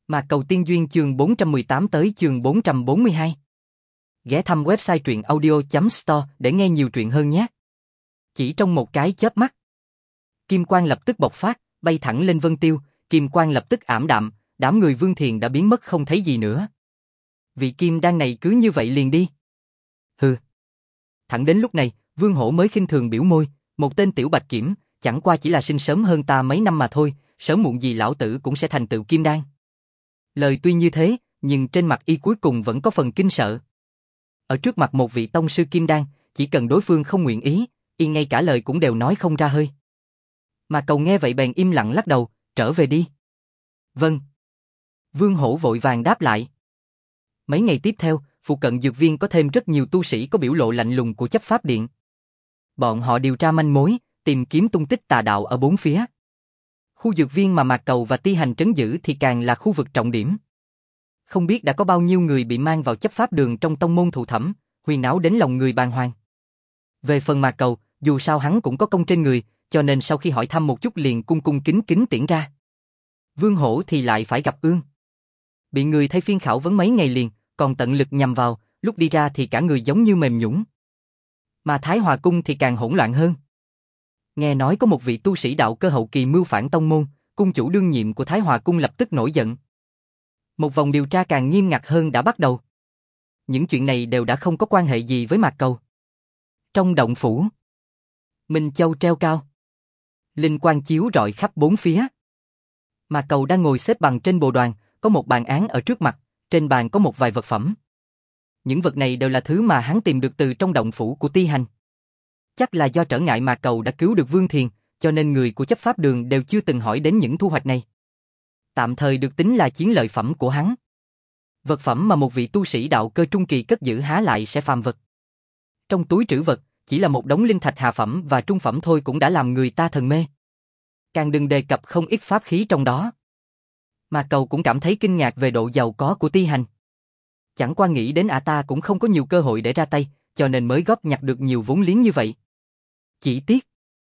Mạc Cầu Tiên Duyên chương 418 tới chương 442. Ghé thăm website truyện audio.store để nghe nhiều truyện hơn nhé. Chỉ trong một cái chớp mắt, kim quang lập tức bộc phát, bay thẳng lên Vân Tiêu, kim quang lập tức ảm đạm, đám người Vương Thiền đã biến mất không thấy gì nữa. Vị kim đan này cứ như vậy liền đi. Hừ. Thẳng đến lúc này, Vương Hổ mới khinh thường biểu môi, một tên tiểu bạch kiểm, chẳng qua chỉ là sinh sớm hơn ta mấy năm mà thôi, sớm muộn gì lão tử cũng sẽ thành tựu kim đan. Lời tuy như thế, nhưng trên mặt y cuối cùng vẫn có phần kinh sợ. Ở trước mặt một vị tông sư kim đan, chỉ cần đối phương không nguyện ý, y ngay cả lời cũng đều nói không ra hơi. Mà Cầu nghe vậy bèn im lặng lắc đầu, trở về đi. Vâng. Vương Hổ vội vàng đáp lại. Mấy ngày tiếp theo, phụ cận dược viên có thêm rất nhiều tu sĩ có biểu lộ lạnh lùng của chấp pháp điện. Bọn họ điều tra manh mối, tìm kiếm tung tích tà đạo ở bốn phía. Khu dược viên mà Mạc Cầu và Ti Hành trấn giữ thì càng là khu vực trọng điểm. Không biết đã có bao nhiêu người bị mang vào chấp pháp đường trong tông môn thụ thẩm, huyền náo đến lòng người bàng hoàng. Về phần Mạc Cầu, dù sao hắn cũng có công trên người, cho nên sau khi hỏi thăm một chút liền cung cung kính kính tiễn ra. Vương Hổ thì lại phải gặp ương. Bị người thay phiên khảo vấn mấy ngày liền, còn tận lực nhằm vào, lúc đi ra thì cả người giống như mềm nhũn. Mà Thái Hòa Cung thì càng hỗn loạn hơn. Nghe nói có một vị tu sĩ đạo cơ hậu kỳ mưu phản tông môn, cung chủ đương nhiệm của Thái Hòa Cung lập tức nổi giận. Một vòng điều tra càng nghiêm ngặt hơn đã bắt đầu. Những chuyện này đều đã không có quan hệ gì với Mạc Cầu. Trong động phủ, Minh Châu treo cao, linh quang chiếu rọi khắp bốn phía. Mạc Cầu đang ngồi xếp bằng trên bồ đoàn, có một bàn án ở trước mặt, trên bàn có một vài vật phẩm. Những vật này đều là thứ mà hắn tìm được từ trong động phủ của Ti Hành. Chắc là do trở ngại Mạc Cầu đã cứu được Vương Thiền, cho nên người của chấp pháp đường đều chưa từng hỏi đến những thu hoạch này. Tạm thời được tính là chiến lợi phẩm của hắn. Vật phẩm mà một vị tu sĩ đạo cơ trung kỳ cất giữ há lại sẽ phàm vật. Trong túi trữ vật, chỉ là một đống linh thạch hạ phẩm và trung phẩm thôi cũng đã làm người ta thần mê. Càng đừng đề cập không ít pháp khí trong đó. Mạc Cầu cũng cảm thấy kinh ngạc về độ giàu có của Ti Hành. Chẳng qua nghĩ đến ta cũng không có nhiều cơ hội để ra tay, cho nên mới góp nhặt được nhiều vốn liếng như vậy. Chỉ tiếc,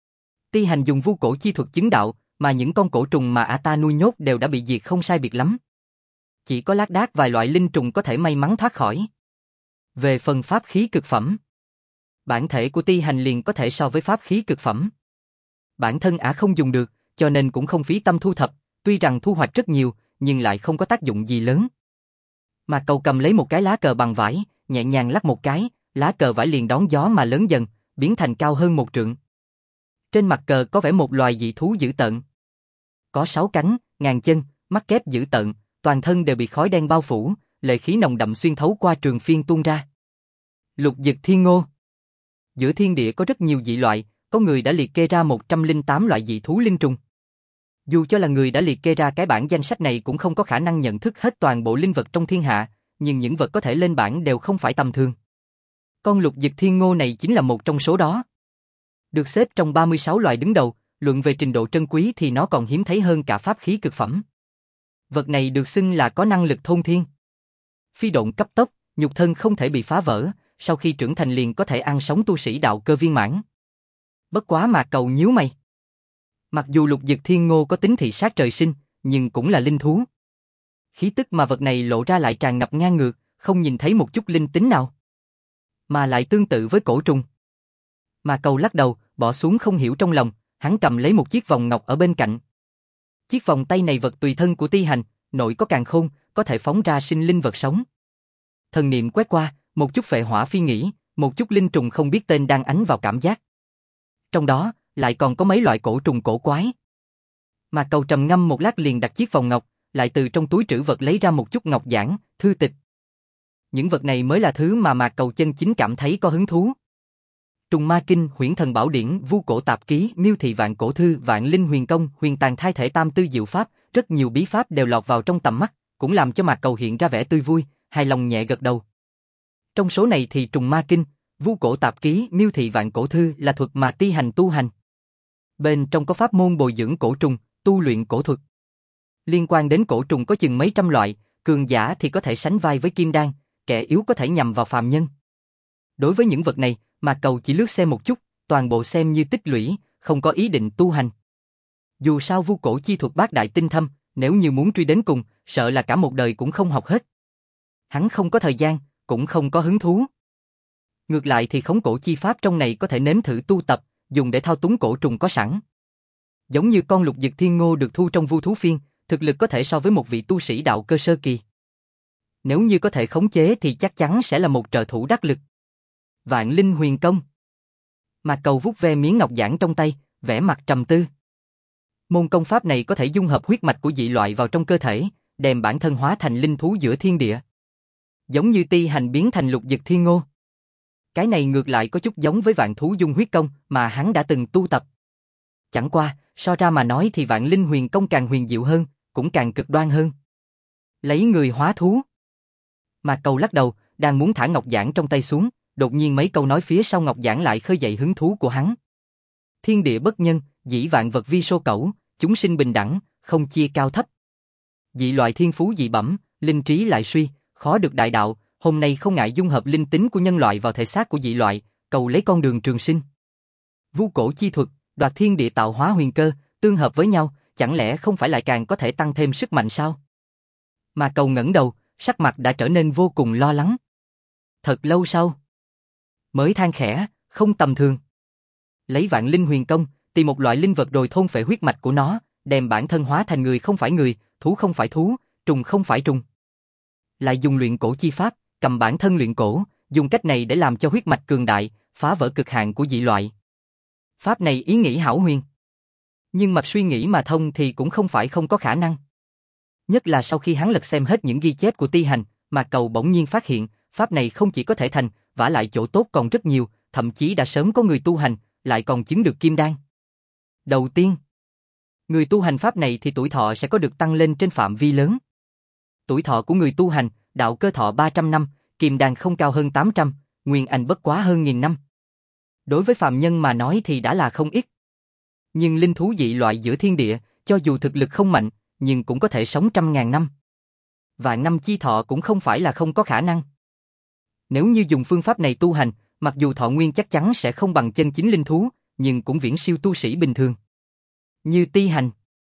Ti Hành dùng vu cổ chi thuật chứng đạo, mà những con cổ trùng mà ta nuôi nhốt đều đã bị diệt không sai biệt lắm. Chỉ có lác đác vài loại linh trùng có thể may mắn thoát khỏi. Về phần pháp khí cực phẩm, bản thể của Ti Hành liền có thể so với pháp khí cực phẩm. Bản thân không dùng được, cho nên cũng không phí tâm thu thập, tuy rằng thu hoạch rất nhiều, nhưng lại không có tác dụng gì lớn. Mà Cầu cầm lấy một cái lá cờ bằng vải, nhẹ nhàng lắc một cái, lá cờ vải liền đón gió mà lớn dần, biến thành cao hơn một trượng. Trên mặt cờ có vẽ một loài dị thú dữ tợn. Có 6 cánh, ngàn chân, mắt kép dữ tợn, toàn thân đều bị khói đen bao phủ, lệ khí nồng đậm xuyên thấu qua trường phiên tuôn ra. Lục Dực Thiên Ngô. Giữa thiên địa có rất nhiều dị loại, có người đã liệt kê ra 108 loại dị thú linh trùng. Dù cho là người đã liệt kê ra cái bản danh sách này cũng không có khả năng nhận thức hết toàn bộ linh vật trong thiên hạ, nhưng những vật có thể lên bảng đều không phải tầm thường. Con Lục Dực Thiên Ngô này chính là một trong số đó. Được xếp trong 36 loài đứng đầu, luận về trình độ trân quý thì nó còn hiếm thấy hơn cả pháp khí cực phẩm. Vật này được xưng là có năng lực thôn thiên. Phi độn cấp tốc, nhục thân không thể bị phá vỡ, sau khi trưởng thành liền có thể ăn sống tu sĩ đạo cơ viên mãn. Bất quá Mạc Cầu nhíu mày. Mặc dù Lục Dực Thiên Ngô có tính thị sát trời sinh, nhưng cũng là linh thú. Khí tức mà vật này lộ ra lại tràn ngập ngang ngược, không nhìn thấy một chút linh tính nào. Mà lại tương tự với cổ trùng. Mạc Cầu lắc đầu, bỏ xuống không hiểu trong lòng, hắn cầm lấy một chiếc vòng ngọc ở bên cạnh. Chiếc vòng tay này vật tùy thân của Ti Hành, nội có càn khôn, có thể phóng ra sinh linh vật sống. Thần niệm quét qua, một chút phệ hỏa phi nghĩ, một chút linh trùng không biết tên đang ánh vào cảm giác. Trong đó, lại còn có mấy loại cổ trùng cổ quái. Mạc Cầu trầm ngâm một lát liền đặt chiếc vòng ngọc, lại từ trong túi trữ vật lấy ra một chút ngọc giản, thư tịch. Những vật này mới là thứ mà Mạc Cầu chân chính cảm thấy có hứng thú. Trùng Ma Kinh, Huyễn Thần Bảo Điển, Vu Cổ Tạp Ký, Miêu Thị Vạn Cổ Thư, Vạn Linh Huyền Công, Huyền Tàng Thai Thể Tam Tư Diệu Pháp, rất nhiều bí pháp đều lọt vào trong tầm mắt, cũng làm cho Mạc Cầu hiện ra vẻ tươi vui, hài lòng nhẹ gật đầu. Trong số này thì Trùng Ma Kinh, Vu Cổ Tạp Ký, Miêu Thị Vạn Cổ Thư là thuật mà Ti Hành tu hành. Bên trong có pháp môn bồi dưỡng cổ trùng, tu luyện cổ thuật. Liên quan đến cổ trùng có chừng mấy trăm loại, cường giả thì có thể sánh vai với kim đan, kẻ yếu có thể nhằm vào phàm nhân. Đối với những vật này, Mạc Cầu chỉ lướt xem một chút, toàn bộ xem như tích lũy, không có ý định tu hành. Dù sao vu cổ chi thuật bát đại tinh thâm, nếu như muốn truy đến cùng, sợ là cả một đời cũng không học hết. Hắn không có thời gian, cũng không có hứng thú. Ngược lại thì khống cổ chi pháp trong này có thể nếm thử tu tập, dùng để thao túng cổ trùng có sẵn. Giống như con lục dực thiên ngô được thu trong Vu Thú Phiên, thực lực có thể so với một vị tu sĩ đạo cơ sơ kỳ. Nếu như có thể khống chế thì chắc chắn sẽ là một trợ thủ đắc lực. Vạn Linh Huyền Công. Mạc Cầu vuốt ve miếng ngọc giản trong tay, vẻ mặt trầm tư. Môn công pháp này có thể dung hợp huyết mạch của dị loại vào trong cơ thể, đem bản thân hóa thành linh thú giữa thiên địa. Giống như Ti Hành biến thành lục dực thiên ngô. Cái này ngược lại có chút giống với Vạn Thú Dung Huyết Công mà hắn đã từng tu tập. Chẳng qua, so ra mà nói thì Vạn Linh Huyền Công càng huyền diệu hơn, cũng càng cực đoan hơn. Lấy người hóa thú. Mạc Cầu lắc đầu, đang muốn thả ngọc giản trong tay xuống, đột nhiên mấy câu nói phía sau ngọc giản lại khơi dậy hứng thú của hắn. Thiên địa bất nhân, dĩ vạn vật vi số cẩu, chúng sinh bình đẳng, không chia cao thấp. Dị loại thiên phú dị bẩm, linh trí lại suy, khó được đại đạo, hôm nay không ngại dung hợp linh tính của nhân loại vào thể xác của dị loại, cầu lấy con đường trường sinh. Vu cổ chi thuật, đoạt thiên địa tạo hóa huyền cơ, tương hợp với nhau, chẳng lẽ không phải lại càng có thể tăng thêm sức mạnh sao? Mà Cầu ngẩng đầu, sắc mặt đã trở nên vô cùng lo lắng. Thật lâu sau, mới than khẽ, không tầm thường. Lấy Vạn Linh Huyền Công, tìm một loại linh vật rồi thôn phệ huyết mạch của nó, đem bản thân hóa thành người không phải người, thú không phải thú, trùng không phải trùng. Lại dùng luyện cổ chi pháp, cầm bản thân luyện cổ, dùng cách này để làm cho huyết mạch cường đại, phá vỡ cực hạn của dị loại. Pháp này ý nghĩ hão huyền. Nhưng mặt suy nghĩ mà thông thì cũng không phải không có khả năng. Nhất là sau khi hắn lật xem hết những ghi chép của Ti Hành, Mạc Cầu bỗng nhiên phát hiện, pháp này không chỉ có thể thành, vả lại chỗ tốt còn rất nhiều, thậm chí đã sớm có người tu hành, lại còn chứng được kim đan. Đầu tiên, người tu hành pháp này thì tuổi thọ sẽ có được tăng lên trên phạm vi lớn. Tuổi thọ của người tu hành, đạo cơ thọ 300 năm, kim đan không cao hơn 800, nguyên anh bất quá hơn 1000 năm. Đối với phàm nhân mà nói thì đã là không ít. Nhưng linh thú dị loại giữa thiên địa, cho dù thực lực không mạnh, nhưng cũng có thể sống trăm ngàn năm. Vạn năm chi thọ cũng không phải là không có khả năng. Nếu như dùng phương pháp này tu hành, mặc dù thọ nguyên chắc chắn sẽ không bằng chân chính linh thú, nhưng cũng viễn siêu tu sĩ bình thường. Như Ti Hành.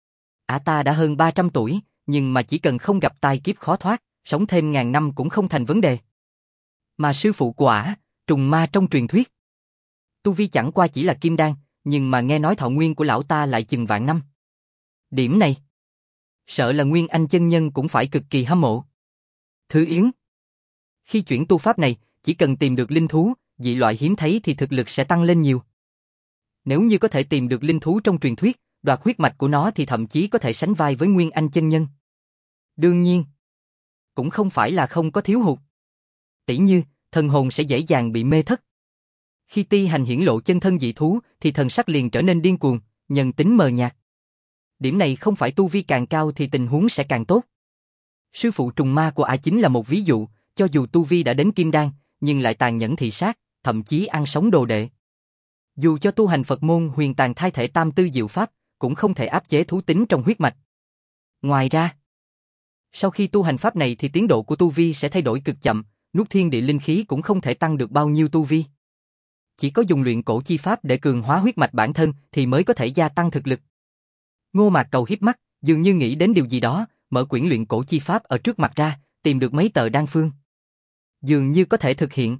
Ta đã hơn 300 tuổi, nhưng mà chỉ cần không gặp tai kiếp khó thoát, sống thêm ngàn năm cũng không thành vấn đề. Mà sư phụ của trùng ma trong truyền thuyết. Tu vi chẳng qua chỉ là kim đan, nhưng mà nghe nói thọ nguyên của lão ta lại chừng vạn năm. Điểm này, sợ là Nguyên Anh chân nhân cũng phải cực kỳ hâm mộ. Thứ Yến. Khi chuyển tu pháp này, chỉ cần tìm được linh thú, dị loại hiếm thấy thì thực lực sẽ tăng lên nhiều. Nếu như có thể tìm được linh thú trong truyền thuyết, đoạt huyết mạch của nó thì thậm chí có thể sánh vai với Nguyên Anh chân nhân. Đương nhiên, cũng không phải là không có thiếu hụt. Tỉ như, thần hồn sẽ dễ dàng bị mê thất. Khi Ti Hành hiển lộ chân thân dị thú thì thần sắc liền trở nên điên cuồng, nhân tính mờ nhạt. Điểm này không phải tu vi càng cao thì tình huống sẽ càng tốt. Sư phụ trùng ma của chính là một ví dụ, cho dù tu vi đã đến kim đan, nhưng lại tàn nhẫn thị sát, thậm chí ăn sống đồ đệ. Dù cho tu hành Phật môn huyền tàn thai thể tam tư diệu pháp, cũng không thể áp chế thú tính trong huyết mạch. Ngoài ra, sau khi tu hành pháp này thì tiến độ của tu vi sẽ thay đổi cực chậm, nuốt thiên địa linh khí cũng không thể tăng được bao nhiêu tu vi. Chỉ có dùng luyện cổ chi pháp để cường hóa huyết mạch bản thân thì mới có thể gia tăng thực lực. Ngô Mạc Cầu híp mắt, dường như nghĩ đến điều gì đó, mở quyển luyện cổ chi pháp ở trước mặt ra, tìm được mấy tờ đan phương. Dường như có thể thực hiện.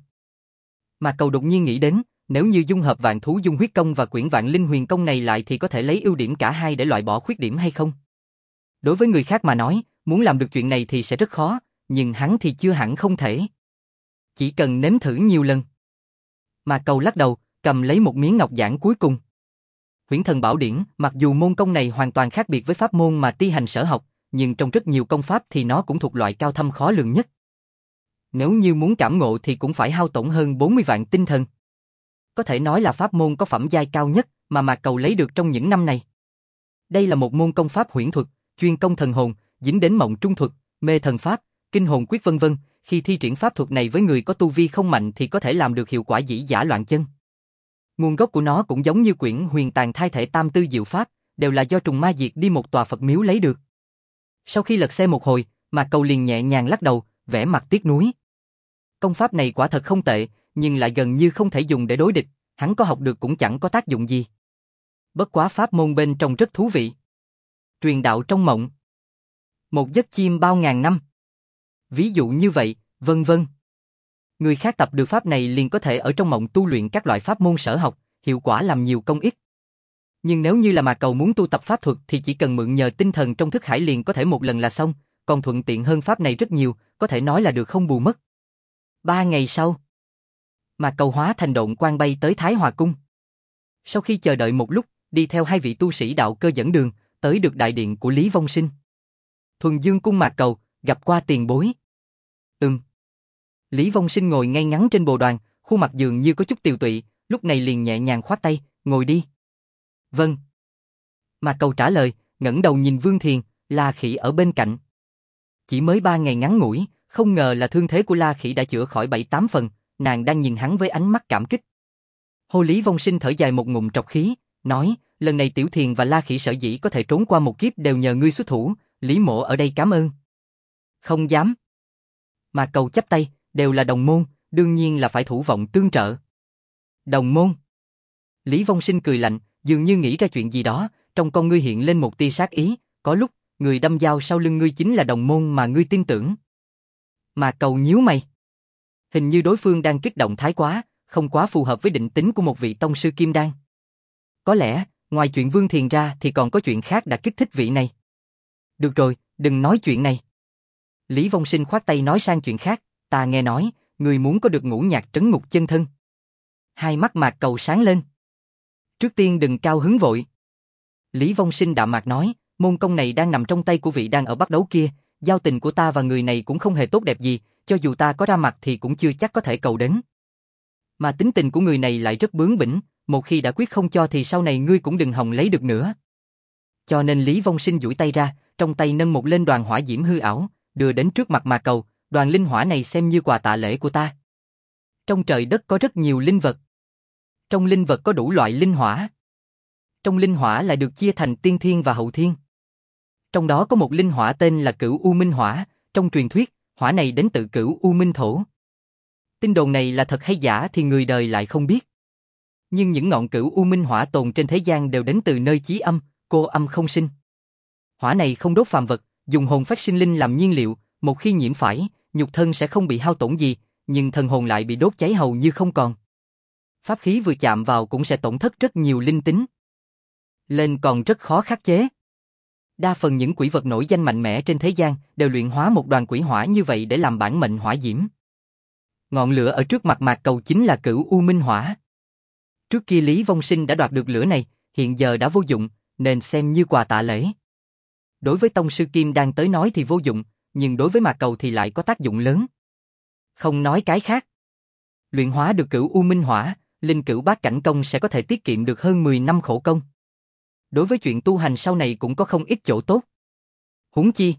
Mạc Cầu đột nhiên nghĩ đến, nếu như dung hợp Vạn Thú Dung Huyết Công và quyển Vạn Linh Huyền Công này lại thì có thể lấy ưu điểm cả hai để loại bỏ khuyết điểm hay không? Đối với người khác mà nói, muốn làm được chuyện này thì sẽ rất khó, nhưng hắn thì chưa hẳn không thể. Chỉ cần nếm thử nhiều lần. Mạc Cầu lắc đầu, cầm lấy một miếng ngọc giản cuối cùng. Huyễn Thần Bảo Điển, mặc dù môn công này hoàn toàn khác biệt với pháp môn mà Ti Hành sở học, nhưng trong rất nhiều công pháp thì nó cũng thuộc loại cao thâm khó lường nhất. Nếu như muốn cảm ngộ thì cũng phải hao tổn hơn 40 vạn tinh thần. Có thể nói là pháp môn có phẩm giai cao nhất mà Mạc Cầu lấy được trong những năm này. Đây là một môn công pháp huyễn thuật, chuyên công thần hồn, dính đến mộng trung thuật, mê thần pháp, kinh hồn quyết vân vân. Khi thi triển pháp thuật này với người có tu vi không mạnh thì có thể làm được hiệu quả dĩ dã loạn chân. Nguồn gốc của nó cũng giống như quyển huyền tàn thai thể tam tư diệu pháp, đều là do trùng ma diệt đi một tòa Phật miếu lấy được. Sau khi lật xem một hồi, Mạc Cầu liền nhẹ nhàng lắc đầu, vẻ mặt tiếc nuối. Công pháp này quả thật không tệ, nhưng lại gần như không thể dùng để đối địch, hắn có học được cũng chẳng có tác dụng gì. Bất quá pháp môn bên trong rất thú vị. Truyền đạo trong mộng. Một giấc chim bao ngàn năm. Ví dụ như vậy, vân vân. Người khác tập được pháp này liền có thể ở trong mộng tu luyện các loại pháp môn sở học, hiệu quả làm nhiều công ích. Nhưng nếu như là Mạc Cầu muốn tu tập pháp thuật thì chỉ cần mượn nhờ tinh thần trong thức hải liền có thể một lần là xong, còn thuận tiện hơn pháp này rất nhiều, có thể nói là được không bù mất. 3 ngày sau, Mạc Cầu hóa thành độn quang bay tới Thái Hòa Cung. Sau khi chờ đợi một lúc, đi theo 2 vị tu sĩ đạo cơ dẫn đường, tới được đại điện của Lý Vong Sinh. Thuần Dương Cung Mạc Cầu, gặp qua tiền bối. Lý Vong Sinh ngồi ngay ngắn trên bồ đoàn, khuôn mặt dường như có chút tiều tụy, lúc này liền nhẹ nhàng khoát tay, ngồi đi. Vâng. Mạc Cầu trả lời, ngẩng đầu nhìn Vương Thiền, La Khỉ ở bên cạnh. Chỉ mới 3 ngày ngắn ngủi, không ngờ là thương thế của La Khỉ đã chữa khỏi 7-8 phần, nàng đang nhìn hắn với ánh mắt cảm kích. Hồ Lý Vong Sinh thở dài một ngụm trọc khí, nói, lần này Tiểu Thiền và La Khỉ sở dĩ có thể trốn qua một kiếp đều nhờ ngươi xuất thủ, Lý mỗ ở đây cảm ơn. Không dám. Mạc Cầu chắp tay, đều là đồng môn, đương nhiên là phải thủ vọng tương trợ. Đồng môn. Lý Vong Sinh cười lạnh, dường như nghĩ ra chuyện gì đó, trong con ngươi hiện lên một tia sát ý, có lúc, người đâm dao sau lưng ngươi chính là đồng môn mà ngươi tin tưởng. Mạc Cầu nhíu mày. Hình như đối phương đang kích động thái quá, không quá phù hợp với định tính của một vị tông sư kim đan. Có lẽ, ngoài chuyện Vương Thiền ra thì còn có chuyện khác đã kích thích vị này. Được rồi, đừng nói chuyện này. Lý Vong Sinh khoát tay nói sang chuyện khác, ta nghe nói, người muốn có được ngũ nhạc trấn ngục chân thân. Hai mắt Mạc Cầu sáng lên. Trước tiên đừng cao hứng vội. Lý Vong Sinh đạm mạc nói, môn công này đang nằm trong tay của vị đang ở bắt đấu kia, giao tình của ta và người này cũng không hề tốt đẹp gì, cho dù ta có ra mặt thì cũng chưa chắc có thể cầu đến. Mà tính tình của người này lại rất bướng bỉnh, một khi đã quyết không cho thì sau này ngươi cũng đừng hòng lấy được nữa. Cho nên Lý Vong Sinh duỗi tay ra, trong tay nâng một lên đoàn hỏa diễm hư ảo, đưa đến trước mặt Mạc Cầu, đoàn linh hỏa này xem như quà tạ lễ của ta. Trong trời đất có rất nhiều linh vật. Trong linh vật có đủ loại linh hỏa. Trong linh hỏa lại được chia thành tiên thiên và hậu thiên. Trong đó có một linh hỏa tên là Cửu U Minh Hỏa, trong truyền thuyết, hỏa này đến từ Cửu U Minh Thổ. Tin đồn này là thật hay giả thì người đời lại không biết. Nhưng những ngọn Cửu U Minh Hỏa tồn trên thế gian đều đến từ nơi chí âm, cô âm không sinh. Hỏa này không đốt phàm vật, dùng hồn phách sinh linh làm nhiên liệu, một khi nhiễm phải, nhục thân sẽ không bị hao tổn gì, nhưng thần hồn lại bị đốt cháy hầu như không còn. Pháp khí vừa chạm vào cũng sẽ tổn thất rất nhiều linh tính. Lên còn rất khó khắc chế. Đa phần những quỷ vật nổi danh mạnh mẽ trên thế gian đều luyện hóa một đoàn quỷ hỏa như vậy để làm bản mệnh hỏa diễm. Ngọn lửa ở trước mặt Mạc Cầu chính là Cửu U Minh Hỏa. Trước kia Lý Vong Sinh đã đoạt được lửa này, hiện giờ đã vô dụng, nên xem như quà tạ lễ. Đối với tông sư kim đan tới nói thì vô dụng, nhưng đối với Mạc Cầu thì lại có tác dụng lớn. Không nói cái khác. Luyện hóa được Cửu U Minh Hỏa, linh cửu bát cảnh công sẽ có thể tiết kiệm được hơn 10 năm khổ công. Đối với chuyện tu hành sau này cũng có không ít chỗ tốt. Huống chi,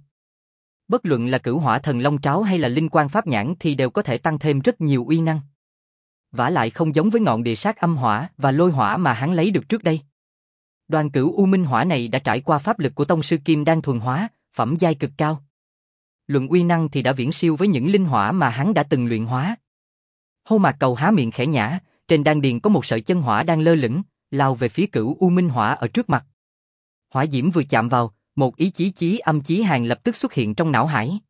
bất luận là Cửu Hỏa Thần Long Tráo hay là Linh Quang Pháp Nhãn thì đều có thể tăng thêm rất nhiều uy năng. Vả lại không giống với ngọn địa sát âm hỏa và lôi hỏa mà hắn lấy được trước đây. Đoàn Cửu U Minh Hỏa này đã trải qua pháp lực của tông sư kim đan thuần hóa, phẩm giai cực cao. Luận uy năng thì đã viễn siêu với những linh hỏa mà hắn đã từng luyện hóa. Hô Mạc Cầu há miệng khẽ nhả, trên đan điền có một sợi chân hỏa đang lơ lửng, lao về phía Cửu U Minh Hỏa ở trước mặt. Hỏa diễm vừa chạm vào, một ý chí chí âm chí hàng lập tức xuất hiện trong não hải.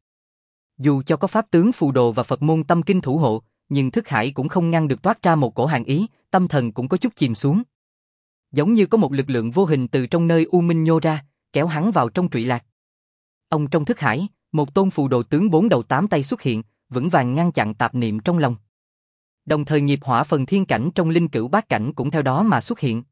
Dù cho có pháp tướng phù đồ và Phật môn tâm kinh thủ hộ, nhưng thức hải cũng không ngăn được toát ra một cổ hàn ý, tâm thần cũng có chút chìm xuống. Giống như có một lực lượng vô hình từ trong nơi U Minh nhô ra, kéo hắn vào trong trụy lạc. Ông trong thức hải, một tôn phù đồ tướng 4 đầu 8 tay xuất hiện, vững vàng ngăn chặn tạp niệm trong lòng. Đồng thời nghiệp hỏa phần thiên cảnh trong linh cửu bát cảnh cũng theo đó mà xuất hiện.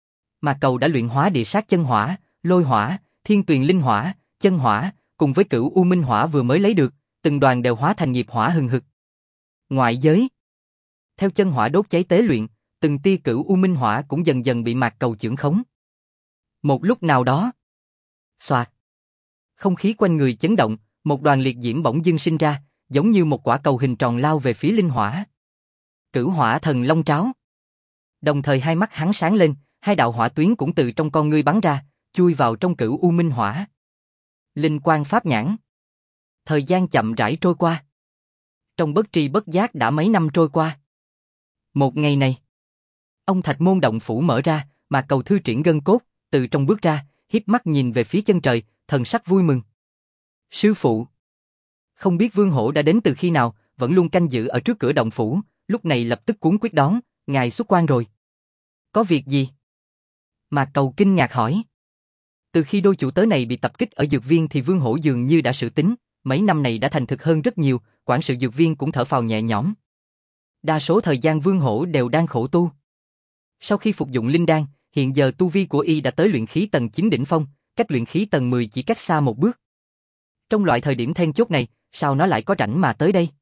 Mạc Cầu đã luyện hóa địa sát chân hỏa, lôi hỏa, thiên tuyền linh hỏa, chân hỏa, cùng với Cửu U Minh Hỏa vừa mới lấy được, từng đoàn đều hóa thành nghiệp hỏa hừng hực. Ngoại giới, theo chân hỏa đốt cháy tế luyện, từng tia Cửu U Minh Hỏa cũng dần dần bị Mạc Cầu chưởng khống. Một lúc nào đó, xoạt, không khí quanh người chấn động, một đoàn liệt diễm bỗng dưng sinh ra, giống như một quả cầu hình tròn lao về phía linh hỏa. Cửu Hỏa Thần Long Tráo. Đồng thời hai mắt hắn sáng lên, hai đạo hỏa tuyến cũng từ trong con ngươi bắn ra, chui vào trong Cửu U Minh Hỏa. Linh Quang Pháp Nhãn. Thời gian chậm rãi trôi qua. Trong bất tri bất giác đã mấy năm trôi qua. Một ngày này, ông Thạch Môn động phủ mở ra, Mạc Cầu thư triển gân cốt, từ trong bước ra, híp mắt nhìn về phía chân trời, thần sắc vui mừng. Sư phụ. Không biết Vương Hổ đã đến từ khi nào, vẫn luôn canh giữ ở trước cửa động phủ, lúc này lập tức cuống quyết đón, ngài xuất quan rồi. Có việc gì? Mạc Cầu kinh ngạc hỏi. Từ khi đôi chủ tớ này bị tập kích ở dược viên thì Vương Hổ dường như đã sự tính, mấy năm này đã thành thực hơn rất nhiều, quản sự dược viên cũng thở phào nhẹ nhõm. Đa số thời gian Vương Hổ đều đang khổ tu. Sau khi phục dụng linh đan, hiện giờ tu vi của y đã tới luyện khí tầng 9 đỉnh phong, cách luyện khí tầng 10 chỉ cách xa một bước. Trong loại thời điểm then chốt này, sao nó lại có rảnh mà tới đây?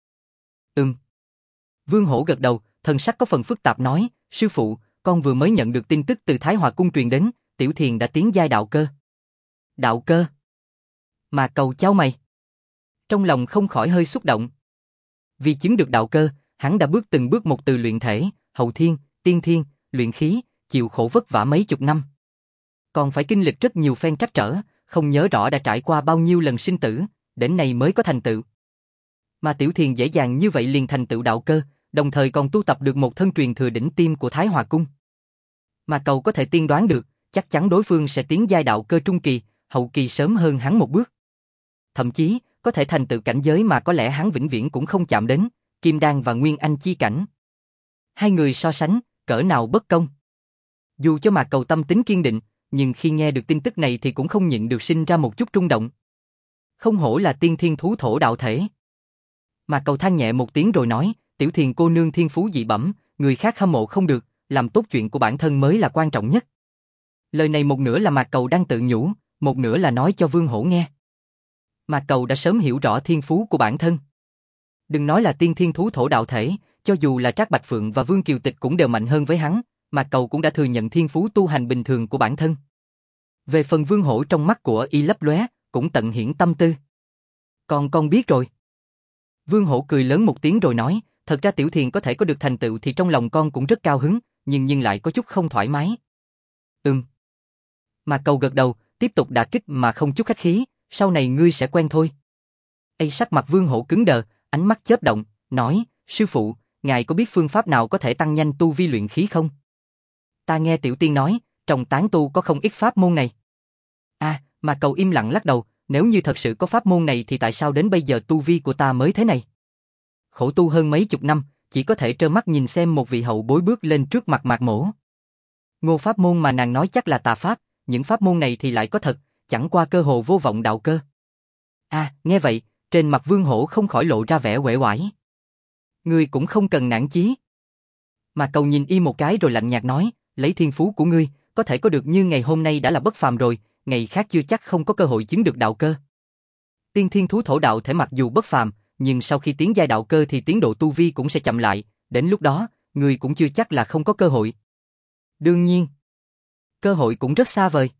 Vương Hổ gật đầu, thần sắc có phần phức tạp nói, sư phụ, con vừa mới nhận được tin tức từ Thái Hòa Cung truyền đến, Tiểu Thiền đã tiến giai đạo cơ. Đạo cơ? Mà Cầu chau mày. Trong lòng không khỏi hơi xúc động. Vì chứng được đạo cơ, hắn đã bước từng bước một từ luyện thể, hậu thiên, tiên thiên, luyện khí, chịu khổ vất vả mấy chục năm. Còn phải kinh lịch rất nhiều phen trắc trở, không nhớ rõ đã trải qua bao nhiêu lần sinh tử, đến nay mới có thành tựu. Mà Tiểu Thiền dễ dàng như vậy liền thành tựu đạo cơ, đồng thời còn tu tập được một thân truyền thừa đỉnh tiêm của Thái Hòa Cung. Mà Cầu có thể tiên đoán được, chắc chắn đối phương sẽ tiến giai đạo cơ trung kỳ, hậu kỳ sớm hơn hắn một bước. Thậm chí, có thể thành tựu cảnh giới mà có lẽ hắn vĩnh viễn cũng không chạm đến, Kim Đan và Nguyên Anh chi cảnh. Hai người so sánh, cỡ nào bất công. Dù cho Mạc Cầu tâm tính kiên định, nhưng khi nghe được tin tức này thì cũng không nhịn được sinh ra một chút rung động. Không hổ là tiên thiên thú thổ đạo thể. Mạc Cầu than nhẹ một tiếng rồi nói, Tiểu Thiền cô nương thiên phú dị bẩm, người khác hâm mộ không được, làm tốt chuyện của bản thân mới là quan trọng nhất. Lời này một nửa là Mạc Cầu đang tự nhủ, một nửa là nói cho Vương Hổ nghe. Mạc Cầu đã sớm hiểu rõ thiên phú của bản thân. Đừng nói là tiên thiên thú thổ đạo thể, cho dù là Trác Bạch Phượng và Vương Kiều Tịch cũng đều mạnh hơn với hắn, Mạc Cầu cũng đã thừa nhận thiên phú tu hành bình thường của bản thân. Về phần Vương Hổ trong mắt của y lấp lóe, cũng tận hiển tâm tư. Con biết rồi. Vương Hổ cười lớn một tiếng rồi nói, thật ra Tiểu Thiền có thể có được thành tựu thì trong lòng con cũng rất cao hứng, nhưng lại có chút không thoải mái. Mạc Cầu gật đầu, tiếp tục đả kích mà không chút khách khí, sau này ngươi sẽ quen thôi. Sắc mặt Vương Hổ cứng đờ, ánh mắt chớp động, nói, sư phụ, ngài có biết phương pháp nào có thể tăng nhanh tu vi luyện khí không? Ta nghe Tiểu Tiên nói, trong tán tu có không ít pháp môn này. Mạc Cầu im lặng lắc đầu, nếu như thật sự có pháp môn này thì tại sao đến bây giờ tu vi của ta mới thế này? Khổ tu hơn mấy chục năm, chỉ có thể trơ mắt nhìn xem một vị hậu bối bước lên trước mặt Mạc Mỗ. Ngô pháp môn mà nàng nói chắc là tà pháp, những pháp môn này thì lại có thật, chẳng qua cơ hồ vô vọng đạo cơ. Nghe vậy, trên mặt Vương Hổ không khỏi lộ ra vẻ uể oải. Ngươi cũng không cần nản chí. Mạc Cầu nhìn y một cái rồi lạnh nhạt nói, lấy thiên phú của ngươi, có thể có được như ngày hôm nay đã là bất phàm rồi, ngày khác chưa chắc không có cơ hội chứng được đạo cơ. Tiên thiên thú thổ đạo thể mặc dù bất phàm, nhưng sau khi tiến giai đạo cơ thì tiến độ tu vi cũng sẽ chậm lại, đến lúc đó, ngươi cũng chưa chắc là không có cơ hội. Đương nhiên, cơ hội cũng rất xa vời.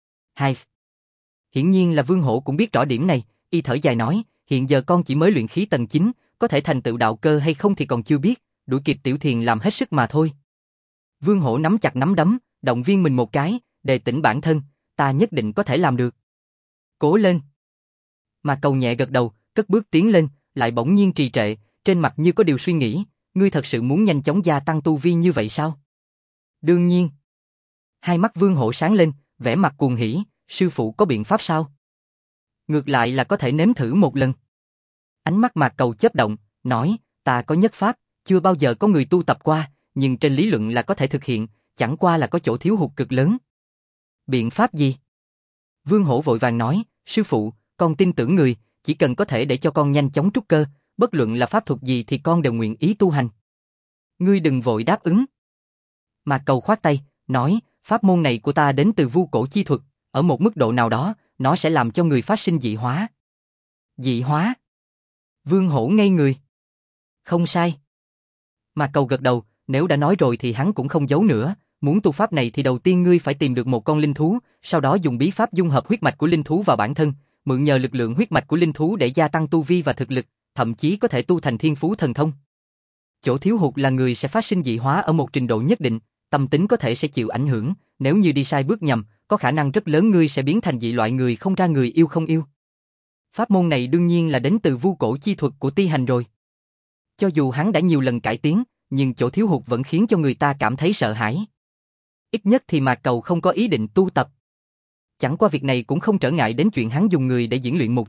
Hiển nhiên là Vương Hổ cũng biết rõ điểm này, y thở dài nói, hiện giờ con chỉ mới luyện khí tầng 9, có thể thành tựu đạo cơ hay không thì còn chưa biết, đuổi kịp Tiểu Thiền làm hết sức mà thôi. Vương Hổ nắm chặt nắm đấm, động viên mình một cái, đề tỉnh bản thân, ta nhất định có thể làm được. Cố lên. Mạc Cầu nhẹ gật đầu, cất bước tiến lên, lại bỗng nhiên trì trệ, trên mặt như có điều suy nghĩ, ngươi thật sự muốn nhanh chóng gia tăng tu vi như vậy sao? Đương nhiên. Hai mắt Vương Hổ sáng lên, vẻ mặt cuồng hỉ, sư phụ có biện pháp sao? Ngược lại là có thể nếm thử một lần. Ánh mắt Mạc Cầu chớp động, nói, ta có nhất pháp, chưa bao giờ có người tu tập qua, nhưng trên lý luận là có thể thực hiện, chẳng qua là có chỗ thiếu hụt cực lớn. Biện pháp gì? Vương Hổ vội vàng nói, sư phụ, con tin tưởng người, chỉ cần có thể để cho con nhanh chóng trúc cơ, bất luận là pháp thuật gì thì con đều nguyện ý tu hành. Ngươi đừng vội đáp ứng. Mạc Cầu khoát tay, nói, pháp môn này của ta đến từ vu cổ chi thuật, ở một mức độ nào đó, nó sẽ làm cho người phát sinh dị hóa. Dị hóa? Vương Hổ ngây người. Không sai. Mạc Cầu gật đầu, nếu đã nói rồi thì hắn cũng không giấu nữa, muốn tu pháp này thì đầu tiên ngươi phải tìm được một con linh thú, sau đó dùng bí pháp dung hợp huyết mạch của linh thú vào bản thân, mượn nhờ lực lượng huyết mạch của linh thú để gia tăng tu vi và thực lực, thậm chí có thể tu thành thiên phú thần thông. Chỗ thiếu hụt là người sẽ phát sinh dị hóa ở một trình độ nhất định, tâm tính có thể sẽ chịu ảnh hưởng, nếu như đi sai bước nhầm, có khả năng rất lớn ngươi sẽ biến thành dị loại người không ra người yêu không yêu. Pháp môn này đương nhiên là đến từ vu cổ chi thuật của Ti Hành rồi. Cho dù hắn đã nhiều lần cải tiến, nhưng chỗ thiếu hụt vẫn khiến cho người ta cảm thấy sợ hãi. Ít nhất thì Mạc Cầu không có ý định tu tập. Chẳng qua việc này cũng không trở ngại đến chuyện hắn dùng người để diễn luyện một chút,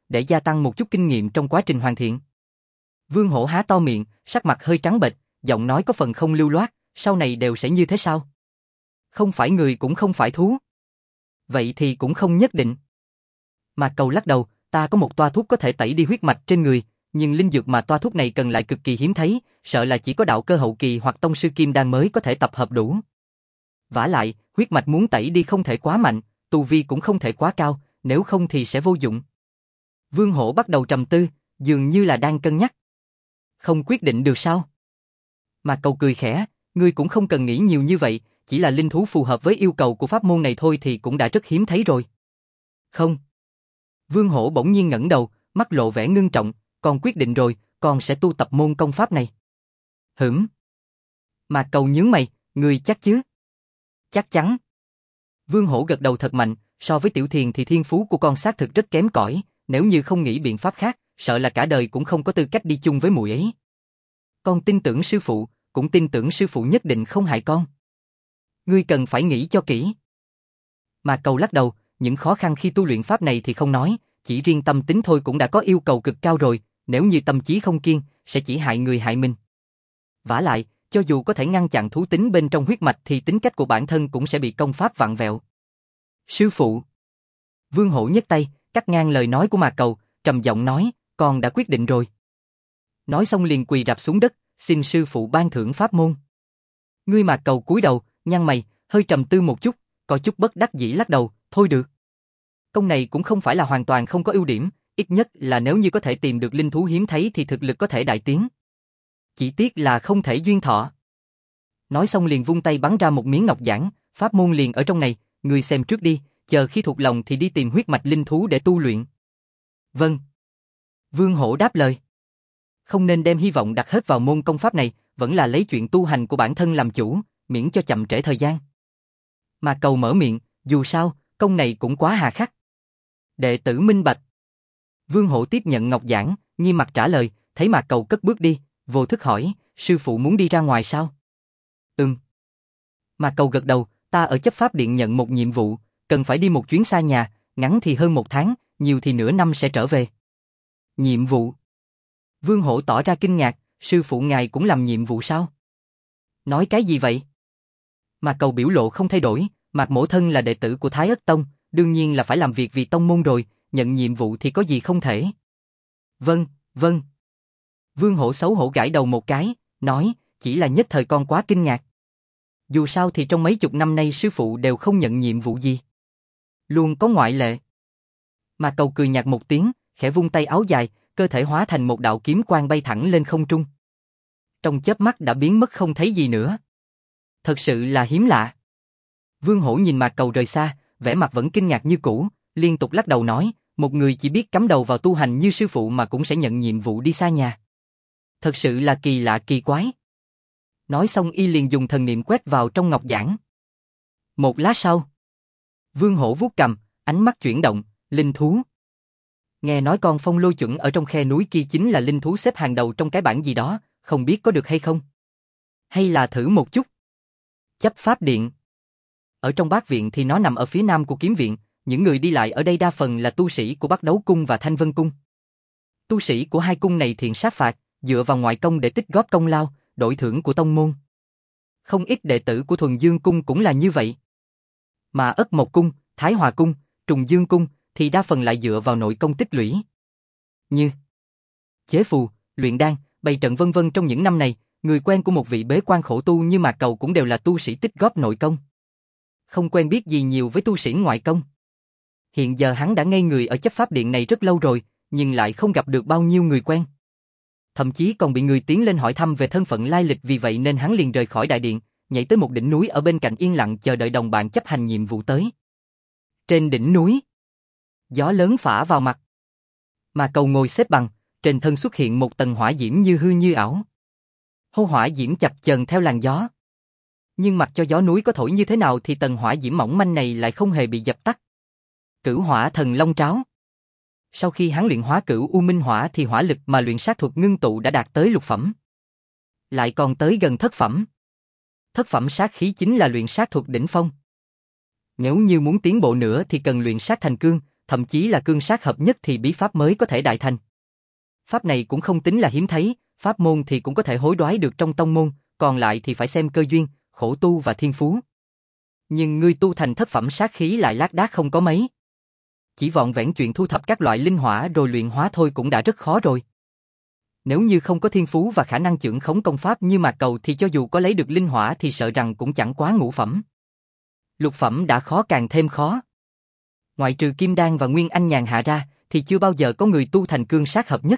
để gia tăng một chút kinh nghiệm trong quá trình hoàn thiện. Vương Hổ há to miệng, sắc mặt hơi trắng bệch, giọng nói có phần không lưu loát, sau này đều sẽ như thế sao? Không phải người cũng không phải thú. Vậy thì cũng không nhất định. Mạc Cầu lắc đầu, ta có một toa thuốc có thể tẩy đi huyết mạch trên người, nhưng linh dược mà toa thuốc này cần lại cực kỳ hiếm thấy, sợ là chỉ có đạo cơ hậu kỳ hoặc tông sư kim đan mới có thể tập hợp đủ. Vả lại, huyết mạch muốn tẩy đi không thể quá mạnh, tu vi cũng không thể quá cao, nếu không thì sẽ vô dụng. Vương Hổ bắt đầu trầm tư, dường như là đang cân nhắc. Không quyết định được sao? Mạc Cầu cười khẽ, ngươi cũng không cần nghĩ nhiều như vậy, chỉ là linh thú phù hợp với yêu cầu của pháp môn này thôi thì cũng đã rất hiếm thấy rồi. Không. Vương Hổ bỗng nhiên ngẩng đầu, mắt lộ vẻ ngưng trọng, con quyết định rồi, con sẽ tu tập môn công pháp này. Hửm. Mạc Cầu nhướng mày, ngươi chắc chứ? Chắc chắn. Vương Hổ gật đầu thật mạnh, so với Tiểu Thiền thì thiên phú của con xác thực rất kém cỏi, nếu như không nghĩ biện pháp khác, sợ là cả đời cũng không có tư cách đi chung với muội ấy. Con tin tưởng sư phụ, cũng tin tưởng sư phụ nhất định không hại con. Ngươi cần phải nghĩ cho kỹ. Mạc Cầu lắc đầu, những khó khăn khi tu luyện pháp này thì không nói, chỉ riêng tâm tính thôi cũng đã có yêu cầu cực cao rồi, nếu như tâm trí không kiên, sẽ chỉ hại người hại mình. Vả lại, cho dù có thể ngăn chặn thú tính bên trong huyết mạch thì tính cách của bản thân cũng sẽ bị công pháp vặn vẹo. Sư phụ. Vương Hổ nhấc tay, cắt ngang lời nói của Mạc Cầu, trầm giọng nói, con đã quyết định rồi. Nói xong liền quỳ rạp xuống đất, xin sư phụ ban thưởng pháp môn. Ngươi Mạc Cầu cúi đầu, nhăn mày, hơi trầm tư một chút, có chút bất đắc dĩ lắc đầu, thôi được. Công này cũng không phải là hoàn toàn không có ưu điểm, ít nhất là nếu như có thể tìm được linh thú hiếm thấy thì thực lực có thể đại tiến. Chỉ tiếc là không thể duyên thọ. Nói xong liền vung tay bắn ra một miếng ngọc giản, pháp môn liền ở trong này, ngươi xem trước đi, chờ khi thuộc lòng thì đi tìm huyết mạch linh thú để tu luyện. Vâng. Vương Hổ đáp lời. Không nên đem hy vọng đặt hết vào môn công pháp này, vẫn là lấy chuyện tu hành của bản thân làm chủ, miễn cho chậm trễ thời gian. Mà Cầu mở miệng, dù sao, công này cũng quá hà khắc. Đệ tử minh bạch. Vương Hổ tiếp nhận ngọc giản, nghiêm mặt trả lời, thấy Mạc Cầu cất bước đi, vô thức hỏi, sư phụ muốn đi ra ngoài sao? Mạc Cầu gật đầu, ta ở chấp pháp điện nhận một nhiệm vụ, cần phải đi một chuyến xa nhà, ngắn thì hơn 1 tháng, nhiều thì nửa năm sẽ trở về. Nhiệm vụ? Vương Hổ tỏ ra kinh ngạc, sư phụ ngài cũng làm nhiệm vụ sao? Nói cái gì vậy? Mạc Cầu biểu lộ không thay đổi, Mạc Mỗ Thân là đệ tử của Thái Ất Tông, đương nhiên là phải làm việc vì tông môn rồi, nhận nhiệm vụ thì có gì không thể. Vâng, vâng. Vương Hổ xấu hổ gãi đầu một cái, nói, chỉ là nhất thời con quá kinh ngạc. Dù sao thì trong mấy chục năm nay sư phụ đều không nhận nhiệm vụ gì. Luôn có ngoại lệ. Mạc Cầu cười nhạt một tiếng, khẽ vung tay áo dài, cơ thể hóa thành một đạo kiếm quang bay thẳng lên không trung. Trong chớp mắt đã biến mất không thấy gì nữa. Thật sự là hiếm lạ. Vương Hổ nhìn Mạc Cầu rời xa, vẻ mặt vẫn kinh ngạc như cũ, liên tục lắc đầu nói, một người chỉ biết cắm đầu vào tu hành như sư phụ mà cũng sẽ nhận nhiệm vụ đi xa nhà. Thật sự là kỳ lạ kỳ quái. Nói xong y liền dùng thần niệm quét vào trong ngọc giản. Một lát sau, Vương Hổ vuốt cằm, ánh mắt chuyển động, linh thú. Nghe nói con phong lôi chuẩn ở trong khe núi kia chính là linh thú xếp hàng đầu trong cái bảng gì đó, không biết có được hay không? Hay là thử một chút? Chấp pháp điện. Ở trong bát viện thì nó nằm ở phía nam của kiếm viện, những người đi lại ở đây đa phần là tu sĩ của Bắc Đấu Cung và Thanh Vân Cung. Tu sĩ của hai cung này thiện sát phạt, dựa vào ngoại công để tích góp công lao, đổi thưởng của tông môn. Không ít đệ tử của Thuần Dương Cung cũng là như vậy. Mà Ất Mộc Cung, Thái Hòa Cung, Trùng Dương Cung thì đa phần lại dựa vào nội công tích lũy. Như chế phù, luyện đan, bày trận vân vân. Trong những năm này, người quen của một vị bế quan khổ tu như Mạc Cầu cũng đều là tu sĩ tích góp nội công. Không quen biết gì nhiều với tu sĩ ngoại công. Hiện giờ hắn đã ngây người ở chấp pháp điện này rất lâu rồi, nhưng lại không gặp được bao nhiêu người quen. Thậm chí còn bị người tiến lên hỏi thăm về thân phận lai lịch, vì vậy nên hắn liền rời khỏi đại điện, nhảy tới một đỉnh núi ở bên cạnh yên lặng chờ đợi đồng bạn chấp hành nhiệm vụ tới. Trên đỉnh núi, gió lớn phả vào mặt. Mà Cầu ngồi xếp bằng, trên thân xuất hiện một tầng hỏa diễm như hư như ảo. Hô hỏa diễm chập chờn theo làn gió. Nhưng mặc cho gió núi có thổi như thế nào thì tầng hỏa diễm mỏng manh này lại không hề bị dập tắt. Cửu hỏa thần long tráo. Sau khi hắn luyện hóa cửu u minh hỏa thì hỏa lực mà luyện sát thuật ngưng tụ đã đạt tới lục phẩm. Lại còn tới gần thất phẩm. Thất phẩm sát khí chính là luyện sát thuật đỉnh phong. Nếu như muốn tiến bộ nữa thì cần luyện sát thành cương, thậm chí là cương sát hợp nhất thì bí pháp mới có thể đại thành. Pháp này cũng không tính là hiếm thấy, pháp môn thì cũng có thể hối đoái được trong tông môn, còn lại thì phải xem cơ duyên, khổ tu và thiên phú. Nhưng ngươi tu thành thất phẩm sát khí lại lác đác không có mấy. Chỉ vọn vẹn chuyện thu thập các loại linh hỏa rồi luyện hóa thôi cũng đã rất khó rồi. Nếu như không có thiên phú và khả năng chưởng khống công pháp như Mạc Cầu thì cho dù có lấy được linh hỏa thì sợ rằng cũng chẳng quá ngũ phẩm. Lục phẩm đã khó càng thêm khó. Ngoại trừ Kim Đan và Nguyên Anh nhàn hạ ra thì chưa bao giờ có người tu thành cương sát hợp nhất.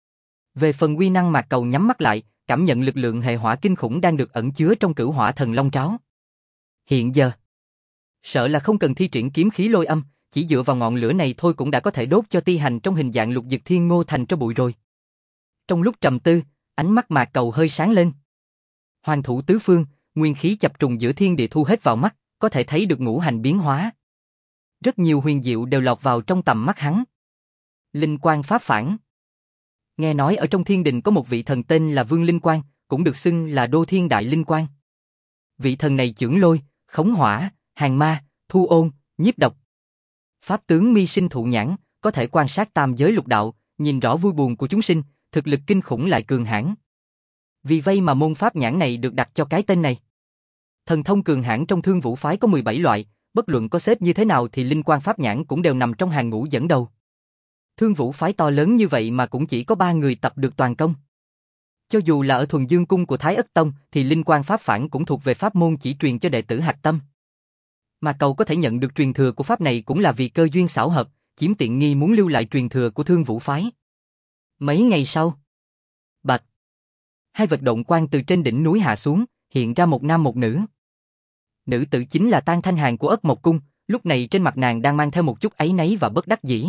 Về phần uy năng Mạc Cầu nhắm mắt lại, cảm nhận lực lượng hệ hỏa kinh khủng đang được ẩn chứa trong Cửu Hỏa Thần Long Tráo. Hiện giờ, sợ là không cần thi triển kiếm khí lôi âm, chỉ dựa vào ngọn lửa này thôi cũng đã có thể đốt cho ti hành trong hình dạng Lục Dực Thiên Ngô thành tro bụi rồi. Trong lúc trầm tư, ánh mắt Mạc Cầu hơi sáng lên. Hoàng thủ tứ phương, nguyên khí chập trùng giữa thiên địa thu hết vào mắt, có thể thấy được ngũ hành biến hóa. Rất nhiều huyền diệu đều lọt vào trong tầm mắt hắn. Linh Quang pháp phản. Nghe nói ở trong thiên đình có một vị thần tên là Vương Linh Quang, cũng được xưng là Đô Thiên Đại Linh Quang. Vị thần này chưởng lôi, khống hỏa, hàng ma, thu ôn, nhiếp độc. Pháp tướng mi sinh thụ nhãn, có thể quan sát tam giới lục đạo, nhìn rõ vui buồn của chúng sinh, thực lực kinh khủng lại cường hãn. Vì vậy mà môn pháp nhãn này được đặt cho cái tên này. Thần thông cường hãn trong Thương Vũ phái có 17 loại, bất luận có xếp như thế nào thì linh quang pháp nhãn cũng đều nằm trong hàng ngũ dẫn đầu. Thương Vũ phái to lớn như vậy mà cũng chỉ có 3 người tập được toàn công. Cho dù là ở Thuần Dương cung của Thái Ất Tông thì linh quang pháp phản cũng thuộc về pháp môn chỉ truyền cho đệ tử hạch tâm. Mà cậu có thể nhận được truyền thừa của pháp này cũng là vì cơ duyên xảo hợp, chiếm tiện nghi muốn lưu lại truyền thừa của Thương Vũ phái. Mấy ngày sau, bạch, hai vật động quang từ trên đỉnh núi hạ xuống, hiện ra một nam một nữ. Nữ tử chính là Tang Thanh Hàn của Ất Mộc cung, lúc này trên mặt nàng đang mang theo một chút áy náy và bất đắc dĩ.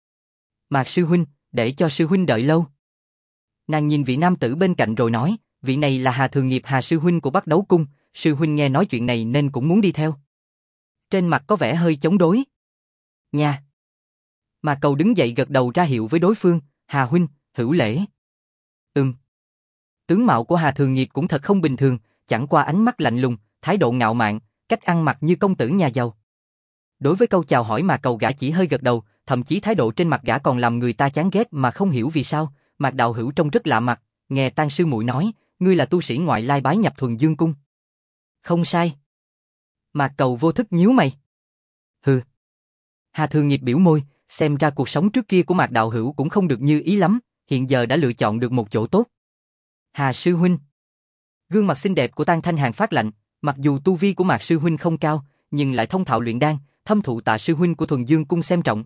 Mạc sư huynh, để cho sư huynh đợi lâu. Nàng nhìn vị nam tử bên cạnh rồi nói, vị này là Hà Thường Nghiệp Hà sư huynh của Bắc Đấu cung, sư huynh nghe nói chuyện này nên cũng muốn đi theo. Trên mặt có vẻ hơi chống đối. Nha. Mà Cầu đứng dậy gật đầu ra hiệu với đối phương, Hà huynh, hữu lễ. Tướng mạo của Hà Thường Nghiệp cũng thật không bình thường, chẳng qua ánh mắt lạnh lùng, thái độ ngạo mạn, cách ăn mặc như công tử nhà giàu. Đối với câu chào hỏi mà Cầu gã chỉ hơi gật đầu, thậm chí thái độ trên mặt gã còn làm người ta chán ghét mà không hiểu vì sao. Mạc đạo hữu trông rất lạ mặt, nghe Tang sư muội nói, ngươi là tu sĩ ngoại lai bái nhập Thuần Dương cung. Không sai. Mạc Cầu vô thức nhíu mày. Hừ. Hà Thường Nghiệp biểu môi, xem ra cuộc sống trước kia của Mạc đạo hữu cũng không được như ý lắm, hiện giờ đã lựa chọn được một chỗ tốt. Hà sư huynh. Gương mặt xinh đẹp của Tang Thanh Hàn phát lạnh, mặc dù tu vi của Mạc sư huynh không cao, nhưng lại thông thạo luyện đan, thâm thụ Tạ sư huynh của Thuần Dương cung xem trọng.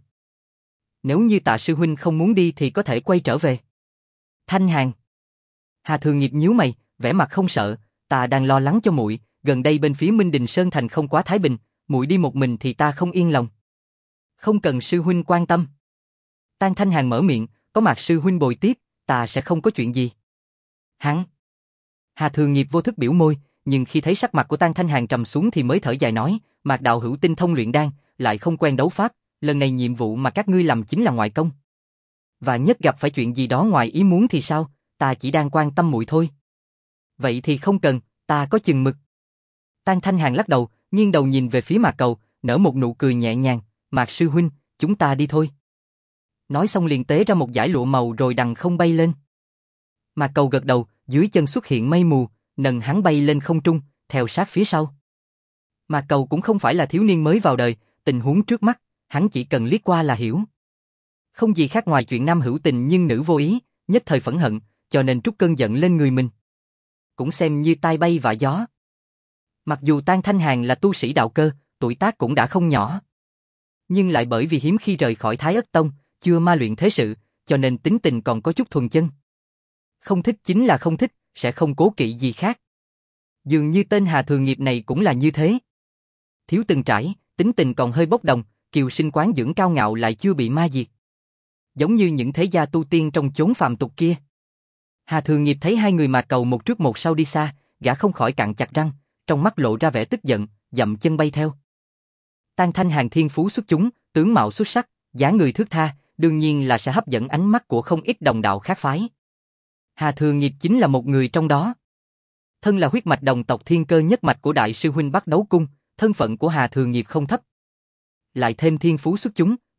Nếu như Tạ sư huynh không muốn đi thì có thể quay trở về. Thanh Hàn. Hà Thường Nghiệp nhíu mày, vẻ mặt không sợ, ta đang lo lắng cho muội, gần đây bên phía Minh Đình Sơn thành không quá thái bình, muội đi một mình thì ta không yên lòng. Không cần sư huynh quan tâm. Tang Thanh Hàn mở miệng, có Mạc sư huynh bồi tiếp, ta sẽ không có chuyện gì. Hắn. Hà Thường Nghiệp vô thức biểu môi, nhưng khi thấy sắc mặt của Tang Thanh Hàn trầm xuống thì mới thở dài nói, Mạc đạo hữu tinh thông luyện đan, lại không quen đấu pháp, lần này nhiệm vụ mà các ngươi làm chính là ngoại công. Và nhất gặp phải chuyện gì đó ngoài ý muốn thì sao, ta chỉ đang quan tâm muội thôi. Vậy thì không cần, ta có chừng mực. Tang Thanh Hàn lắc đầu, nghiêng đầu nhìn về phía Mạc Cầu, nở một nụ cười nhẹ nhàng, Mạc sư huynh, chúng ta đi thôi. Nói xong liền tế ra một dải lụa màu rồi đằng không bay lên. Mạc Cầu gật đầu, dưới chân xuất hiện mây mù, nâng hắn bay lên không trung, theo sát phía sau. Mạc Cầu cũng không phải là thiếu niên mới vào đời, tình huống trước mắt, hắn chỉ cần liếc qua là hiểu. Không gì khác ngoài chuyện nam hữu tình nhưng nữ vô ý, nhất thời phẫn hận, cho nên trút cơn giận lên người mình. Cũng xem như tai bay vạ gió. Mặc dù Tang Thanh Hàn là tu sĩ đạo cơ, tuổi tác cũng đã không nhỏ. Nhưng lại bởi vì hiếm khi rời khỏi Thái Ất Tông, chưa ma luyện thế sự, cho nên tính tình còn có chút thuần chân. Không thích chính là không thích, sẽ không cố kỵ gì khác. Dường như tên Hà Thường Nghiệp này cũng là như thế. Thiếu từng trải, tính tình còn hơi bốc đồng, kiều sinh quán dưỡng cao ngạo lại chưa bị ma diệt. Giống như những thế gia tu tiên trong chốn phàm tục kia. Hà Thường Nghiệp thấy hai người Mạc Cầu một trước một sau đi xa, gã không khỏi cặn chặt răng, trong mắt lộ ra vẻ tức giận, dậm chân bay theo. Tang Thanh Hàn thiên phú xuất chúng, tướng mạo xuất sắc, dáng người thướt tha, đương nhiên là sẽ hấp dẫn ánh mắt của không ít đồng đạo khác phái. Hà Thường Nghiệp chính là một người trong đó. Thân là huyết mạch đồng tộc thiên cơ nhất mạch của đại sư huynh Bắc Đấu cung, thân phận của Hà Thường Nghiệp không thấp. Lại thêm thiên phú xuất chúng,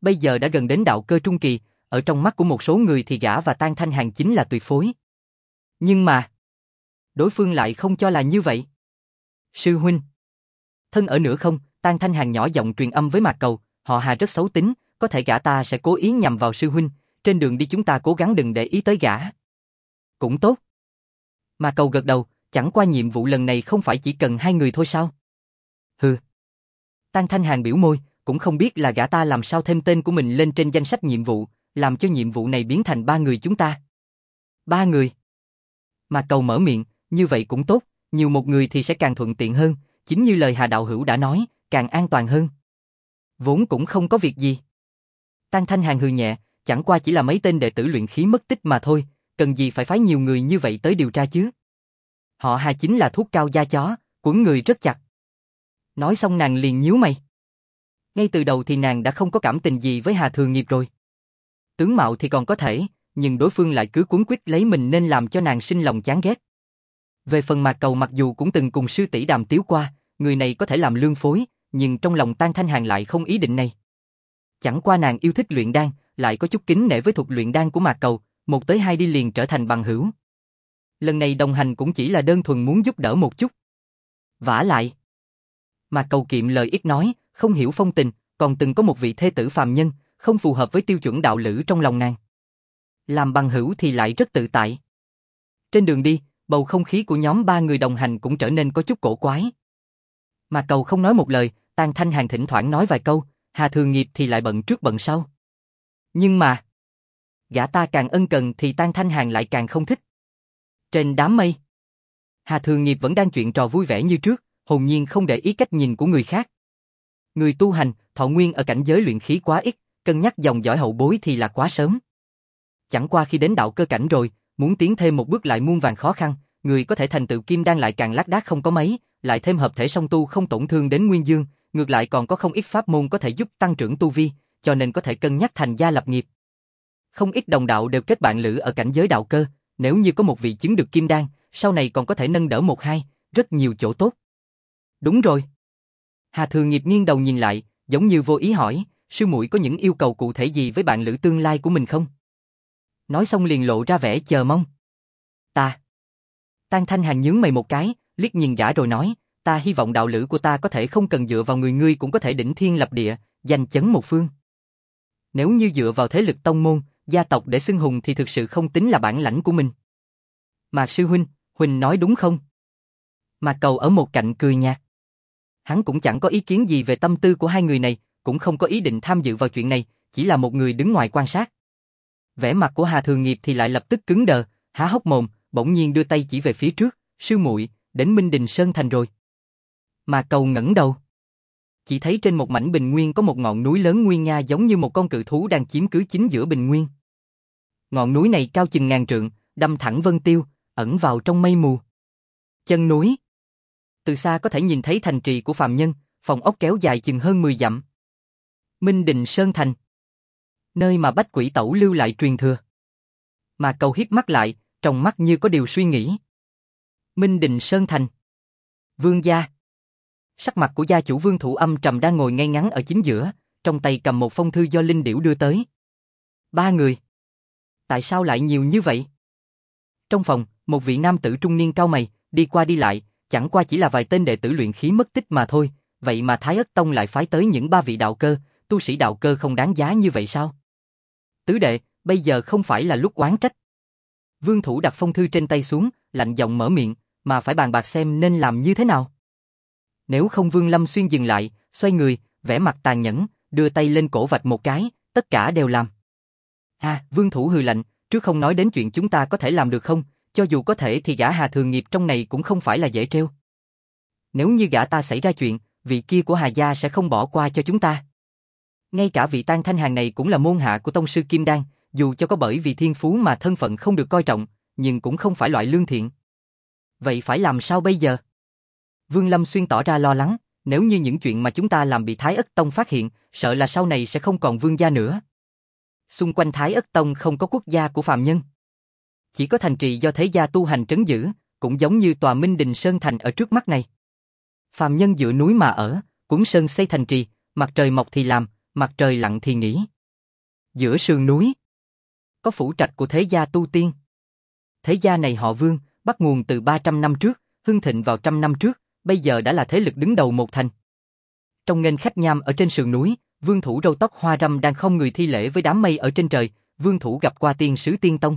bây giờ đã gần đến đạo cơ trung kỳ, ở trong mắt của một số người thì gã và Tang Thanh Hàn chính là tuyệt phối. Nhưng mà, đối phương lại không cho là như vậy. Sư huynh. Thân ở nữa không, Tang Thanh Hàn nhỏ giọng truyền âm với Mạc Cầu, họ Hà rất xấu tính, có thể gã ta sẽ cố ý nhằm vào sư huynh, trên đường đi chúng ta cố gắng đừng để ý tới gã. Cũng tốt. Mạc Cầu gật đầu, chẳng qua nhiệm vụ lần này không phải chỉ cần 2 người thôi sao? Hừ. Tang Thanh Hàn biểu môi, cũng không biết là gã ta làm sao thêm tên của mình lên trên danh sách nhiệm vụ, làm cho nhiệm vụ này biến thành 3 người chúng ta. 3 người. Mạc Cầu mở miệng, như vậy cũng tốt, nhiều một người thì sẽ càng thuận tiện hơn, chính như lời Hà đạo hữu đã nói, càng an toàn hơn. Vốn cũng không có việc gì. Tang Thanh Hàn hừ nhẹ, chẳng qua chỉ là mấy tên đệ tử luyện khí mất tích mà thôi, cần gì phải phái nhiều người như vậy tới điều tra chứ. Họ Hà chính là thuốc cao da chó, quấn người rất chặt. Nói xong nàng liền nhíu mày. Ngay từ đầu thì nàng đã không có cảm tình gì với Hà Thường Nghiệp rồi. Tướng mạo thì còn có thể, nhưng đối phương lại cứ cuống quýt lấy mình nên làm cho nàng sinh lòng chán ghét. Về phần Mạc Cầu mặc dù cũng từng cùng sư tỷ đàm tiếu qua, người này có thể làm lương phối, nhưng trong lòng Tang Thanh Hàn lại không ý định này. Chẳng qua nàng yêu thích luyện đan, lại có chút kính nể với thuật luyện đan của Mạc Cầu, 1 tới 2 đi liền trở thành bằng hữu. Lần này đồng hành cũng chỉ là đơn thuần muốn giúp đỡ một chút. Vả lại, Mạc Cầu kiệm lời ít nói, không hiểu phong tình, còn từng có một vị thê tử phàm nhân, không phù hợp với tiêu chuẩn đạo lữ trong lòng nàng. Làm bằng hữu thì lại rất tự tại. Trên đường đi, bầu không khí của nhóm 3 người đồng hành cũng trở nên có chút cổ quái. Mạc Cầu không nói một lời, Tang Thanh Hàn thỉnh thoảng nói vài câu, Hà Thường Nghiệp thì lại bận trước bận sau. Nhưng mà, gã ta càng ân cần thì Tang Thanh Hàn lại càng không thích. Trên đám mây, Hà Thường Nghiệp vẫn đang chuyện trò vui vẻ như trước, hồn nhiên không để ý cách nhìn của người khác. Người tu hành, thọ nguyên ở cảnh giới luyện khí quá ít, cân nhắc dòng dõi hậu bối thì là quá sớm. Chẳng qua khi đến đạo cơ cảnh rồi, muốn tiến thêm một bước lại muôn vàn khó khăn, người có thể thành tựu kim đan lại càng lác đác không có mấy, lại thêm hợp thể song tu không tổn thương đến nguyên dương, ngược lại còn có không ít pháp môn có thể giúp tăng trưởng tu vi, cho nên có thể cân nhắc thành gia lập nghiệp. Không ít đồng đạo đều kết bạn lữ ở cảnh giới đạo cơ, nếu như có một vị chứng được kim đan, sau này còn có thể nâng đỡ một hai, rất nhiều chỗ tốt. Đúng rồi. Hà Thường Nghiệp nghiêng đầu nhìn lại, giống như vô ý hỏi, sư muội có những yêu cầu cụ thể gì với bạn lữ tương lai của mình không? Nói xong liền lộ ra vẻ chờ mong. Tang Thanh Hàn nhướng mày một cái, liếc nhìn gã rồi nói, ta hy vọng đạo lữ của ta có thể không cần dựa vào người ngươi cũng có thể đỉnh thiên lập địa, giành chấn một phương. Nếu như dựa vào thế lực tông môn, gia tộc để xưng hùng thì thực sự không tính là bản lãnh của mình. Mạc sư huynh, huynh nói đúng không? Mạc Cầu ở một cạnh cười nhạt. Hắn cũng chẳng có ý kiến gì về tâm tư của hai người này, cũng không có ý định tham dự vào chuyện này, chỉ là một người đứng ngoài quan sát. Vẻ mặt của Hà Thường Nghiệp thì lại lập tức cứng đờ, há hốc mồm, bỗng nhiên đưa tay chỉ về phía trước, sư muội, đến Minh Đình Sơn Thành rồi. Mạc Cầu ngẩng đầu. Chỉ thấy trên một mảnh bình nguyên có một ngọn núi lớn nguy nga giống như một con cự thú đang chiếm cứ chính giữa bình nguyên. Ngọn núi này cao chừng ngàn trượng, đâm thẳng vân tiêu, ẩn vào trong mây mù. Chân núi. Từ xa có thể nhìn thấy thành trì của phàm nhân, phòng ốc kéo dài chừng hơn 10 dặm. Minh Đình Sơn Thành. Nơi mà Bách Quỷ Tẩu lưu lại truyền thừa. Mạc Cầu híp mắt lại, trong mắt như có điều suy nghĩ. Minh Đình Sơn Thành. Vương gia. Sắc mặt của gia chủ Vương Thủ Âm trầm đang ngồi ngay ngắn ở chính giữa, trong tay cầm một phong thư do Linh Điểu đưa tới. 3 người. Tại sao lại nhiều như vậy? Trong phòng, một vị nam tử trung niên cau mày, đi qua đi lại, chẳng qua chỉ là vài tên đệ tử luyện khí mất tích mà thôi, vậy mà Thái Ất Tông lại phái tới những 3 vị đạo cơ, tu sĩ đạo cơ không đáng giá như vậy sao? Tứ đệ, bây giờ không phải là lúc oán trách. Vương Thủ đặt phong thư trên tay xuống, lạnh giọng mở miệng, mà phải bàn bạc xem nên làm như thế nào. Nếu không Vương Lâm Xuyên dừng lại, xoay người, vẻ mặt tàn nhẫn, đưa tay lên cổ vạch một cái, tất cả đều làm. Vương Thủ hừ lạnh, trước không nói đến chuyện chúng ta có thể làm được không, cho dù có thể thì gã Hà Thường Nghiệp trong này cũng không phải là dễ treo. Nếu như gã ta xảy ra chuyện, vị kia của Hà gia sẽ không bỏ qua cho chúng ta. Ngay cả vị Tang Thanh Hàn này cũng là môn hạ của tông sư Kim Đan, dù cho có bởi vì thiên phú mà thân phận không được coi trọng, nhưng cũng không phải loại lương thiện. Vậy phải làm sao bây giờ? Vương Lâm Xuyên tỏ ra lo lắng, nếu như những chuyện mà chúng ta làm bị Thái Ất Tông phát hiện, sợ là sau này sẽ không còn vương gia nữa. Xung quanh Thái Ất Tông không có quốc gia của phàm nhân. Chỉ có thành trì do thế gia tu hành trấn giữ, cũng giống như tòa Minh Đình Sơn Thành ở trước mắt này. Phàm nhân dựa núi mà ở, Quấn Sơn xây thành trì, mặt trời mọc thì làm, mặt trời lặn thì nghỉ. Giữa sườn núi, có phủ trạch của thế gia tu tiên. Thế gia này họ Vương, bắt nguồn từ 300 năm trước, hưng thịnh vào 100 năm trước, bây giờ đã là thế lực đứng đầu một thành. Trong nghênh khách nham ở trên sườn núi, Vương thủ râu tóc hoa râm đang không người thi lễ với đám mây ở trên trời, Vương thủ gặp qua tiên sứ tiên tông.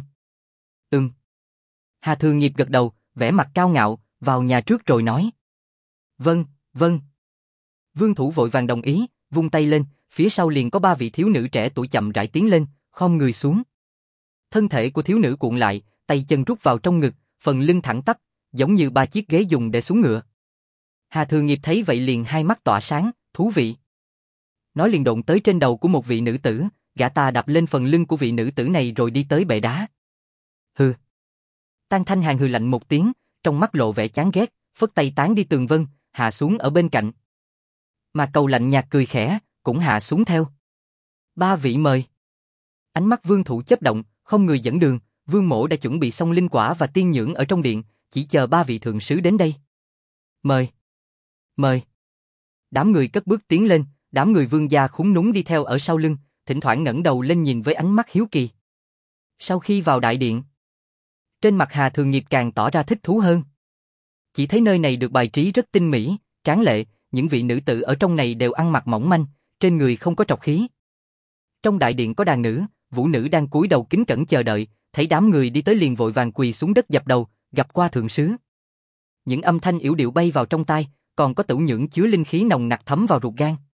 Hà Thường Nghiệp gật đầu, vẻ mặt cao ngạo, vào nhà trước rồi nói. Vâng, vâng. Vương thủ vội vàng đồng ý, vung tay lên, phía sau liền có 3 vị thiếu nữ trẻ tuổi chậm rãi tiến lên, khom người xuống. Thân thể của thiếu nữ cuộn lại, tay chân rút vào trong ngực, phần lưng thẳng tắp, giống như 3 chiếc ghế dùng để xuống ngựa. Hà Thường Nghiệp thấy vậy liền hai mắt tỏa sáng, thú vị. Nó liền độn tới trên đầu của một vị nữ tử, gã ta đạp lên phần lưng của vị nữ tử này rồi đi tới bệ đá. Hừ. Tang Thanh Hàn hừ lạnh một tiếng, trong mắt lộ vẻ chán ghét, phất tay tán đi Tường Vân, hạ xuống ở bên cạnh. Mà Cầu lạnh nhạt cười khẽ, cũng hạ xuống theo. 3 vị mời. Ánh mắt Vương thủ chớp động, không người dẫn đường, Vương mỗ đã chuẩn bị xong linh quả và tiên nhưỡng ở trong điện, chỉ chờ 3 vị thượng sứ đến đây. Mời. Mời. Đám người cất bước tiến lên, đám người Vương gia khúm núm đi theo ở sau lưng, thỉnh thoảng ngẩng đầu lên nhìn với ánh mắt hiếu kỳ. Sau khi vào đại điện, trên mặt Hà Thường Nghiệp càng tỏ ra thích thú hơn. Chỉ thấy nơi này được bài trí rất tinh mỹ, tráng lệ, những vị nữ tử ở trong này đều ăn mặc mỏng manh, trên người không có trọc khí. Trong đại điện có đàn nữ, vũ nữ đang cúi đầu kính cẩn chờ đợi, thấy đám người đi tới liền vội vàng quỳ xuống đất dập đầu, gặp qua thượng sứ. Những âm thanh yểu điệu bay vào trong tai, còn có tửu nhưỡng chứa linh khí nồng nặc thấm vào ruột gan.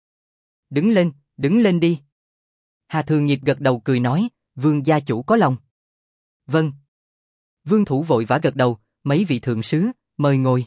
Đứng lên đi. Hà Thường Nghiệp gật đầu cười nói, Vương gia chủ có lòng. Vâng. Vương thủ vội vã gật đầu, mấy vị thượng sứ, mời ngồi.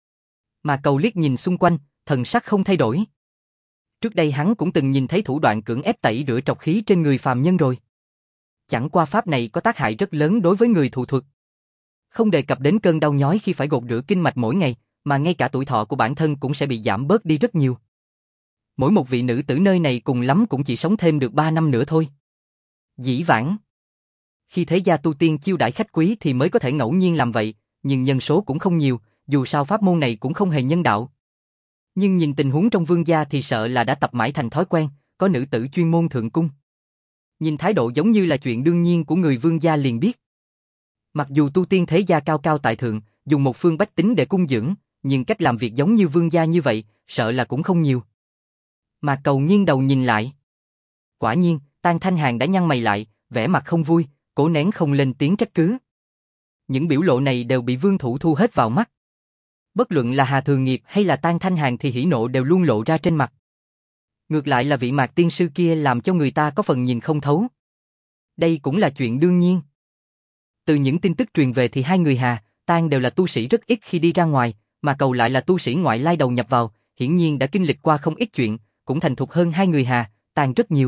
Mà Cầu liếc nhìn xung quanh, thần sắc không thay đổi. Trước đây hắn cũng từng nhìn thấy thủ đoạn cưỡng ép tẩy rửa trọc khí trên người phàm nhân rồi. Chẳng qua pháp này có tác hại rất lớn đối với người thụ thuật. Không đề cập đến cơn đau nhói khi phải gột rửa kinh mạch mỗi ngày, mà ngay cả tuổi thọ của bản thân cũng sẽ bị giảm bớt đi rất nhiều. Mỗi một vị nữ tử nơi này cùng lắm cũng chỉ sống thêm được 3 năm nữa thôi. Dĩ vãng, khi thế gia tu tiên chiêu đãi khách quý thì mới có thể ngẫu nhiên làm vậy, nhưng nhân số cũng không nhiều, dù sao pháp môn này cũng không hề nhân đạo. Nhưng nhìn tình huống trong Vương gia thì sợ là đã tập mãi thành thói quen, có nữ tử chuyên môn thượng cung. Nhìn thái độ giống như là chuyện đương nhiên của người Vương gia liền biết. Mặc dù tu tiên thế gia cao cao tại thượng, dùng một phương bách tính để cung dưỡng, nhưng cách làm việc giống như Vương gia như vậy, sợ là cũng không nhiều. Mà Cầu nghiêng đầu nhìn lại. Quả nhiên, Tang Thanh Hàn đã nhăn mày lại, vẻ mặt không vui, cố nén không lên tiếng trách cứ. Những biểu lộ này đều bị Vương thủ thu hết vào mắt. Bất luận là Hà Thường Nghiệp hay là Tang Thanh Hàn thì hỉ nộ đều luôn lộ ra trên mặt. Ngược lại là vị Mạc tiên sư kia làm cho người ta có phần nhìn không thấu. Đây cũng là chuyện đương nhiên. Từ những tin tức truyền về thì hai người Hà, Tang đều là tu sĩ rất ít khi đi ra ngoài, mà Cầu lại là tu sĩ ngoại lai đầu nhập vào, hiển nhiên đã kinh lịch qua không ít chuyện, cũng thành thục hơn hai người Hà, Tang rất nhiều.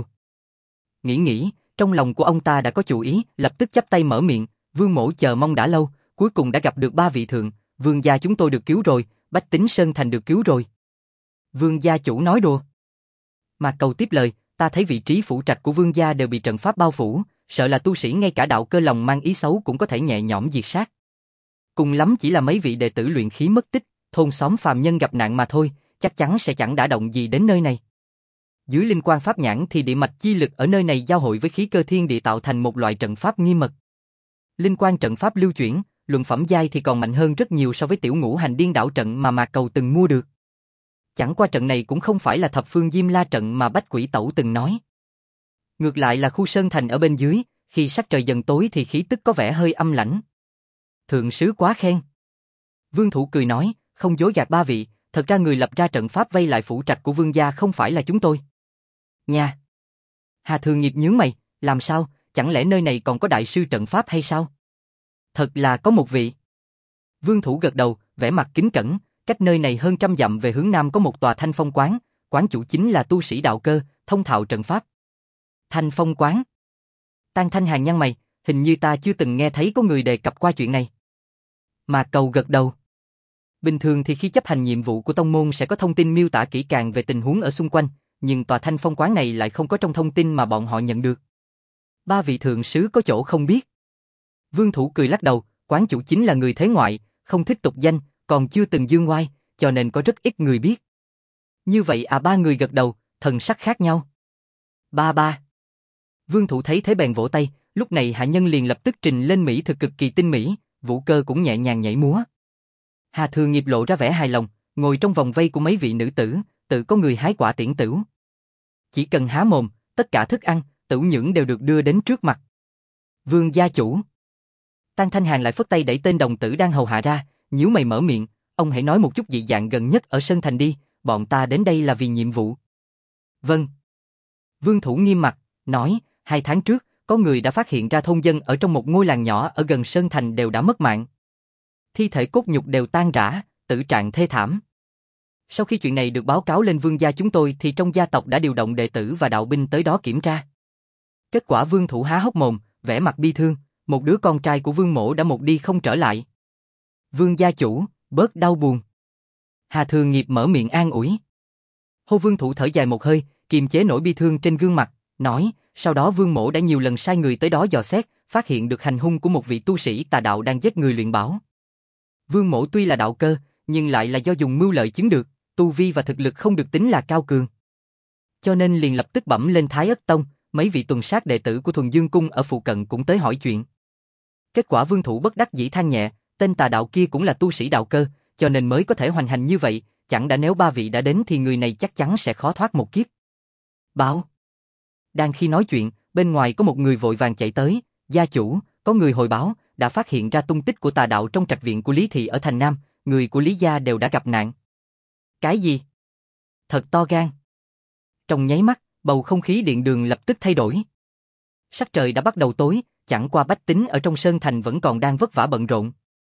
Nghĩ, trong lòng của ông ta đã có chủ ý, lập tức chắp tay mở miệng, Vương mỗ chờ mong đã lâu, cuối cùng đã gặp được 3 vị thượng, Vương gia chúng tôi được cứu rồi, bách tính Sơn Thành được cứu rồi. Vương gia chủ nói đùa. Mà Cầu tiếp lời, ta thấy vị trí phủ trạch của Vương gia đều bị trận pháp bao phủ, sợ là tu sĩ ngay cả đạo cơ lòng mang ý xấu cũng có thể nhẹ nhõm diệt sát. Cùng lắm chỉ là mấy vị đệ tử luyện khí mất tích, thôn xóm phàm nhân gặp nạn mà thôi, chắc chắn sẽ chẳng đả động gì đến nơi này. Dưới linh quan pháp nhãn thì địa mạch chi lực ở nơi này giao hội với khí cơ thiên địa tạo thành một loại trận pháp nghiêm mật. Linh quan trận pháp lưu chuyển, luận phẩm giai thì còn mạnh hơn rất nhiều so với tiểu ngũ hành điên đảo trận mà Mạc Cầu từng mua được. Chẳng qua trận này cũng không phải là thập phương Diêm La trận mà Bách Quỷ Tẩu từng nói. Ngược lại là khu Sơn Thành ở bên dưới, khi sắc trời dần tối thì khí tức có vẻ hơi âm lãnh. Thượng sứ quá khen. Vương thủ cười nói, không dối gạt 3 vị, thật ra người lập ra trận pháp vây lại phủ trạch của Vương gia không phải là chúng tôi. Nha. Hà Thường Nghiệp nhướng mày, làm sao, chẳng lẽ nơi này còn có đại sư trận pháp hay sao? Thật là có một vị. Vương thủ gật đầu, vẻ mặt kính cẩn, cách nơi này hơn 100 dặm về hướng nam có một tòa Thanh Phong quán, quán chủ chính là tu sĩ đạo cơ, thông thạo trận pháp. Thanh Phong quán. Tang Thanh Hàn nhăn mày, hình như ta chưa từng nghe thấy có người đề cập qua chuyện này. Mà Cầu gật đầu. Bình thường thì khi chấp hành nhiệm vụ của tông môn sẽ có thông tin miêu tả kỹ càng về tình huống ở xung quanh, nhưng tòa Thanh Phong quán này lại không có trong thông tin mà bọn họ nhận được. 3 vị thượng sứ có chỗ không biết. Vương thủ cười lắc đầu, quán chủ chính là người thế ngoại, không thích tục danh, còn chưa từng dương oai, cho nên có rất ít người biết. Như vậy à, 3 người gật đầu, thần sắc khác nhau. Ba. Vương Thủ thấy thế bèn vỗ tay, lúc này hạ nhân liền lập tức trình lên mỹ thực cực kỳ tinh mỹ, vũ cơ cũng nhẹ nhàng nhảy múa. Hà Thừa Nghiệp lộ ra vẻ hài lòng, ngồi trong vòng vây của mấy vị nữ tử, tự có người hái quả tiễn tửu. Chỉ cần há mồm, tất cả thức ăn, tửu nhưỡng đều được đưa đến trước mặt. Vương gia chủ. Tang Thanh Hàn lại phất tay đẩy tên đồng tử đang hầu hạ ra, nhíu mày mở miệng, ông hãy nói một chút dị dạng gần nhất ở Sơn Thành đi, bọn ta đến đây là vì nhiệm vụ. Vâng. Vương Thủ nghiêm mặt, nói, 2 tháng trước, có người đã phát hiện ra thôn dân ở trong một ngôi làng nhỏ ở gần Sơn Thành đều đã mất mạng. Thi thể cốt nhục đều tan rã, tử trạng thê thảm. Sau khi chuyện này được báo cáo lên vương gia chúng tôi thì trong gia tộc đã điều động đệ tử và đạo binh tới đó kiểm tra. Kết quả Vương Thủ há hốc mồm, vẻ mặt bi thương, một đứa con trai của Vương Mỗ đã một đi không trở lại. Vương gia chủ, bớt đau buồn. Hà Thừa Nghiệp mở miệng an ủi. Hô Vương Thủ thở dài một hơi, kiềm chế nỗi bi thương trên gương mặt, nói, sau đó Vương Mỗ đã nhiều lần sai người tới đó dò xét, phát hiện được hành hung của một vị tu sĩ tà đạo đang giết người luyện bảo. Vương Mỗ tuy là đạo cơ, nhưng lại là do dùng mưu lợi chứng được, tu vi và thực lực không được tính là cao cường. Cho nên liền lập tức bẩm lên Thái Ất Tông, mấy vị tuần sát đệ tử của Thuần Dương Cung ở phụ cận cũng tới hỏi chuyện. Kết quả Vương Thủ bất đắc dĩ than nhẹ, tên tà đạo kia cũng là tu sĩ đạo cơ, cho nên mới có thể hoành hành như vậy, chẳng đã nếu 3 vị đã đến thì người này chắc chắn sẽ khó thoát một kiếp. Báo. Đang khi nói chuyện, bên ngoài có một người vội vàng chạy tới, gia chủ, có người hồi báo, đã phát hiện ra tung tích của tà đạo trong trạch viện của Lý Thị ở thành Nam, người của Lý gia đều đã gặp nạn. Cái gì? Thật to gan. Trong nháy mắt, bầu không khí điện đường lập tức thay đổi. Sắc trời đã bắt đầu tối, chẳng qua bách tính ở trong Sơn Thành vẫn còn đang vất vả bận rộn.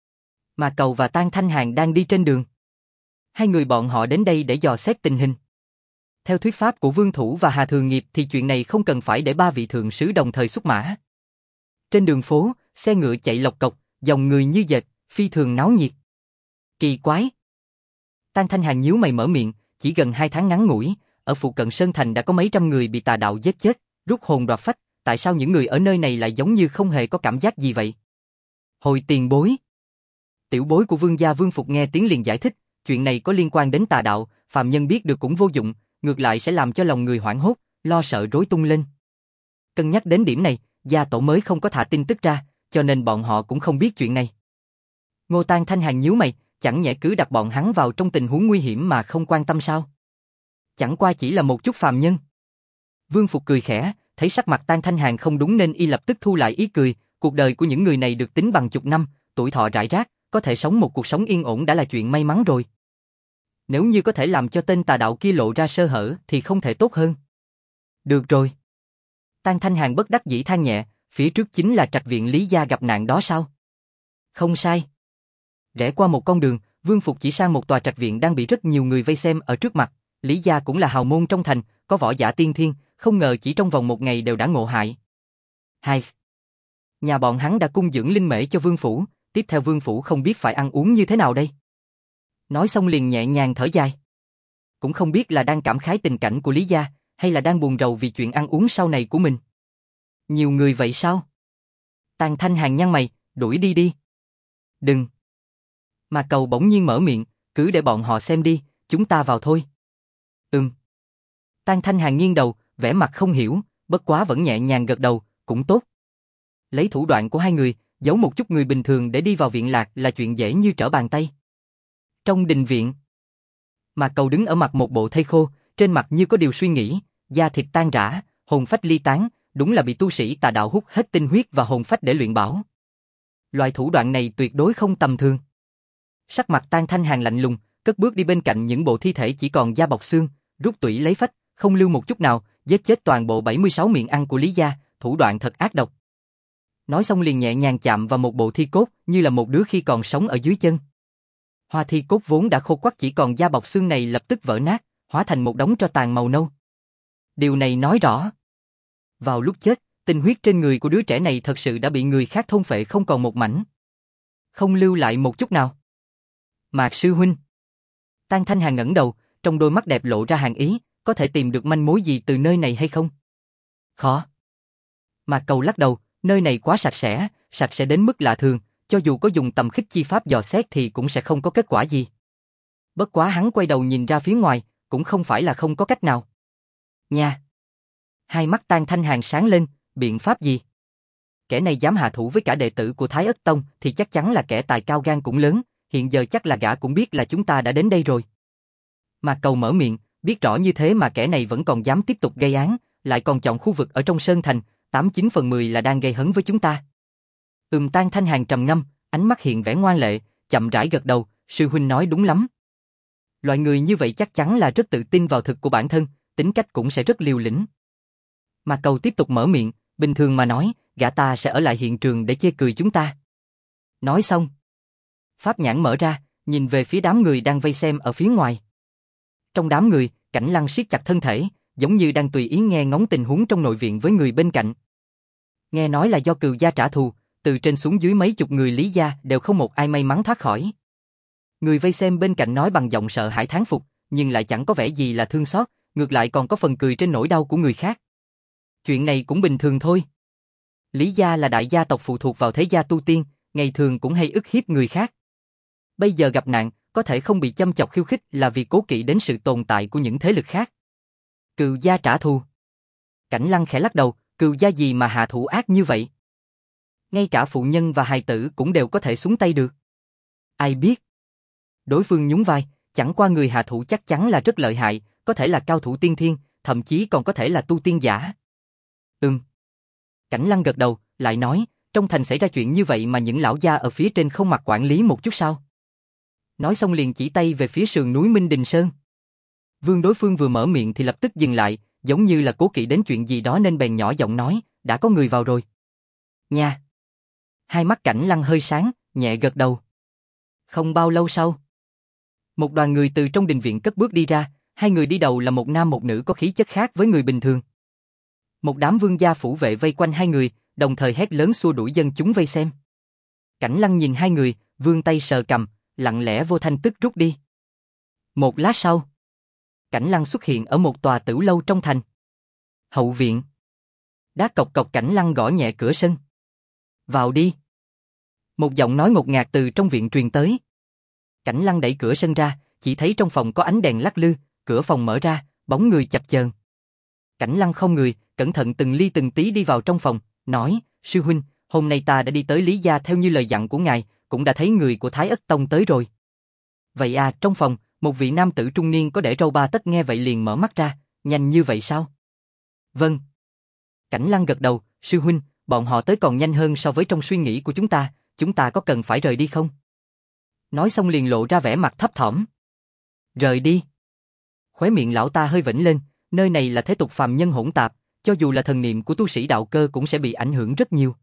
Mà Cầu và Tang Thanh Hàn đang đi trên đường. 2 người bọn họ đến đây để dò xét tình hình. Theo thuyết pháp của Vương Thủ và Hà Thừa Nghiệp thì chuyện này không cần phải để 3 vị thượng sứ đồng thời xuất mã. Trên đường phố, xe ngựa chạy lộc cộc, dòng người như dệt, phi thường náo nhiệt. Kỳ quái. Tang Thanh Hàn nhíu mày mở miệng, chỉ gần 2 tháng ngắn ngủi, ở phụ cận Sơn Thành đã có mấy trăm người bị tà đạo giết chết, rút hồn đoạt phách, tại sao những người ở nơi này lại giống như không hề có cảm giác gì vậy? Hồi tiền bối. Tiểu bối của Vương gia Vương Phục nghe tiếng liền giải thích, chuyện này có liên quan đến tà đạo, phàm nhân biết được cũng vô dụng, ngược lại sẽ làm cho lòng người hoảng hốt, lo sợ rối tung lên. Cân nhắc đến điểm này, gia tổ mới không có thả tin tức ra, cho nên bọn họ cũng không biết chuyện này. Ngô Tang Thanh Hàn nhíu mày, chẳng nhẽ cứ đặt bọn hắn vào trong tình huống nguy hiểm mà không quan tâm sao? Chẳng qua chỉ là một chút phàm nhân. Vương Phục cười khẽ, thấy sắc mặt Tang Thanh Hàn không đúng nên y lập tức thu lại ý cười, cuộc đời của những người này được tính bằng chục năm, tuổi thọ rải rác, có thể sống một cuộc sống yên ổn đã là chuyện may mắn rồi. Nếu như có thể làm cho tên tà đạo kia lộ ra sơ hở thì không thể tốt hơn. Được rồi. Tang Thanh Hàn bất đắc dĩ than nhẹ, phía trước chính là trạch viện Lý gia gặp nạn đó sao? Không sai. Rẽ qua một con đường, Vương Phục chỉ sang một tòa trạch viện đang bị rất nhiều người vây xem ở trước mặt. Lý gia cũng là hào môn trong thành, có võ giả tiên thiên, không ngờ chỉ trong vòng 1 ngày đều đã ngộ hại. Hai. Nhà bọn hắn đã cung dưỡng linh mễ cho Vương Phủ, tiếp theo Vương Phủ không biết phải ăn uống như thế nào đây. Nói xong liền nhẹ nhàng thở dài. Cũng không biết là đang cảm khái tình cảnh của Lý gia, hay là đang buồn rầu vì chuyện ăn uống sau này của mình. Nhiều người vậy sao? Tang Thanh Hàn nhăn mày, đuổi đi đi. Đừng. Mà Cầu bỗng nhiên mở miệng, cứ để bọn họ xem đi, chúng ta vào thôi. Tang Thanh Hàn nghiêng đầu, vẻ mặt không hiểu, bất quá vẫn nhẹ nhàng gật đầu, cũng tốt. Lấy thủ đoạn của 2 người, giấu một chút người bình thường để đi vào viện lạc là chuyện dễ như trở bàn tay. Trong đình viện, mà Cầu đứng ở mặt một bộ thây khô, trên mặt như có điều suy nghĩ, da thịt tan rã, hồn phách ly tán, đúng là bị tu sĩ tà đạo hút hết tinh huyết và hồn phách để luyện bảo. Loại thủ đoạn này tuyệt đối không tầm thường. Sắc mặt Tang Thanh Hàn lạnh lùng, cất bước đi bên cạnh những bộ thi thể chỉ còn da bọc xương, rút tủy lấy phách, không lưu một chút nào, giết chết toàn bộ 76 miệng ăn của Lý gia, thủ đoạn thật ác độc. Nói xong liền nhẹ nhàng chạm vào một bộ thi cốt, như là một đứa khi còn sống ở dưới chân. Hoa thi cốt vốn đã khô quắt chỉ còn da bọc xương này lập tức vỡ nát, hóa thành một đống tro tàn màu nâu. Điều này nói rõ, vào lúc chết, tinh huyết trên người của đứa trẻ này thật sự đã bị người khác thôn phệ không còn một mảnh. Không lưu lại một chút nào. Mạc sư huynh. Tang Thanh Hàn ngẩng đầu, trong đôi mắt đẹp lộ ra hàn ý, có thể tìm được manh mối gì từ nơi này hay không? Khó. Mạc Cầu lắc đầu, nơi này quá sạch sẽ đến mức lạ thường, cho dù có dùng tầm khích chi pháp dò xét thì cũng sẽ không có kết quả gì. Bất quá hắn quay đầu nhìn ra phía ngoài, cũng không phải là không có cách nào. Nha. Hai mắt Tang Thanh Hàn sáng lên, Biện pháp gì? Kẻ này dám hạ thủ với cả đệ tử của Thái Ất Tông thì chắc chắn là kẻ tài cao gan cũng lớn, hiện giờ chắc là gã cũng biết là chúng ta đã đến đây rồi. Mạc Cầu mở miệng, biết rõ như thế mà kẻ này vẫn còn dám tiếp tục gây án, lại còn chọn khu vực ở trong Sơn Thành, 89/10 là đang gây hấn với chúng ta. Tan Thanh Hàn trầm ngâm, ánh mắt hiện vẻ ngoan lệ, chậm rãi gật đầu, sư huynh nói đúng lắm. Loại người như vậy chắc chắn là rất tự tin vào thực của bản thân, tính cách cũng sẽ rất liều lĩnh. Mạc Cầu tiếp tục mở miệng, bình thường mà nói, gã ta sẽ ở lại hiện trường để chê cười chúng ta. Nói xong, pháp nhãn mở ra, nhìn về phía đám người đang vây xem ở phía ngoài. Trong đám người, Cảnh Lăng siết chặt thân thể, giống như đang tùy ý nghe ngóng tình huống trong nội viện với người bên cạnh. Nghe nói là do Cừu gia trả thù, từ trên xuống dưới mấy chục người Lý gia đều không một ai may mắn thoát khỏi. Người vây xem bên cạnh nói bằng giọng sợ hãi thán phục, nhưng lại chẳng có vẻ gì là thương xót, ngược lại còn có phần cười trên nỗi đau của người khác. Chuyện này cũng bình thường thôi. Lý gia là đại gia tộc phụ thuộc vào thế gia tu tiên, ngày thường cũng hay ức hiếp người khác. Bây giờ gặp nạn, có thể không bị châm chọc khiêu khích là vì cố kỵ đến sự tồn tại của những thế lực khác. Cừu gia trả thù. Cảnh Lăng khẽ lắc đầu, Cừu gia gì mà hạ thủ ác như vậy? Ngay cả phụ nhân và hài tử cũng đều có thể xuống tay được. Ai biết? Đối phương nhún vai, chẳng qua người hạ thủ chắc chắn là rất lợi hại, có thể là cao thủ tiên thiên, thậm chí còn có thể là tu tiên giả. Cảnh Lăng gật đầu, lại nói, trong thành xảy ra chuyện như vậy mà những lão gia ở phía trên không mặc quản lý một chút sao? Nói xong liền chỉ tay về phía sườn núi Minh Đình Sơn. Đối phương vừa mở miệng thì lập tức dừng lại, giống như là cố kỵ đến chuyện gì đó nên bèn nhỏ giọng nói, đã có người vào rồi. Nha. Hai mắt Cảnh Lăng hơi sáng, nhẹ gật đầu. Không bao lâu sau, một đoàn người từ trong đình viện cất bước đi ra, hai người đi đầu là một nam một nữ có khí chất khác với người bình thường. Một đám vương gia phủ vệ vây quanh hai người, đồng thời hét lớn xua đuổi dân chúng vây xem. Cảnh Lăng nhìn hai người, vươn tay sờ cằm, lặng lẽ vô thanh tức rút đi. Một lát sau, Cảnh Lăng xuất hiện ở một tòa tửu lâu trong thành. Hậu viện. Đá cộc cộc Cảnh Lăng gõ nhẹ cửa sân. Vào đi. Một giọng nói ngột ngạt từ trong viện truyền tới. Cảnh Lăng đẩy cửa sân ra, chỉ thấy trong phòng có ánh đèn lắc lư, cửa phòng mở ra, bóng người chập chờn. Cảnh Lăng không người, cẩn thận từng ly từng tí đi vào trong phòng, nói, sư huynh, hôm nay ta đã đi tới Lý gia theo như lời dặn của ngài, cũng đã thấy người của Thái Ất Tông tới rồi. Vậy à, trong phòng, một vị nam tử trung niên có để râu ba tấc nghe vậy liền mở mắt ra, nhanh như vậy sao? Vâng. Cảnh Lăng gật đầu, sư huynh, bọn họ tới còn nhanh hơn so với trong suy nghĩ của chúng ta có cần phải rời đi không? Nói xong liền lộ ra vẻ mặt thấp thỏm. Rời đi. Khóe miệng lão ta hơi vểnh lên, nơi này là thế tục phàm nhân hỗn tạp, cho dù là thần niệm của tu sĩ đạo cơ cũng sẽ bị ảnh hưởng rất nhiều.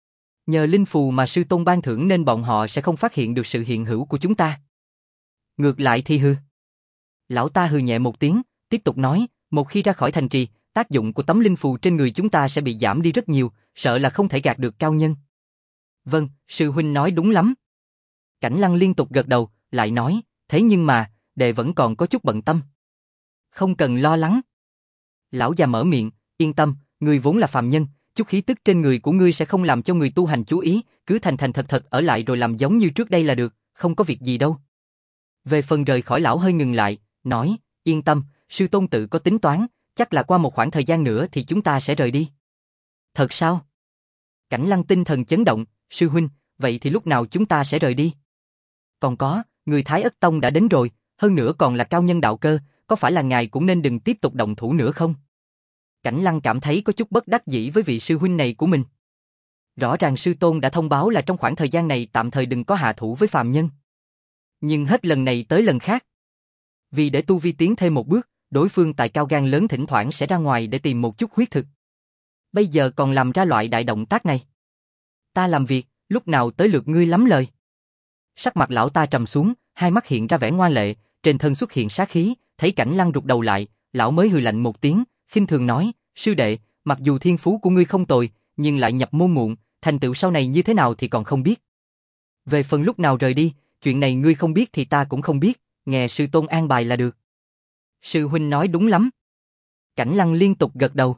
Nhờ linh phù mà sư tôn ban thưởng nên bọn họ sẽ không phát hiện được sự hiện hữu của chúng ta. Ngược lại thì hư. Lão ta hừ nhẹ một tiếng, tiếp tục nói, một khi ra khỏi thành trì, tác dụng của tấm linh phù trên người chúng ta sẽ bị giảm đi rất nhiều, sợ là không thể gạt được cao nhân. Vâng, sư huynh nói đúng lắm. Cảnh Lăng liên tục gật đầu, lại nói, thế nhưng mà, đệ vẫn còn có chút bận tâm. Không cần lo lắng. Lão già mở miệng, yên tâm, ngươi vốn là phàm nhân, chút khí tức trên người của ngươi sẽ không làm cho người tu hành chú ý, cứ thành thành thật thật ở lại rồi làm giống như trước đây là được, không có việc gì đâu. Về phần rời khỏi lão hơi ngừng lại, nói, yên tâm, sư tôn tự có tính toán, chắc là qua một khoảng thời gian nữa thì chúng ta sẽ rời đi. Thật sao? Cảnh Lăng tinh thần chấn động, sư huynh, vậy thì lúc nào chúng ta sẽ rời đi? Còn có, người Thái Ất Tông đã đến rồi, hơn nữa còn là cao nhân đạo cơ, có phải là ngài cũng nên đừng tiếp tục động thủ nữa không? Cảnh Lăng cảm thấy có chút bất đắc dĩ với vị sư huynh này của mình. Rõ ràng sư tôn đã thông báo là trong khoảng thời gian này tạm thời đừng có hạ thủ với phàm nhân. Nhưng hết lần này tới lần khác. Vì để tu vi tiến thêm một bước, đối phương tài cao gan lớn thỉnh thoảng sẽ ra ngoài để tìm một chút huyết thực. Bây giờ còn làm ra loại đại động tác này. Ta làm việc, lúc nào tới lượt ngươi lắm lời. Sắc mặt lão ta trầm xuống, hai mắt hiện ra vẻ ngoan lệ, trên thân xuất hiện sát khí, thấy Cảnh Lăng rụt đầu lại, lão mới hừ lạnh một tiếng, khinh thường nói, sư đệ, mặc dù thiên phú của ngươi không tồi, nhưng lại nhập môn muộn, thành tựu sau này như thế nào thì còn không biết. Về phần lúc nào rời đi, chuyện này ngươi không biết thì ta cũng không biết, nghe sư tôn an bài là được. Sư huynh nói đúng lắm. Cảnh Lăng liên tục gật đầu.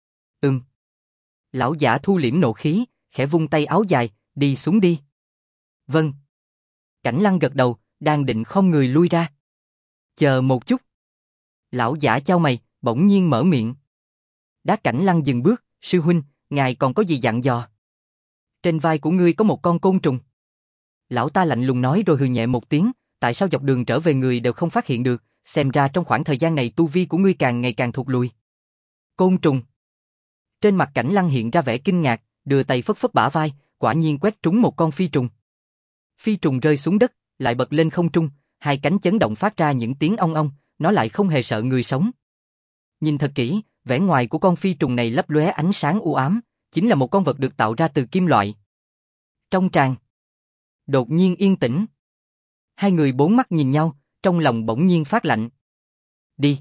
Lão giả thu liễm nộ khí, khẽ vung tay áo dài, đi xuống đi. Vâng. Cảnh Lăng gật đầu, đang định khom người lui ra. Chờ một chút. Lão giả chau mày, bỗng nhiên mở miệng. Đá Cảnh Lăng dừng bước, sư huynh, ngài còn có gì dặn dò? Trên vai của ngươi có một con côn trùng. Lão ta lạnh lùng nói rồi hừ nhẹ một tiếng, tại sao dọc đường trở về người đều không phát hiện được, xem ra trong khoảng thời gian này tu vi của ngươi càng ngày càng thụt lùi. Côn trùng. Trên mặt Cảnh Lăng hiện ra vẻ kinh ngạc, đưa tay phất phất bả vai, quả nhiên quét trúng một con phi trùng. Phi trùng rơi xuống đất, lại bật lên không trung, hai cánh chấn động phát ra những tiếng ong ong, nó lại không hề sợ người sống. Nhìn thật kỹ, vẻ ngoài của con phi trùng này lấp lóe ánh sáng u ám, chính là một con vật được tạo ra từ kim loại. Trong tràng đột nhiên yên tĩnh. Hai người bốn mắt nhìn nhau, trong lòng bỗng nhiên phát lạnh. Đi.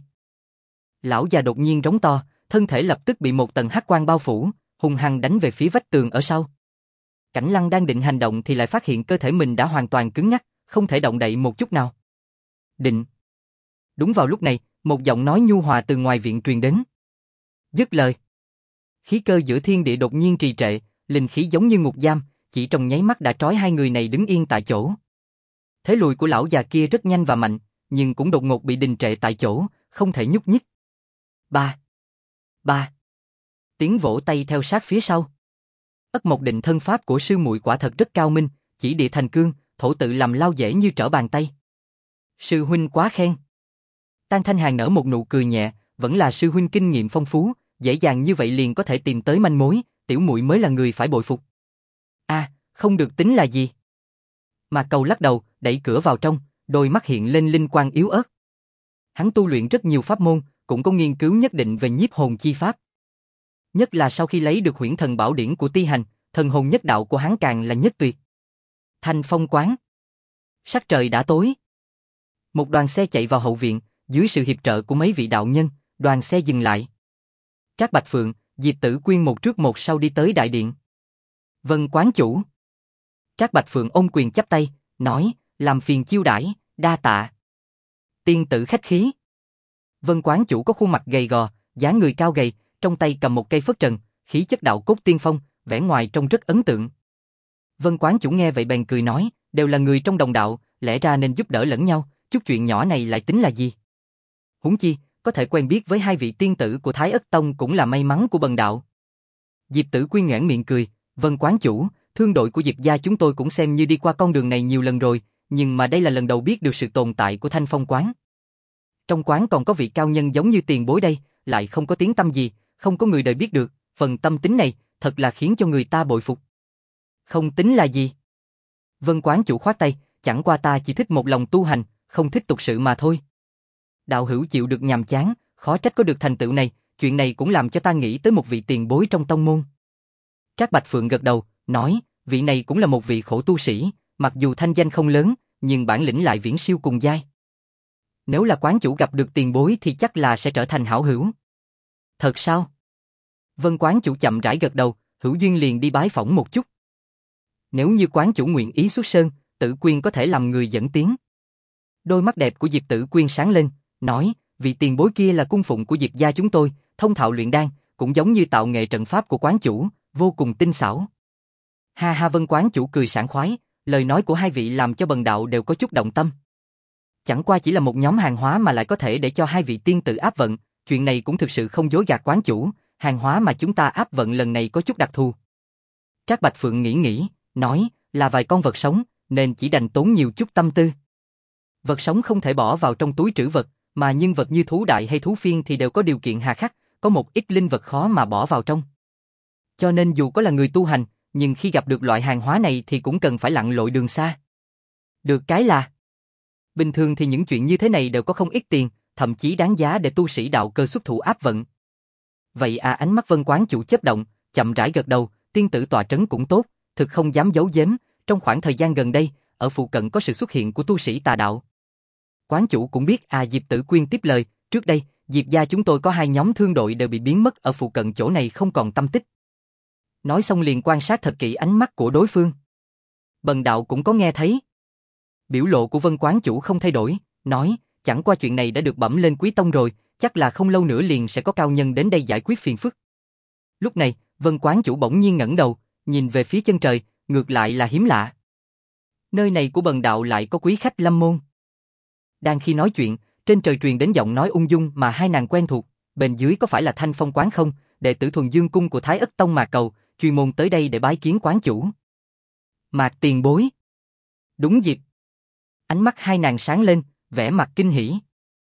Lão già đột nhiên rống to, thân thể lập tức bị một tầng hắc quang bao phủ, hung hăng đánh về phía vách tường ở sau. Cảnh Lăng đang định hành động thì lại phát hiện cơ thể mình đã hoàn toàn cứng nhắc, không thể động đậy một chút nào. Định. Đúng vào lúc này, một giọng nói nhu hòa từ ngoài viện truyền đến. Dứt lời. Khí cơ giữa thiên địa đột nhiên trì trệ, linh khí giống như ngục giam, chỉ trong nháy mắt đã trói hai người này đứng yên tại chỗ. Thế lùi của lão già kia rất nhanh và mạnh, nhưng cũng đột ngột bị đình trệ tại chỗ, không thể nhúc nhích. Ba. Ba. Tiếng vỗ tay theo sát phía sau. Ất Mộc Định thân pháp của sư muội quả thật rất cao minh, chỉ địa thành cương, thổ tự làm lao dễ như trở bàn tay. Sư huynh quá khen. Tang Thanh Hàn nở một nụ cười nhẹ, vẫn là sư huynh kinh nghiệm phong phú, dễ dàng như vậy liền có thể tìm tới manh mối, tiểu muội mới là người phải bội phục. Không được tính là gì? Mà Cầu lắc đầu, đẩy cửa vào trong, đôi mắt hiện lên linh quang yếu ớt. Hắn tu luyện rất nhiều pháp môn, cũng có nghiên cứu nhất định về nhiếp hồn chi pháp. Nhất là sau khi lấy được Huyễn Thần Bảo Điển của Ti Hành, thần hồn nhất đạo của hắn càng là nhất tuyệt. Thanh Phong quán. Sắc trời đã tối. Một đoàn xe chạy vào hậu viện, dưới sự hiệp trợ của mấy vị đạo nhân, đoàn xe dừng lại. Trác Bạch Phượng, Diệp Tử Quyên một trước một sau đi tới đại điện. Vân quán chủ. Trác Bạch Phượng ôm quyền chắp tay, nói, làm phiền chiêu đãi, đa tạ. Tiên tử khách khí. Vân quán chủ có khuôn mặt gầy gò, dáng người cao gầy, trong tay cầm một cây phất trần, khí chất đạo cốt tiên phong, vẻ ngoài trông rất ấn tượng. Vân quán chủ nghe vậy bèn cười nói, đều là người trong đồng đạo, lẽ ra nên giúp đỡ lẫn nhau, chút chuyện nhỏ này lại tính là gì? Huống chi, có thể quen biết với hai vị tiên tử của Thái Ất Tông cũng là may mắn của bần đạo. Diệp Tử Quyên nhoẻn miệng cười, Vân quán chủ, thương đội của Diệp gia chúng tôi cũng xem như đi qua con đường này nhiều lần rồi, nhưng mà đây là lần đầu biết được sự tồn tại của Thanh Phong quán. Trong quán còn có vị cao nhân giống như tiền bối đây, lại không có tiếng tăm gì, không có người đời biết được, phần tâm tính này, thật là khiến cho người ta bội phục. Không tính là gì? Vân quán chủ khoát tay, chẳng qua ta chỉ thích một lòng tu hành, không thích tục sự mà thôi. Đạo hữu chịu được nhàm chán, khó trách có được thành tựu này, chuyện này cũng làm cho ta nghĩ tới một vị tiền bối trong tông môn. Trác Bạch Phượng gật đầu, nói, vị này cũng là một vị khổ tu sĩ, mặc dù thanh danh không lớn, nhưng bản lĩnh lại viễn siêu cùng giai. Nếu là quán chủ gặp được tiền bối thì chắc là sẽ trở thành hảo hữu. Thật sao? Vân quán chủ chậm rãi gật đầu, hữu duyên liền đi bái phỏng một chút. Nếu như quán chủ nguyện ý xuất sơn, Tử Quyên có thể làm người dẫn tiến. Đôi mắt đẹp của Diệp Tử Quyên sáng lên, nói, vị tiền bối kia là cung phụng của Diệp gia chúng tôi, thông thạo luyện đan, cũng giống như tạo nghệ trận pháp của quán chủ, vô cùng tinh xảo. Ha ha, Vân quán chủ cười sảng khoái, lời nói của hai vị làm cho bần đạo đều có chút động tâm. Chẳng qua chỉ là một nhóm hàng hóa mà lại có thể để cho hai vị tiên tử áp vận, chuyện này cũng thực sự không dối gạt quán chủ, hàng hóa mà chúng ta áp vận lần này có chút đặc thù. Trác Bạch Phượng nghĩ, nói, là vài con vật sống, nên chỉ đành tốn nhiều chút tâm tư. Vật sống không thể bỏ vào trong túi trữ vật, mà nhân vật như thú đại hay thú phiên thì đều có điều kiện hà khắc, có một ít linh vật khó mà bỏ vào trong. Cho nên dù có là người tu hành, nhưng khi gặp được loại hàng hóa này thì cũng cần phải lặn lội đường xa. Được cái là, bình thường thì những chuyện như thế này đều có không ít tiền, thậm chí đáng giá để tu sĩ đạo cơ xuất thủ áp vận. Vậy ánh mắt Vân quán chủ chớp động, chậm rãi gật đầu, tiên tử tọa trấn cũng tốt, thực không dám giấu giếm, trong khoảng thời gian gần đây, ở phụ cận có sự xuất hiện của tu sĩ tà đạo. Quán chủ cũng biết. Diệp Tử Quyên tiếp lời, trước đây, Diệp gia chúng tôi có hai nhóm thương đội đều bị biến mất ở phụ cận chỗ này không còn tâm tích. Nói xong liền quan sát thật kỹ ánh mắt của đối phương. Bần đạo cũng có nghe thấy. Biểu lộ của Vân quán chủ không thay đổi, nói, chẳng qua chuyện này đã được bẩm lên Quý Tông rồi, chắc là không lâu nữa liền sẽ có cao nhân đến đây giải quyết phiền phức. Lúc này, Vân quán chủ bỗng nhiên ngẩng đầu, nhìn về phía chân trời, ngược lại là hiếm lạ. Nơi này của bần đạo lại có quý khách lâm môn. Đang khi nói chuyện, trên trời truyền đến giọng nói ung dung mà hai nàng quen thuộc, bên dưới có phải là Thanh Phong quán không, đệ tử Thuần Dương Cung của Thái Ất Tông Mạc Cầu, chuyên môn tới đây để bái kiến quán chủ. Mạc tiền bối. Đúng dịp. Ánh mắt hai nàng sáng lên, vẻ mặt kinh hỉ.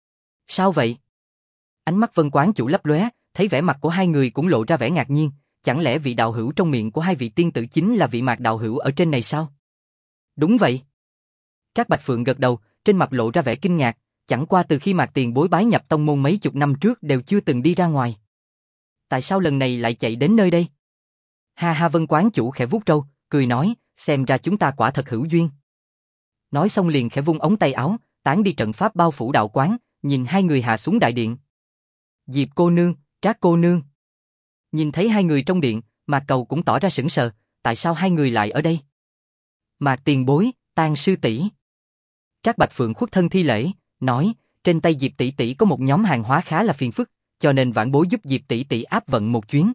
Sao vậy? Ánh mắt Vân quán chủ lấp lóe, thấy vẻ mặt của hai người cũng lộ ra vẻ ngạc nhiên, chẳng lẽ vị đạo hữu trong miệng của hai vị tiên tử chính là vị Mạc đạo hữu ở trên này sao? Đúng vậy. Trác Bạch Phượng gật đầu, trên mặt lộ ra vẻ kinh ngạc, chẳng qua từ khi Mạc tiền bối bái nhập tông môn mấy chục năm trước đều chưa từng đi ra ngoài. Tại sao lần này lại chạy đến nơi đây? Ha ha, Vân quán chủ khẽ vuốt râu, cười nói, xem ra chúng ta quả thật hữu duyên. Nói xong liền khẽ vung ống tay áo, tán đi trận pháp bao phủ đạo quán, nhìn hai người hạ xuống đại điện. Diệp cô nương, Trác cô nương. Nhìn thấy hai người trong điện, Mạc Cầu cũng tỏ ra sững sờ, tại sao hai người lại ở đây? Mạc tiền bối, Tang sư tỷ. Trác Bạch Phượng khuất thân thi lễ, nói, trên tay Diệp tỷ tỷ có một nhóm hàng hóa khá là phiền phức, cho nên vãn bối giúp Diệp tỷ tỷ áp vận một chuyến.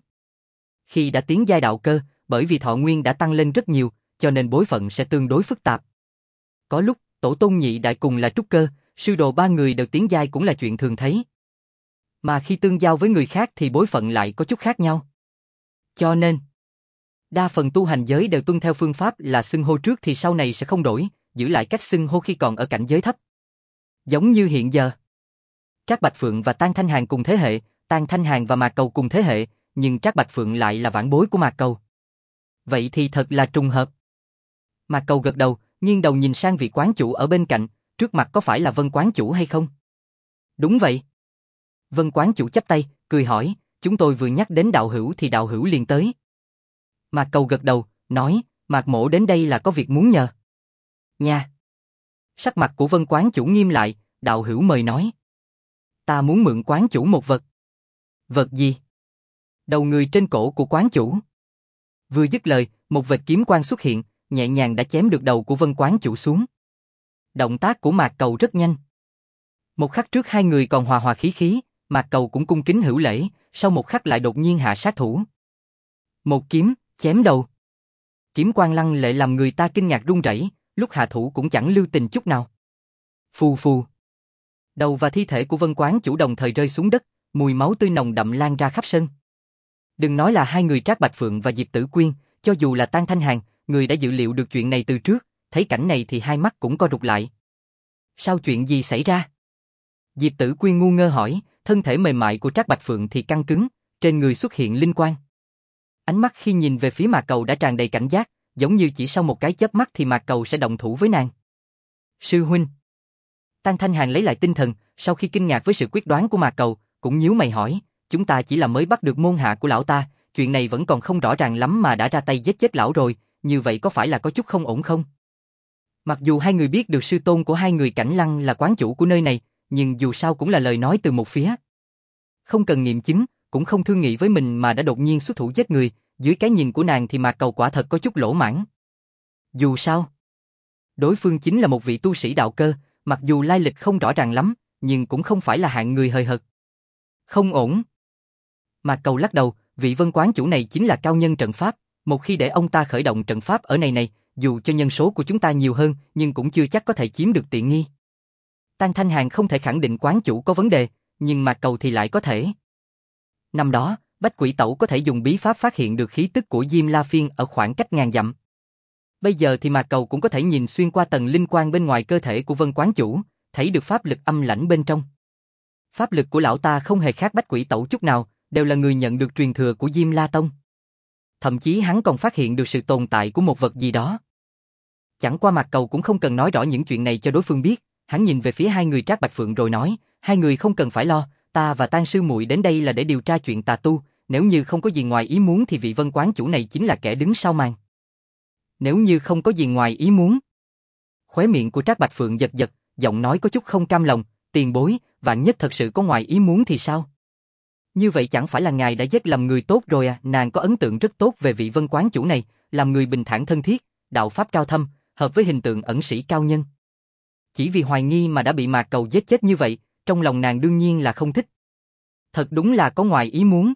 Khi đã tiến giai đạo cơ, bởi vì thọ nguyên đã tăng lên rất nhiều, cho nên bối phận sẽ tương đối phức tạp. Có lúc, tổ tôn nhị đại cùng là trúc cơ, sư đồ ba người đều tiến giai cũng là chuyện thường thấy. Mà khi tương giao với người khác thì bối phận lại có chút khác nhau. Cho nên, đa phần tu hành giới đều tuân theo phương pháp là xưng hô trước thì sau này sẽ không đổi, giữ lại cách xưng hô khi còn ở cảnh giới thấp. Giống như hiện giờ. Trác Bạch Phượng và Tang Thanh Hàn cùng thế hệ, Tang Thanh Hàn và Mạc Cầu cùng thế hệ, nhưng Trác Bạch Phượng lại là vãn bối của Mạc Cầu. Vậy thì thật là trùng hợp. Mạc Cầu gật đầu, nghiêng đầu nhìn sang vị quán chủ ở bên cạnh, trước mặt có phải là Vân quán chủ hay không? Đúng vậy. Vân quán chủ chắp tay, cười hỏi, chúng tôi vừa nhắc đến đạo hữu thì đạo hữu liền tới. Mạc Cầu gật đầu, nói, Mạc mỗ đến đây là có việc muốn nhờ. Nha. Sắc mặt của Vân quán chủ nghiêm lại, đạo hữu mời nói. Ta muốn mượn quán chủ một vật. Vật gì? Đầu người trên cổ của quán chủ. Vừa dứt lời, một vệt kiếm quang xuất hiện, nhẹ nhàng đã chém được đầu của Vân quán chủ xuống. Động tác của Mạc Cầu rất nhanh. Một khắc trước hai người còn hòa hòa khí khí, Mạc Cầu cũng cung kính hữu lễ, sau một khắc lại đột nhiên hạ sát thủ. Một kiếm, chém đầu. Kiếm quang lăng lệ làm người ta kinh ngạc run rẩy, lúc hạ thủ cũng chẳng lưu tình chút nào. Phù phù. Đầu và thi thể của Vân quán chủ đồng thời rơi xuống đất, mùi máu tươi nồng đậm lan ra khắp sân. Đừng nói là hai người Trác Bạch Phượng và Diệp Tử Quyên, cho dù là Tang Thanh Hàn, người đã dự liệu được chuyện này từ trước, thấy cảnh này thì hai mắt cũng co rụt lại. Sao chuyện gì xảy ra? Diệp Tử Quyên ngu ngơ hỏi, thân thể mềm mại của Trác Bạch Phượng thì căng cứng, trên người xuất hiện linh quang. Ánh mắt khi nhìn về phía Mạc Cầu đã tràn đầy cảnh giác, giống như chỉ sau một cái chớp mắt thì Mạc Cầu sẽ động thủ với nàng. Sư huynh. Tang Thanh Hàn lấy lại tinh thần, sau khi kinh ngạc với sự quyết đoán của Mạc Cầu, cũng nhíu mày hỏi, chúng ta chỉ là mới bắt được môn hạ của lão ta, chuyện này vẫn còn không rõ ràng lắm mà đã ra tay giết chết lão rồi, như vậy có phải là có chút không ổn không? Mặc dù hai người biết được sư tôn của hai người Cảnh Lăng là quán chủ của nơi này, nhưng dù sao cũng là lời nói từ một phía. Không cần nghiệm chứng, cũng không thương nghị với mình mà đã đột nhiên xuất thủ giết người, dưới cái nhìn của nàng thì Mạc Cầu quả thật có chút lỗ mãng. Dù sao, đối phương chính là một vị tu sĩ đạo cơ, mặc dù lai lịch không rõ ràng lắm, nhưng cũng không phải là hạng người hời hợt. Không ổn. Mạc Cầu lắc đầu, vị Vân quán chủ này chính là cao nhân trận pháp, một khi để ông ta khởi động trận pháp ở này, dù cho nhân số của chúng ta nhiều hơn, nhưng cũng chưa chắc có thể chiếm được tiện nghi. Tang Thanh Hàn không thể khẳng định quán chủ có vấn đề, nhưng Mạc Cầu thì lại có thể. Năm đó, Bách Quỷ Tẩu có thể dùng bí pháp phát hiện được khí tức của Diêm La Phiên ở khoảng cách ngàn dặm. Bây giờ thì Mạc Cầu cũng có thể nhìn xuyên qua tầng linh quang bên ngoài cơ thể của Vân quán chủ, thấy được pháp lực âm lãnh bên trong. Pháp lực của lão ta không hề khác Bách Quỷ Tẩu chút nào, đều là người nhận được truyền thừa của Diêm La Tông. Thậm chí hắn còn phát hiện được sự tồn tại của một vật gì đó. Chẳng qua Mạc Cầu cũng không cần nói rõ những chuyện này cho đối phương biết, hắn nhìn về phía hai người Trác Bạch Phượng rồi nói, hai người không cần phải lo, ta và Tang sư muội đến đây là để điều tra chuyện tà tu, nếu như không có gì ngoài ý muốn thì vị Vân quán chủ này chính là kẻ đứng sau màn. Nếu như không có gì ngoài ý muốn. Khóe miệng của Trác Bạch Phượng giật giật, giọng nói có chút không cam lòng, tiền bối, vạn nhất thật sự có ngoài ý muốn thì sao? Như vậy chẳng phải là ngài đã giết lầm người tốt rồi à? Nàng có ấn tượng rất tốt về vị Vân quán chủ này, làm người bình thản thân thiết, đạo pháp cao thâm, hợp với hình tượng ẩn sĩ cao nhân. Chỉ vì hoài nghi mà đã bị Mạc Cầu giết chết như vậy, trong lòng nàng đương nhiên là không thích. Thật đúng là có ngoài ý muốn.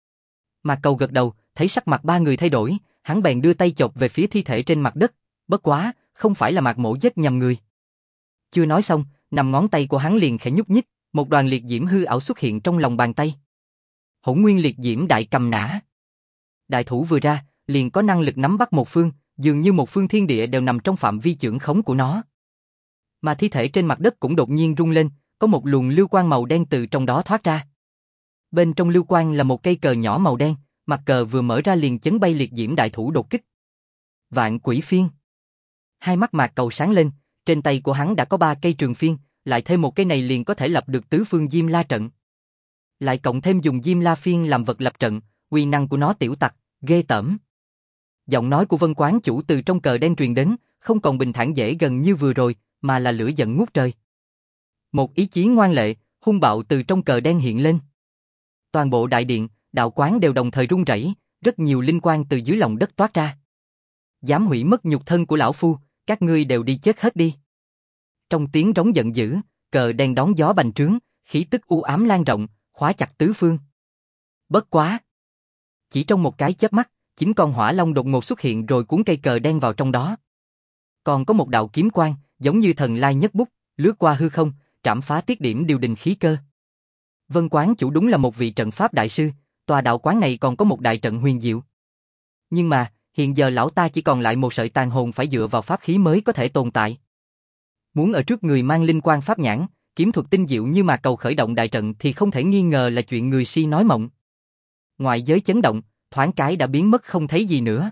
Mạc Cầu gật đầu, thấy sắc mặt ba người thay đổi, hắn bèn đưa tay chộp về phía thi thể trên mặt đất, bất quá, không phải là Mạc mỗ giết nhầm người. Chưa nói xong, nằm ngón tay của hắn liền khẽ nhúc nhích, một đoàn liệt diễm hư ảo xuất hiện trong lòng bàn tay. Hỗn nguyên liệt diễm đại cầm nã. Đại thủ vừa ra, liền có năng lực nắm bắt một phương, dường như một phương thiên địa đều nằm trong phạm vi chưởng khống của nó. Mà thi thể trên mặt đất cũng đột nhiên rung lên, có một luồng lưu quang màu đen từ trong đó thoát ra. Bên trong lưu quang là một cây cờ nhỏ màu đen, mặt cờ vừa mở ra liền chấn bay liệt diễm đại thủ đột kích. Vạn Quỷ Phiên. Hai mắt Mạc Cầu sáng lên, trên tay của hắn đã có 3 cây trường phiên, lại thêm một cây này liền có thể lập được tứ phương Diêm La trận. Lại cộng thêm dùng Diêm La phiên làm vật lập trận, uy năng của nó tiểu tặc, ghê tởm. Giọng nói của Vân Quán chủ từ trong cờ đen truyền đến, không còn bình thản dễ gần như vừa rồi, mà là lửa giận ngút trời. Một ý chí ngoan lệ, hung bạo từ trong cờ đen hiện lên. Toàn bộ đại điện, đạo quán đều đồng thời rung rẩy, rất nhiều linh quang từ dưới lòng đất toát ra. Dám hủy mất nhục thân của lão phu, các ngươi đều đi chết hết đi. Trong tiếng rống giận dữ, cờ đen đón gió bành trướng, khí tức u ám lan rộng, khóa chặt tứ phương. Bất quá! Chỉ trong một cái chớp mắt, 9 con hỏa long đột ngột xuất hiện rồi cuốn cây cờ đen vào trong đó. Còn có một đạo kiếm quang, giống như thần lai nhất bút, lướt qua hư không, trảm phá tiết điểm điều đình khí cơ. Vân Quán chủ đúng là một vị trận pháp đại sư, tòa đạo quán này còn có một đại trận huyền diệu. Nhưng mà, hiện giờ lão ta chỉ còn lại một sợi tàn hồn phải dựa vào pháp khí mới có thể tồn tại. Muốn ở trước người mang linh quang pháp nhãn, kiếm thuật tinh diệu như Mạc Cầu khởi động đại trận thì không thể nghi ngờ là chuyện người si nói mộng. Ngoại giới chấn động, thoáng cái đã biến mất không thấy gì nữa.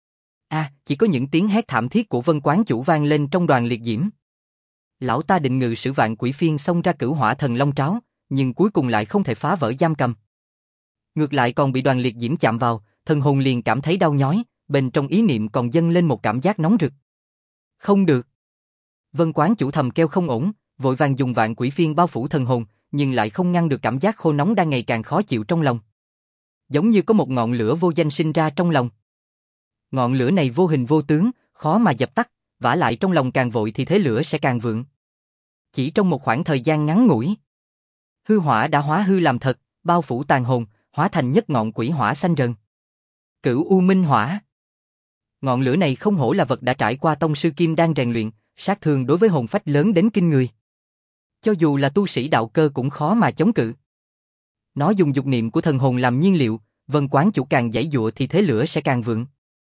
Chỉ có những tiếng hét thảm thiết của Vân Quán chủ vang lên trong đoàn liệt diễm. Lão ta định ngự sử Vạn Quỷ Phiên xông ra Cửu Hỏa Thần Long Tráo, nhưng cuối cùng lại không thể phá vỡ giam cầm. Ngược lại còn bị đoàn liệt diễm chạm vào, thần hồn liền cảm thấy đau nhói, bên trong ý niệm còn dâng lên một cảm giác nóng rực. Không được. Vân Quán chủ thầm kêu không ổn, vội vàng dùng Vạn Quỷ Phiên bao phủ thần hồn, nhưng lại không ngăn được cảm giác khô nóng đang ngày càng khó chịu trong lòng. Giống như có một ngọn lửa vô danh sinh ra trong lòng. Ngọn lửa này vô hình vô tướng, khó mà dập tắt, vả lại trong lòng càng vội thì thế lửa sẽ càng vượng. Chỉ trong một khoảng thời gian ngắn ngủi, hư hỏa đã hóa hư làm thật, bao phủ tàn hồn, hóa thành nhất ngọn quỷ hỏa xanh rần. Cửu U Minh Hỏa. Ngọn lửa này không hổ là vật đã trải qua tông sư kim đan rèn luyện, sát thương đối với hồn phách lớn đến kinh người. Cho dù là tu sĩ đạo cơ cũng khó mà chống cự. Nó dùng dục niệm của thần hồn làm nhiên liệu, Vân Quán chủ càng giãy giụa thì thế lửa sẽ càng vượng.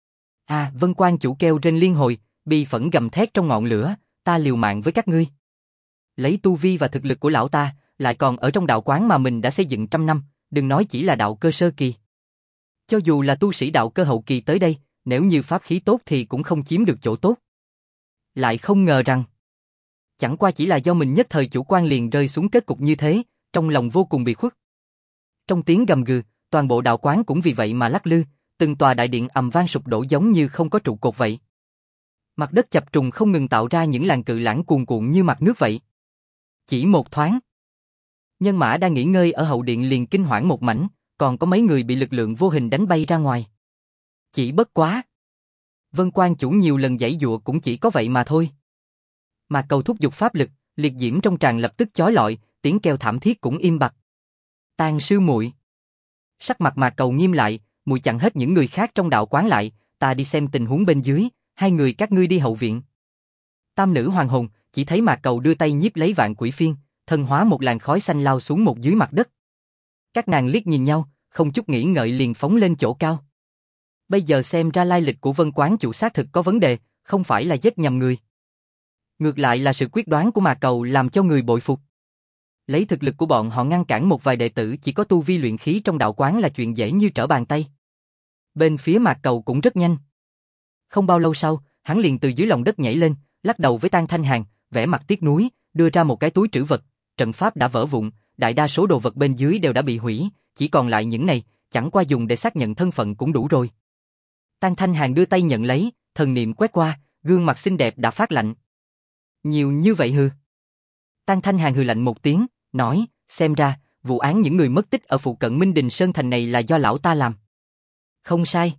Vân Quán chủ kêu trên liên hồi, bi phẫn gầm thét trong ngọn lửa, ta liều mạng với các ngươi. Lấy tu vi và thực lực của lão ta, lại còn ở trong đạo quán mà mình đã xây dựng trăm năm, đừng nói chỉ là đạo cơ sơ kỳ. Cho dù là tu sĩ đạo cơ hậu kỳ tới đây, nếu như pháp khí tốt thì cũng không chiếm được chỗ tốt. Lại không ngờ rằng, chẳng qua chỉ là do mình nhất thời chủ quan liền rơi xuống kết cục như thế, trong lòng vô cùng bị khuất. Trong tiếng gầm gừ, toàn bộ đạo quán cũng vì vậy mà lắc lư, từng tòa đại điện ầm vang sụp đổ giống như không có trụ cột vậy. Mặt đất chập trùng không ngừng tạo ra những làn cự lãng cuồn cuộn như mặt nước vậy. Chỉ một thoáng, nhân mã đang nghỉ ngơi ở hậu điện liền kinh hoảng một mảnh, còn có mấy người bị lực lượng vô hình đánh bay ra ngoài. Chỉ bất quá, Vân Quán chủ nhiều lần giãy giụa cũng chỉ có vậy mà thôi. Mà cầu thúc giục pháp lực, liệt diễm trong tràn lập tức chói lọi, tiếng kêu thảm thiết cũng im bặt. Tàn sư muội. Sắc mặt Mạc Cầu nghiêm lại, muội chặn hết những người khác trong đạo quán lại, ta đi xem tình huống bên dưới, hai người các ngươi đi hậu viện. Tam nữ hoàng hồn, chỉ thấy Mạc Cầu đưa tay nhiếp lấy Vạn Quỷ Phiên, thân hóa một làn khói xanh lao xuống một dưới mặt đất. Các nàng liếc nhìn nhau, không chút nghĩ ngợi liền phóng lên chỗ cao. Bây giờ xem ra lai lịch của Vân Quán chủ xác thực có vấn đề, không phải là giết nhầm người. Ngược lại là sự quyết đoán của Mạc Cầu làm cho người bội phục. Lấy thực lực của bọn họ ngăn cản một vài đệ tử chỉ có tu vi luyện khí trong đạo quán là chuyện dễ như trở bàn tay. Bên phía Mạc Cầu cũng rất nhanh. Không bao lâu sau, hắn liền từ dưới lòng đất nhảy lên, lắc đầu với Tang Thanh Hàn, vẻ mặt tiếc nuối, đưa ra một cái túi trữ vật, trận pháp đã vỡ vụn, đại đa số đồ vật bên dưới đều đã bị hủy, chỉ còn lại những này, chẳng qua dùng để xác nhận thân phận cũng đủ rồi. Tang Thanh Hàn đưa tay nhận lấy, thần niệm quét qua, gương mặt xinh đẹp đã phát lạnh. Nhiều như vậy hư? Tang Thanh Hàn hừ lạnh một tiếng, nói, xem ra, vụ án những người mất tích ở phụ cận Minh Đình Sơn Thành này là do lão ta làm. Không sai.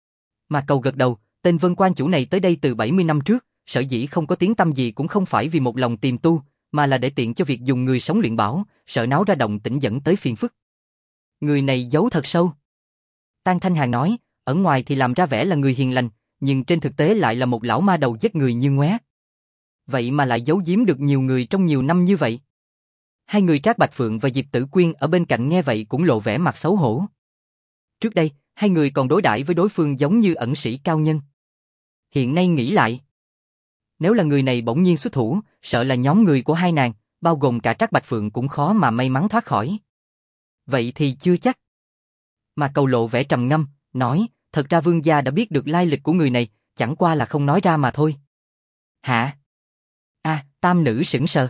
Mạc Cầu gật đầu, tên Vân Quán chủ này tới đây từ 70 năm trước, sở dĩ không có tiếng tăm gì cũng không phải vì một lòng tìm tu, mà là để tiện cho việc dùng người sống luyện bảo, sợ náo ra động tĩnh dẫn tới phiền phức. Người này giấu thật sâu. Tang Thanh Hàn nói, ở ngoài thì làm ra vẻ là người hiền lành, nhưng trên thực tế lại là một lão ma đầu giết người như ngoé. Vậy mà lại giấu giếm được nhiều người trong nhiều năm như vậy. Hai người Trác Bạch Phượng và Diệp Tử Quyên ở bên cạnh nghe vậy cũng lộ vẻ mặt xấu hổ. Trước đây, hai người còn đối đãi với đối phương giống như ẩn sĩ cao nhân. Hiện nay nghĩ lại, nếu là người này bỗng nhiên xuất thủ, sợ là nhóm người của hai nàng, bao gồm cả Trác Bạch Phượng cũng khó mà may mắn thoát khỏi. Vậy thì chưa chắc. Mà Cầu lộ vẻ trầm ngâm, nói, thật ra vương gia đã biết được lai lịch của người này, chẳng qua là không nói ra mà thôi. Hả? Tam nữ sững sờ.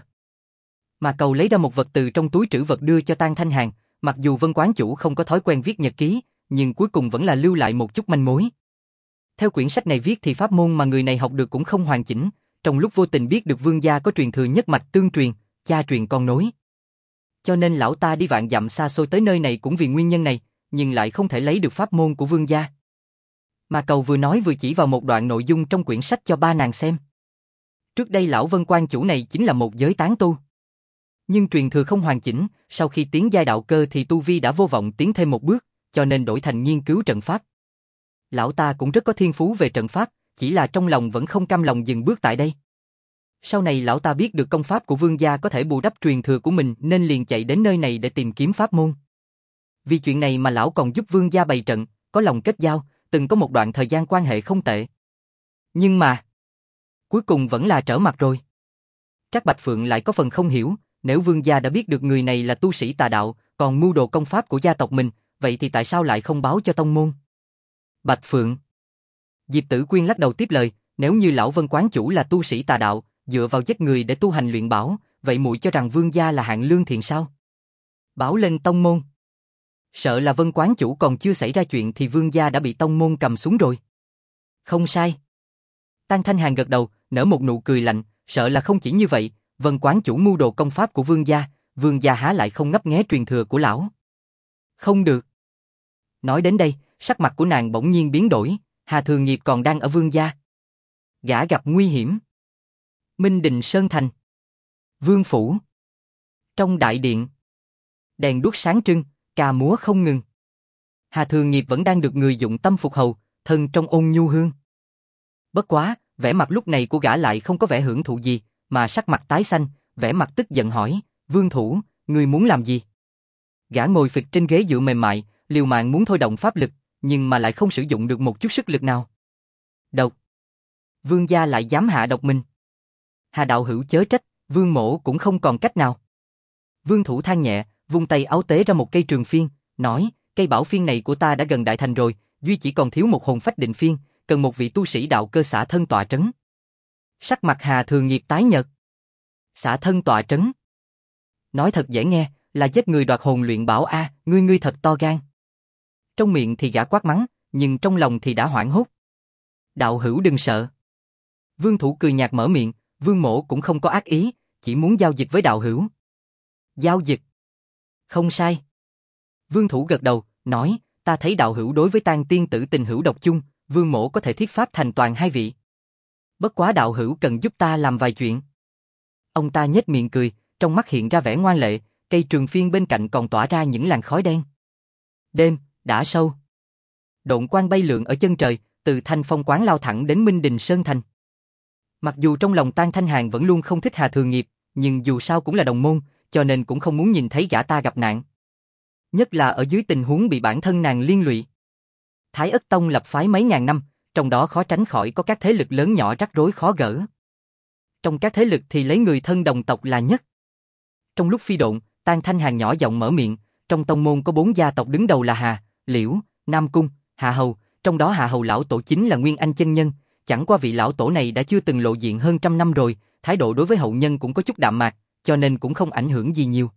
Mà Cầu lấy ra một vật từ trong túi trữ vật đưa cho Tang Thanh Hàn, mặc dù Vân quán chủ không có thói quen viết nhật ký, nhưng cuối cùng vẫn là lưu lại một chút manh mối. Theo quyển sách này viết thì pháp môn mà người này học được cũng không hoàn chỉnh, trong lúc vô tình biết được vương gia có truyền thừa nhất mạch tương truyền, cha truyền con nối. Cho nên lão ta đi vạn dặm xa xôi tới nơi này cũng vì nguyên nhân này, nhưng lại không thể lấy được pháp môn của vương gia. Mà Cầu vừa nói vừa chỉ vào một đoạn nội dung trong quyển sách cho ba nàng xem. Trước đây lão Vân quan chủ này chính là một giới tán tu. Nhưng truyền thừa không hoàn chỉnh, sau khi tiến giai đạo cơ thì tu vi đã vô vọng tiến thêm một bước, cho nên đổi thành nghiên cứu trận pháp. Lão ta cũng rất có thiên phú về trận pháp, chỉ là trong lòng vẫn không cam lòng dừng bước tại đây. Sau này lão ta biết được công pháp của vương gia có thể bù đắp truyền thừa của mình nên liền chạy đến nơi này để tìm kiếm pháp môn. Vì chuyện này mà lão còn giúp vương gia bày trận, có lòng kết giao, từng có một đoạn thời gian quan hệ không tệ. Nhưng mà, cuối cùng vẫn là trở mặt rồi. Trác Bạch Phượng lại có phần không hiểu, nếu vương gia đã biết được người này là tu sĩ tà đạo, còn mưu đồ công pháp của gia tộc mình, vậy thì tại sao lại không báo cho tông môn? Bạch Phượng. Diệp Tử Quyên lắc đầu tiếp lời, nếu như lão Vân quán chủ là tu sĩ tà đạo, dựa vào giết người để tu hành luyện bảo, vậy muội cho rằng vương gia là hạng lương thiện sao? Báo lên tông môn. Sợ là Vân quán chủ còn chưa xảy ra chuyện thì vương gia đã bị tông môn cầm xuống rồi. Không sai. Tang Thanh Hàn gật đầu, nở một nụ cười lạnh, sợ là không chỉ như vậy, Vân quán chủ mưu đồ công pháp của vương gia há lại không ngấp nghé truyền thừa của lão. Không được. Nói đến đây, sắc mặt của nàng bỗng nhiên biến đổi, Hà Thường Nghiệp còn đang ở vương gia. Gã gặp nguy hiểm. Minh Đình Sơn Thành. Vương phủ. Trong đại điện, đèn đuốc sáng trưng, ca múa không ngừng. Hà Thường Nghiệp vẫn đang được người dụng tâm phục hầu, thân trong ôn nhu hương. Bất quá, vẻ mặt lúc này của gã lại không có vẻ hưởng thụ gì, mà sắc mặt tái xanh, vẻ mặt tức giận hỏi, Vương thủ, ngươi muốn làm gì? Gã ngồi phịch trên ghế dựa mềm mại, liều mạng muốn thôi động pháp lực, nhưng mà lại không sử dụng được một chút sức lực nào. Độc. Vương gia lại dám hạ độc mình. Hà đạo hữu chớ trách, Vương mỗ cũng không còn cách nào. Vương thủ than nhẹ, vung tay áo tế ra một cây trường phiên, nói, cây bảo phiên này của ta đã gần đại thành rồi, duy chỉ còn thiếu một hồn phách định phiên, cần một vị tu sĩ đạo cơ xả thân tọa trấn. Sắc mặt Hà Thường Nghiệp tái nhợt. Xả thân tọa trấn. Nói thật dễ nghe, là giết người đoạt hồn luyện bảo a, ngươi thật to gan. Trong miệng thì gã quát mắng, nhưng trong lòng thì đã hoảng hốt. Đạo hữu đừng sợ. Vương thủ cười nhạt mở miệng, Vương mỗ cũng không có ác ý, chỉ muốn giao dịch với đạo hữu. Giao dịch? Không sai. Vương thủ gật đầu, nói, ta thấy đạo hữu đối với Tang tiên tử tình hữu độc chung, Vương mỗ có thể thiết pháp thành toàn hai vị. Bất quá đạo hữu cần giúp ta làm vài chuyện. Ông ta nhếch miệng cười, trong mắt hiện ra vẻ ngoan lệ, cây trường phiên bên cạnh còn tỏa ra những làn khói đen. Đêm đã sâu. Độn quang bay lượn ở chân trời, từ Thanh Phong quán lao thẳng đến Minh Đình Sơn Thành. Mặc dù trong lòng Tang Thanh Hàn vẫn luôn không thích Hà Thường Nghiệp, nhưng dù sao cũng là đồng môn, cho nên cũng không muốn nhìn thấy gã ta gặp nạn. Nhất là ở dưới tình huống bị bản thân nàng liên lụy. Thái Ất Tông lập phái mấy ngàn năm, trong đó khó tránh khỏi có các thế lực lớn nhỏ rắc rối khó gỡ. Trong các thế lực thì lấy người thân đồng tộc là nhất. Trong lúc phi độn, Tang Thanh Hàn nhỏ giọng mở miệng, trong tông môn có 4 gia tộc đứng đầu là Hà, Liễu, Nam Cung, Hạ Hầu, trong đó Hạ Hầu lão tổ chính là Nguyên Anh chân nhân, chẳng qua vị lão tổ này đã chưa từng lộ diện hơn trăm năm rồi, thái độ đối với hậu nhân cũng có chút đạm mạc, cho nên cũng không ảnh hưởng gì nhiều.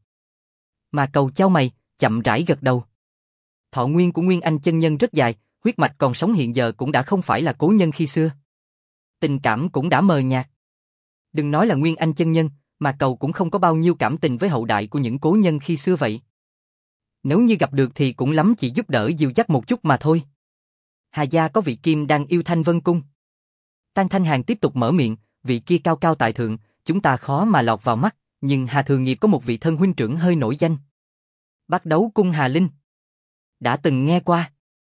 Mà Cầu chau mày, chậm rãi gật đầu. Thọ nguyên của Nguyên Anh chân nhân rất dài, huyết mạch còn sống hiện giờ cũng đã không phải là cố nhân khi xưa. Tình cảm cũng đã mờ nhạt. Đừng nói là Nguyên Anh chân nhân, mà Cầu cũng không có bao nhiêu cảm tình với hậu đại của những cố nhân khi xưa vậy. Nếu như gặp được thì cũng lắm chỉ giúp đỡ dìu dắt một chút mà thôi. Hà gia có vị kim đang yêu Thanh Vân Cung. Tang Thanh Hàn tiếp tục mở miệng, vị kia cao cao tại thượng, chúng ta khó mà lọt vào mắt, nhưng Hà Thường Nghiệp có một vị thân huynh trưởng hơi nổi danh. Bắt Đấu Cung Hà Linh. Đã từng nghe qua.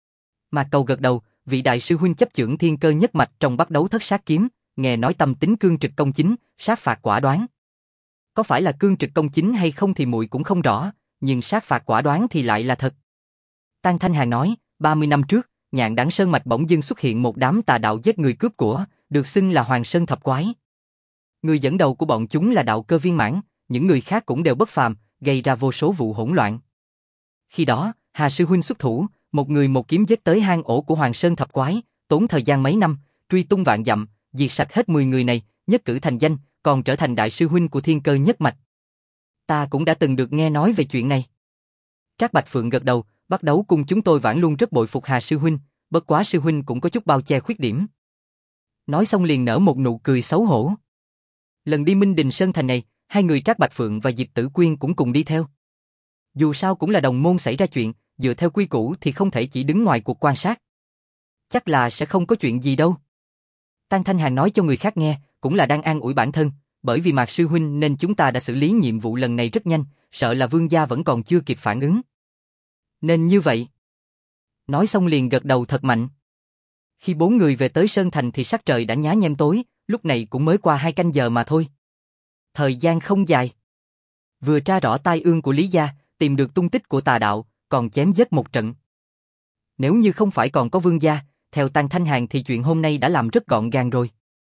Mà Cầu gật đầu, vị đại sư huynh chấp chưởng thiên cơ nhất mạch trong Bắt Đấu Thất Sát Kiếm, nghe nói tâm tính cương trực công chính, sát phạt quả đoán. Có phải là cương trực công chính hay không thì muội cũng không rõ, nhưng sát phạt quả đoán thì lại là thật. Tang Thanh Hàn nói, 30 năm trước, Nhạn Đẳng Sơn mạch bỗng dưng xuất hiện một đám tà đạo giết người cướp của, được xưng là Hoàng Sơn Thập Quái. Người dẫn đầu của bọn chúng là đạo cơ viên mãn, những người khác cũng đều bất phàm, gây ra vô số vụ hỗn loạn. Khi đó, Hà sư huynh xuất thủ, một người một kiếm giết tới hang ổ của Hoàng Sơn Thập Quái, tốn thời gian mấy năm, truy tung vạn dặm, diệt sạch hết 10 người này, nhất cử thành danh, còn trở thành đại sư huynh của Thiên Cơ nhất mạch. Ta cũng đã từng được nghe nói về chuyện này. Trác Bạch Phượng gật đầu, bắt đấu cùng chúng tôi vẫn luôn rất bội phục Hà sư huynh, bất quá sư huynh cũng có chút bao che khuyết điểm. Nói xong liền nở một nụ cười xấu hổ. Lần đi Minh Đình Sơn Thành này, hai người Trác Bạch Phượng và Diệp Tử Quyên cũng cùng đi theo. Dù sao cũng là đồng môn xảy ra chuyện, dựa theo quy củ thì không thể chỉ đứng ngoài cuộc quan sát. Chắc là sẽ không có chuyện gì đâu. Tang Thanh Hàn nói cho người khác nghe, cũng là đang an ủi bản thân, bởi vì Mạc sư huynh nên chúng ta đã xử lý nhiệm vụ lần này rất nhanh, sợ là Vương gia vẫn còn chưa kịp phản ứng. Nên như vậy. Nói xong liền gật đầu thật mạnh. Khi 4 người về tới Sơn Thành thì sắc trời đã nhá nhem tối, lúc này cũng mới qua 2 canh giờ mà thôi. Thời gian không dài. Vừa tra rõ tai ương của Lý gia, tìm được tung tích của tà đạo, còn chém giết một trận. Nếu như không phải còn có Vương gia, theo Tang Thanh Hàn thì chuyện hôm nay đã làm rất gọn gàng rồi.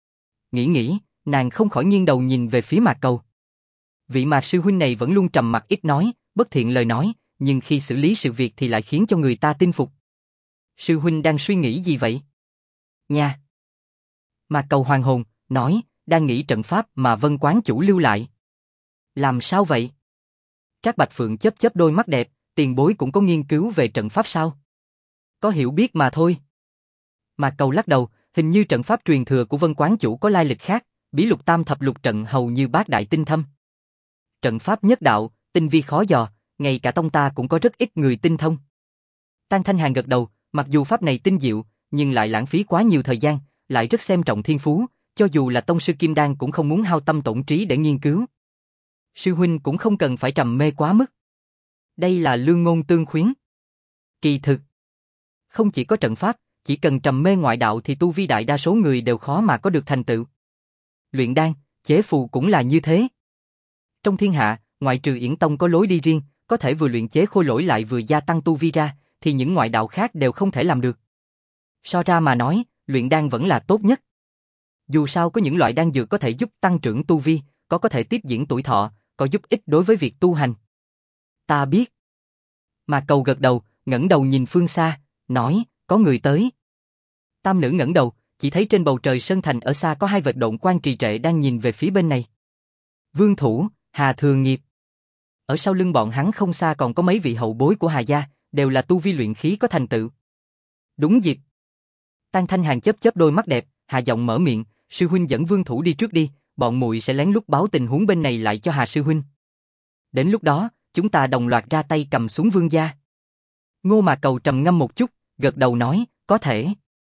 Nghĩ, nàng không khỏi nghiêng đầu nhìn về phía Mạc Cầu. Vị Mạc sư huynh này vẫn luôn trầm mặc ít nói, bất thiện lời nói, nhưng khi xử lý sự việc thì lại khiến cho người ta tin phục. Sư huynh đang suy nghĩ gì vậy? Nha. Mạc Cầu hoàng hồn, nói, đang nghĩ trận pháp mà Vân quán chủ lưu lại. Làm sao vậy? Trác Bạch Phượng chớp chớp đôi mắt đẹp, tiền bối cũng có nghiên cứu về trận pháp sao? Có hiểu biết mà thôi. Mạc Cầu lắc đầu, hình như trận pháp truyền thừa của Vân quán chủ có lai lịch khác, bí lục tam thập lục trận hầu như bát đại tinh thâm. Trận pháp nhất đạo, tinh vi khó dò, ngay cả tông ta cũng có rất ít người tinh thông. Tang Thanh Hàn gật đầu, mặc dù pháp này tinh diệu, nhưng lại lãng phí quá nhiều thời gian, lại rất xem trọng thiên phú, cho dù là tông sư Kim Đan cũng không muốn hao tâm tổn trí để nghiên cứu. Sư huynh cũng không cần phải trầm mê quá mức. Đây là lương ngôn tương khuyến. Kỳ thực, không chỉ có trận pháp, chỉ cần trầm mê ngoại đạo thì tu vi đại đa số người đều khó mà có được thành tựu. Luyện đan, chế phù cũng là như thế. Trong thiên hạ, ngoại trừ Yển Tông có lối đi riêng, có thể vừa luyện chế khôi lỗi lại vừa gia tăng tu vi ra, thì những ngoại đạo khác đều không thể làm được. So ra mà nói, luyện đan vẫn là tốt nhất. Dù sao có những loại đan dược có thể giúp tăng trưởng tu vi, có thể tiếp diễn tuổi thọ, có giúp ích đối với việc tu hành. Ta biết. Mạc Cầu gật đầu, ngẩng đầu nhìn phương xa, nói, có người tới. Tam nữ ngẩng đầu, chỉ thấy trên bầu trời Sơn Thành ở xa có 2 vệt độn quang trì trệ đang nhìn về phía bên này. Vương Thủ, Hà Thường Nghiệp. Ở sau lưng bọn hắn không xa còn có mấy vị hậu bối của Hà gia, đều là tu vi luyện khí có thành tựu. Đúng dịp. Tang Thanh Hàn chớp chớp đôi mắt đẹp, hạ giọng mở miệng, sư huynh dẫn Vương Thủ đi trước đi, bọn muội sẽ lén lút báo tình huống bên này lại cho Hà sư huynh. Đến lúc đó, chúng ta đồng loạt ra tay cầm xuống Vương gia. Ngô Mạc Cầu trầm ngâm một chút, gật đầu nói, có thể.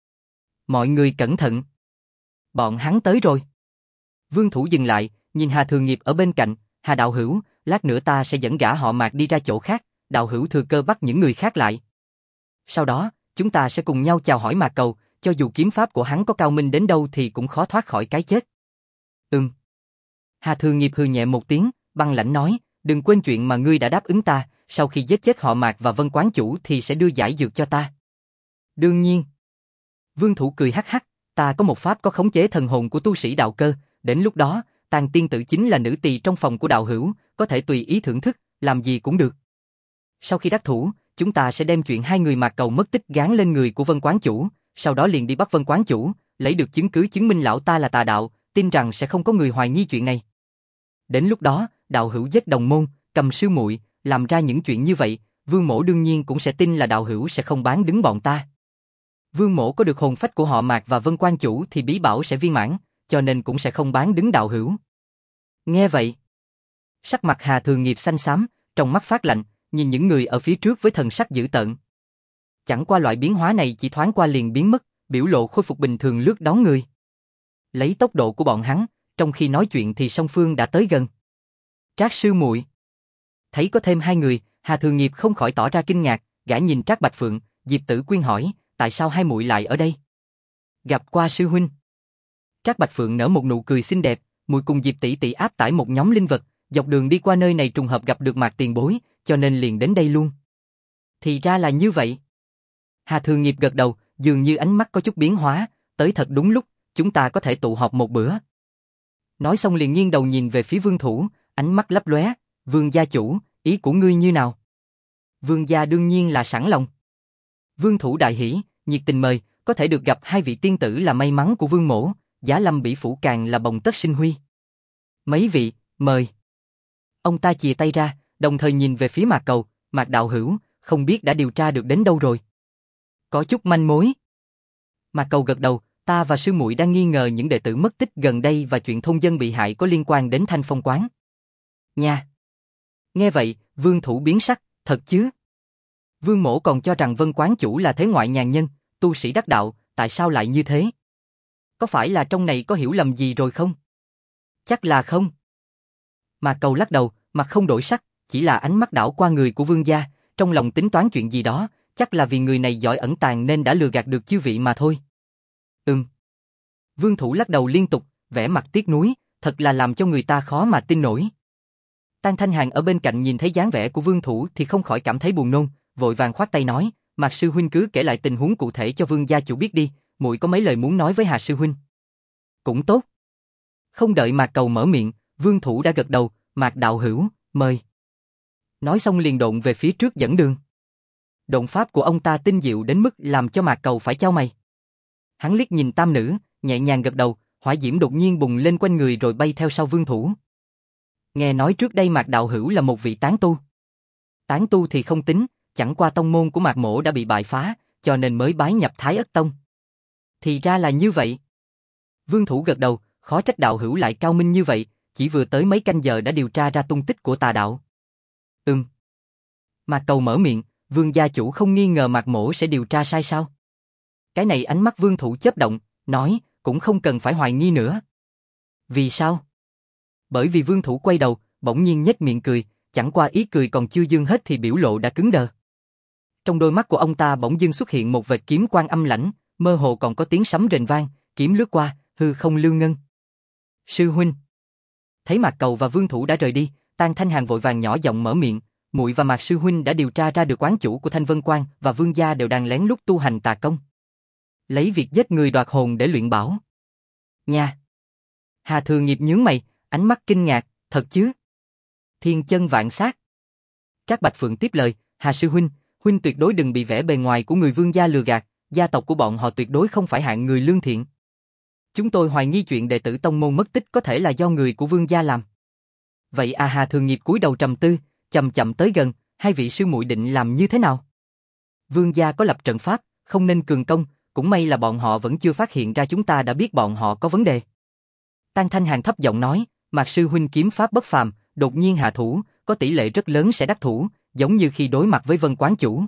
Mọi người cẩn thận. Bọn hắn tới rồi. Vương Thủ dừng lại, nhìn Hà Thường Nghiệp ở bên cạnh, Hà đạo hữu, lát nữa ta sẽ dẫn gã họ Mạc đi ra chỗ khác, đạo hữu thừa cơ bắt những người khác lại. Sau đó, chúng ta sẽ cùng nhau chào hỏi Mạc Cầu, cho dù kiếm pháp của hắn có cao minh đến đâu thì cũng khó thoát khỏi cái chết. Hà Thường Nghiệp hừ nhẹ một tiếng, băng lãnh nói, đừng quên chuyện mà ngươi đã đáp ứng ta, sau khi giết chết họ Mạc và Vân quán chủ thì sẽ đưa giải dược cho ta. Đương nhiên. Vương Thủ cười hắc hắc, ta có một pháp có khống chế thần hồn của tu sĩ đạo cơ, đến lúc đó, Tàn tiên tử chính là nữ tỳ trong phòng của đạo hữu, có thể tùy ý thưởng thức, làm gì cũng được. Sau khi đắc thủ, chúng ta sẽ đem chuyện 2 người Mạc Cầu mất tích gán lên người của Vân quán chủ, sau đó liền đi bắt Vân quán chủ, lấy được chứng cứ chứng minh lão ta là tà đạo, tin rằng sẽ không có người hoài nghi chuyện này. Đến lúc đó, đạo hữu giết đồng môn, cầm sư muội, làm ra những chuyện như vậy, Vương mỗ đương nhiên cũng sẽ tin là đạo hữu sẽ không bán đứng bọn ta. Vương mỗ có được hồn phách của họ Mạc và Vân quan chủ thì bí bảo sẽ viên mãn, cho nên cũng sẽ không bán đứng đạo hữu. Nghe vậy, sắc mặt Hà Thường Nghiệp xanh xám, trong mắt phát lạnh, nhìn những người ở phía trước với thần sắc dữ tợn. Chẳng qua loại biến hóa này chỉ thoáng qua liền biến mất, biểu lộ khôi phục bình thường lướt đón người. Lấy tốc độ của bọn hắn, trong khi nói chuyện thì song phương đã tới gần. Trác sư muội. Thấy có thêm 2 người, Hà Thường Nghiệp không khỏi tỏ ra kinh ngạc, gã nhìn Trác Bạch Phượng, Diệp Tử Quyên hỏi, tại sao hai muội lại ở đây? Gặp qua sư huynh. Trác Bạch Phượng nở một nụ cười xinh đẹp, muội cùng Diệp tỷ tỷ áp tải một nhóm linh vật, Dọc đường đi qua nơi này trùng hợp gặp được Mạc tiền bối, cho nên liền đến đây luôn. Thì ra là như vậy. Hà Thường Nghiệp gật đầu, dường như ánh mắt có chút biến hóa, tới thật đúng lúc, chúng ta có thể tụ họp một bữa. Nói xong liền nghiêng đầu nhìn về phía Vương Thủ, ánh mắt lấp lóe, Vương gia chủ, ý của ngươi như nào? Vương gia đương nhiên là sẵn lòng. Vương Thủ đại hỉ, nhiệt tình mời, có thể được gặp hai vị tiên tử là may mắn của Vương mỗ, Giá Lâm Bỉ Phủ càng là bồng tất sinh huy. Mấy vị, mời. Ông ta chìa tay ra, đồng thời nhìn về phía Mạc Cầu, Mạc đạo hữu, không biết đã điều tra được đến đâu rồi. Có chút manh mối. Mạc Cầu gật đầu, ta và sư muội đang nghi ngờ những đệ tử mất tích gần đây và chuyện thôn dân bị hại có liên quan đến Thanh Phong quán. Nha. Nghe vậy, Vương Thủ biến sắc, thật chứ? Vương mỗ còn cho rằng Vân quán chủ là thế ngoại nhàn nhân, tu sĩ đắc đạo, tại sao lại như thế? Có phải là trong này có hiểu lầm gì rồi không? Chắc là không. Mạc Cầu lắc đầu, mặt không đổi sắc, chỉ là ánh mắt đảo qua người của Vương gia, trong lòng tính toán chuyện gì đó, chắc là vì người này giỏi ẩn tàng nên đã lừa gạt được chư vị mà thôi. Vương Thủ lắc đầu liên tục, vẻ mặt tiếc nuối, thật là làm cho người ta khó mà tin nổi. Tang Thanh Hàn ở bên cạnh nhìn thấy dáng vẻ của Vương Thủ thì không khỏi cảm thấy buồn nôn, vội vàng khoát tay nói, Mạc sư huynh cứ kể lại tình huống cụ thể cho Vương gia chủ biết đi, muội có mấy lời muốn nói với Hà sư huynh. Cũng tốt. Không đợi Mạc Cầu mở miệng, Vương Thủ đã gật đầu, Mạc đạo hữu, mời. Nói xong liền độn về phía trước dẫn đường. Độn pháp của ông ta tinh diệu đến mức làm cho Mạc Cầu phải chau mày. Hắn liếc nhìn tam nữ, nhẹ nhàng gật đầu, hỏa diễm đột nhiên bùng lên quanh người rồi bay theo sau Vương Thủ. Nghe nói trước đây Mạc đạo hữu là một vị tán tu. Tán tu thì không tính, chẳng qua tông môn của Mạc mỗ đã bị bại phá, cho nên mới bái nhập Thái Ất Tông. Thì ra là như vậy. Vương Thủ gật đầu, khó trách đạo hữu lại cao minh như vậy, chỉ vừa tới mấy canh giờ đã điều tra ra tung tích của tà đạo. Mạc Cầu mở miệng, Vương gia chủ không nghi ngờ Mạc mỗ sẽ điều tra sai sao? Cái này ánh mắt Vương Thủ chớp động, nói, cũng không cần phải hoài nghi nữa. Vì sao? Bởi vì Vương Thủ quay đầu, bỗng nhiên nhếch miệng cười, chẳng qua ý cười còn chưa dương hết thì biểu lộ đã cứng đờ. Trong đôi mắt của ông ta bỗng dưng xuất hiện một vệt kiếm quang âm lãnh, mơ hồ còn có tiếng sấm rền vang, kiếm lướt qua, hư không lưu ngân. Sư huynh. Thấy Mạc Cầu và Vương Thủ đã rời đi, Tang Thanh Hàn vội vàng nhỏ giọng mở miệng, muội và Mạc sư huynh đã điều tra ra được quán chủ của Thanh Vân Quan và Vương gia đều đang lén lút tu hành tà công, lấy việc giết người đoạt hồn để luyện bảo. Nha. Hà Thường Nghiệp nhướng mày, ánh mắt kinh ngạc, thật chứ? Thiên chân vạn sát. Trác Bạch Phượng tiếp lời, Hà sư huynh, huynh tuyệt đối đừng bị vẻ bề ngoài của người Vương gia lừa gạt, gia tộc của bọn họ tuyệt đối không phải hạng người lương thiện. Chúng tôi hoài nghi chuyện đệ tử tông môn mất tích có thể là do người của Vương gia làm. Vậy à? Hà Thường Nghiệp cúi đầu trầm tư, chậm chậm tới gần, hai vị sư muội định làm như thế nào? Vương gia có lập trận pháp, không nên cường công, cũng may là bọn họ vẫn chưa phát hiện ra chúng ta đã biết bọn họ có vấn đề. Tang Thanh Hàn thấp giọng nói, Mạc sư huynh kiếm pháp bất phàm, đột nhiên hạ thủ, có tỷ lệ rất lớn sẽ đắc thủ, giống như khi đối mặt với Vân quán chủ.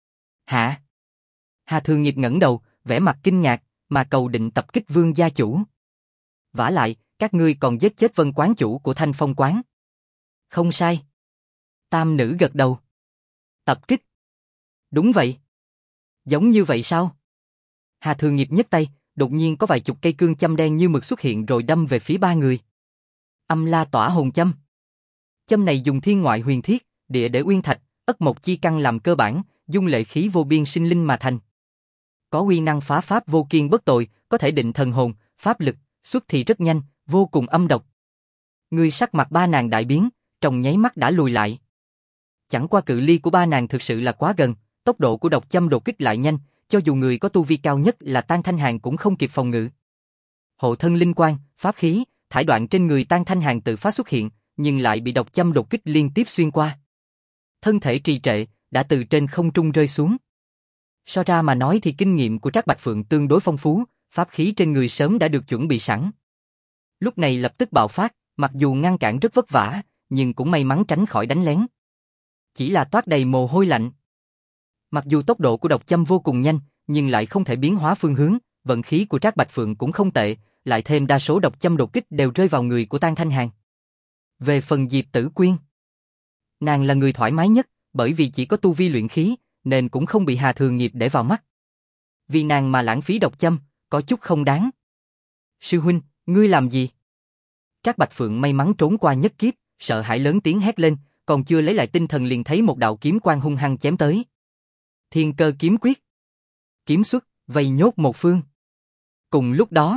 Hả? Hà Thường Nghiệp ngẩng đầu, vẻ mặt kinh ngạc, mà cầu định tập kích Vương gia chủ. Vả lại, các ngươi còn giết chết Vân quán chủ của Thanh Phong quán. Không sai. Tam nữ gật đầu. Tập kích. Đúng vậy. Giống như vậy sao? Hà Thường Nghiệp nhấc tay, đột nhiên có vài chục cây cương châm đen như mực xuất hiện rồi đâm về phía ba người. Âm La Tỏa Hồn Châm. Châm này dùng thiên ngoại huyền thiết, địa để uyên thạch, ất mộc chi căn làm cơ bản, dung lệ khí vô biên sinh linh mà thành. Có uy năng phá pháp vô kiên bất tồi, có thể định thần hồn, pháp lực, xuất thì rất nhanh, vô cùng âm độc. Người sắc mặt ba nàng đại biến, trong nháy mắt đã lùi lại. Chẳng qua cự ly của ba nàng thực sự là quá gần, tốc độ của độc châm đột kích lại nhanh, cho dù người có tu vi cao nhất là Tang Thanh Hàn cũng không kịp phòng ngự. Hộ thân linh quang, pháp khí, thải đoạn trên người Tang Thanh Hàn tự phát xuất hiện, nhưng lại bị độc châm đột kích liên tiếp xuyên qua. Thân thể trì trệ, đã từ trên không trung rơi xuống. So ra mà nói thì kinh nghiệm của Trác Bạch Phượng tương đối phong phú, pháp khí trên người sớm đã được chuẩn bị sẵn. Lúc này lập tức bạo phát, mặc dù ngăn cản rất vất vả, nhưng cũng may mắn tránh khỏi đánh lén. Chỉ là toát đầy mồ hôi lạnh. Mặc dù tốc độ của độc châm vô cùng nhanh, nhưng lại không thể biến hóa phương hướng, vận khí của Trác Bạch Phượng cũng không tệ, lại thêm đa số độc châm đột kích đều rơi vào người của Tang Thanh Hàn. Về phần Diệp Tử Quyên, nàng là người thoải mái nhất, bởi vì chỉ có tu vi luyện khí, nên cũng không bị Hà Thường Nghiệp để vào mắt. Vì nàng mà lãng phí độc châm, có chút không đáng. Sư huynh, ngươi làm gì? Trác Bạch Phượng may mắn trốn qua nhất kiếp, sợ hãi lớn tiếng hét lên, còn chưa lấy lại tinh thần liền thấy một đạo kiếm quang hung hăng chém tới. Thiên Cơ kiếm quyết. Kiếm xuất, vây nhốt một phương. Cùng lúc đó,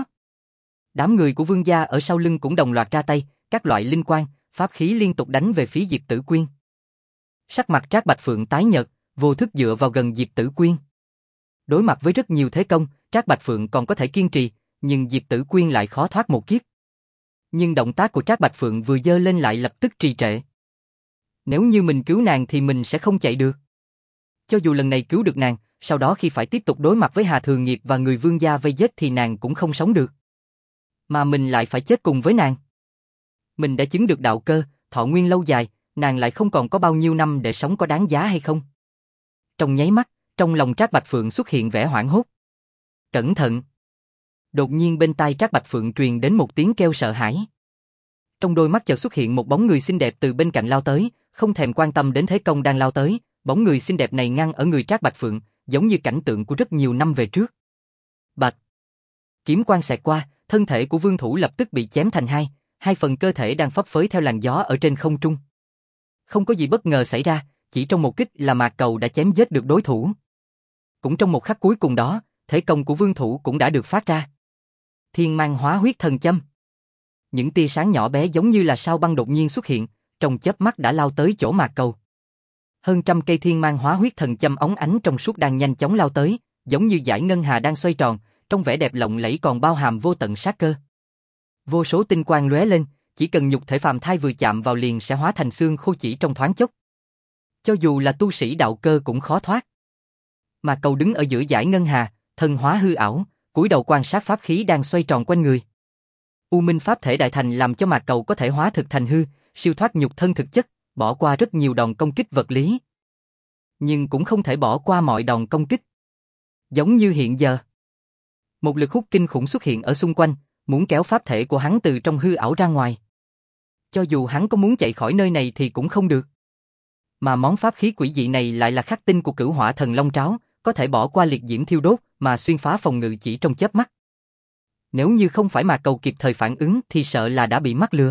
đám người của Vương gia ở sau lưng cũng đồng loạt ra tay, các loại linh quang, pháp khí liên tục đánh về phía Diệp Tử Quyên. Sắc mặt Trác Bạch Phượng tái nhợt, vô thức dựa vào gần Diệp Tử Quyên. Đối mặt với rất nhiều thế công, Trác Bạch Phượng còn có thể kiên trì, nhưng Diệp Tử Quyên lại khó thoát một kiếp. Nhưng động tác của Trác Bạch Phượng vừa giơ lên lại lập tức trì trệ. Nếu như mình cứu nàng thì mình sẽ không chạy được. Cho dù lần này cứu được nàng, sau đó khi phải tiếp tục đối mặt với Hà Thường Nghiệp và người Vương gia vây giết thì nàng cũng không sống được. Mà mình lại phải chết cùng với nàng. Mình đã chứng được đạo cơ, thọ nguyên lâu dài, nàng lại không còn có bao nhiêu năm để sống, có đáng giá hay không? Trong nháy mắt, trong lòng Trác Bạch Phượng xuất hiện vẻ hoảng hốt. Cẩn thận! Đột nhiên bên tai Trác Bạch Phượng truyền đến một tiếng kêu sợ hãi. Trong đôi mắt chợt xuất hiện một bóng người xinh đẹp từ bên cạnh lao tới, không thèm quan tâm đến thế công đang lao tới, bóng người xinh đẹp này ngăn ở người Trác Bạch Phượng, giống như cảnh tượng của rất nhiều năm về trước. Bạch! Kiếm quang xẹt qua, thân thể của Vương Thủ lập tức bị chém thành hai phần cơ thể đang phấp phới theo làn gió ở trên không trung. Không có gì bất ngờ xảy ra, chỉ trong một kích là Mạc Cầu đã chém giết được đối thủ. Cũng trong một khắc cuối cùng đó, thế công của Vương Thủ cũng đã được phát ra. Thiên Mang Hóa Huyết Thần Châm. Những tia sáng nhỏ bé giống như là sao băng đột nhiên xuất hiện, trong chớp mắt đã lao tới chỗ Mạc Cầu. Hơn trăm cây Thiên Mang Hóa Huyết Thần Châm óng ánh trong suốt đang nhanh chóng lao tới, giống như dải ngân hà đang xoay tròn, trong vẻ đẹp lộng lẫy còn bao hàm vô tận sát cơ. Vô số tinh quang lóe lên, chỉ cần nhục thể phàm thai vừa chạm vào liền sẽ hóa thành xương khô chỉ trong thoáng chốc. Cho dù là tu sĩ đạo cơ cũng khó thoát. Mà Cầu đứng ở giữa dải ngân hà, thân hóa hư ảo, cúi đầu quan sát pháp khí đang xoay tròn quanh người. U Minh Pháp thể đại thành làm cho Mạc Cầu có thể hóa thực thành hư, siêu thoát nhục thân thực chất, bỏ qua rất nhiều đòn công kích vật lý. Nhưng cũng không thể bỏ qua mọi đòn công kích. Giống như hiện giờ. Một lực hút kinh khủng xuất hiện ở xung quanh, muốn kéo pháp thể của hắn từ trong hư ảo ra ngoài. Cho dù hắn có muốn chạy khỏi nơi này thì cũng không được. Mà món pháp khí quỷ dị này lại là khắc tinh của Cửu Hỏa Thần Long Tráo, có thể bỏ qua liệt diễm thiêu đốt mà xuyên phá phòng ngự chỉ trong chớp mắt. Nếu như không phải Mạc Cầu kịp thời phản ứng thì sợ là đã bị mắc lừa.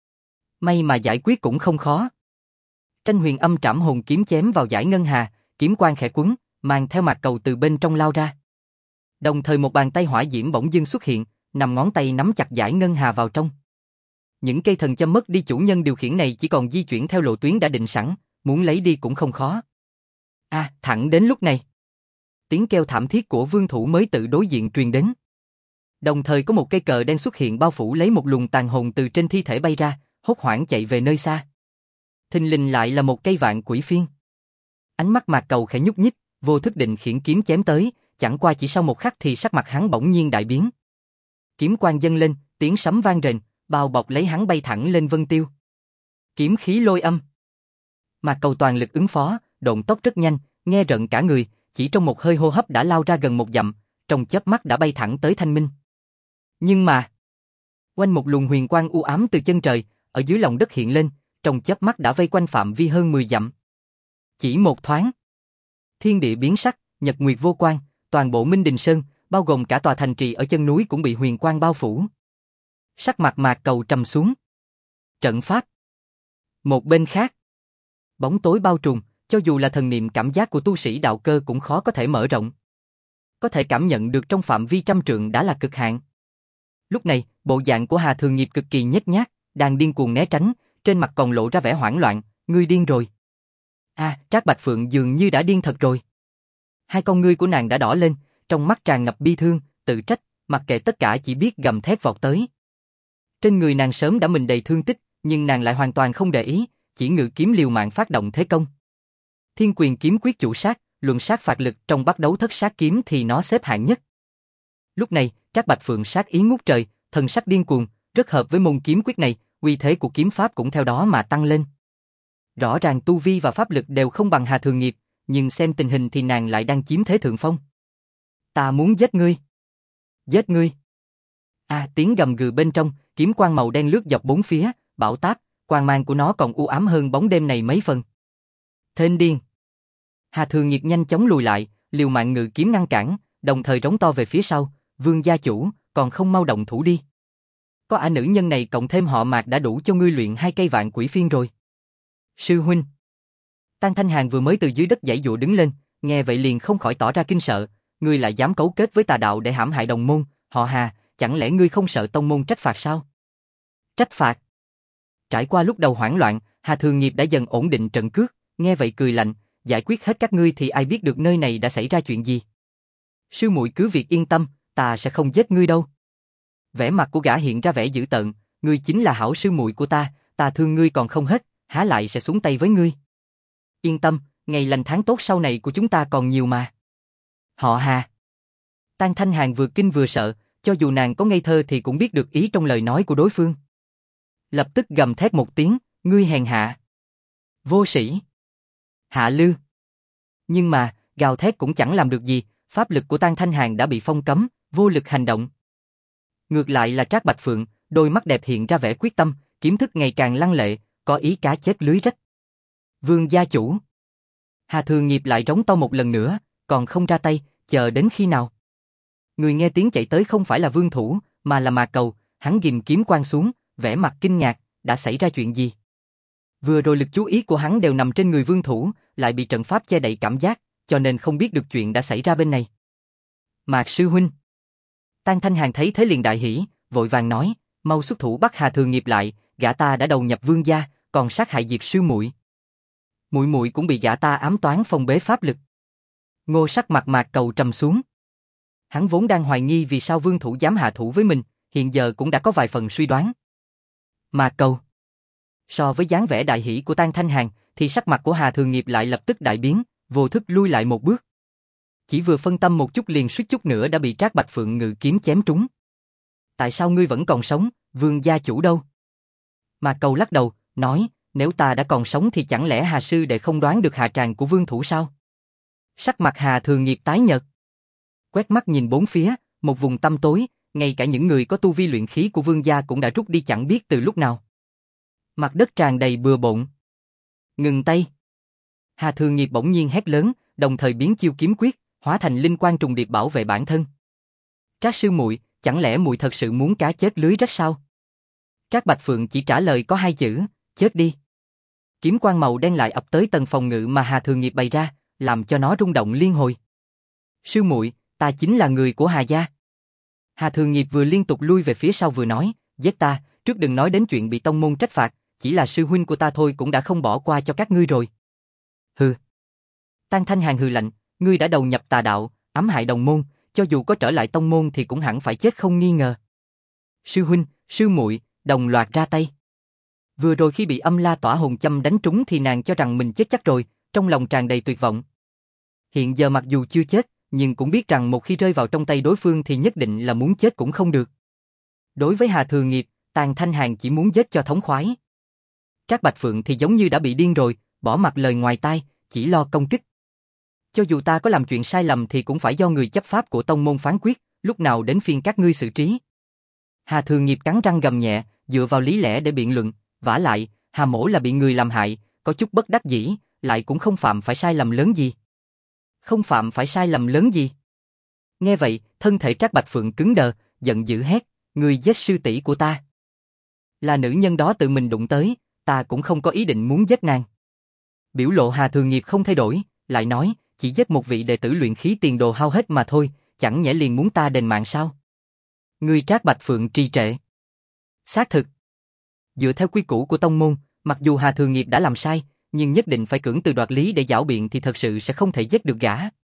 May mà giải quyết cũng không khó. Tranh Huyền Âm Trảm Hồn kiếm chém vào dải ngân hà, kiếm quang khẽ quấn, mang theo Mạc Cầu từ bên trong lao ra. Đồng thời một bàn tay hỏa diễm bỗng dưng xuất hiện, nằm ngón tay nắm chặt dải ngân hà vào trong. Những cây thần châm mất đi chủ nhân điều khiển này chỉ còn di chuyển theo lộ tuyến đã định sẵn, muốn lấy đi cũng không khó. Thẳng đến lúc này, tiếng kêu thảm thiết của Vương Thủ mới tự đối diện truyền đến. Đồng thời có một cây cờ đen xuất hiện bao phủ lấy một luồng tàn hồn từ trên thi thể bay ra, hốt hoảng chạy về nơi xa. Thình lình lại là một cây Vạn Quỷ Phiên. Ánh mắt Mạc Cầu khẽ nhúc nhích, vô thức định khiển kiếm chém tới, chẳng qua chỉ sau một khắc thì sắc mặt hắn bỗng nhiên đại biến. Kiếm quang dâng lên, tiếng sấm vang rền, bao bọc lấy hắn bay thẳng lên vân tiêu. Kiếm khí lôi âm. Mạc Cầu toàn lực ứng phó, độn tốc rất nhanh, nghe rợn cả người, chỉ trong một hơi hô hấp đã lao ra gần một dặm, trong chớp mắt đã bay thẳng tới Thanh Minh. Nhưng mà, quanh một luồng huyền quang u ám từ chân trời, ở dưới lòng đất hiện lên, trong chớp mắt đã vây quanh phạm vi hơn 10 dặm. Chỉ một thoáng, thiên địa biến sắc, nhật nguyệt vô quang, toàn bộ Minh Đình Sơn, bao gồm cả tòa thành trì ở chân núi cũng bị huyền quang bao phủ. Sắc mặt Mạc Cầu trầm xuống. Trận pháp. Một bên khác, bóng tối bao trùm, cho dù là thần niệm cảm giác của tu sĩ đạo cơ cũng khó có thể mở rộng. Có thể cảm nhận được trong phạm vi trăm trượng đã là cực hạn. Lúc này, bộ dạng của Hà Thường Nghiệp cực kỳ nhếch nhác, đang điên cuồng né tránh, trên mặt còn lộ ra vẻ hoảng loạn, ngươi điên rồi. Trác Bạch Phượng dường như đã điên thật rồi. Hai con ngươi của nàng đã đỏ lên, trong mắt tràn ngập bi thương, tự trách, mặc kệ tất cả chỉ biết gầm thét vọt tới. Trên người nàng sớm đã mình đầy thương tích, nhưng nàng lại hoàn toàn không để ý, chỉ ngự kiếm liều mạng phát động thế công. Thiên Quyền kiếm quyết chủ sát, luận sát phạt lực, trong bắt đấu thất sát kiếm thì nó xếp hạng nhất. Lúc này, Trác Bạch Phượng sát ý ngút trời, thần sắc điên cuồng, rất hợp với môn kiếm quyết này, uy thế của kiếm pháp cũng theo đó mà tăng lên. Rõ ràng tu vi và pháp lực đều không bằng Hà Thường Nghiệp, nhưng xem tình hình thì nàng lại đang chiếm thế thượng phong. Ta muốn giết ngươi. Giết ngươi. Tiếng gầm gừ bên trong, kiếm quang màu đen lướt dọc bốn phía, bão táp, quang mang của nó còn u ám hơn bóng đêm này mấy phần. Thên điên. Hà Thường Nghiệp nhanh chóng lùi lại, liều mạng ngự kiếm ngăn cản, đồng thời rống to về phía sau, Vương gia chủ, còn không mau động thủ đi. có nữ nhân này cộng thêm họ Mạc đã đủ cho ngươi luyện 2 cây vạn quỷ phiên rồi. Sư huynh. Tang Thanh Hàn vừa mới từ dưới đất giãy giụa đứng lên, nghe vậy liền không khỏi tỏ ra kinh sợ, ngươi lại dám cấu kết với tà đạo để hãm hại đồng môn, họ Hà, chẳng lẽ ngươi không sợ tông môn trách phạt sao? Trách phạt? Trải qua lúc đầu hoảng loạn, Hà Thường Nghiệp đã dần ổn định trận cước, nghe vậy cười lạnh, giải quyết hết các ngươi thì ai biết được nơi này đã xảy ra chuyện gì. Sư muội cứ việc yên tâm, ta sẽ không giết ngươi đâu. Vẻ mặt của gã hiện ra vẻ dữ tợn, ngươi chính là hảo sư muội của ta thương ngươi còn không hết, há lại sẽ xuống tay với ngươi. Yên tâm, ngày lành tháng tốt sau này của chúng ta còn nhiều mà. Họ Hà. Tang Thanh Hàn vừa kinh vừa sợ, cho dù nàng có ngây thơ thì cũng biết được ý trong lời nói của đối phương. Lập tức gầm thét một tiếng, ngươi hèn hạ. Vô sĩ. Hạ lư. Nhưng mà, gào thét cũng chẳng làm được gì, pháp lực của Tang Thanh Hàn đã bị phong cấm, vô lực hành động. Ngược lại là Trác Bạch Phượng, đôi mắt đẹp hiện ra vẻ quyết tâm, kiếm thức ngày càng lăng lệ, có ý cá chết lưới rách. Vương gia chủ. Hà Thường Nghiệp lại rống to một lần nữa, còn không ra tay, chờ đến khi nào? Người nghe tiếng chạy tới không phải là Vương Thủ, mà là Mạc Cầu, hắn ghim kiếm quang xuống, vẻ mặt kinh ngạc, đã xảy ra chuyện gì? Vừa rồi lực chú ý của hắn đều nằm trên người Vương Thủ, lại bị trận pháp che đậy cảm giác, cho nên không biết được chuyện đã xảy ra bên này. Mạc sư huynh. Tang Thanh Hàn thấy thế liền đại hỉ, vội vàng nói, mau xuất thủ bắt Hà Thường Nghiệp lại, gã ta đã đầu nhập Vương gia, còn sát hại Diệp sư muội. Muội muội cũng bị gã ta ám toán phong bế pháp lực. Ngô sắc mặt Mạc Cầu trầm xuống. Hắn vốn đang hoài nghi vì sao Vương Thủ dám hạ thủ với mình, hiện giờ cũng đã có vài phần suy đoán. Mạc Cầu. So với dáng vẻ đại hỉ của Tang Thanh Hàn, thì sắc mặt của Hà Thường Nghiệp lại lập tức đại biến, vô thức lui lại một bước. Chỉ vừa phân tâm một chút liền suýt chút nữa đã bị Trác Bạch Phượng ngự kiếm chém trúng. Tại sao ngươi vẫn còn sống, Vương gia chủ đâu? Mạc Cầu lắc đầu, nói, nếu ta đã còn sống thì chẳng lẽ Hà sư đệ không đoán được hạ tràng của Vương Thủ sao? Sắc mặt Hà Thường Nghiệp tái nhợt. Quét mắt nhìn bốn phía, một vùng tăm tối, ngay cả những người có tu vi luyện khí của Vương gia cũng đã rút đi chẳng biết từ lúc nào. Mặt đất tràn đầy bừa bộn. Ngừng tay. Hà Thường Nghiệp bỗng nhiên hét lớn, đồng thời biến chiêu kiếm quyết, hóa thành linh quang trùng điệp bảo vệ bản thân. Trác sư muội, chẳng lẽ muội thật sự muốn cá chết lưới rách sao? Trác Bạch Phượng chỉ trả lời có 2 chữ, chết đi. Kiếm quang màu đen lại ập tới tầng phòng ngự mà Hà Thường Nghiệp bày ra, làm cho nó rung động liên hồi. Sư muội, ta chính là người của Hà gia. Hà Thường Nghiệp vừa liên tục lui về phía sau vừa nói, giết ta, trước đừng nói đến chuyện bị tông môn trách phạt, chỉ là sư huynh của ta thôi cũng đã không bỏ qua cho các ngươi rồi. Hừ. Tang Thanh Hàn hừ lạnh, ngươi đã đầu nhập tà đạo, ám hại đồng môn, cho dù có trở lại tông môn thì cũng hẳn phải chết không nghi ngờ. Sư huynh, sư muội, đồng loạt ra tay. Vừa rồi khi bị âm la tỏa hồn châm đánh trúng thì nàng cho rằng mình chết chắc rồi, trong lòng tràn đầy tuyệt vọng. Hiện giờ mặc dù chưa chết, nhưng cũng biết rằng một khi rơi vào trong tay đối phương thì nhất định là muốn chết cũng không được. Đối với Hà Thường Nghiệp, Tang Thanh Hàn chỉ muốn giết cho thống khoái. Trác Bạch Phượng thì giống như đã bị điên rồi, bỏ mặc lời ngoài tai, chỉ lo công kích. Cho dù ta có làm chuyện sai lầm thì cũng phải do người chấp pháp của tông môn phán quyết, lúc nào đến phiên các ngươi xử trí. Hà Thường Nghiệp cắn răng gầm nhẹ, dựa vào lý lẽ để biện luận, vả lại, Hà mỗ là bị người làm hại, có chút bất đắc dĩ, lại cũng không phạm phải sai lầm lớn gì. Không phạm phải sai lầm lớn gì? Nghe vậy, thân thể Trác Bạch Phượng cứng đờ, giận dữ hét, ngươi giết sư tỷ của ta. Là nữ nhân đó tự mình đụng tới, ta cũng không có ý định muốn giết nàng. Biểu lộ Hà Thường Nghiệp không thay đổi, lại nói, chỉ giết một vị đệ tử luyện khí tiền đồ hao hết mà thôi, chẳng nhẽ liền muốn ta đền mạng sao? Ngươi Trác Bạch Phượng trì trệ. Xác thực. Dựa theo quy củ của tông môn, mặc dù Hà Thường Nghiệp đã làm sai, nhưng nhất định phải cưỡng từ đoạt lý để giảo biện thì thật sự sẽ không thể giết được gã.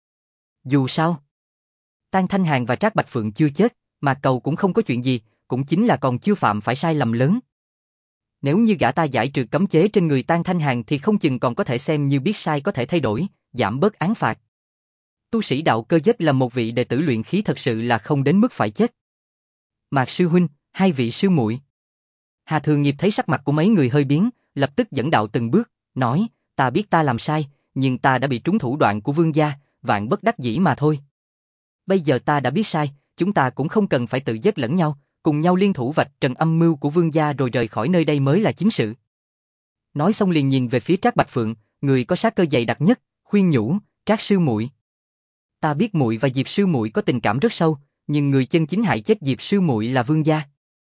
Dù sao, Tang Thanh Hàn và Trác Bạch Phượng chưa chết, mà Cầu cũng không có chuyện gì, cũng chính là còn chưa phạm phải sai lầm lớn. Nếu như gã ta giải trừ cấm chế trên người Tang Thanh Hàn thì không chừng còn có thể xem như biết sai có thể thay đổi, giảm bớt án phạt. Tu sĩ đạo cơ giết là một vị đệ tử luyện khí thật sự là không đến mức phải chết. Mạc sư huynh, 2 vị sư muội. Hà Thường Nghiệp thấy sắc mặt của mấy người hơi biến, lập tức dẫn đạo từng bước, nói, ta biết ta làm sai, nhưng ta đã bị trúng thủ đoạn của Vương gia, vạn bất đắc dĩ mà thôi. Bây giờ ta đã biết sai, chúng ta cũng không cần phải tự giết lẫn nhau, cùng nhau liên thủ vạch trần âm mưu của Vương gia rồi rời khỏi nơi đây mới là chính sự. Nói xong liền nhìn về phía Trác Bạch Phượng, người có sát cơ dày đặc nhất, khuyên nhủ, Trác sư muội. Ta biết muội và Diệp sư muội có tình cảm rất sâu, nhưng người chân chính hại chết Diệp sư muội là Vương gia.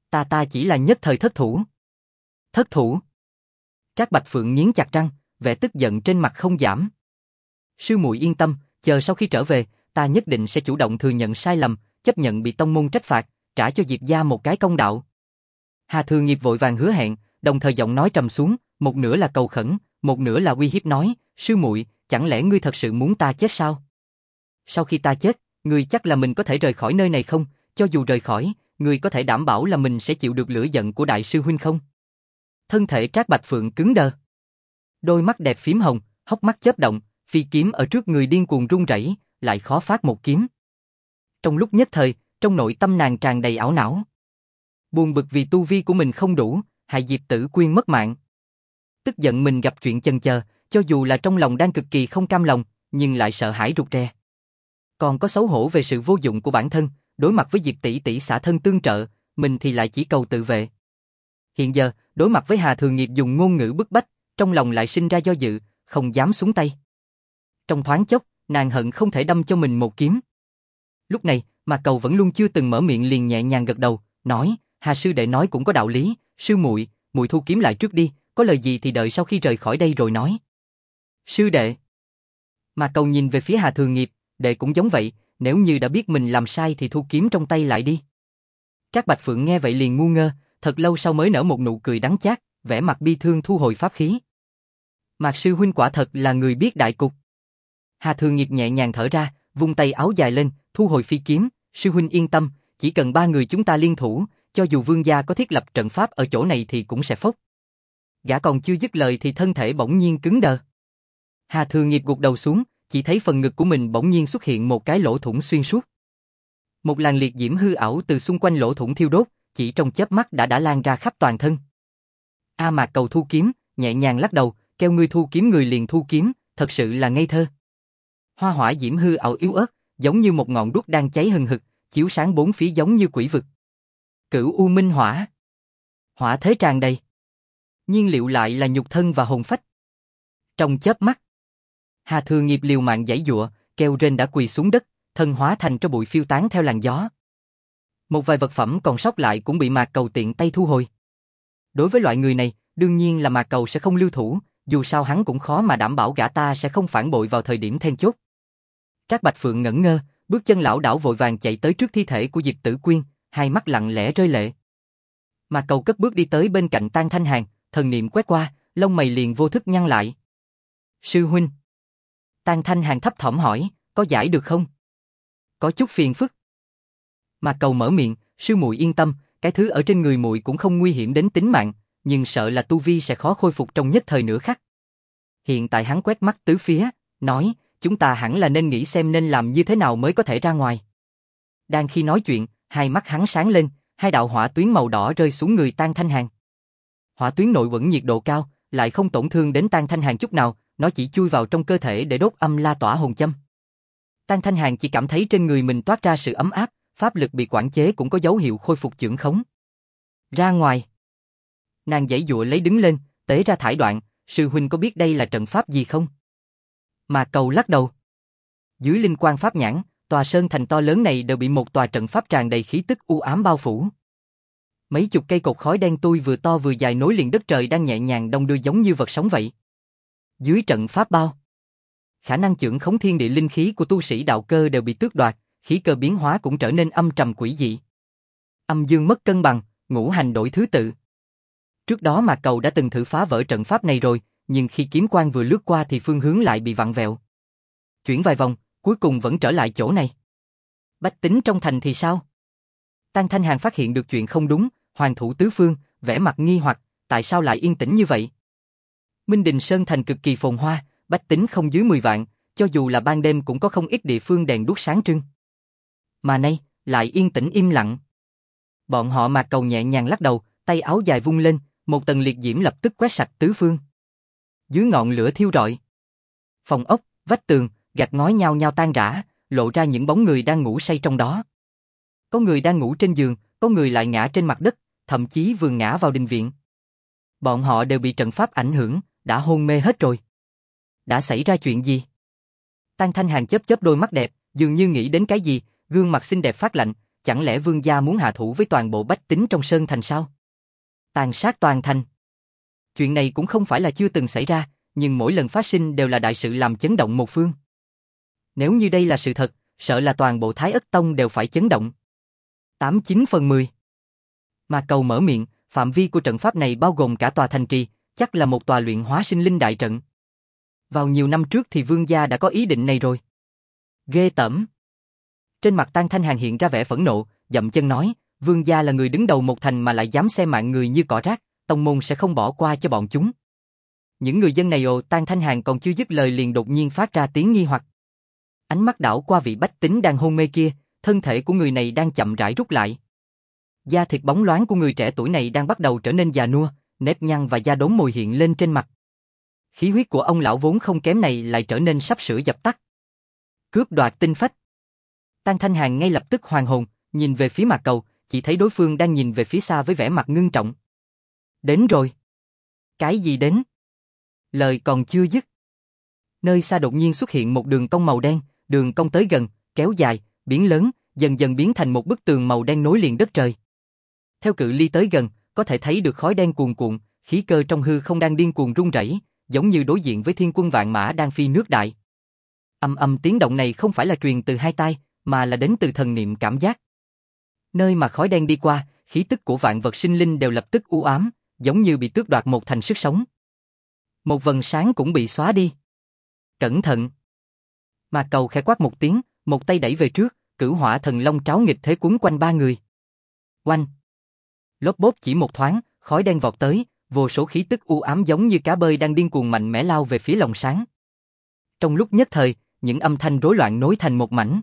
Ta chỉ là nhất thời thất thủ. Thất thủ? Trác Bạch Phượng nghiến chặt răng, vẻ tức giận trên mặt không giảm. Sư muội yên tâm, chờ sau khi trở về, ta nhất định sẽ chủ động thừa nhận sai lầm, chấp nhận bị tông môn trách phạt, trả cho Diệp gia một cái công đạo. Hà Thừa Nghiệp vội vàng hứa hẹn, đồng thời giọng nói trầm xuống, một nửa là cầu khẩn, một nửa là uy hiếp nói, sư muội, chẳng lẽ ngươi thật sự muốn ta chết sao? Sau khi ta chết, ngươi chắc là mình có thể rời khỏi nơi này không? Cho dù rời khỏi, ngươi có thể đảm bảo là mình sẽ chịu được lửa giận của đại sư huynh không? Thân thể Trác Bạch Phượng cứng đờ. Đôi mắt đẹp phím hồng, hốc mắt chớp động, phi kiếm ở trước người điên cuồng run rẩy, lại khó phát một kiếm. Trong lúc nhất thời, trong nội tâm nàng tràn đầy ảo não. Buồn bực vì tu vi của mình không đủ, hại Diệp Tử Quyên mất mạng. Tức giận mình gặp chuyện chần chờ, cho dù là trong lòng đang cực kỳ không cam lòng, nhưng lại sợ hãi rụt rè. Còn có xấu hổ về sự vô dụng của bản thân, đối mặt với Diệp tỷ tỷ xả thân tương trợ, mình thì lại chỉ cầu tự vệ. Hiện giờ, đối mặt với Hà Thừa Nghiệp dùng ngôn ngữ bức bách, trong lòng lại sinh ra do dự, không dám xuống tay. Trong thoáng chốc, nàng hận không thể đâm cho mình một kiếm. Lúc này, mà Cầu vẫn luôn chưa từng mở miệng liền nhẹ nhàng gật đầu, nói, Hà sư đệ nói cũng có đạo lý, sư muội, muội thu kiếm lại trước đi, có lời gì thì đợi sau khi rời khỏi đây rồi nói. Sư đệ. Mà Cầu nhìn về phía Hà Thừa Nghiệp, đệ cũng giống vậy, nếu như đã biết mình làm sai thì thu kiếm trong tay lại đi. Trác Bạch Phượng nghe vậy liền ngu ngơ, thật lâu sau mới nở một nụ cười đắng chát, vẻ mặt bi thương thu hồi pháp khí. Mạc sư huynh quả thật là người biết đại cục. Hà Thừa Nghiệp nhẹ nhàng thở ra, vung tay áo dài lên, thu hồi phi kiếm, sư huynh yên tâm, chỉ cần 3 người chúng ta liên thủ, cho dù vương gia có thiết lập trận pháp ở chỗ này thì cũng sẽ phốc. Gã còn chưa dứt lời thì thân thể bỗng nhiên cứng đờ. Hà Thừa Nghiệp gục đầu xuống, chỉ thấy phần ngực của mình bỗng nhiên xuất hiện một cái lỗ thủng xuyên suốt. Một làn liệt diễm hư ảo từ xung quanh lỗ thủng thiêu đốt, chỉ trong chớp mắt đã lan ra khắp toàn thân. A Mạc Cầu thu kiếm, nhẹ nhàng lắc đầu, kêu ngươi thu kiếm người liền thu kiếm, thật sự là ngây thơ. Hoa hỏa diễm hư ảo yếu ớt, giống như một ngọn đuốc đang cháy hừng hực, chiếu sáng bốn phía giống như quỷ vực. Cửu U Minh Hỏa. Hỏa thế tràn đầy. Nhiên liệu lại là nhục thân và hồn phách. Trong chớp mắt, Hà Thừa Nghiệp liều mạng giãy giụa, kêu rên đã quỳ xuống đất, thân hóa thành tro bụi phiêu tán theo làn gió. Một vài vật phẩm còn sót lại cũng bị Mạc Cầu tiện tay thu hồi. Đối với loại người này, đương nhiên là Mạc Cầu sẽ không lưu thủ, dù sao hắn cũng khó mà đảm bảo gã ta sẽ không phản bội vào thời điểm then chốt. Trác Bạch Phượng ngẩn ngơ, bước chân lảo đảo vội vàng chạy tới trước thi thể của Diệp Tử Quyên, hai mắt lặng lẽ rơi lệ. Mạc Cầu cất bước đi tới bên cạnh Tang Thanh Hàn, thần niệm quét qua, lông mày liền vô thức nhăn lại. Sư huynh. Tang Thanh Hàn thấp thỏm hỏi, có giải được không? Có chút phiền phức. Mạc Cầu mở miệng, sư muội yên tâm, cái thứ ở trên người muội cũng không nguy hiểm đến tính mạng, nhưng sợ là tu vi sẽ khó khôi phục trong nhất thời nửa khắc. Hiện tại hắn quét mắt tứ phía, nói, chúng ta hẳn là nên nghĩ xem nên làm như thế nào mới có thể ra ngoài. Đang khi nói chuyện, hai mắt hắn sáng lên, hai đạo hỏa tuyến màu đỏ rơi xuống người Tang Thanh Hàn. Hỏa tuyến nội vẫn nhiệt độ cao, lại không tổn thương đến Tang Thanh Hàn chút nào, nó chỉ chui vào trong cơ thể để đốt âm la tỏa hồn châm. Tang Thanh Hàn chỉ cảm thấy trên người mình toát ra sự ấm áp, pháp lực bị quản chế cũng có dấu hiệu khôi phục chưởng khống. Ra ngoài. Nàng giãy giụa lấy đứng lên, tế ra thải đoạn, sư huynh có biết đây là trận pháp gì không? Mà Cầu lắc đầu. Dưới linh quang pháp nhãn, tòa sơn thành to lớn này đều bị một tòa trận pháp tràn đầy khí tức u ám bao phủ. Mấy chục cây cột khói đen tui vừa to vừa dài nối liền đất trời đang nhẹ nhàng đong đưa giống như vật sống vậy. Dưới trận pháp bao, khả năng chưởng khống thiên địa linh khí của tu sĩ đạo cơ đều bị tước đoạt, khí cơ biến hóa cũng trở nên âm trầm quỷ dị. Âm dương mất cân bằng, ngũ hành đổi thứ tự. Trước đó Mạc Cầu đã từng thử phá vỡ trận pháp này rồi, nhưng khi kiếm quang vừa lướt qua thì phương hướng lại bị vặn vẹo. Chuyển vài vòng, cuối cùng vẫn trở lại chỗ này. Bách tính trong thành thì sao? Tang Thanh Hàn phát hiện được chuyện không đúng, hoàng thủ tứ phương, vẻ mặt nghi hoặc, tại sao lại yên tĩnh như vậy? Minh Đình Sơn thành cực kỳ phồn hoa, bách tính không dưới 10 vạn, cho dù là ban đêm cũng có không ít địa phương đèn đuốc sáng trưng. Mà nay, lại yên tĩnh im lặng. Bọn họ Mạc Cầu nhẹ nhàng lắc đầu, tay áo dài vung lên, một tầng liệt diễm lập tức quét sạch tứ phương. Dưới ngọn lửa thiêu rọi, phòng ốc, vách tường, gạch ngói nhao nhao tan rã, lộ ra những bóng người đang ngủ say trong đó. Có người đang ngủ trên giường, có người lại ngã trên mặt đất, thậm chí vừa ngã vào đình viện. Bọn họ đều bị trận pháp ảnh hưởng, đã hôn mê hết rồi. Đã xảy ra chuyện gì? Tang Thanh Hàn chớp chớp đôi mắt đẹp, dường như nghĩ đến cái gì, gương mặt xinh đẹp phát lạnh, chẳng lẽ vương gia muốn hạ thủ với toàn bộ bách tính trong Sơn Thành sao? Tàn sát toàn thành. Chuyện này cũng không phải là chưa từng xảy ra, nhưng mỗi lần phát sinh đều là đại sự làm chấn động một phương. Nếu như đây là sự thật, sợ là toàn bộ Thái Ất Tông đều phải chấn động. 89/10. Mà Cầu mở miệng, phạm vi của trận pháp này bao gồm cả tòa thành trì, chắc là một tòa luyện hóa sinh linh đại trận. Vào nhiều năm trước thì vương gia đã có ý định này rồi. Ghê tởm. Trên mặt Tang Thanh Hàn hiện ra vẻ phẫn nộ, dậm chân nói, vương gia là người đứng đầu một thành mà lại dám xem mạng người như cỏ rác, tông môn sẽ không bỏ qua cho bọn chúng. Những người dân này Tang Thanh Hàn còn chưa dứt lời liền đột nhiên phát ra tiếng nghi hoặc. Ánh mắt đảo qua vị bách tính đang hôn mê kia, thân thể của người này đang chậm rãi rút lại. Da thịt bóng loáng của người trẻ tuổi này đang bắt đầu trở nên già nua, nếp nhăn và da đốm mồi hiện lên trên mặt. Khí huyết của ông lão vốn không kém này lại trở nên sắp sửa dập tắt. Cướp đoạt tinh phách. Tang Thanh Hàn ngay lập tức hoàn hồn, nhìn về phía Mạc Cầu, chỉ thấy đối phương đang nhìn về phía xa với vẻ mặt ngưng trọng. Đến rồi. Cái gì đến? Lời còn chưa dứt. Nơi xa đột nhiên xuất hiện một đường cong màu đen, đường cong tới gần, kéo dài, biến lớn, dần dần biến thành một bức tường màu đen nối liền đất trời. Theo cự ly tới gần, có thể thấy được khói đen cuồn cuộn, khí cơ trong hư không đang điên cuồng rung rẩy, giống như đối diện với thiên quân vạn mã đang phi nước đại. Âm âm tiếng động này không phải là truyền từ hai tai, mà là đến từ thần niệm cảm giác. Nơi mà khói đen đi qua, khí tức của vạn vật sinh linh đều lập tức u ám, giống như bị tước đoạt một thành sức sống. Một vầng sáng cũng bị xóa đi. Cẩn thận! Mà Cầu khẽ quát một tiếng, một tay đẩy về trước, Cửu Hỏa Thần Long tráo nghịch thế quấn quanh ba người. Oanh! Lốp bốp chỉ một thoáng, khói đen vọt tới, vô số khí tức u ám giống như cá bơi đang điên cuồng mạnh mẽ lao về phía lồng sáng. Trong lúc nhất thời, những âm thanh rối loạn nối thành một mảnh.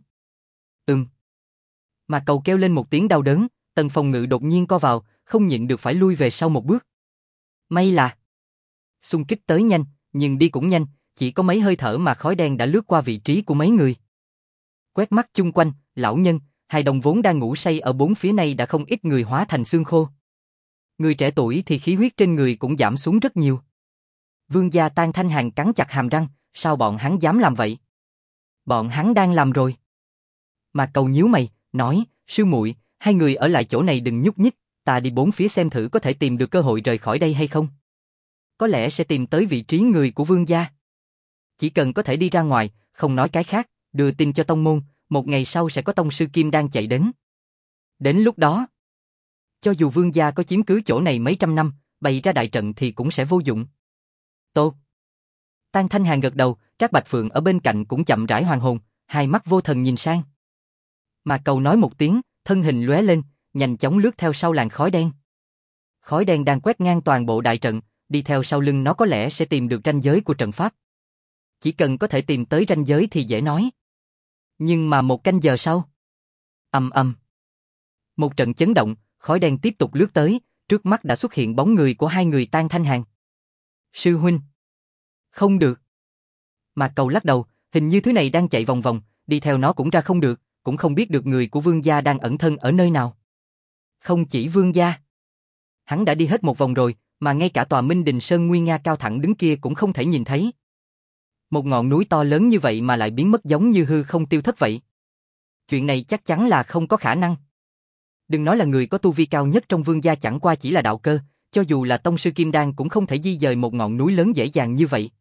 Mà Cầu kêu lên một tiếng đau đớn, tầng phòng ngự đột nhiên co vào, không nhịn được phải lui về sau một bước. May là xung kích tới nhanh, nhưng đi cũng nhanh, chỉ có mấy hơi thở mà khói đen đã lướt qua vị trí của mấy người. Quét mắt chung quanh, lão nhân, hai đồng vốn đang ngủ say ở bốn phía này đã không ít người hóa thành xương khô. Người trẻ tuổi thì khí huyết trên người cũng giảm xuống rất nhiều. Vương gia Tang Thanh Hàn cắn chặt hàm răng, sao bọn hắn dám làm vậy? Bọn hắn đang làm rồi. Mà Cầu nhíu mày, nói, sư muội, hai người ở lại chỗ này đừng nhúc nhích, ta đi bốn phía xem thử có thể tìm được cơ hội rời khỏi đây hay không. Có lẽ sẽ tìm tới vị trí người của vương gia. Chỉ cần có thể đi ra ngoài, không nói cái khác, đưa tin cho tông môn, một ngày sau sẽ có tông sư Kim Đan chạy đến. Đến lúc đó, cho dù vương gia có chiếm cứ chỗ này mấy trăm năm, bày ra đại trận thì cũng sẽ vô dụng. Tốt. Tang Thanh Hàn gật đầu, Trác Bạch Phượng ở bên cạnh cũng chậm rãi hoàn hồn, hai mắt vô thần nhìn sang. Mà Cầu nói một tiếng, thân hình lóe lên, nhanh chóng lướt theo sau làn khói đen. Khói đen đang quét ngang toàn bộ đại trận, đi theo sau lưng nó có lẽ sẽ tìm được ranh giới của trận pháp. Chỉ cần có thể tìm tới ranh giới thì dễ nói. Nhưng mà một canh giờ sau, ầm ầm, một trận chấn động, khói đen tiếp tục lướt tới, trước mắt đã xuất hiện bóng người của hai người Tang Thanh Hàn. Sư huynh, không được. Mà Cầu lắc đầu, hình như thứ này đang chạy vòng vòng, đi theo nó cũng ra không được, cũng không biết được người của vương gia đang ẩn thân ở nơi nào. Không chỉ vương gia, hắn đã đi hết một vòng rồi, mà ngay cả tòa Minh Đình Sơn nguy nga cao thẳng đứng kia cũng không thể nhìn thấy. Một ngọn núi to lớn như vậy mà lại biến mất giống như hư không tiêu thất vậy. Chuyện này chắc chắn là không có khả năng. Đừng nói là người có tu vi cao nhất trong vương gia chẳng qua chỉ là đạo cơ, cho dù là tông sư Kim Đan cũng không thể di dời một ngọn núi lớn dễ dàng như vậy.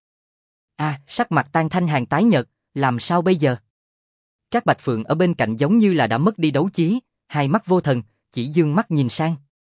Sắc mặt Tang Thanh Hàn tái nhợt, làm sao bây giờ? Trác Bạch Phượng ở bên cạnh giống như là đã mất đi đấu chí, hai mắt vô thần, chỉ dương mắt nhìn sang.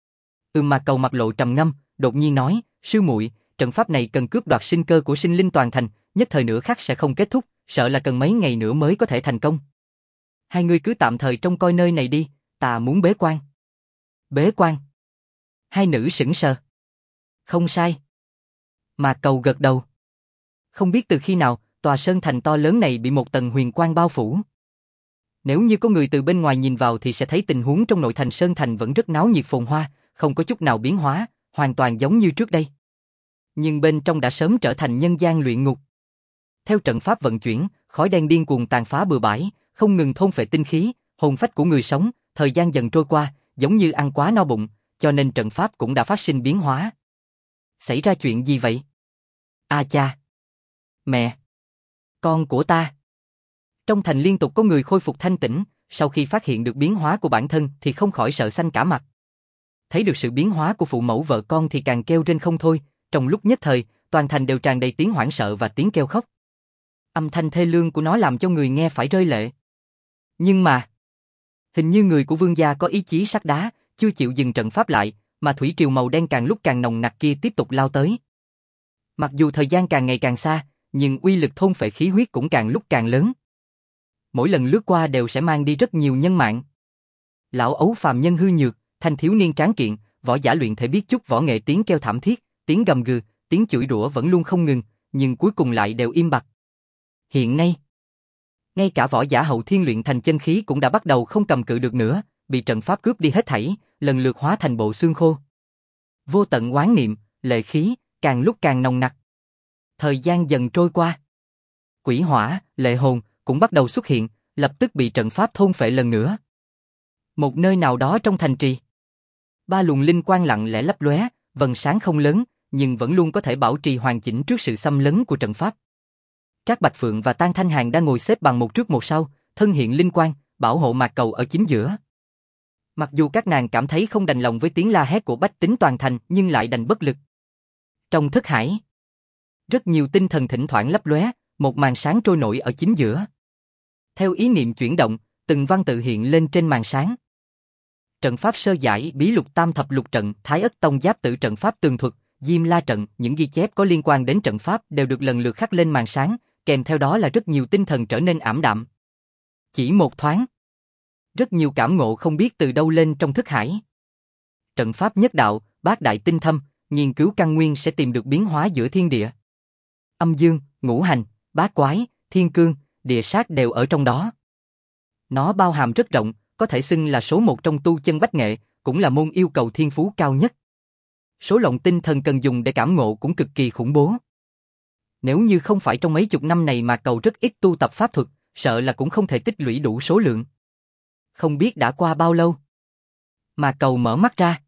Mà Cầu mặt lộ trầm ngâm, đột nhiên nói, sư muội, trận pháp này cần cướp đoạt sinh cơ của sinh linh toàn thành, nhất thời nửa khắc sẽ không kết thúc, sợ là cần mấy ngày nữa mới có thể thành công. Hai người cứ tạm thời trông coi nơi này đi, ta muốn bế quan. Bế quan? Hai nữ sững sờ. Không sai. Mà Cầu gật đầu. Không biết từ khi nào, tòa sơn thành to lớn này bị một tầng huyền quang bao phủ. Nếu như có người từ bên ngoài nhìn vào thì sẽ thấy tình huống trong nội thành sơn thành vẫn rất náo nhiệt phồn hoa, không có chút nào biến hóa, hoàn toàn giống như trước đây. Nhưng bên trong đã sớm trở thành nhân gian luyện ngục. Theo trận pháp vận chuyển, khói đen điên cuồng tàn phá bừa bãi, không ngừng thôn phệ tinh khí, hồn phách của người sống, thời gian dần trôi qua, giống như ăn quá no bụng, cho nên trận pháp cũng đã phát sinh biến hóa. Xảy ra chuyện gì vậy? Cha! Mẹ! Con của ta! Trong thành liên tục có người khôi phục thanh tĩnh, sau khi phát hiện được biến hóa của bản thân thì không khỏi sợ xanh cả mặt. Thấy được sự biến hóa của phụ mẫu vợ con thì càng kêu rên không thôi, trong lúc nhất thời, toàn thành đều tràn đầy tiếng hoảng sợ và tiếng kêu khóc. Âm thanh thê lương của nó làm cho người nghe phải rơi lệ. Nhưng mà, hình như người của vương gia có ý chí sắt đá, chưa chịu dừng trận pháp lại, mà thủy triều màu đen càng lúc càng nồng nặc kia tiếp tục lao tới. Mặc dù thời gian càng ngày càng xa, nhưng uy lực thôn phệ khí huyết cũng càng lúc càng lớn. Mỗi lần lướt qua đều sẽ mang đi rất nhiều nhân mạng. Lão ấu phàm nhân hư nhược, thanh thiếu niên tráng kiện, võ giả luyện thể biết chút võ nghệ, tiếng kêu thảm thiết, tiếng gầm gừ, tiếng chửi rủa vẫn luôn không ngừng, nhưng cuối cùng lại đều im bặt. Hiện nay, ngay cả võ giả hậu thiên luyện thành chân khí cũng đã bắt đầu không cầm cự được nữa, bị trận pháp cướp đi hết thảy, lần lượt hóa thành bộ xương khô. Vô tận oán niệm, lệ khí, càng lúc càng nồng nặc. Thời gian dần trôi qua. Quỷ hỏa, lệ hồn cũng bắt đầu xuất hiện, lập tức bị trận pháp thôn phệ lần nữa. Một nơi nào đó trong thành trì, ba luồng linh quang lặng lẽ lấp lóe, vầng sáng không lớn, nhưng vẫn luôn có thể bảo trì hoàn chỉnh trước sự xâm lấn của trận pháp. Trác Bạch Phượng và Tang Thanh Hàn đang ngồi xếp bằng một trước một sau, thân hiện linh quang, bảo hộ Mạc Cầu ở chính giữa. Mặc dù các nàng cảm thấy không đành lòng với tiếng la hét của bách tính toàn thành, nhưng lại đành bất lực. Trong thức hải, rất nhiều tinh thần thỉnh thoảng lấp lóe, một màn sáng trôi nổi ở chính giữa. Theo ý niệm chuyển động, từng văn tự hiện lên trên màn sáng. Trận pháp sơ giải, bí lục tam thập lục trận, Thái Ất Tông giáp tự trận pháp tường thuật, Diêm La trận, những ghi chép có liên quan đến trận pháp đều được lần lượt khắc lên màn sáng, kèm theo đó là rất nhiều tinh thần trở nên ảm đạm. Chỉ một thoáng, rất nhiều cảm ngộ không biết từ đâu lên trong thức hải. Trận pháp nhất đạo, bát đại tinh thâm, nghiên cứu căn nguyên sẽ tìm được biến hóa giữa thiên địa. Âm dương, ngũ hành, bát quái, thiên cương, địa sát đều ở trong đó. Nó bao hàm rất rộng, có thể xưng là số một trong tu chân bách nghệ, cũng là môn yêu cầu thiên phú cao nhất. Số lượng tinh thần cần dùng để cảm ngộ cũng cực kỳ khủng bố. Nếu như không phải trong mấy chục năm này mà Cầu rất ít tu tập pháp thuật, sợ là cũng không thể tích lũy đủ số lượng. Không biết đã qua bao lâu, mà Cầu mở mắt ra,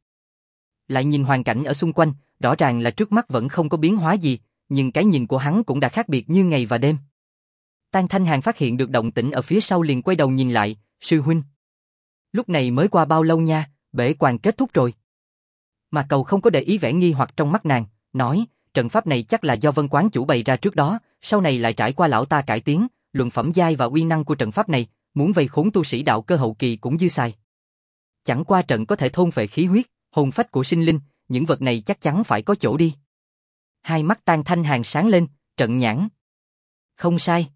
lại nhìn hoàn cảnh ở xung quanh, rõ ràng là trước mắt vẫn không có biến hóa gì, nhưng cái nhìn của hắn cũng đã khác biệt như ngày và đêm. Tang Thanh Hàn phát hiện được động tĩnh ở phía sau liền quay đầu nhìn lại, sư huynh. Lúc này mới qua bao lâu nha, bế quan kết thúc rồi. Mà Cầu không có để ý vẻ nghi hoặc trong mắt nàng, nói, trận pháp này chắc là do Vân Quán chủ bày ra trước đó, sau này lại trải qua lão ta cải tiến, luận phẩm giai và uy năng của trận pháp này, muốn vây khốn tu sĩ đạo cơ hậu kỳ cũng dư xài. Chẳng qua trận có thể thôn phệ khí huyết, hồn phách của sinh linh, những vật này chắc chắn phải có chỗ đi. Hai mắt Tang Thanh Hàn sáng lên, trận nhãn. Không sai.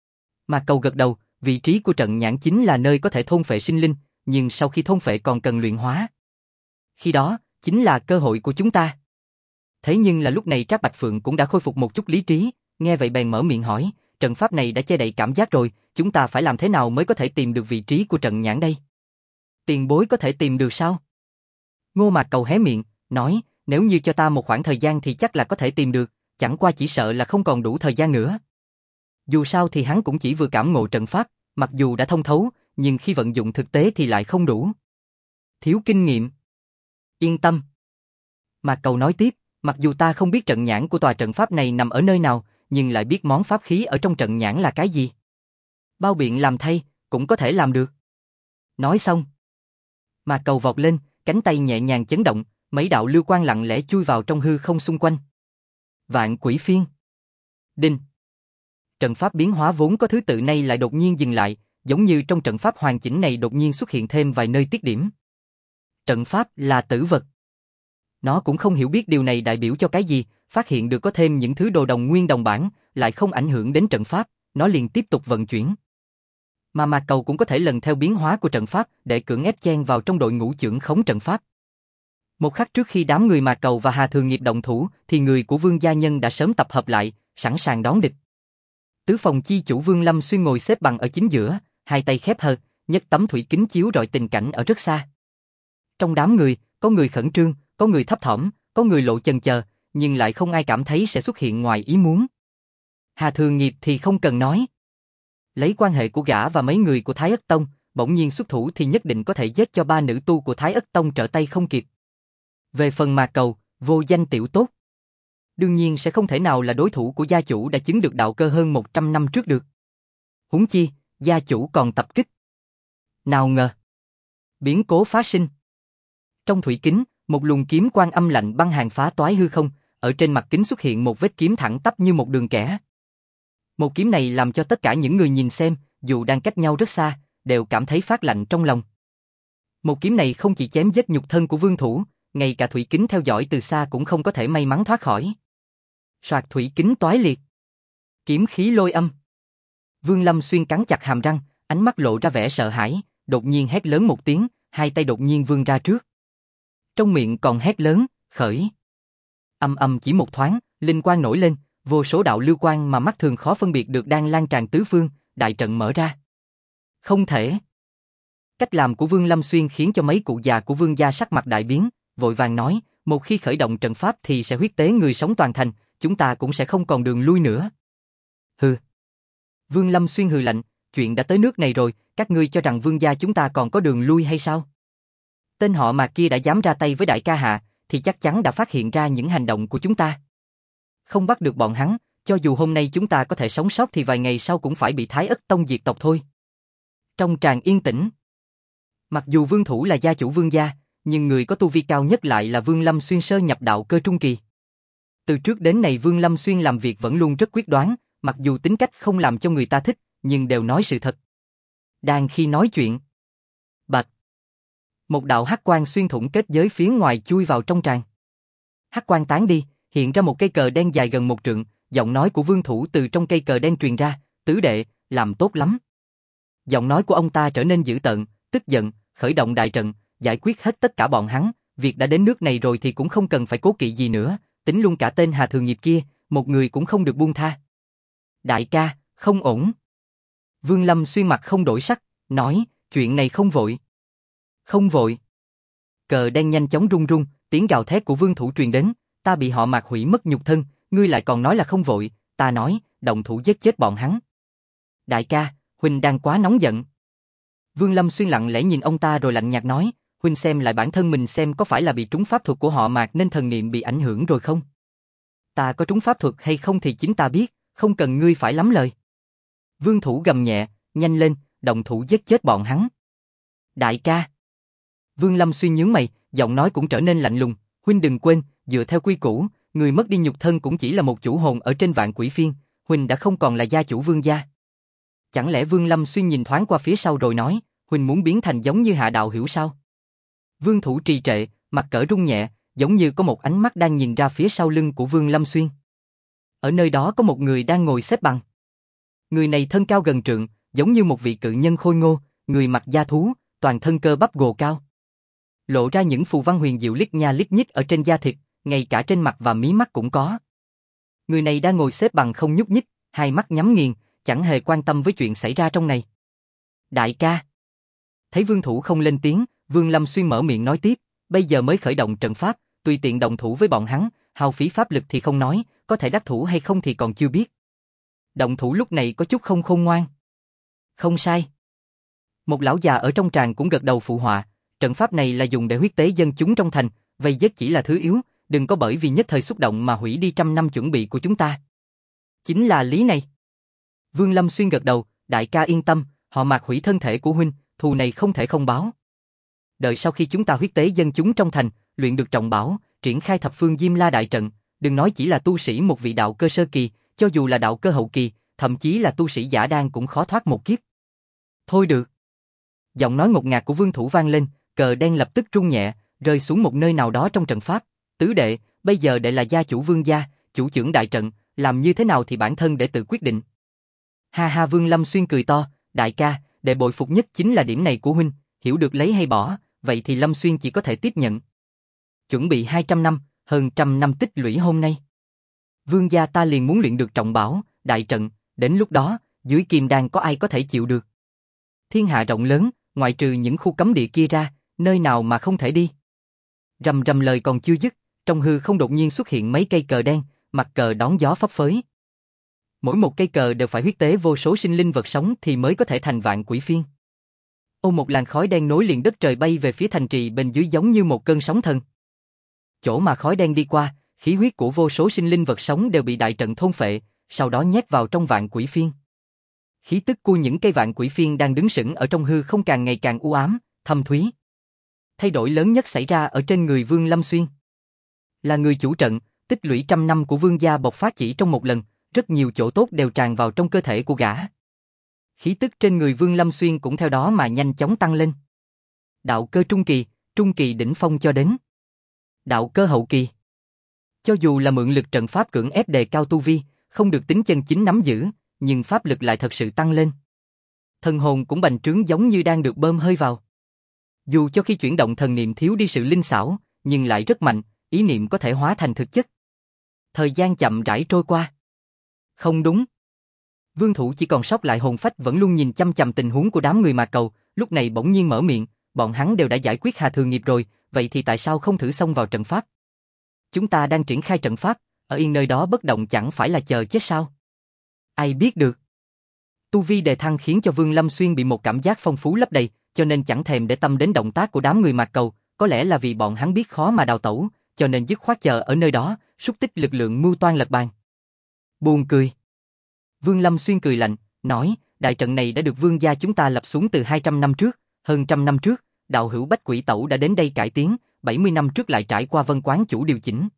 Mà Cầu gật đầu, vị trí của trận nhãn chính là nơi có thể thôn phệ sinh linh, nhưng sau khi thôn phệ còn cần luyện hóa. Khi đó, chính là cơ hội của chúng ta. Thế nhưng là lúc này Trác Bạch Phượng cũng đã khôi phục một chút lý trí, nghe vậy bèn mở miệng hỏi, trận pháp này đã che đậy cảm giác rồi, chúng ta phải làm thế nào mới có thể tìm được vị trí của trận nhãn đây? Tiền bối có thể tìm được sao? Ngô Mạc Cầu hé miệng, nói, nếu như cho ta một khoảng thời gian thì chắc là có thể tìm được, chẳng qua chỉ sợ là không còn đủ thời gian nữa. Dù sao thì hắn cũng chỉ vừa cảm ngộ trận pháp, mặc dù đã thông thấu, nhưng khi vận dụng thực tế thì lại không đủ. Thiếu kinh nghiệm. Yên tâm. Mạc Cầu nói tiếp, mặc dù ta không biết trận nhãn của tòa trận pháp này nằm ở nơi nào, nhưng lại biết món pháp khí ở trong trận nhãn là cái gì. Bao biện làm thay, cũng có thể làm được. Nói xong, Mạc Cầu vọt lên, cánh tay nhẹ nhàng chấn động, mấy đạo lưu quang lặng lẽ chui vào trong hư không xung quanh. Vạn Quỷ Phiên. Đinh. Trận pháp biến hóa vốn có thứ tự này lại đột nhiên dừng lại, giống như trong trận pháp hoàn chỉnh này đột nhiên xuất hiện thêm vài nơi tiết điểm. Trận pháp là tử vật. Nó cũng không hiểu biết điều này đại biểu cho cái gì, phát hiện được có thêm những thứ đồ đồng nguyên đồng bản, lại không ảnh hưởng đến trận pháp, nó liền tiếp tục vận chuyển. Mà Mạc Cầu cũng có thể lần theo biến hóa của trận pháp để cưỡng ép chen vào trong đội ngũ chưởng khống trận pháp. Một khắc trước khi đám người Mạc Cầu và Hà Thường Nghiệp động thủ, thì người của Vương gia nhân đã sớm tập hợp lại, sẵn sàng đón địch. Tứ phòng chi chủ Vương Lâm Xuyên ngồi xếp bằng ở chính giữa, hai tay khép hờ, nhất tấm thủy kính chiếu rọi tình cảnh ở rất xa. Trong đám người, có người khẩn trương, có người thấp thỏm, có người lộ chần chờ, nhưng lại không ai cảm thấy sẽ xuất hiện ngoài ý muốn. Hà Thường Nghiệp thì không cần nói. Lấy quan hệ của gã và mấy người của Thái Ất Tông, bỗng nhiên xuất thủ thì nhất định có thể giết cho ba nữ tu của Thái Ất Tông trở tay không kịp. Về phần Mạc Cầu, vô danh tiểu tốt, đương nhiên sẽ không thể nào là đối thủ của gia chủ đã chứng được đạo cơ hơn 100 năm trước được. Huống chi, gia chủ còn tập kích. Nào ngờ, biến cố phát sinh. Trong thủy kính, một luồng kiếm quang âm lạnh băng hàn phá toái hư không, ở trên mặt kính xuất hiện một vết kiếm thẳng tắp như một đường kẻ. Một kiếm này làm cho tất cả những người nhìn xem, dù đang cách nhau rất xa, đều cảm thấy phát lạnh trong lòng. Một kiếm này không chỉ chém giết nhục thân của Vương Thủ, ngay cả thủy kính theo dõi từ xa cũng không có thể may mắn thoát khỏi. Soạt, thủy kính toái liệt. Kiếm khí lôi âm. Vương Lâm Xuyên cắn chặt hàm răng, ánh mắt lộ ra vẻ sợ hãi, đột nhiên hét lớn một tiếng, hai tay đột nhiên vươn ra trước. Trong miệng còn hét lớn, khởi. Âm âm chỉ một thoáng, linh quang nổi lên, vô số đạo lưu quang mà mắt thường khó phân biệt được đang lan tràn tứ phương, đại trận mở ra. Không thể. Cách làm của Vương Lâm Xuyên khiến cho mấy cụ già của Vương gia sắc mặt đại biến, vội vàng nói, một khi khởi động trận pháp thì sẽ huyết tế người sống toàn thành, chúng ta cũng sẽ không còn đường lui nữa. Hừ. Vương Lâm Xuyên hừ lạnh, chuyện đã tới nước này rồi, các ngươi cho rằng Vương gia chúng ta còn có đường lui hay sao? Tên họ mà kia đã dám ra tay với đại ca hạ, thì chắc chắn đã phát hiện ra những hành động của chúng ta. Không bắt được bọn hắn, cho dù hôm nay chúng ta có thể sống sót thì vài ngày sau cũng phải bị Thái Ất Tông diệt tộc thôi. Trong tràng yên tĩnh. Mặc dù Vương Thủ là gia chủ Vương gia, nhưng người có tu vi cao nhất lại là Vương Lâm Xuyên sơ nhập đạo cơ trung kỳ. Từ trước đến nay Vương Lâm Xuyên làm việc vẫn luôn rất quyết đoán, mặc dù tính cách không làm cho người ta thích, nhưng đều nói sự thật. Đang khi nói chuyện, bạch, một đạo hắc quang xuyên thủng kết giới phía ngoài chui vào trong tràng. Hắc quang tán đi, hiện ra một cây cờ đen dài gần một trượng, giọng nói của Vương Thủ từ trong cây cờ đen truyền ra, tứ đệ, làm tốt lắm. Giọng nói của ông ta trở nên dữ tợn, tức giận, khởi động đại trận, giải quyết hết tất cả bọn hắn, việc đã đến nước này rồi thì cũng không cần phải cố kỵ gì nữa, tính luôn cả tên Hà Thường Nghiệp kia, một người cũng không được buông tha. Đại ca, không ổn. Vương Lâm Xuyên mặt không đổi sắc, nói, chuyện này không vội. Không vội. Cờ đen nhanh chóng rung rung, tiếng gào thét của Vương Thủ truyền đến, ta bị họ Mạc hủy mất nhục thân, ngươi lại còn nói là không vội, ta nói, động thủ giết chết bọn hắn. Đại ca, huynh đang quá nóng giận. Vương Lâm Xuyên lặng lẽ nhìn ông ta rồi lạnh nhạt nói, huynh xem lại bản thân mình xem có phải là bị trúng pháp thuật của họ Mạc nên thần niệm bị ảnh hưởng rồi không? Ta có trúng pháp thuật hay không thì chính ta biết, không cần ngươi phải lắm lời. Vương Thủ gầm nhẹ, nhanh lên, động thủ giết chết bọn hắn. Đại ca. Vương Lâm Xuyên nhướng mày, giọng nói cũng trở nên lạnh lùng, huynh đừng quên, dựa theo quy củ, người mất đi nhục thân cũng chỉ là một chủ hồn ở trên vạn quỷ phiên, huynh đã không còn là gia chủ Vương gia. Chẳng lẽ Vương Lâm Xuyên nhìn thoáng qua phía sau rồi nói, huynh muốn biến thành giống như Hạ Đạo Hiểu sao? Vương Thủ trì trệ, mặt cỡ rung nhẹ, giống như có một ánh mắt đang nhìn ra phía sau lưng của Vương Lâm Xuyên. Ở nơi đó có một người đang ngồi xếp bằng. Người này thân cao gần trượng, giống như một vị cự nhân khôi ngô, người mặc da thú, toàn thân cơ bắp gồ cao. Lộ ra những phù văn huyền diệu lít nha lít nhít ở trên da thịt, ngay cả trên mặt và mí mắt cũng có. Người này đang ngồi xếp bằng không nhúc nhích, hai mắt nhắm nghiền, chẳng hề quan tâm với chuyện xảy ra trong này. Đại ca. Thấy Vương Thủ không lên tiếng, Vương Lâm Xuyên mở miệng nói tiếp, bây giờ mới khởi động trận pháp, tùy tiện động thủ với bọn hắn, hao phí pháp lực thì không nói, có thể đắc thủ hay không thì còn chưa biết. Động thủ lúc này có chút không khôn ngoan. Không sai. Một lão già ở trong tràng cũng gật đầu phụ họa, trận pháp này là dùng để huyết tế dân chúng trong thành, vây giết chỉ là thứ yếu, đừng có bởi vì nhất thời xúc động mà hủy đi trăm năm chuẩn bị của chúng ta. Chính là lý này. Vương Lâm Xuyên gật đầu, đại ca yên tâm, họ Mạc hủy thân thể của huynh, thù này không thể không báo. Đợi sau khi chúng ta huyết tế dân chúng trong thành, luyện được trọng bảo, triển khai thập phương Diêm La đại trận, đừng nói chỉ là tu sĩ một vị đạo cơ sơ kỳ, cho dù là đạo cơ hậu kỳ, thậm chí là tu sĩ giả đan cũng khó thoát một kiếp. Thôi được. Giọng nói ngột ngạt của Vương Thủ vang lên, cờ đen lập tức rung nhẹ, rơi xuống một nơi nào đó trong trận pháp. Tứ đệ, bây giờ đệ là gia chủ Vương gia, chủ trưởng đại trận, làm như thế nào thì bản thân để tự quyết định. Ha ha, Vương Lâm Xuyên cười to, đại ca, đệ bội phục nhất chính là điểm này của huynh, hiểu được lấy hay bỏ, vậy thì Lâm Xuyên chỉ có thể tiếp nhận. Chuẩn bị 200 năm, hơn trăm năm tích lũy hôm nay. Vương gia ta liền muốn luyện được trọng bảo, đại trận, đến lúc đó, dưới kim đan có ai có thể chịu được. Thiên hạ rộng lớn, ngoại trừ những khu cấm địa kia ra, nơi nào mà không thể đi. Rầm rầm lời còn chưa dứt, trong hư không đột nhiên xuất hiện mấy cây cờ đen, mặt cờ đón gió phấp phới. Mỗi một cây cờ đều phải huyết tế vô số sinh linh vật sống thì mới có thể thành vạn quỷ phiên. Ô, một làn khói đen nối liền đất trời bay về phía thành trì bên dưới giống như một cơn sóng thần. Chỗ mà khói đen đi qua, khí huyết của vô số sinh linh vật sống đều bị đại trận thôn phệ, sau đó nhét vào trong vạn quỷ phiên. Khí tức của những cây vạn quỷ phiên đang đứng sững ở trong hư không càng ngày càng u ám, thâm thúy. Thay đổi lớn nhất xảy ra ở trên người Vương Lâm Xuyên. Là người chủ trận, tích lũy trăm năm của Vương gia bộc phát chỉ trong một lần, rất nhiều chỗ tốt đều tràn vào trong cơ thể của gã. Khí tức trên người Vương Lâm Xuyên cũng theo đó mà nhanh chóng tăng lên. Đạo cơ trung kỳ đỉnh phong cho đến đạo cơ hậu kỳ. Cho dù là mượn lực trận pháp cưỡng ép đề cao tu vi, không được tính chân chính nắm giữ, nhưng pháp lực lại thật sự tăng lên. Thần hồn cũng bành trướng giống như đang được bơm hơi vào. Dù cho khi chuyển động thần niệm thiếu đi sự linh xảo, nhưng lại rất mạnh, ý niệm có thể hóa thành thực chất. Thời gian chậm rãi trôi qua. Không đúng. Vương Thủ chỉ còn sót lại hồn phách vẫn luôn nhìn chăm chăm tình huống của đám người Mạc Cầu, lúc này bỗng nhiên mở miệng, bọn hắn đều đã giải quyết Hà Thường Nghiệp rồi, vậy thì tại sao không thử xông vào trận pháp? Chúng ta đang triển khai trận pháp, ở yên nơi đó bất động chẳng phải là chờ chết sao? Ai biết được. Tu vi đề thăng khiến cho Vương Lâm Xuyên bị một cảm giác phong phú lấp đầy, cho nên chẳng thèm để tâm đến động tác của đám người Mạc Cầu, có lẽ là vì bọn hắn biết khó mà đào tẩu, cho nên dứt khoát chờ ở nơi đó, xúc tích lực lượng mưu toan lật bàn. Buồn cười. Vương Lâm Xuyên cười lạnh, nói, đại trận này đã được vương gia chúng ta lập xuống từ 200 năm trước, hơn trăm năm trước, đạo hữu Bách Quỷ Tẩu đã đến đây cải tiến, 70 năm trước lại trải qua Vân Quán chủ điều chỉnh.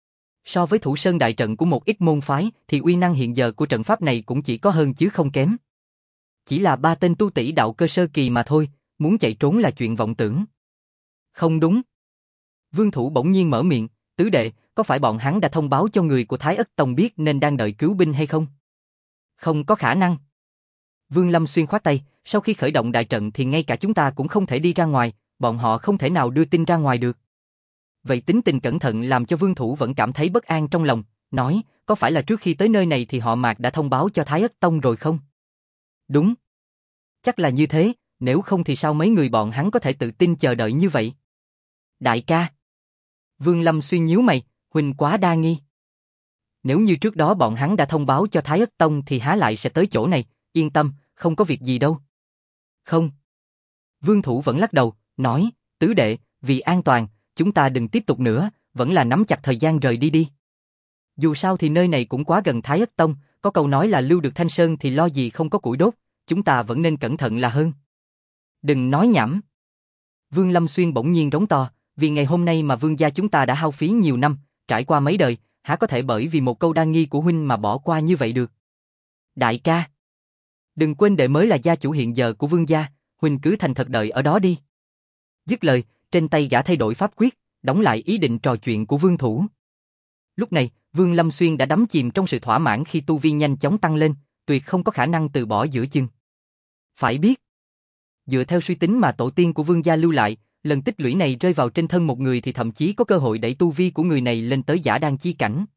So với Thủ Sơn đại trận của một ít môn phái thì uy năng hiện giờ của trận pháp này cũng chỉ có hơn chứ không kém. Chỉ là 3 tên tu tỷ đạo cơ sơ kỳ mà thôi, muốn chạy trốn là chuyện vọng tưởng. Không đúng. Vương Thủ bỗng nhiên mở miệng, tứ đệ, có phải bọn hắn đã thông báo cho người của Thái Ất Tông biết nên đang đợi cứu binh hay không? Không có khả năng. Vương Lâm Xuyên khoát tay, sau khi khởi động đại trận thì ngay cả chúng ta cũng không thể đi ra ngoài, bọn họ không thể nào đưa tin ra ngoài được. Vậy tính tình cẩn thận làm cho Vương Thủ vẫn cảm thấy bất an trong lòng, nói, có phải là trước khi tới nơi này thì họ Mạc đã thông báo cho Thái Ất Tông rồi không? Đúng. Chắc là như thế, nếu không thì sao mấy người bọn hắn có thể tự tin chờ đợi như vậy? Đại ca. Vương Lâm Xuyên nhíu mày, huynh quá đa nghi. Nếu như trước đó bọn hắn đã thông báo cho Thái Ất Tông thì há lại sẽ tới chỗ này, yên tâm, không có việc gì đâu. Không. Vương Thủ vẫn lắc đầu, nói, tứ đệ, vì an toàn, chúng ta đừng tiếp tục nữa, vẫn là nắm chặt thời gian rời đi đi. Dù sao thì nơi này cũng quá gần Thái Ất Tông, có câu nói là lưu được Thanh Sơn thì lo gì không có củi đốt, chúng ta vẫn nên cẩn thận là hơn. Đừng nói nhảm. Vương Lâm Xuyên bỗng nhiên rống to, vì ngày hôm nay mà vương gia chúng ta đã hao phí nhiều năm, trải qua mấy đời, há có thể bởi vì một câu đa nghi của huynh mà bỏ qua như vậy được. Đại ca, đừng quên đệ mới là gia chủ hiện giờ của vương gia, huynh cứ thành thật đợi ở đó đi. Dứt lời, trên tay gã thay đổi pháp quyết, đóng lại ý định trò chuyện của Vương Thủ. Lúc này, Vương Lâm Xuyên đã đắm chìm trong sự thỏa mãn khi tu vi nhanh chóng tăng lên, tuyệt không có khả năng từ bỏ giữa chừng. Phải biết, dựa theo suy tính mà tổ tiên của vương gia lưu lại, lần tích lũy này rơi vào trên thân một người thì thậm chí có cơ hội đẩy tu vi của người này lên tới giả đan chi cảnh.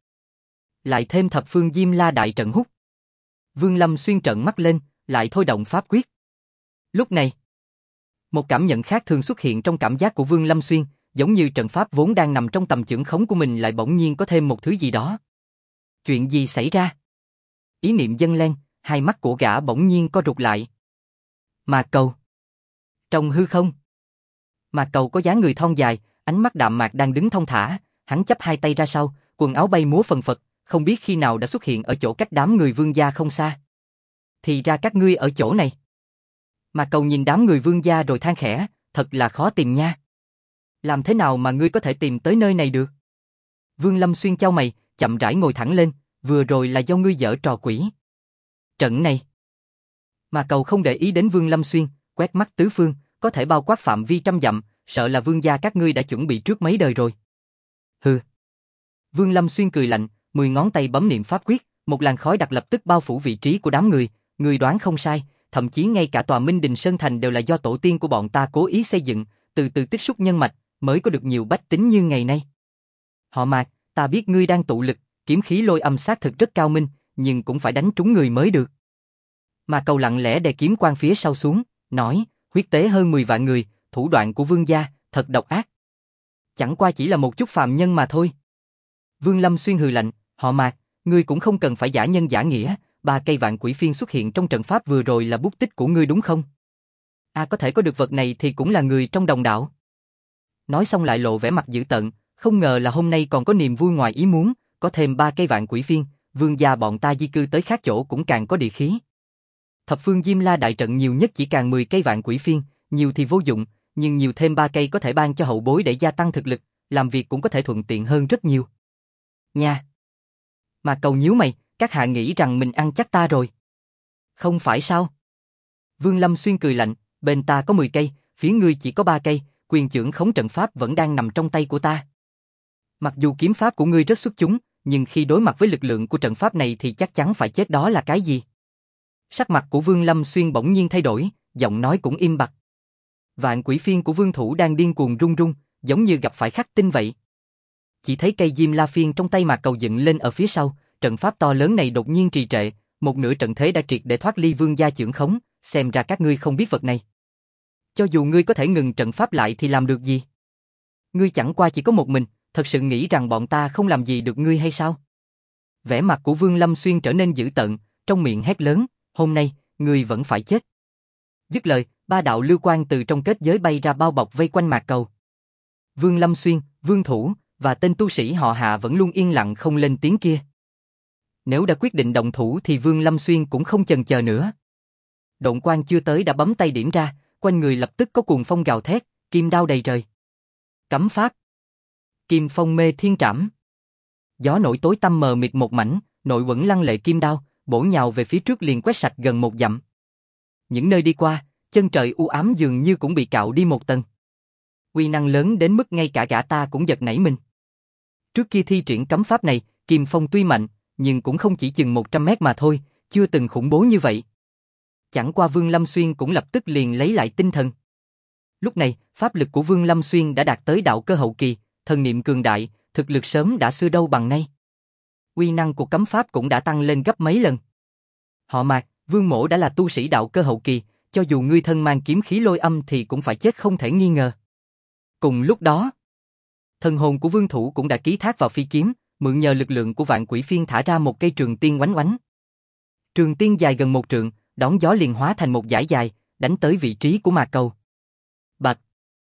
Lại thêm thập phương Diêm La đại trận hút. Vương Lâm Xuyên trợn mắt lên, lại thôi động pháp quyết. Lúc này, một cảm nhận khác thường xuất hiện trong cảm giác của Vương Lâm Xuyên, giống như trận pháp vốn đang nằm trong tầm chưởng khống của mình lại bỗng nhiên có thêm một thứ gì đó. Chuyện gì xảy ra? Ý niệm dâng lên, hai mắt của gã bỗng nhiên co rụt lại. Mạc Cầu. Trong hư không, Mạc Cầu có dáng người thon dài, ánh mắt đạm mạc đang đứng thong thả, hắn chắp hai tay ra sau, quần áo bay múa phần phật, không biết khi nào đã xuất hiện ở chỗ cách đám người vương gia không xa. Thì ra các ngươi ở chỗ này. Mạc Cầu nhìn đám người vương gia rồi than khẽ, thật là khó tìm nha. Làm thế nào mà ngươi có thể tìm tới nơi này được? Vương Lâm Xuyên chau mày, chậm rãi ngồi thẳng lên, vừa rồi là do ngươi giở trò quỷ. Trận này. Mạc Cầu không để ý đến Vương Lâm Xuyên, quét mắt tứ phương, có thể bao quát phạm vi trăm dặm, sợ là vương gia các ngươi đã chuẩn bị trước mấy đời rồi. Hừ. Vương Lâm Xuyên cười lạnh, 10 ngón tay bấm niệm pháp quyết, một làn khói đặc lập tức bao phủ vị trí của đám người đoán không sai, thậm chí ngay cả tòa Minh Đình Sơn Thành đều là do tổ tiên của bọn ta cố ý xây dựng, từ từ tích xúc nhân mạch, mới có được nhiều bách tính như ngày nay. Họ Mạc, ta biết ngươi đang tụ lực, kiếm khí lôi âm xác thực rất cao minh, nhưng cũng phải đánh trúng người mới được. Mà Cầu lặng lẽ đè kiếm quan phía sau xuống, nói, huyết tế hơn 10 vạn người, thủ đoạn của vương gia, thật độc ác. Chẳng qua chỉ là một chút phàm nhân mà thôi. Vương Lâm Xuyên hừ lạnh, họ Mạc, ngươi cũng không cần phải giả nhân giả nghĩa, 3 cây vạn quỷ phiên xuất hiện trong trận pháp vừa rồi là bút tích của ngươi đúng không? Có thể có được vật này thì cũng là người trong đồng đạo. Nói xong lại lộ vẻ mặt dữ tợn, không ngờ là hôm nay còn có niềm vui ngoài ý muốn, có thêm 3 cây vạn quỷ phiên, vương gia bọn ta di cư tới khác chỗ cũng càng có địa khí. Thập phương Diêm La đại trận nhiều nhất chỉ càng 10 cây vạn quỷ phiên, nhiều thì vô dụng, nhưng nhiều thêm 3 cây có thể ban cho hậu bối để gia tăng thực lực, làm việc cũng có thể thuận tiện hơn rất nhiều. Nha. Mà Cầu nhíu mày, các hạ nghĩ rằng mình ăn chắc ta rồi. Không phải sao? Vương Lâm Xuyên cười lạnh, bên ta có 10 cây, phía ngươi chỉ có 3 cây, quyền chưởng khống trận pháp vẫn đang nằm trong tay của ta. Mặc dù kiếm pháp của ngươi rất xuất chúng, nhưng khi đối mặt với lực lượng của trận pháp này thì chắc chắn phải chết đó là cái gì? Sắc mặt của Vương Lâm Xuyên bỗng nhiên thay đổi, giọng nói cũng im bặt. Vạn quỷ phiên của Vương Thủ đang điên cuồng rung rung, giống như gặp phải khắc tinh vậy. Chỉ thấy cây Diêm La phiên trong tay Mạc Cầu dựng lên ở phía sau, trận pháp to lớn này đột nhiên trì trệ, một nửa trận thế đã triệt để thoát ly vương gia chưởng khống, xem ra các ngươi không biết vật này. Cho dù ngươi có thể ngừng trận pháp lại thì làm được gì? Ngươi chẳng qua chỉ có một mình, thật sự nghĩ rằng bọn ta không làm gì được ngươi hay sao? Vẻ mặt của Vương Lâm Xuyên trở nên dữ tợn, trong miệng hét lớn, hôm nay, ngươi vẫn phải chết. Dứt lời, 3 đạo lưu quang từ trong kết giới bay ra bao bọc vây quanh Mạc Cầu. Vương Lâm Xuyên, Vương Thủ và tên tu sĩ họ Hạ vẫn luôn yên lặng không lên tiếng kia. Nếu đã quyết định động thủ thì Vương Lâm Xuyên cũng không chần chờ nữa. Độn quang chưa tới đã bấm tay điểm ra, quanh người lập tức có cuồng phong gào thét, kim đao đầy trời. Cấm pháp. Kim phong mê thiên trảm. Gió nổi tối tăm mờ mịt một mảnh, nội quẩn lăng lệ kim đao, bổ nhào về phía trước liền quét sạch gần 1 dặm. Những nơi đi qua, chân trời u ám dường như cũng bị cạo đi một tầng. Uy năng lớn đến mức ngay cả gã ta cũng giật nảy mình. Trước khi thi triển cấm pháp này, kim phong tuy mạnh, nhưng cũng không chỉ chừng 100 mét mà thôi, chưa từng khủng bố như vậy. Chẳng qua Vương Lâm Xuyên cũng lập tức liền lấy lại tinh thần. Lúc này, pháp lực của Vương Lâm Xuyên đã đạt tới đạo cơ hậu kỳ, thần niệm cường đại, thực lực sớm đã xưa đâu bằng nay. Uy năng của cấm pháp cũng đã tăng lên gấp mấy lần. Họ Mạc, Vương Mỗ đã là tu sĩ đạo cơ hậu kỳ, cho dù ngươi thân mang kiếm khí lôi âm thì cũng phải chết không thể nghi ngờ. Cùng lúc đó, thần hồn của Vương Thủ cũng đã ký thác vào phi kiếm, mượn nhờ lực lượng của vạn quỷ phiên thả ra một cây trường tiên oánh oánh. Trường tiên dài gần 1 trượng, đón gió liền hóa thành một dải dài, đánh tới vị trí của Mạc Cầu. Bạch!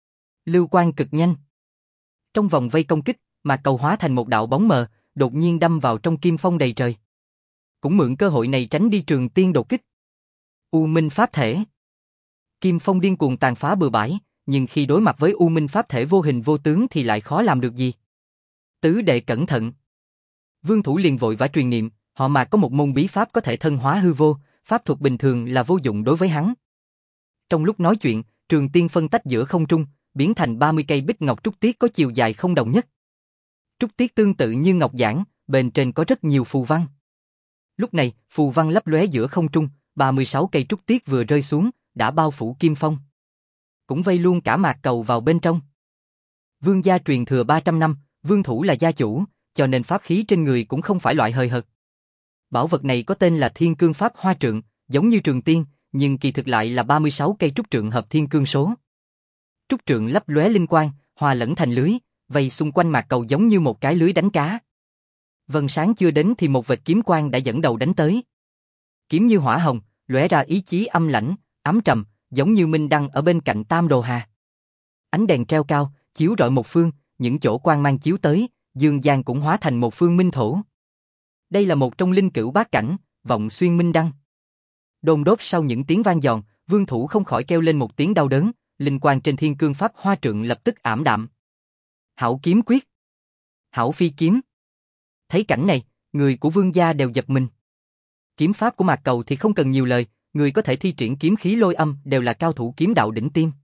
Lưu quang cực nhanh. Trong vòng vây công kích, Mạc Cầu hóa thành một đạo bóng mờ, đột nhiên đâm vào trong kim phong đầy trời. Cũng mượn cơ hội này tránh đi trường tiên đột kích. U Minh Pháp Thể. Kim phong điên cuồng tàn phá bừa bãi, nhưng khi đối mặt với U Minh Pháp Thể vô hình vô tướng thì lại khó làm được gì. Tứ đệ cẩn thận. Vương Thủ liền vội vã truyền niệm, họ Mạc có một môn bí pháp có thể thân hóa hư vô, pháp thuật bình thường là vô dụng đối với hắn. Trong lúc nói chuyện, trường tiên phân tách giữa không trung, biến thành 30 cây bích ngọc trúc tiết có chiều dài không đồng nhất. Trúc tiết tương tự như ngọc giản, bên trên có rất nhiều phù văn. Lúc này, phù văn lấp lóe giữa không trung, 36 cây trúc tiết vừa rơi xuống, đã bao phủ kim phong. Cũng vây luôn cả Mạc Cầu vào bên trong. Vương gia truyền thừa 300 năm, Vương Thủ là gia chủ, cho nên pháp khí trên người cũng không phải loại hời hợt. Bảo vật này có tên là Thiên Cương Pháp Hoa Trượng, giống như trường tiên, nhưng kỳ thực lại là 36 cây trúc trượng hợp thiên cương số. Trúc trượng lấp lóe linh quang, hòa lẫn thành lưới, vây xung quanh Mạc Cầu giống như một cái lưới đánh cá. Vầng sáng chưa đến thì một vệt kiếm quang đã dẫn đầu đánh tới. Kiếm như hỏa hồng, lóe ra ý chí âm lãnh, ám trầm, giống như minh đăng ở bên cạnh Tam Đồ Hà. Ánh đèn treo cao, chiếu rọi một phương, những chỗ quang mang chiếu tới, dương gian cũng hóa thành một phương minh thổ. Đây là một trong linh cửu bát cảnh, vọng xuyên minh đăng. Đôn đốt sau những tiếng vang giòn, Vương Thủ không khỏi kêu lên một tiếng đau đớn, linh quang trên Thiên Cương Pháp Hoa Trượng lập tức ảm đạm. Hảo kiếm quyết. Hảo phi kiếm. Thấy cảnh này, người của Vương gia đều giật mình. Kiếm pháp của Mạc Cầu thì không cần nhiều lời, người có thể thi triển kiếm khí lôi âm đều là cao thủ kiếm đạo đỉnh tiêm.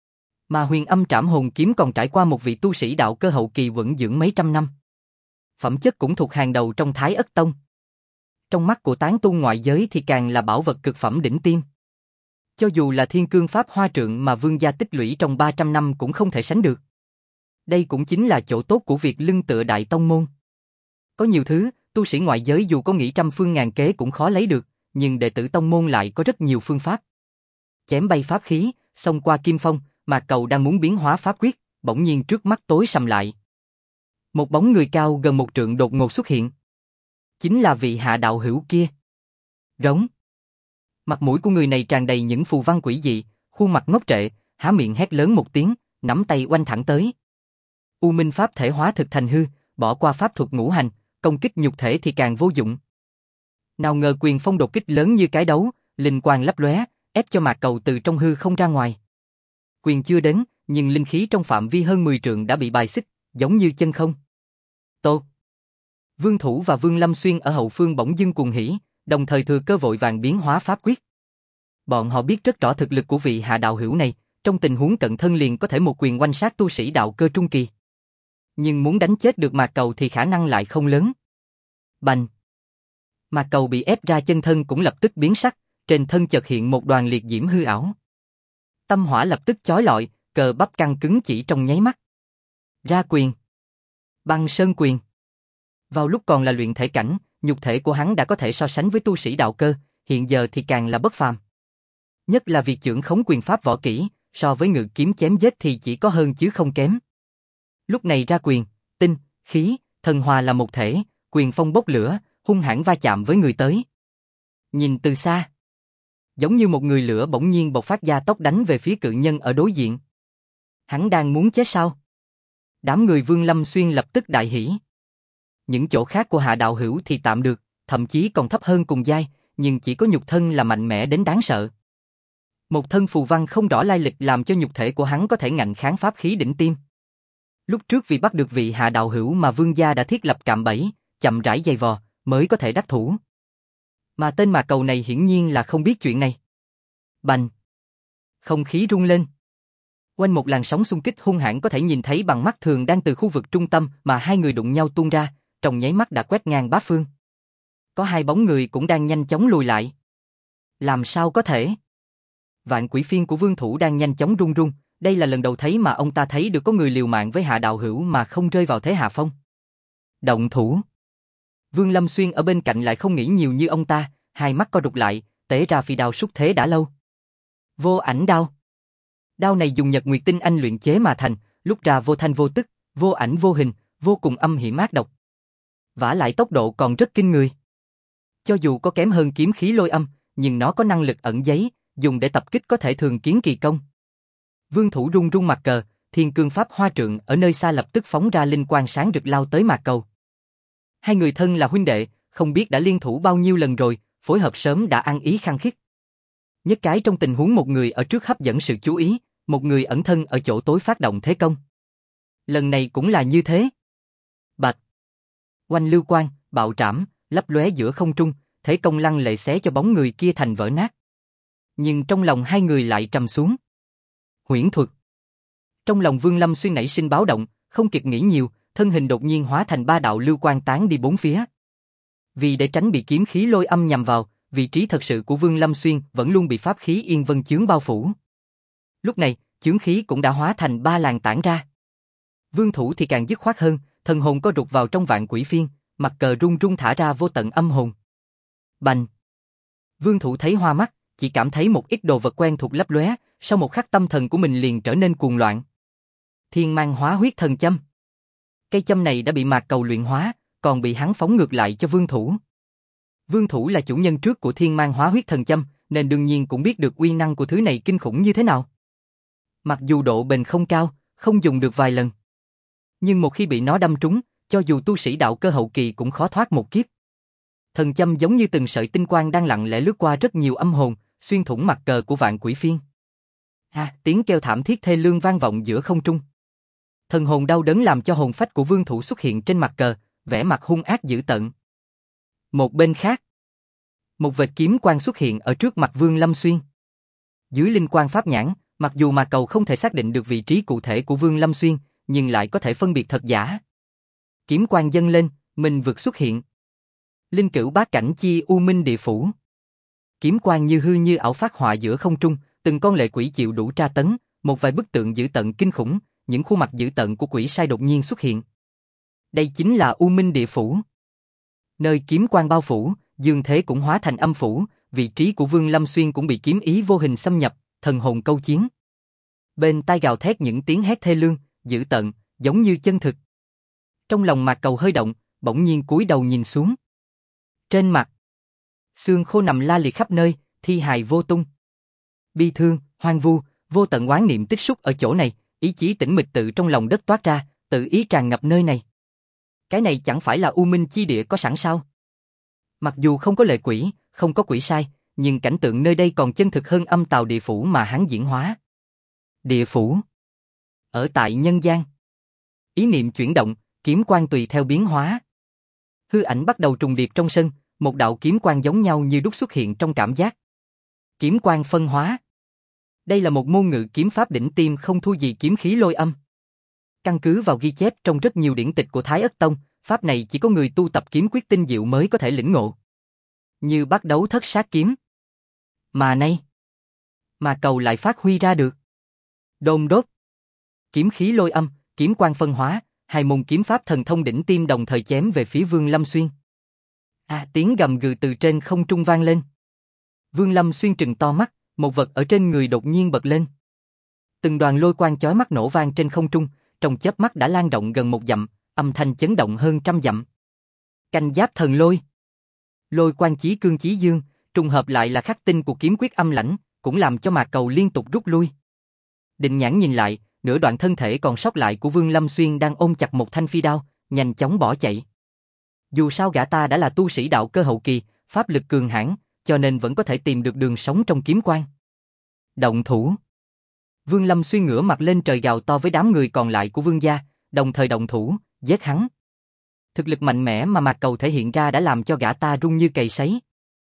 Mà Huyền Âm Trảm Hồn kiếm còn trải qua một vị tu sĩ đạo cơ hậu kỳ vững dưỡng mấy trăm năm. Phẩm chất cũng thuộc hàng đầu trong Thái Ất Tông. Trong mắt của tán tu ngoại giới thì càng là bảo vật cực phẩm đỉnh tiêm. Cho dù là Thiên Cương Pháp Hoa Trượng mà Vương gia tích lũy trong 300 năm cũng không thể sánh được. Đây cũng chính là chỗ tốt của việc lưng tựa đại tông môn. Có nhiều thứ, tu sĩ ngoại giới dù có nghĩ trăm phương ngàn kế cũng khó lấy được, nhưng đệ tử tông môn lại có rất nhiều phương pháp. Chém bay pháp khí, xông qua kim phong, Mạc Cầu đang muốn biến hóa pháp quyết, bỗng nhiên trước mắt tối sầm lại. Một bóng người cao gần 1 trượng đột ngột xuất hiện. Chính là vị Hạ đạo hữu kia. Rống. Mặt mũi của người này tràn đầy những phù văn quỷ dị, khuôn mặt ngốc trệ, há miệng hét lớn một tiếng, nắm tay oanh thẳng tới. U Minh Pháp thể hóa thực thành hư, bỏ qua pháp thuật ngũ hành, công kích nhục thể thì càng vô dụng. Nào ngờ quyền phong đột kích lớn như cái đấu, linh quang lấp lóe, ép cho mạc cầu từ trong hư không ra ngoài. Quyền chưa đến, nhưng linh khí trong phạm vi hơn 10 trượng đã bị bài xích, giống như chân không. Tốt. Vương Thủ và Vương Lâm Xuyên ở hậu phương bỗng dưng cuồng hỉ, đồng thời thừa cơ vội vàng biến hóa pháp quyết. Bọn họ biết rất rõ thực lực của vị hạ đạo hữu này, trong tình huống cận thân liền có thể một quyền oanh sát tu sĩ đạo cơ trung kỳ. Nhưng muốn đánh chết được mạc cầu thì khả năng lại không lớn. Bành! Mạc cầu bị ép ra chân thân cũng lập tức biến sắc, trên thân chợt hiện một đoàn liệt diễm hư ảo. Tâm hỏa lập tức chói lọi, cờ bắp căng cứng chỉ trong nháy mắt. Ra quyền! Băng sơn quyền! Vào lúc còn là luyện thể cảnh, nhục thể của hắn đã có thể so sánh với tu sĩ đạo cơ, hiện giờ thì càng là bất phàm. Nhất là việc chưởng khống quyền pháp võ kỹ, so với ngự kiếm chém giết thì chỉ có hơn chứ không kém. Lúc này ra quyền, tinh, khí, thần hòa là một thể, quyền phong bốc lửa, hung hãn va chạm với người tới. Nhìn từ xa, giống như một người lửa bỗng nhiên bộc phát gia tốc đánh về phía cự nhân ở đối diện. Hắn đang muốn chết sao? Đám người Vương Lâm Xuyên lập tức đại hỉ. Những chỗ khác của hạ đạo hữu thì tạm được, thậm chí còn thấp hơn cùng giai, nhưng chỉ có nhục thân là mạnh mẽ đến đáng sợ. Một thân phù văn không rõ lai lịch làm cho nhục thể của hắn có thể ngạnh kháng pháp khí đỉnh tiêm. Lúc trước vì bắt được vị hạ đạo hữu mà Vương gia đã thiết lập cạm bẫy, chậm rãi giày vò, mới có thể đắc thủ. Mà tên mạc cầu này hiển nhiên là không biết chuyện này. Bành! Không khí rung lên. Quanh một làn sóng xung kích hung hãn có thể nhìn thấy bằng mắt thường đang từ khu vực trung tâm mà hai người đụng nhau tuôn ra, trong nháy mắt đã quét ngang bát phương. Có hai bóng người cũng đang nhanh chóng lùi lại. Làm sao có thể? Vạn quỷ phiên của Vương Thủ đang nhanh chóng run run, đây là lần đầu thấy mà ông ta thấy được có người liều mạng với hạ đạo hữu mà không rơi vào thế hạ phong. Động thủ. Vương Lâm Xuyên ở bên cạnh lại không nghĩ nhiều như ông ta, hai mắt co rụt lại, tế ra phi đao xúc thế đã lâu. Vô ảnh đao. Đao này dùng nhật nguyệt tinh anh luyện chế mà thành, lúc ra vô thanh vô tức, vô ảnh vô hình, vô cùng âm hiểm ác độc. Vả lại tốc độ còn rất kinh người. Cho dù có kém hơn kiếm khí lôi âm, nhưng nó có năng lực ẩn giấy, dùng để tập kích có thể thường kiến kỳ công. Vương Thủ run run mặt cờ, thiên cương pháp hoa trượng ở nơi xa lập tức phóng ra linh quang sáng rực lao tới mạc cầu. Hai người thân là huynh đệ, không biết đã liên thủ bao nhiêu lần rồi, phối hợp sớm đã ăn ý khăng khít. Nhất cái trong tình huống một người ở trước hấp dẫn sự chú ý, một người ẩn thân ở chỗ tối phát động thế công. Lần này cũng là như thế. Bạch! Oanh lưu quang, bạo trảm, lấp lóe giữa không trung, thế công lăng lệ xé cho bóng người kia thành vỡ nát. Nhưng trong lòng hai người lại trầm xuống. Huyễn thuật. Trong lòng Vương Lâm Xuyên nảy sinh báo động, không kịp nghĩ nhiều, thân hình đột nhiên hóa thành ba đạo lưu quang tán đi bốn phía. Vì để tránh bị kiếm khí lôi âm nhằm vào, vị trí thật sự của Vương Lâm Xuyên vẫn luôn bị pháp khí yên vân chướng bao phủ. Lúc này, chướng khí cũng đã hóa thành ba làn tản ra. Vương Thủ thì càng dứt khoát hơn, thần hồn có rụt vào trong vạn quỷ phiên, mặt cờ run run thả ra vô tận âm hồn. Bành! Vương Thủ thấy hoa mắt, chỉ cảm thấy một ít đồ vật quen thuộc lấp lóe, sau một khắc tâm thần của mình liền trở nên cuồng loạn. Thiên mang hóa huyết thần châm. Cây châm này đã bị mạc cầu luyện hóa, còn bị hắn phóng ngược lại cho Vương Thủ. Vương Thủ là chủ nhân trước của thiên mang hóa huyết thần châm, nên đương nhiên cũng biết được uy năng của thứ này kinh khủng như thế nào. Mặc dù độ bền không cao, không dùng được vài lần, nhưng một khi bị nó đâm trúng, cho dù tu sĩ đạo cơ hậu kỳ cũng khó thoát một kiếp. Thần châm giống như từng sợi tinh quang đang lặng lẽ lướt qua rất nhiều âm hồn, xuyên thủng mặt cờ của vạn quỷ phiên. Tiếng kêu thảm thiết thê lương vang vọng giữa không trung. Thần hồn đau đớn làm cho hồn phách của Vương Thủ xuất hiện trên mặt cờ, vẻ mặt hung ác dữ tợn. Một bên khác, một vệt kiếm quang xuất hiện ở trước mặt Vương Lâm Xuyên. Dưới linh quang pháp nhãn, mặc dù mà cầu không thể xác định được vị trí cụ thể của Vương Lâm Xuyên, nhưng lại có thể phân biệt thật giả. Kiếm quang dâng lên, minh vực xuất hiện. Linh cửu bát cảnh chi u minh địa phủ. Kiếm quang như hư như ảo phát họa giữa không trung, từng con lệ quỷ chịu đủ tra tấn, một vài bức tượng dữ tợn kinh khủng, những khuôn mặt dữ tợn của quỷ sai đột nhiên xuất hiện. Đây chính là u minh địa phủ. Nơi kiếm quang bao phủ, dương thế cũng hóa thành âm phủ, vị trí của Vương Lâm Xuyên cũng bị kiếm ý vô hình xâm nhập, thần hồn câu chiến. Bên tai gào thét những tiếng hét thê lương, dữ tợn, giống như chân thực. Trong lòng mạc cầu hơi động, bỗng nhiên cúi đầu nhìn xuống. Trên mặt, xương khô nằm la liệt khắp nơi, thi hài vô tung. Bi thương, hoang vu, vô tận oán niệm tích xúc ở chỗ này, ý chí tĩnh mịch tự trong lòng đất toát ra, tự ý tràn ngập nơi này. Cái này chẳng phải là u minh chi địa có sẵn sao? Mặc dù không có lệ quỷ, không có quỷ sai, nhưng cảnh tượng nơi đây còn chân thực hơn âm tào địa phủ mà hắn diễn hóa. Địa phủ. Ở tại nhân gian. Ý niệm chuyển động, kiếm quang tùy theo biến hóa. Hư ảnh bắt đầu trùng điệp trong sân, một đạo kiếm quang giống nhau như đúc xuất hiện trong cảm giác. Kiếm quang phân hóa. Đây là một môn ngự kiếm pháp đỉnh tiêm không thua gì kiếm khí lôi âm. Căn cứ vào ghi chép trong rất nhiều điển tịch của Thái Ất Tông, pháp này chỉ có người tu tập kiếm quyết tinh diệu mới có thể lĩnh ngộ. Như bắt đấu thất sát kiếm. Mà nay, mà cầu lại phát huy ra được. Đôn đốt. Kiếm khí lôi âm, kiếm quang phân hóa, hai môn kiếm pháp thần thông đỉnh tiêm đồng thời chém về phía Vương Lâm Xuyên. Tiếng gầm gừ từ trên không trung vang lên. Vương Lâm Xuyên trừng to mắt, một vật ở trên người đột nhiên bật lên. Từng đoàn lôi quang chói mắt nổ vang trên không trung, trong chớp mắt đã lan rộng gần 1 dặm, âm thanh chấn động hơn 100 dặm. Canh giáp thần lôi. Lôi quang chí cương chí dương, trùng hợp lại là khắc tinh của kiếm quyết âm lãnh, cũng làm cho Mạc Cầu liên tục rút lui. Định nhãn nhìn lại, nửa đoạn thân thể còn sót lại của Vương Lâm Xuyên đang ôm chặt một thanh phi đao, nhanh chóng bỏ chạy. Dù sao gã ta đã là tu sĩ đạo cơ hậu kỳ, pháp lực cường hãn, cho nên vẫn có thể tìm được đường sống trong kiếm quang. Động thủ. Vương Lâm Xuyên ngửa mặt lên trời gào to với đám người còn lại của Vương gia, đồng thời động thủ, giết hắn. Thực lực mạnh mẽ mà Mạc Cầu thể hiện ra đã làm cho gã ta run như cầy sấy.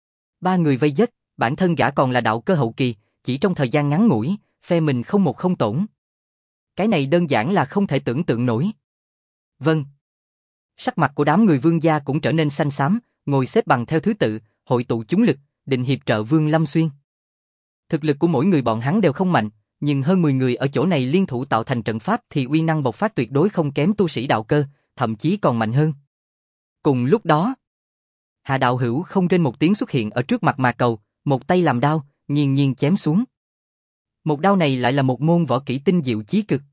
3 người vây giết, bản thân gã còn là đạo cơ hậu kỳ, chỉ trong thời gian ngắn ngủi, phe mình không một không tổn. Cái này đơn giản là không thể tưởng tượng nổi. Vâng. Sắc mặt của đám người Vương gia cũng trở nên xanh xám, ngồi xếp bằng theo thứ tự, hội tụ chúng lực, định hiệp trợ Vương Lâm Xuyên. Thực lực của mỗi người bọn hắn đều không mạnh, nhưng hơn 10 người ở chỗ này liên thủ tạo thành trận pháp thì uy năng bộc phát tuyệt đối không kém tu sĩ đạo cơ, thậm chí còn mạnh hơn. Cùng lúc đó, Hà Đạo Hữu không trên một tiếng xuất hiện ở trước mặt Mạc Cầu, một tay làm đao, nghiền nghiền chém xuống. Một đao này lại là một môn võ kỹ tinh diệu chí cực.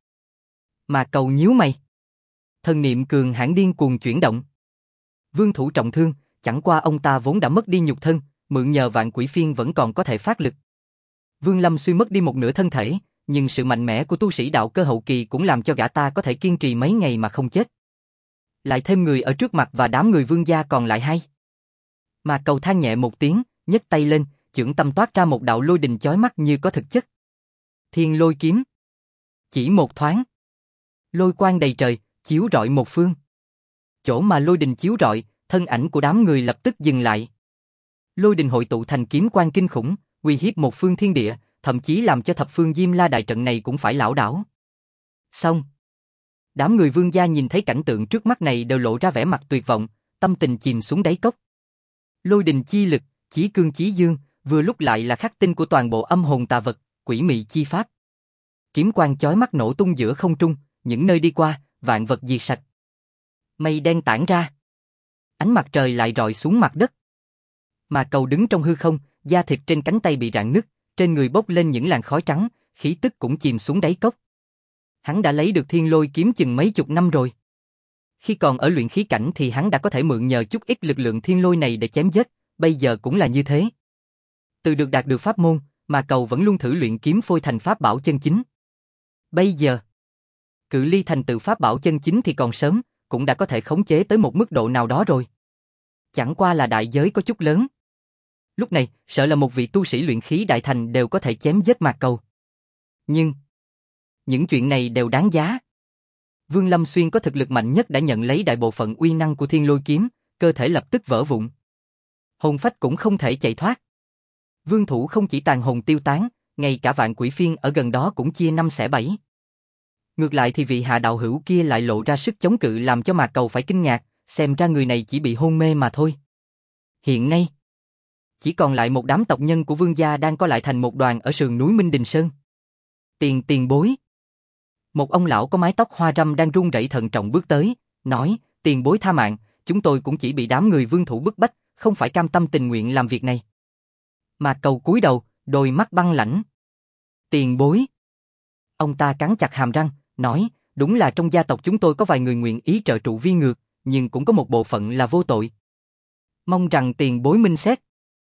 Mạc Cầu nhíu mày. Thần niệm cường hãn điên cuồng chuyển động. Vương thủ trọng thương, chẳng qua ông ta vốn đã mất đi nhục thân, mượn nhờ vạn quỷ phiên vẫn còn có thể phát lực. Vương Lâm Xuyên mất đi một nửa thân thể, nhưng sự mạnh mẽ của tu sĩ đạo cơ hậu kỳ cũng làm cho gã ta có thể kiên trì mấy ngày mà không chết. Lại thêm người ở trước mặt và đám người Vương gia còn lại hay. Mạc Cầu than nhẹ một tiếng, nhấc tay lên, chưởng tâm toát ra một đạo lôi đình chói mắt như có thực chất. Thiên lôi kiếm. Chỉ một thoáng, lôi quang đầy trời, chiếu rọi một phương. Chỗ mà lôi đình chiếu rọi, thân ảnh của đám người lập tức dừng lại. Lôi đình hội tụ thành kiếm quang kinh khủng, uy hiếp một phương thiên địa, thậm chí làm cho thập phương Diêm La đại trận này cũng phải lảo đảo. Xong. Đám người Vương gia nhìn thấy cảnh tượng trước mắt này đều lộ ra vẻ mặt tuyệt vọng, tâm tình chìm xuống đáy cốc. Lôi đình chi lực, chí cương chí dương, vừa lúc lại là khắc tinh của toàn bộ âm hồn tà vật, quỷ mị chi pháp. Kiếm quang chói mắt nổ tung giữa không trung, những nơi đi qua, vạn vật diệt sạch. Mây đen tản ra. Ánh mặt trời lại rọi xuống mặt đất. Mà Cầu đứng trong hư không, da thịt trên cánh tay bị rạn nứt, trên người bốc lên những làn khói trắng, khí tức cũng chìm xuống đáy cốc. Hắn đã lấy được thiên lôi kiếm chừng mấy chục năm rồi. Khi còn ở luyện khí cảnh thì hắn đã có thể mượn nhờ chút ít lực lượng thiên lôi này để chém giết, bây giờ cũng là như thế. Từ được đạt được pháp môn, mà Cầu vẫn luôn thử luyện kiếm phôi thành pháp bảo chân chính. Bây giờ, cự ly thành tựu pháp bảo chân chính thì còn sớm, cũng đã có thể khống chế tới một mức độ nào đó rồi. Chẳng qua là đại giới có chút lớn. Lúc này, sợ là một vị tu sĩ luyện khí đại thành đều có thể chém giết Mạc Cầu. Nhưng, những chuyện này đều đáng giá. Vương Lâm Xuyên có thực lực mạnh nhất đã nhận lấy đại bộ phận uy năng của thiên lôi kiếm, cơ thể lập tức vỡ vụn. Hồn phách cũng không thể chạy thoát. Vương thủ không chỉ tàn hồn tiêu tán, ngay cả vạn quỷ phiên ở gần đó cũng chia 5 xẻ 7. Ngược lại thì vị Hạ đạo hữu kia lại lộ ra sức chống cự làm cho Mạc Cầu phải kinh ngạc, xem ra người này chỉ bị hôn mê mà thôi. Hiện nay, chỉ còn lại một đám tộc nhân của Vương gia đang có lại thành một đoàn ở sườn núi Minh Đình Sơn. Tiền bối. Một ông lão có mái tóc hoa râm đang run rẩy thận trọng bước tới, nói, tiền bối tha mạng, chúng tôi cũng chỉ bị đám người Vương thủ bức bách, không phải cam tâm tình nguyện làm việc này. Mạc Cầu cúi đầu, đôi mắt băng lãnh. Tiền bối. Ông ta cắn chặt hàm răng, nói, đúng là trong gia tộc chúng tôi có vài người nguyện ý trợ trụ vi ngược, nhưng cũng có một bộ phận là vô tội. Mong rằng tiền bối minh xét.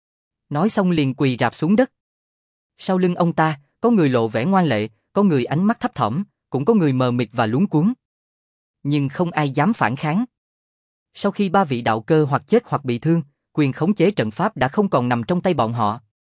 Nói xong liền quỳ rạp xuống đất. Sau lưng ông ta, có người lộ vẻ ngoan lệ, có người ánh mắt thấp thỏm, cũng có người mờ mịt và luống cuống. Nhưng không ai dám phản kháng. Sau khi 3 vị đạo cơ hoặc chết hoặc bị thương, quyền khống chế trận pháp đã không còn nằm trong tay bọn họ.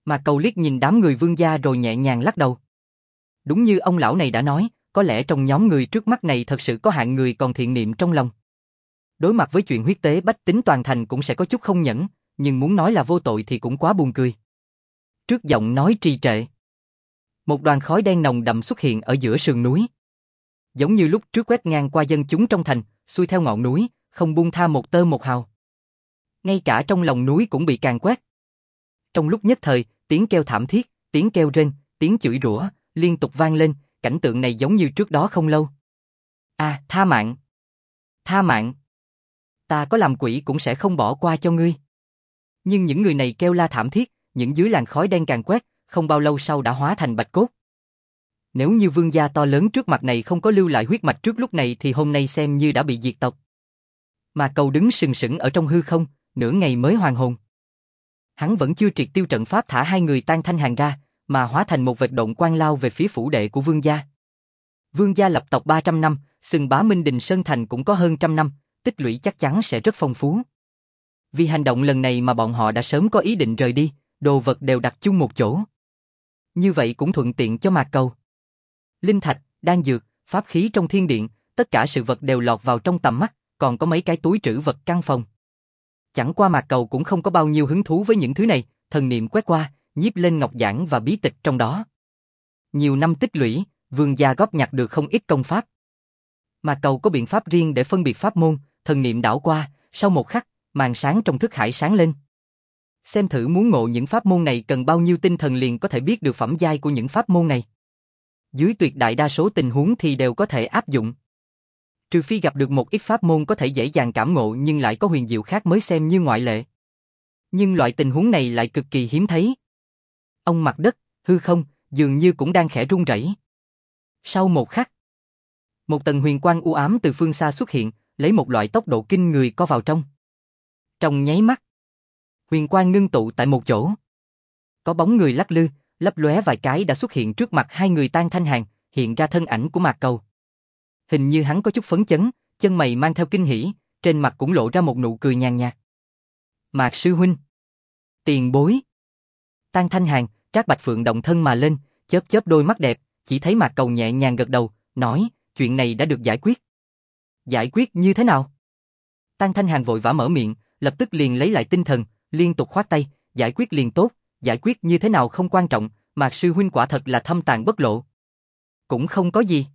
Mà Cầu liếc nhìn đám người Vương gia rồi nhẹ nhàng lắc đầu. Đúng như ông lão này đã nói, có lẽ trong nhóm người trước mắt này thật sự có hạng người còn thiện niệm trong lòng. Đối mặt với chuyện huyết tế bách tính toàn thành cũng sẽ có chút không nhẫn, nhưng muốn nói là vô tội thì cũng quá buồn cười. Trước giọng nói trì trệ, một đoàn khói đen nồng đậm xuất hiện ở giữa sườn núi. Giống như lúc trước quét ngang qua dân chúng trong thành, xuôi theo ngọn núi, không buông tha một tơ một hào. Ngay cả trong lòng núi cũng bị càn quét. Trong lúc nhất thời, tiếng kêu thảm thiết, tiếng kêu rên, tiếng chửi rủa liên tục vang lên, cảnh tượng này giống như trước đó không lâu. À, tha mạng! Tha mạng! Ta có làm quỷ cũng sẽ không bỏ qua cho ngươi. Nhưng những người này kêu la thảm thiết, những dưới làn khói đen càn quét, không bao lâu sau đã hóa thành bạch cốt. Nếu như Vương gia to lớn trước mặt này không có lưu lại huyết mạch trước lúc này thì hôm nay xem như đã bị diệt tộc. Mà Cầu đứng sừng sững ở trong hư không, nửa ngày mới hoàn hồn. Hắn vẫn chưa triệt tiêu trận pháp thả hai người Tan Thanh Hàn ra, mà hóa thành một vệt động quang lao về phía phủ đệ của Vương gia. Vương gia lập tộc 300 năm, xưng bá Minh Đình Sơn Thành cũng có hơn trăm năm, tích lũy chắc chắn sẽ rất phong phú. Vì hành động lần này mà bọn họ đã sớm có ý định rời đi, đồ vật đều đặt chung một chỗ. Như vậy cũng thuận tiện cho Mạc Cầu. Linh thạch, đan dược, pháp khí trong thiên điện, tất cả sự vật đều lọt vào trong tầm mắt, còn có mấy cái túi trữ vật căn phòng. Chẳng qua Mạc Cầu cũng không có bao nhiêu hứng thú với những thứ này, thần niệm quét qua, nhiếp lên ngọc giản và bí tịch trong đó. Nhiều năm tích lũy, Vương gia góp nhặt được không ít công pháp. Mạc Cầu có biện pháp riêng để phân biệt pháp môn, thần niệm đảo qua, sau một khắc, màn sáng trong thức hải sáng lên. Xem thử muốn ngộ những pháp môn này cần bao nhiêu tinh thần liền có thể biết được phẩm giai của những pháp môn này. Dưới tuyệt đại đa số tình huống thì đều có thể áp dụng. Trừ phi gặp được một ít pháp môn có thể dễ dàng cảm ngộ nhưng lại có huyền diệu khác mới xem như ngoại lệ. Nhưng loại tình huống này lại cực kỳ hiếm thấy. Ông mặt đất, hư không, dường như cũng đang khẽ rung rẩy. Sau một khắc, một tầng huyền quang u ám từ phương xa xuất hiện, lấy một loại tốc độ kinh người co vào trong. Trong nháy mắt, huyền quang ngưng tụ tại một chỗ. Có bóng người lắc lư, lấp lóe vài cái đã xuất hiện trước mặt hai người Tan Thanh Hàn, hiện ra thân ảnh của Mạc Cầu. Hình như hắn có chút phấn chấn, chân mày mang theo kinh hỉ, trên mặt cũng lộ ra một nụ cười nhàn nhạt. Mạc sư huynh, tiền bối. Tan Thanh Hàn, Trác Bạch Phượng động thân mà lên, chớp chớp đôi mắt đẹp, chỉ thấy Mạc Cầu nhẹ nhàng gật đầu, nói, chuyện này đã được giải quyết. Giải quyết như thế nào? Tan Thanh Hàn vội vã mở miệng, lập tức liền lấy lại tinh thần, liên tục khoát tay, giải quyết liền tốt, giải quyết như thế nào không quan trọng, Mạc sư huynh quả thật là thâm tàng bất lộ. Cũng không có gì.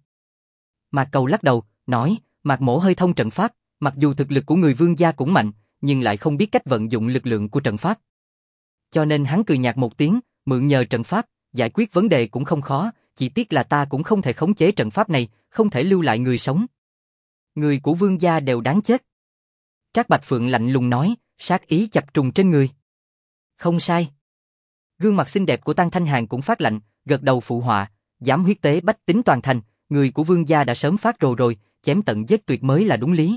Mạc Cầu lắc đầu, nói, Mạc mỗ hơi thông trận pháp, mặc dù thực lực của người Vương gia cũng mạnh, nhưng lại không biết cách vận dụng lực lượng của trận pháp. Cho nên hắn cười nhạt một tiếng, mượn nhờ trận pháp, giải quyết vấn đề cũng không khó, chỉ tiếc là ta cũng không thể khống chế trận pháp này, không thể lưu lại người sống. Người của Vương gia đều đáng chết. Trác Bạch Phượng lạnh lùng nói, sát ý chập trùng trên người. Không sai. Gương mặt xinh đẹp của Tan Thanh Hàn cũng phát lạnh, gật đầu phụ họa, dám huyết tế bách tính toàn thành, người của Vương gia đã sớm phát rồ rồi, chém tận giết tuyệt mới là đúng lý.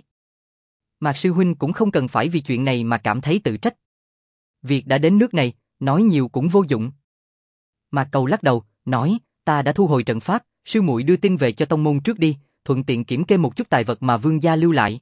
Mạc sư huynh cũng không cần phải vì chuyện này mà cảm thấy tự trách. Việc đã đến nước này, nói nhiều cũng vô dụng. Mạc Cầu lắc đầu, nói, ta đã thu hồi trận pháp, sư muội đưa tin về cho tông môn trước đi, thuận tiện kiểm kê một chút tài vật mà Vương gia lưu lại.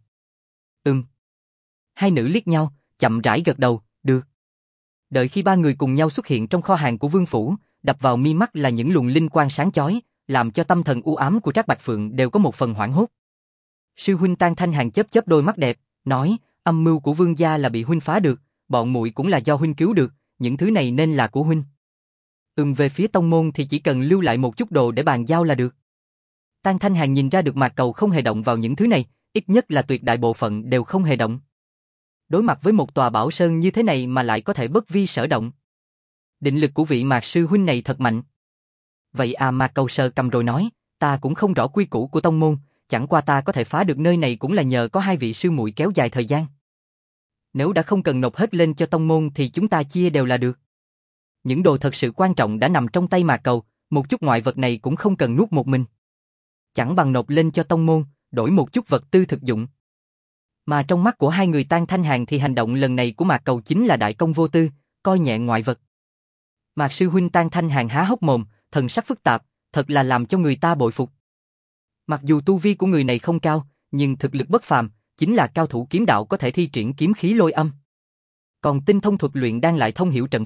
Hai nữ liếc nhau, chậm rãi gật đầu, được. Đợi khi ba người cùng nhau xuất hiện trong kho hàng của Vương phủ, đập vào mi mắt là những luồng linh quang sáng chói, làm cho tâm thần u ám của Trác Bạch Phượng đều có một phần hoảng hốt. Sư huynh Tan Thanh Hàn chớp chớp đôi mắt đẹp, nói, âm mưu của Vương gia là bị huynh phá được, bọn muội cũng là do huynh cứu được, những thứ này nên là của huynh. Về phía tông môn thì chỉ cần lưu lại một chút đồ để bàn giao là được. Tan Thanh Hàn nhìn ra được Mạc Cầu không hề động vào những thứ này, ít nhất là tuyệt đại bộ phận đều không hề động. Đối mặt với một tòa bảo sơn như thế này mà lại có thể bất vi sở động. Định lực của vị Mạc sư huynh này thật mạnh. Vậy à, Mạc Cầu sờ cầm rồi nói, ta cũng không rõ quy củ của tông môn, chẳng qua ta có thể phá được nơi này cũng là nhờ có hai vị sư muội kéo dài thời gian. Nếu đã không cần nộp hết lên cho tông môn thì chúng ta chia đều là được. Những đồ thật sự quan trọng đã nằm trong tay Mạc Cầu, một chút ngoại vật này cũng không cần nuốt một mình. Chẳng bằng nộp lên cho tông môn, đổi một chút vật tư thực dụng. Mà trong mắt của hai người Tan Thanh Hàn thì hành động lần này của Mạc Cầu chính là đại công vô tư, coi nhẹ ngoại vật. Mạc sư huynh Tan Thanh Hàn há hốc mồm, thần sắc phức tạp, thật là làm cho người ta bội phục. Mặc dù tu vi của người này không cao, nhưng thực lực bất phàm, chính là cao thủ kiếm đạo có thể thi triển kiếm khí lôi âm. Còn tinh thông thuật luyện đan lại thông hiểu trận pháp,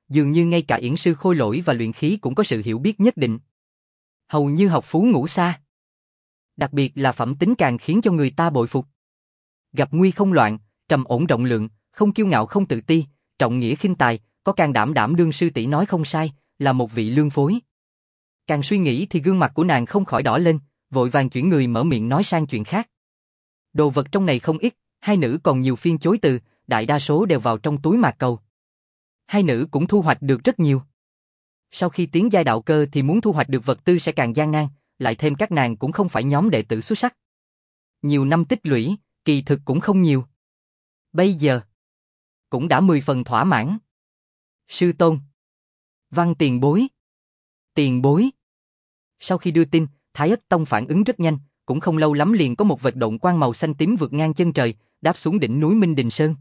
dường như ngay cả yển sư khôi lỗi và luyện khí cũng có sự hiểu biết nhất định. Hầu như học phú ngũ xa. Đặc biệt là phẩm tính càng khiến cho người ta bội phục. Gặp nguy không loạn, trầm ổn rộng lượng, không kiêu ngạo không tự ti, trọng nghĩa khinh tài, có can đảm đảm đương sư tỷ nói không sai, là một vị lương phối. Càng suy nghĩ thì gương mặt của nàng không khỏi đỏ lên, vội vàng chuyển người mở miệng nói sang chuyện khác. Đồ vật trong này không ít, hai nữ còn nhiều phiên chối từ, đại đa số đều vào trong túi Mạc Cầu. Hai nữ cũng thu hoạch được rất nhiều. Sau khi tiến giai đạo cơ thì muốn thu hoạch được vật tư sẽ càng gian nan, lại thêm các nàng cũng không phải nhóm đệ tử xuất sắc. Nhiều năm tích lũy, kỳ thực cũng không nhiều. Bây giờ, cũng đã 10 phần thỏa mãn. Sư tôn. Văn tiền bối. Tiền bối. Sau khi đưa tin, Thái Ất Tông phản ứng rất nhanh, cũng không lâu lắm liền có một vệt động quang màu xanh tím vượt ngang chân trời, đáp xuống đỉnh núi Minh Đình Sơn.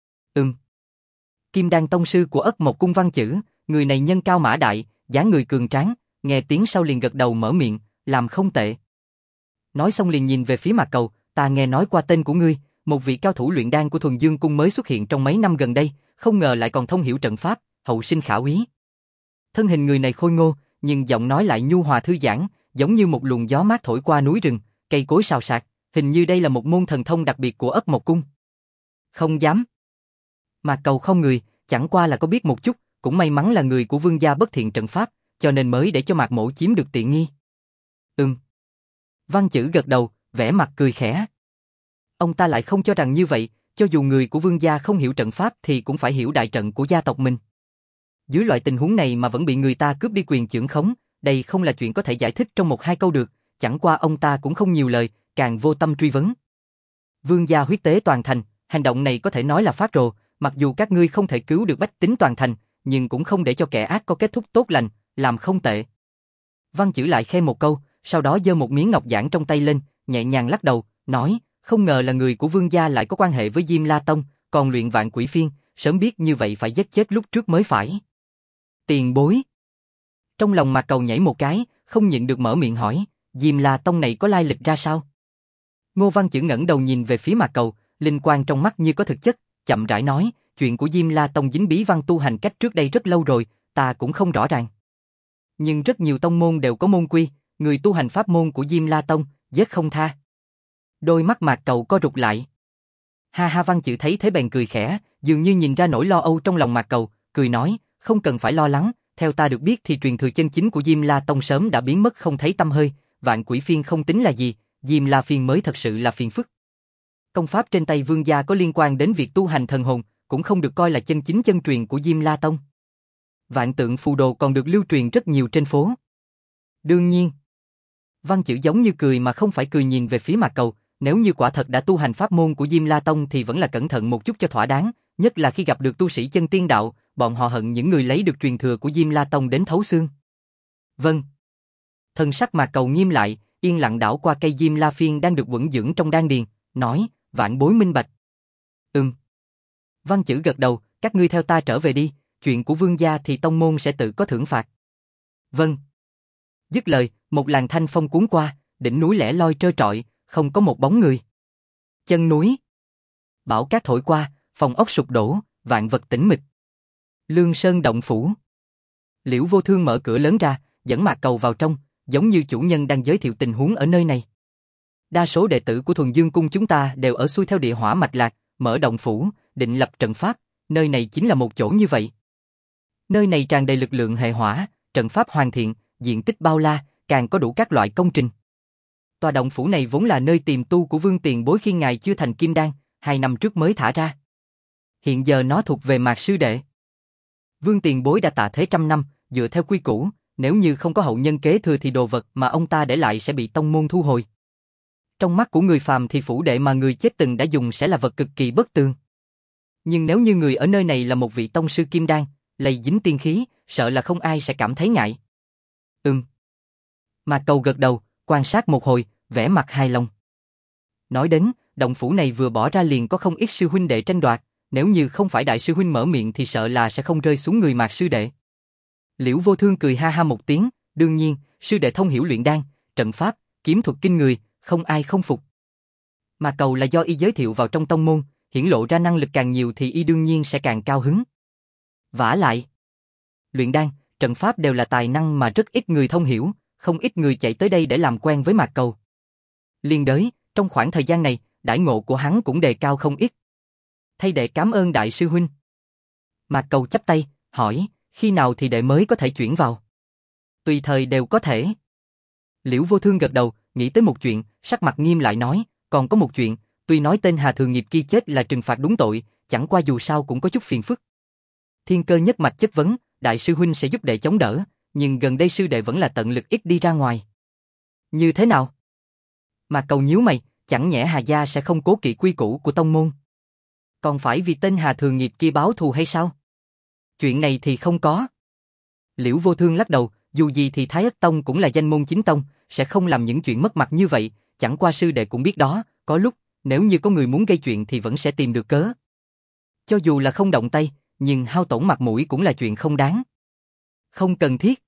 Kim Đan tông sư của Ất Mộc Cung Văn Chữ, người này nhân cao mã đại, dáng người cường tráng, nghe tiếng sau liền gật đầu mở miệng, làm không tệ. Nói xong liền nhìn về phía Mạc Cầu, ta nghe nói qua tên của ngươi, một vị cao thủ luyện đan của Thuần Dương Cung mới xuất hiện trong mấy năm gần đây, không ngờ lại còn thông hiểu trận pháp, hậu sinh khả úy. Thân hình người này khôi ngô, nhưng giọng nói lại nhu hòa thư giãn, giống như một luồng gió mát thổi qua núi rừng, cây cối xào xạc, hình như đây là một môn thần thông đặc biệt của Ất Mộc Cung. Không dám. Mạc Cầu không người, chẳng qua là có biết một chút, cũng may mắn là người của vương gia bất thiện trận pháp, cho nên mới để cho Mạc Mỗ chiếm được tiện nghi. Văn Chữ gật đầu, vẻ mặt cười khẽ. Ông ta lại không cho rằng như vậy, cho dù người của vương gia không hiểu trận pháp thì cũng phải hiểu đại trận của gia tộc mình. Dưới loại tình huống này mà vẫn bị người ta cướp đi quyền chưởng khống, đây không là chuyện có thể giải thích trong một hai câu được, chẳng qua ông ta cũng không nhiều lời, càng vô tâm truy vấn. Vương gia huyết tế toàn thành, hành động này có thể nói là phát rồ, mặc dù các ngươi không thể cứu được bách tính toàn thành, nhưng cũng không để cho kẻ ác có kết thúc tốt lành, làm không tệ. Văn Chữ lại khen một câu, sau đó giơ một miếng ngọc giản trong tay lên, nhẹ nhàng lắc đầu, nói, không ngờ là người của vương gia lại có quan hệ với Diêm La Tông, còn luyện vạn quỷ phiên, sớm biết như vậy phải giết chết lúc trước mới phải. Tiền bối. Trong lòng Mạc Cầu nhảy một cái, không nhịn được mở miệng hỏi, Diêm La Tông này có lai lịch ra sao? Ngô Văn Chữ ngẩng đầu nhìn về phía Mạc Cầu, linh quang trong mắt như có thực chất, chậm rãi nói, chuyện của Diêm La Tông dính bí văn tu hành cách trước đây rất lâu rồi, ta cũng không rõ ràng. Nhưng rất nhiều tông môn đều có môn quy, người tu hành pháp môn của Diêm La Tông, giết không tha. Đôi mắt Mạc Cầu co rụt lại. Ha ha, Văn Chữ thấy thế bèn cười khẽ, dường như nhìn ra nỗi lo âu trong lòng Mạc Cầu, cười nói, không cần phải lo lắng, theo ta được biết thì truyền thừa chân chính của Diêm La Tông sớm đã biến mất không thấy tăm hơi, vạn quỷ phiên không tính là gì, Diêm La phiên mới thật sự là phiền phức. Công pháp trên tay vương gia có liên quan đến việc tu hành thần hồn, cũng không được coi là chân chính chân truyền của Diêm La Tông. Vạn tượng phù đồ còn được lưu truyền rất nhiều trên phố. Đương nhiên. Văn Chữ giống như cười mà không phải cười nhìn về phía Mạc Cầu, nếu như quả thật đã tu hành pháp môn của Diêm La Tông thì vẫn là cẩn thận một chút cho thỏa đáng, nhất là khi gặp được tu sĩ chân tiên đạo, bọn họ hận những người lấy được truyền thừa của Diêm La Tông đến thấu xương. Vâng. Thần sắc Mạc Cầu nghiêm lại, yên lặng đảo qua cây Diêm La phiên đang được vững dưỡng trong đan điền, nói, vạn bối minh bạch. Văn Chữ gật đầu, các ngươi theo ta trở về đi, chuyện của vương gia thì tông môn sẽ tự có thưởng phạt. Vâng. Dứt lời, một làn thanh phong cuốn qua, đỉnh núi lẻ loi trơ trọi, không có một bóng người. Chân núi. Bão cát thổi qua, phòng ốc sụp đổ, vạn vật tĩnh mịch. Lương Sơn động phủ. Liễu Vô Thương mở cửa lớn ra, dẫn Mạc Cầu vào trong, giống như chủ nhân đang giới thiệu tình huống ở nơi này. Đa số đệ tử của Thuần Dương Cung chúng ta đều ở xuôi theo địa hỏa mạch lạc, mở động phủ, định lập trận pháp, nơi này chính là một chỗ như vậy. Nơi này tràn đầy lực lượng hệ hỏa, trận pháp hoàn thiện, diện tích bao la, càng có đủ các loại công trình. Tòa động phủ này vốn là nơi tiềm tu của Vương Tiền Bối khi ngài chưa thành kim đan, 2 năm trước mới thả ra. Hiện giờ nó thuộc về Mạc sư đệ. Vương Tiền Bối đã tạ thế 100 năm, dựa theo quy củ, nếu như không có hậu nhân kế thừa thì đồ vật mà ông ta để lại sẽ bị tông môn thu hồi. Trong mắt của người phàm thì phủ đệ mà người chết từng đã dùng sẽ là vật cực kỳ bất tường. Nhưng nếu như người ở nơi này là một vị tông sư kim đan, lây dính tiên khí, sợ là không ai sẽ cảm thấy ngại. Mạc Cầu gật đầu, quan sát một hồi, vẻ mặt hài lòng. Nói đến, động phủ này vừa bỏ ra liền có không ít sư huynh đệ tranh đoạt, nếu như không phải đại sư huynh mở miệng thì sợ là sẽ không rơi xuống người Mạc sư đệ. Liễu Vô Thương cười ha ha một tiếng, đương nhiên, sư đệ thông hiểu luyện đan, trận pháp, kiếm thuật kinh người, không ai không phục. Mạc Cầu là do y giới thiệu vào trong tông môn, hiển lộ ra năng lực càng nhiều thì y đương nhiên sẽ càng cao hứng. Vả lại, luyện đan, trận pháp đều là tài năng mà rất ít người thông hiểu, không ít người chạy tới đây để làm quen với Mạc Cầu. Liên đới, trong khoảng thời gian này, đãi ngộ của hắn cũng đề cao không ít. Thay đệ cảm ơn đại sư huynh. Mạc Cầu chắp tay, hỏi, khi nào thì đệ mới có thể chuyển vào? Tùy thời đều có thể. Liễu Vô Thương gật đầu, nghĩ tới một chuyện, sắc mặt nghiêm lại nói, còn có một chuyện, tuy nói tên Hà Thường Nghiệp kia chết là trừng phạt đúng tội, chẳng qua dù sao cũng có chút phiền phức. Thiên Cơ nhất mạch chất vấn, đại sư huynh sẽ giúp đệ chống đỡ, nhưng gần đây sư đệ vẫn là tận lực ít đi ra ngoài. Như thế nào? Mạc Cầu nhíu mày, chẳng nhẽ Hà gia sẽ không cố kỵ quy củ của tông môn? Còn phải vì tên Hà Thường Nghiệp kia báo thù hay sao? Chuyện này thì không có. Liễu Vô Thương lắc đầu, dù gì thì Thái Ất Tông cũng là danh môn chính tông, sẽ không làm những chuyện mất mặt như vậy, chẳng qua sư đệ cũng biết đó, có lúc, nếu như có người muốn gây chuyện thì vẫn sẽ tìm được cớ. Cho dù là không động tay, nhưng hao tổn mặt mũi cũng là chuyện không đáng. Không cần thiết.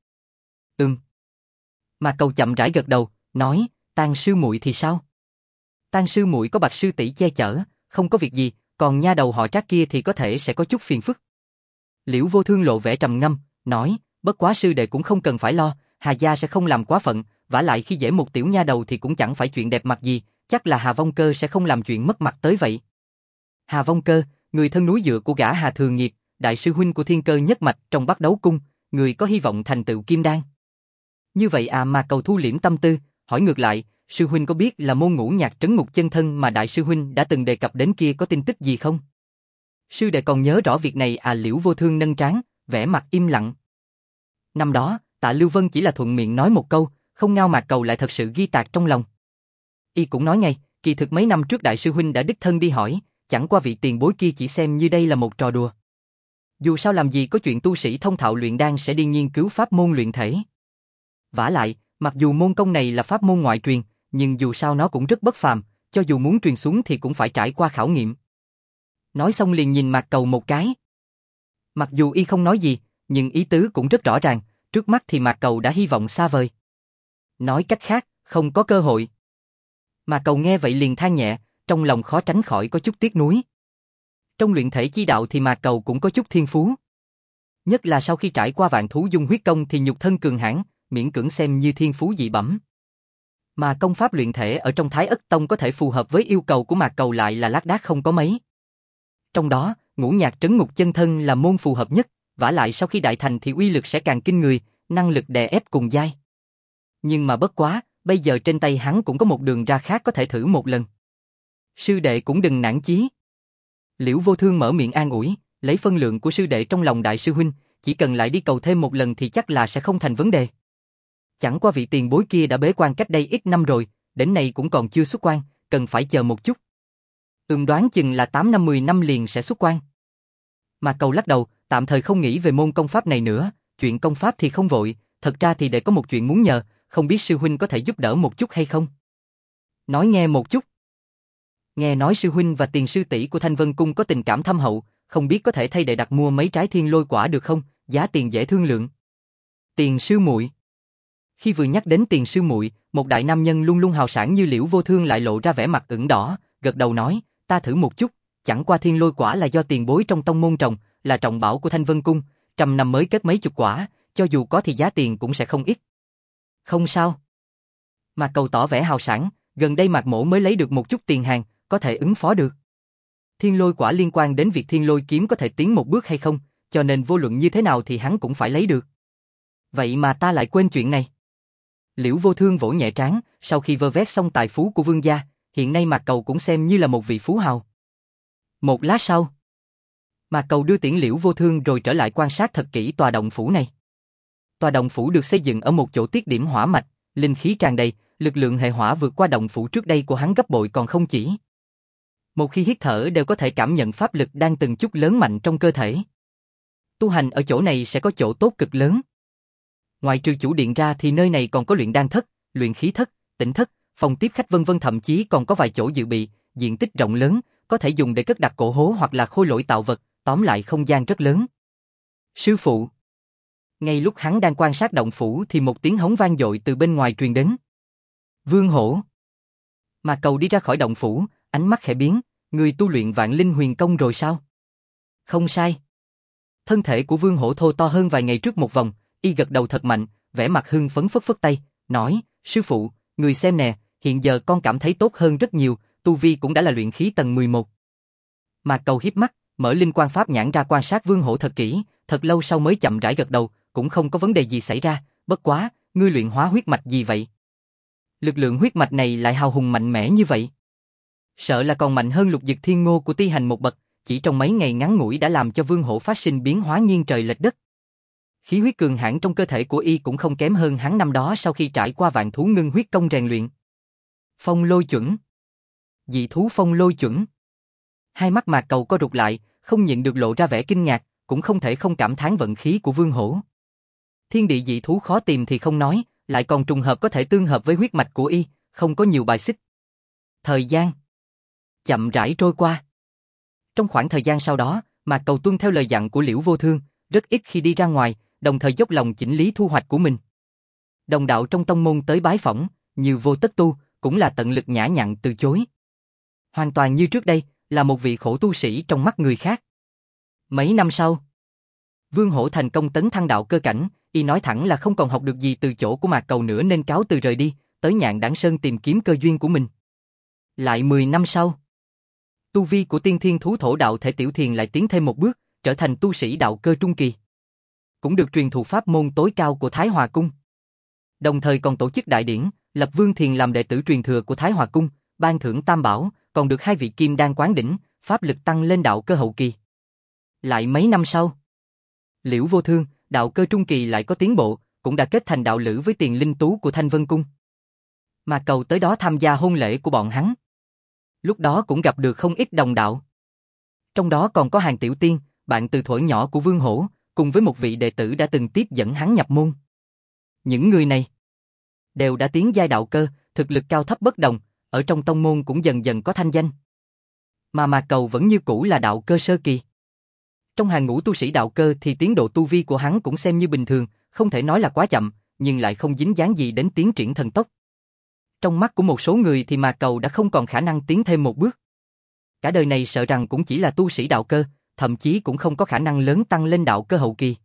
Mạc Cầu chậm rãi gật đầu, nói, Tang sư muội thì sao? Tang sư muội có Bạch sư tỷ che chở, không có việc gì, còn nha đầu họ Trác kia thì có thể sẽ có chút phiền phức. Liễu Vô Thương lộ vẻ trầm ngâm, nói, bất quá sư đệ cũng không cần phải lo, Hà gia sẽ không làm quá phận, vả lại khi dễ một tiểu nha đầu thì cũng chẳng phải chuyện đẹp mặt gì, chắc là Hà Vong Cơ sẽ không làm chuyện mất mặt tới vậy. Hà Vong Cơ, người thân núi dựa của gã Hà Thường Nghiệp, đại sư huynh của Thiên Cơ nhất mạch trong Bắc Đấu cung, người có hy vọng thành tựu kim đan. Như vậy à? Mà Cầu thu liễm tâm tư, hỏi ngược lại, sư huynh có biết là môn ngũ nhạc trấn ngục chân thân mà đại sư huynh đã từng đề cập đến kia có tin tức gì không? Sư đệ còn nhớ rõ việc này à? Liễu Vô Thương nâng trán, vẻ mặt im lặng. Năm đó, Tạ Lưu Vân chỉ là thuận miệng nói một câu, không ngao Mạc Cầu lại thật sự ghi tạc trong lòng. Y cũng nói ngay, kỳ thực mấy năm trước đại sư huynh đã đích thân đi hỏi, chẳng qua vị tiền bối kia chỉ xem như đây là một trò đùa. Dù sao làm gì có chuyện tu sĩ thông thạo luyện đan sẽ đi nghiên cứu pháp môn luyện thể. Vả lại, mặc dù môn công này là pháp môn ngoại truyền, nhưng dù sao nó cũng rất bất phàm, cho dù muốn truyền xuống thì cũng phải trải qua khảo nghiệm. Nói xong liền nhìn Mạc Cầu một cái. Mặc dù y không nói gì, nhưng ý tứ cũng rất rõ ràng, trước mắt thì Mạc Cầu đã hy vọng xa vời. Nói cách khác, không có cơ hội. Mạc Cầu nghe vậy liền than nhẹ, trong lòng khó tránh khỏi có chút tiếc nuối. Trong luyện thể chi đạo thì Mạc Cầu cũng có chút thiên phú. Nhất là sau khi trải qua vạn thú dung huyết công thì nhục thân cường hãn, miễn cưỡng xem như thiên phú dị bẩm. Mà công pháp luyện thể ở trong Thái Ất Tông có thể phù hợp với yêu cầu của Mạc Cầu lại là lác đác không có mấy. Trong đó, ngũ nhạc trấn ngục chân thân là môn phù hợp nhất, vả lại sau khi đại thành thì uy lực sẽ càng kinh người, năng lực đè ép cùng giai. Nhưng mà bất quá, bây giờ trên tay hắn cũng có một đường ra khác có thể thử một lần. Sư đệ cũng đừng nản chí. Liễu Vô Thương mở miệng an ủi, lấy phân lượng của sư đệ trong lòng đại sư huynh, chỉ cần lại đi cầu thêm một lần thì chắc là sẽ không thành vấn đề. Chẳng qua vị tiền bối kia đã bế quan cách đây ít năm rồi, đến nay cũng còn chưa xuất quan, cần phải chờ một chút. Đoán chừng là 8 năm 10 năm liền sẽ xuất quan. Mà Cầu lắc đầu, tạm thời không nghĩ về môn công pháp này nữa, chuyện công pháp thì không vội, thật ra thì để có một chuyện muốn nhờ, không biết sư huynh có thể giúp đỡ một chút hay không? Nói nghe một chút. Nghe nói sư huynh và tiền sư tỷ của Thanh Vân Cung có tình cảm thâm hậu, không biết có thể thay đệ đặt mua mấy trái thiên lôi quả được không, giá tiền dễ thương lượng. Tiền sư muội. Khi vừa nhắc đến tiền sư muội, một đại nam nhân luôn luôn hào sảng như Liễu Vô Thương lại lộ ra vẻ mặt ửng đỏ, gật đầu nói, ta thử một chút, chẳng qua thiên lôi quả là do tiền bối trong tông môn trồng, là trọng bảo của Thanh Vân Cung, 100 năm mới kết mấy chục quả, cho dù có thì giá tiền cũng sẽ không ít. Không sao. Mạc Cầu tỏ vẻ hào sảng, gần đây Mạc Mỗ mới lấy được một chút tiền hàng, có thể ứng phó được. Thiên lôi quả liên quan đến việc thiên lôi kiếm có thể tiến một bước hay không, cho nên vô luận như thế nào thì hắn cũng phải lấy được. Vậy mà ta lại quên chuyện này. Liễu Vô Thương vỗ nhẹ trán, sau khi vơ vét xong tài phú của vương gia, hiện nay Mạc Cầu cũng xem như là một vị phú hào. Một lát sau, Mạc Cầu đưa tiễn Liễu Vô Thương rồi trở lại quan sát thật kỹ tòa động phủ này. Tòa động phủ được xây dựng ở một chỗ tiết điểm hỏa mạch, linh khí tràn đầy, lực lượng hệ hỏa vượt qua động phủ trước đây của hắn gấp bội còn không chỉ. Một khi hít thở đều có thể cảm nhận pháp lực đang từng chút lớn mạnh trong cơ thể. Tu hành ở chỗ này sẽ có chỗ tốt cực lớn. Ngoài trừ chủ điện ra thì nơi này còn có luyện đan thất, luyện khí thất, tĩnh thất, phòng tiếp khách vân vân, thậm chí còn có vài chỗ dự bị, diện tích rộng lớn, có thể dùng để cất đặt cổ hố hoặc là khôi lỗi tạo vật, tóm lại không gian rất lớn. Sư phụ. Ngay lúc hắn đang quan sát động phủ thì một tiếng hống vang dội từ bên ngoài truyền đến. Vương Hổ. Mà Cầu đi ra khỏi động phủ, ánh mắt khẽ biến, người tu luyện Vạn Linh Huyền Công rồi sao? Không sai. Thân thể của Vương Hổ thô to hơn vài ngày trước một vòng, y gật đầu thật mạnh, vẻ mặt hưng phấn phất phất tay, nói, sư phụ, người xem nè, hiện giờ con cảm thấy tốt hơn rất nhiều, tu vi cũng đã là luyện khí tầng 11. Mạc Cầu hiếp mắt, mở linh quan pháp nhãn ra quan sát Vương Hổ thật kỹ, thật lâu sau mới chậm rãi gật đầu, cũng không có vấn đề gì xảy ra, bất quá, ngươi luyện hóa huyết mạch gì vậy? Lực lượng huyết mạch này lại hào hùng mạnh mẽ như vậy. Sợ là còn mạnh hơn Lục Dực Thiên Ngô của Ti Hành một bậc, chỉ trong mấy ngày ngắn ngủi đã làm cho Vương Hổ phát sinh biến hóa nghiêng trời lệch đất. Khí huyết cường hãn trong cơ thể của y cũng không kém hơn hắn năm đó sau khi trải qua vạn thú ngưng huyết công rèn luyện. Phong lôi chuẩn. Dị thú phong lôi chuẩn. Hai mắt Mạc Cầu co rụt lại, không nhịn được lộ ra vẻ kinh ngạc, cũng không thể không cảm thán vận khí của Vương Hổ. Thiên địa dị thú khó tìm thì không nói, lại còn trùng hợp có thể tương hợp với huyết mạch của y, không có nhiều bài xích. Thời gian chậm rãi trôi qua. Trong khoảng thời gian sau đó, Mạc Cầu tuân theo lời dặn của Liễu Vô Thương, rất ít khi đi ra ngoài, đồng thời dốc lòng chỉnh lý thu hoạch của mình. Đồng đạo trong tông môn tới bái phỏng, như Vô Tất Tu, cũng là tận lực nhã nhặn từ chối. Hoàn toàn như trước đây, là một vị khổ tu sĩ trong mắt người khác. Mấy năm sau, Vương Hổ thành công tấn thăng đạo cơ cảnh, y nói thẳng là không còn học được gì từ chỗ của Mạc Cầu nữa nên cáo từ rời đi, tới Nhạn Đản Sơn tìm kiếm cơ duyên của mình. Lại 10 năm sau, tu vi của tiên thiên thú thổ đạo thể Tiểu Thiền lại tiến thêm một bước, trở thành tu sĩ đạo cơ trung kỳ. Cũng được truyền thụ pháp môn tối cao của Thái Hòa Cung. Đồng thời còn tổ chức đại điển, lập Vương Thiền làm đệ tử truyền thừa của Thái Hòa Cung, ban thưởng tam bảo, còn được 2 vị kim đan quán đỉnh, pháp lực tăng lên đạo cơ hậu kỳ. Lại mấy năm sau, Liễu Vô Thương, đạo cơ trung kỳ lại có tiến bộ, cũng đã kết thành đạo lữ với Tiền Linh Tú của Thanh Vân Cung. Mà Cầu tới đó tham gia hôn lễ của bọn hắn. Lúc đó cũng gặp được không ít đồng đạo. Trong đó còn có Hàn Tiểu Tiên, bạn từ thuở nhỏ của Vương Hổ, cùng với một vị đệ tử đã từng tiếp dẫn hắn nhập môn. Những người này đều đã tiến giai đạo cơ, thực lực cao thấp bất đồng, ở trong tông môn cũng dần dần có thanh danh. Mà Mạc Cầu vẫn như cũ là đạo cơ sơ kỳ. Trong hàng ngũ tu sĩ đạo cơ thì tiến độ tu vi của hắn cũng xem như bình thường, không thể nói là quá chậm, nhưng lại không dính dáng gì đến tiến triển thần tốc. Trong mắt của một số người thì Mạc Cầu đã không còn khả năng tiến thêm một bước. Cả đời này sợ rằng cũng chỉ là tu sĩ đạo cơ, thậm chí cũng không có khả năng lớn tăng lên đạo cơ hậu kỳ.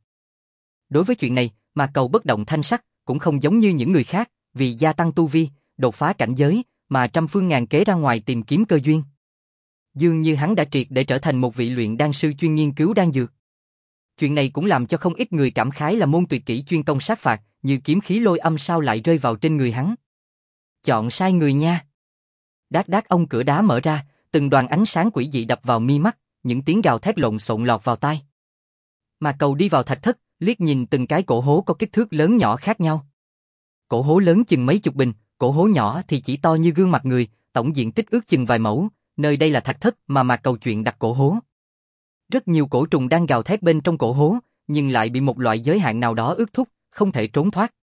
Đối với chuyện này, Mạc Cầu bất động thanh sắc, cũng không giống như những người khác, vì gia tăng tu vi, đột phá cảnh giới, mà trăm phương ngàn kế ra ngoài tìm kiếm cơ duyên. Dường như hắn đã triệt để trở thành một vị luyện đan sư chuyên nghiên cứu đan dược. Chuyện này cũng làm cho không ít người cảm khái là môn tuyệt kỹ chuyên công sát phạt, như kiếm khí lôi âm sao lại rơi vào trên người hắn. Chọn sai người nha. Đát đát ông cửa đá mở ra, từng đoàn ánh sáng quỷ dị đập vào mi mắt, những tiếng gào thét lộn xộn lọt vào tai. Mà Cầu đi vào thạch thất, liếc nhìn từng cái cổ hố có kích thước lớn nhỏ khác nhau. Cổ hố lớn chừng mấy chục bình, cổ hố nhỏ thì chỉ to như gương mặt người, tổng diện tích ước chừng vài mẫu, nơi đây là thạch thất mà Mạc Cầu chuyện đặt cổ hố. Rất nhiều cổ trùng đang gào thét bên trong cổ hố, nhưng lại bị một loại giới hạn nào đó ước thúc, không thể trốn thoát.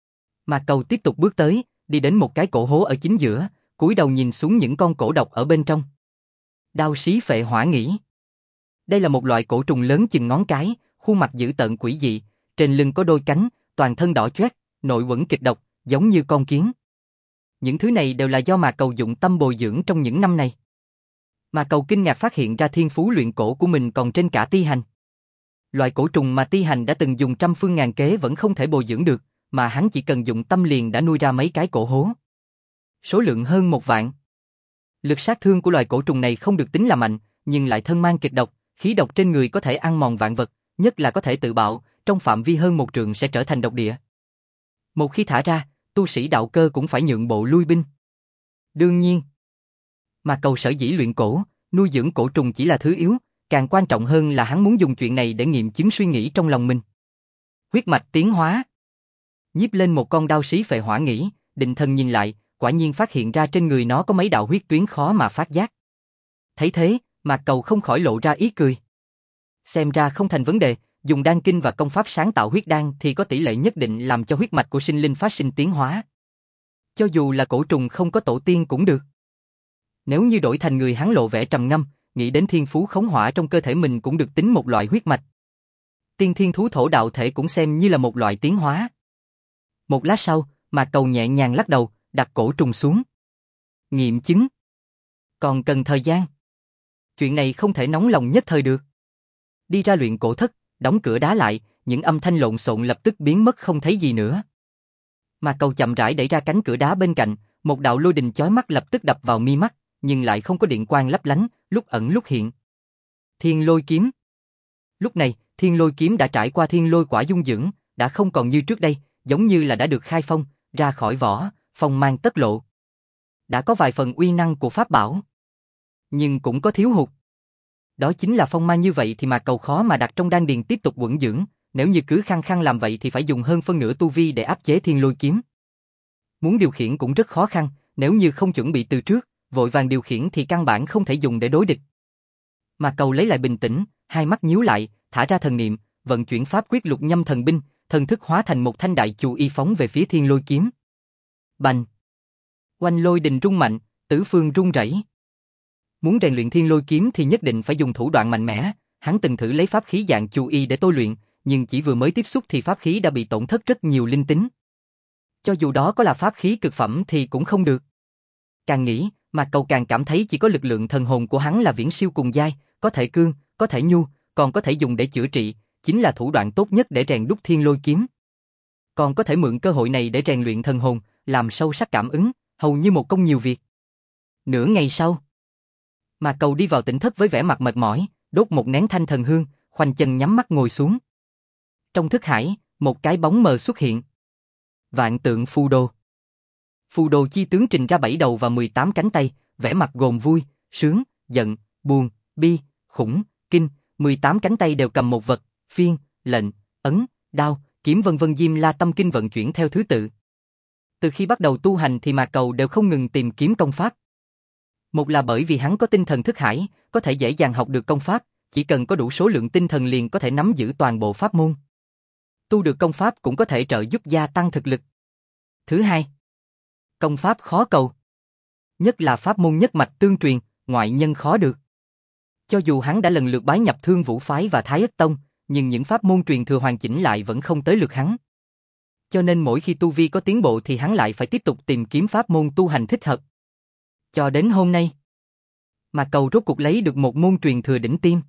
Mạc Cầu tiếp tục bước tới, đi đến một cái cổ hố ở chính giữa, cúi đầu nhìn xuống những con cổ độc ở bên trong. Đao xí phệ hỏa nghĩ. Đây là một loại cổ trùng lớn chừng ngón cái, khuôn mặt dữ tợn quỷ dị, trên lưng có đôi cánh, toàn thân đỏ chót, nội quẩn kịch độc, giống như con kiến. Những thứ này đều là do Mạc Cầu dụng tâm bồi dưỡng trong những năm này. Mạc Cầu kinh ngạc phát hiện ra thiên phú luyện cổ của mình còn trên cả Ti Hành. Loại cổ trùng mà Ti Hành đã từng dùng trăm phương ngàn kế vẫn không thể bồi dưỡng được, mà hắn chỉ cần dụng tâm liền đã nuôi ra mấy cái cổ hố. Số lượng hơn 1 vạn. Lực sát thương của loài cổ trùng này không được tính là mạnh, nhưng lại thân mang kịch độc, khí độc trên người có thể ăn mòn vạn vật, nhất là có thể tự bạo, trong phạm vi hơn 1 trượng sẽ trở thành độc địa. Một khi thả ra, tu sĩ đạo cơ cũng phải nhượng bộ lui binh. Đương nhiên, Mạc Cầu sở dĩ luyện cổ, nuôi dưỡng cổ trùng chỉ là thứ yếu, càng quan trọng hơn là hắn muốn dùng chuyện này để nghiệm chứng suy nghĩ trong lòng mình. Huyết mạch tiến hóa. Nhíp lên một con đao xí phệ hỏa nghĩ, định thần nhìn lại, quả nhiên phát hiện ra trên người nó có mấy đạo huyết tuyến khó mà phát giác. Thấy thế, Mạc Cầu không khỏi lộ ra ý cười. Xem ra không thành vấn đề, dùng đan kinh và công pháp sáng tạo huyết đan thì có tỷ lệ nhất định làm cho huyết mạch của sinh linh phát sinh tiến hóa. Cho dù là cổ trùng không có tổ tiên cũng được. Nếu như đổi thành người hắn lộ vẻ trầm ngâm, nghĩ đến thiên phú khống hỏa trong cơ thể mình cũng được tính một loại huyết mạch. Tiên thiên thú thổ đạo thể cũng xem như là một loại tiến hóa. Một lát sau, Mạc Cầu nhẹ nhàng lắc đầu, đặt cổ trùng xuống. Nghiệm chứng. Còn cần thời gian. Chuyện này không thể nóng lòng nhất thời được. Đi ra luyện cổ thất, đóng cửa đá lại, những âm thanh lộn xộn lập tức biến mất không thấy gì nữa. Mà Cầu chậm rãi đẩy ra cánh cửa đá bên cạnh, một đạo lôi đình chói mắt lập tức đập vào mi mắt, nhưng lại không có điện quang lấp lánh, lúc ẩn lúc hiện. Thiên Lôi Kiếm. Lúc này, Thiên Lôi Kiếm đã trải qua thiên lôi quả dung dưỡng, đã không còn như trước đây, giống như là đã được khai phong, ra khỏi vỏ, phong mang tất lộ. Đã có vài phần uy năng của pháp bảo, nhưng cũng có thiếu hụt. Đó chính là phong mang như vậy thì mà Cầu khó mà đặt trong đan điền tiếp tục quẩn dưỡng, nếu như cứ khăng khăng làm vậy thì phải dùng hơn phân nửa tu vi để áp chế Thiên Lôi Kiếm. Muốn điều khiển cũng rất khó khăn, nếu như không chuẩn bị từ trước, vội vàng điều khiển thì căn bản không thể dùng để đối địch. Mà Cầu lấy lại bình tĩnh, hai mắt nhíu lại, thả ra thần niệm, vận chuyển pháp quyết Lục Nhâm Thần Binh, thần thức hóa thành một thanh đại chù y phóng về phía Thiên Lôi Kiếm. Bành! Oanh lôi đình rung mạnh, tứ phương rung rẩy. Muốn rèn luyện Thiên Lôi Kiếm thì nhất định phải dùng thủ đoạn mạnh mẽ, hắn từng thử lấy pháp khí dạng chù y để tôi luyện, nhưng chỉ vừa mới tiếp xúc thì pháp khí đã bị tổn thất rất nhiều linh tính. Cho dù đó có là pháp khí cực phẩm thì cũng không được. Càng nghĩ, mà Cầu càng cảm thấy chỉ có lực lượng thần hồn của hắn là viễn siêu cùng giai, có thể cương, có thể nhu, còn có thể dùng để chữa trị, chính là thủ đoạn tốt nhất để rèn đúc Thiên Lôi Kiếm. Còn có thể mượn cơ hội này để rèn luyện thần hồn, làm sâu sắc cảm ứng, hầu như một công nhiều việc. Nửa ngày sau, mà Cầu đi vào tỉnh thất với vẻ mặt mệt mỏi, đốt một nén thanh thần hương, khoanh chân nhắm mắt ngồi xuống. Trong thức hải, một cái bóng mờ xuất hiện. Vạn Tượng Phù Đồ. Phù đồ chi tướng trình ra 7 đầu và 18 cánh tay, vẻ mặt gồm vui, sướng, giận, buồn, bi, khủng, kinh, 18 cánh tay đều cầm một vật, phiên, lệnh, ấn, đao, kiếm vân vân. Diêm La Tâm Kinh vận chuyển theo thứ tự. Từ khi bắt đầu tu hành thì mà Cầu đều không ngừng tìm kiếm công pháp. Một là bởi vì hắn có tinh thần thức hải, có thể dễ dàng học được công pháp, chỉ cần có đủ số lượng tinh thần liền có thể nắm giữ toàn bộ pháp môn. Tu được công pháp cũng có thể trợ giúp gia tăng thực lực. Thứ hai, công pháp khó cầu. Nhất là pháp môn nhất mạch tương truyền, ngoại nhân khó được. Cho dù hắn đã lần lượt bái nhập Thương Vũ Phái và Thái Ất Tông, nhưng những pháp môn truyền thừa hoàn chỉnh lại vẫn không tới lượt hắn. Cho nên mỗi khi tu vi có tiến bộ thì hắn lại phải tiếp tục tìm kiếm pháp môn tu hành thích hợp. Cho đến hôm nay, mà Cầu rốt cuộc lấy được một môn truyền thừa đỉnh tiêm.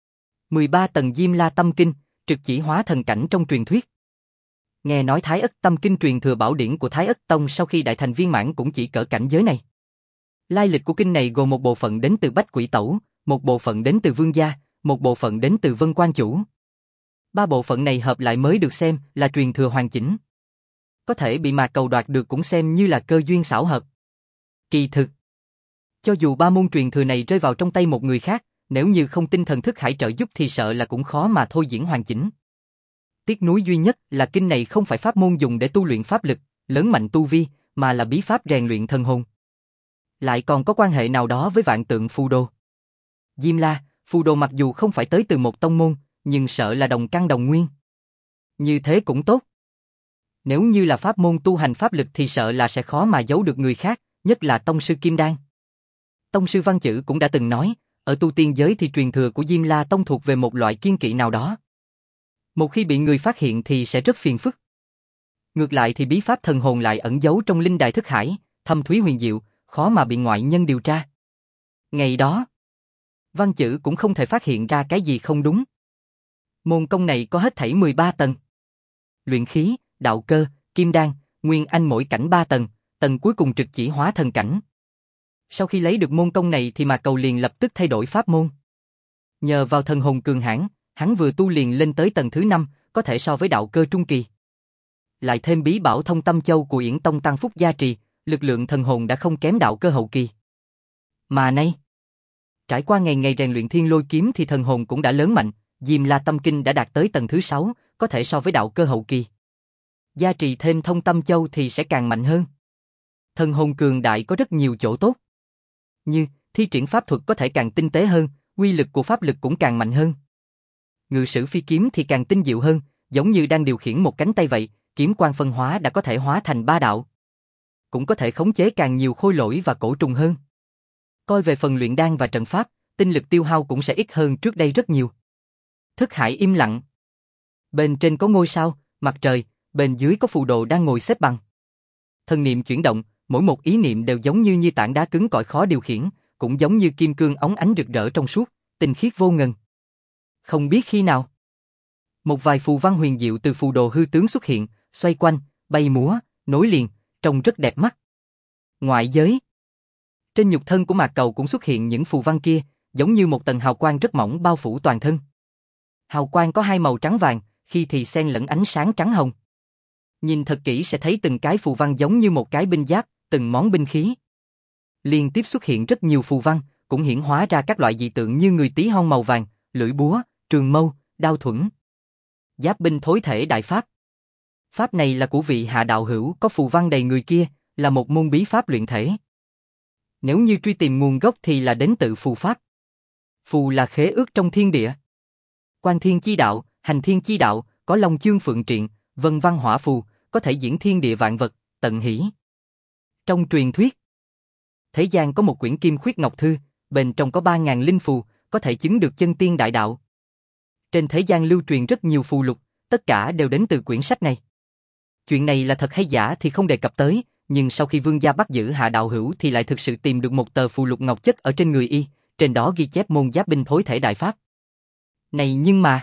13 tầng Diêm La Tâm Kinh, trực chỉ hóa thần cảnh trong truyền thuyết. Nghe nói Thái Ất Tâm Kinh truyền thừa bảo điển của Thái Ất Tông sau khi đại thành viên mãn cũng chỉ cỡ cảnh giới này. Lai lịch của kinh này gồm một bộ phận đến từ Bách Quỷ Tẩu, một bộ phận đến từ Vương Gia, một bộ phận đến từ Vân Quan Chủ. 3 bộ phận này hợp lại mới được xem là truyền thừa hoàn chỉnh. Có thể bị mà Cầu đoạt được cũng xem như là cơ duyên xảo hợp. Kỳ thực, cho dù 3 môn truyền thừa này rơi vào trong tay một người khác, nếu như không tinh thần thức hải trợ giúp thì sợ là cũng khó mà thôi diễn hoàn chỉnh. Tiếc nuối duy nhất là kinh này không phải pháp môn dùng để tu luyện pháp lực, lớn mạnh tu vi, mà là bí pháp rèn luyện thần hồn. Lại còn có quan hệ nào đó với Vạn Tượng Phù Đồ. Diêm La, Phù Đồ mặc dù không phải tới từ một tông môn, nhưng sợ là đồng căn đồng nguyên. Như thế cũng tốt. Nếu như là pháp môn tu hành pháp lực thì sợ là sẽ khó mà giấu được người khác, nhất là tông sư Kim Đan. Tông sư Văn Chữ cũng đã từng nói, ở tu tiên giới thì truyền thừa của Diêm La Tông thuộc về một loại kiên kỵ nào đó. Một khi bị người phát hiện thì sẽ rất phiền phức. Ngược lại thì bí pháp thần hồn lại ẩn giấu trong linh đài thức hải, thâm thúy huyền diệu, khó mà bị ngoại nhân điều tra. Ngày đó, Văn Chữ cũng không thể phát hiện ra cái gì không đúng. Môn công này có hết thảy 13 tầng. Luyện khí, đạo cơ, kim đan, nguyên anh mỗi cảnh 3 tầng, tầng cuối cùng trực chỉ hóa thần cảnh. Sau khi lấy được môn công này thì mà Cầu liền lập tức thay đổi pháp môn. Nhờ vào thần hồn cường hãn, hắn vừa tu liền lên tới tầng thứ 5, có thể so với đạo cơ trung kỳ. Lại thêm bí bảo Thông Tâm Châu của Yển Tông tăng phúc gia trì, lực lượng thần hồn đã không kém đạo cơ hậu kỳ. Mà nay, trải qua ngày ngày rèn luyện Thiên Lôi Kiếm thì thần hồn cũng đã lớn mạnh, Diêm La Tâm Kinh đã đạt tới tầng thứ 6, có thể so với đạo cơ hậu kỳ. Gia trì thêm Thông Tâm Châu thì sẽ càng mạnh hơn. Thần hồn cường đại có rất nhiều chỗ tốt. Như, thi triển pháp thuật có thể càng tinh tế hơn, uy lực của pháp lực cũng càng mạnh hơn. Ngự sử phi kiếm thì càng tinh diệu hơn, giống như đang điều khiển một cánh tay vậy, kiếm quang phân hóa đã có thể hóa thành 3 đạo. Cũng có thể khống chế càng nhiều khôi lỗi và cổ trùng hơn. Coi về phần luyện đan và trận pháp, tinh lực tiêu hao cũng sẽ ít hơn trước đây rất nhiều. Thức hải im lặng. Bên trên có ngôi sao, mặt trời, bên dưới có phù đồ đang ngồi xếp bằng. Thần niệm chuyển động, mỗi một ý niệm đều giống như tảng đá cứng cỏi khó điều khiển, cũng giống như kim cương óng ánh rực rỡ trong suốt, tinh khiết vô ngần. Không biết khi nào, Một vài phù văn huyền diệu từ phù đồ hư tướng xuất hiện, xoay quanh, bay múa, nối liền, trông rất đẹp mắt. Ngoại giới. Trên nhục thân của Mạc Cầu cũng xuất hiện những phù văn kia, giống như một tầng hào quang rất mỏng bao phủ toàn thân. Hào quang có hai màu trắng vàng, khi thì xen lẫn ánh sáng trắng hồng. Nhìn thật kỹ sẽ thấy từng cái phù văn giống như một cái binh giáp, từng món binh khí. Liên tiếp xuất hiện rất nhiều phù văn, cũng hiển hóa ra các loại dị tượng như người tí hon màu vàng, lưỡi búa, trường mâu, đao thuẫn. Giáp binh thối thể đại pháp. Pháp này là của vị Hạ đạo hữu có phù văn đầy người kia, là một môn bí pháp luyện thể. Nếu như truy tìm nguồn gốc thì là đến tự phù pháp. Phù là khế ước trong thiên địa. Quan thiên chi đạo, hành thiên chi đạo, có long chương phượng triện, vân văn hỏa phù, có thể diễn thiên địa vạn vật, tận hỷ. Trong truyền thuyết, thế gian có một quyển Kim Khuyết Ngọc Thư, bên trong có 3.000 linh phù, có thể chứng được chân tiên đại đạo. Trên thế gian lưu truyền rất nhiều phù lục, tất cả đều đến từ quyển sách này. Chuyện này là thật hay giả thì không đề cập tới, nhưng sau khi vương gia bắt giữ Hạ đạo hữu thì lại thực sự tìm được một tờ phù lục ngọc chất ở trên người y, trên đó ghi chép môn giáp binh thối thể đại pháp. Này nhưng mà,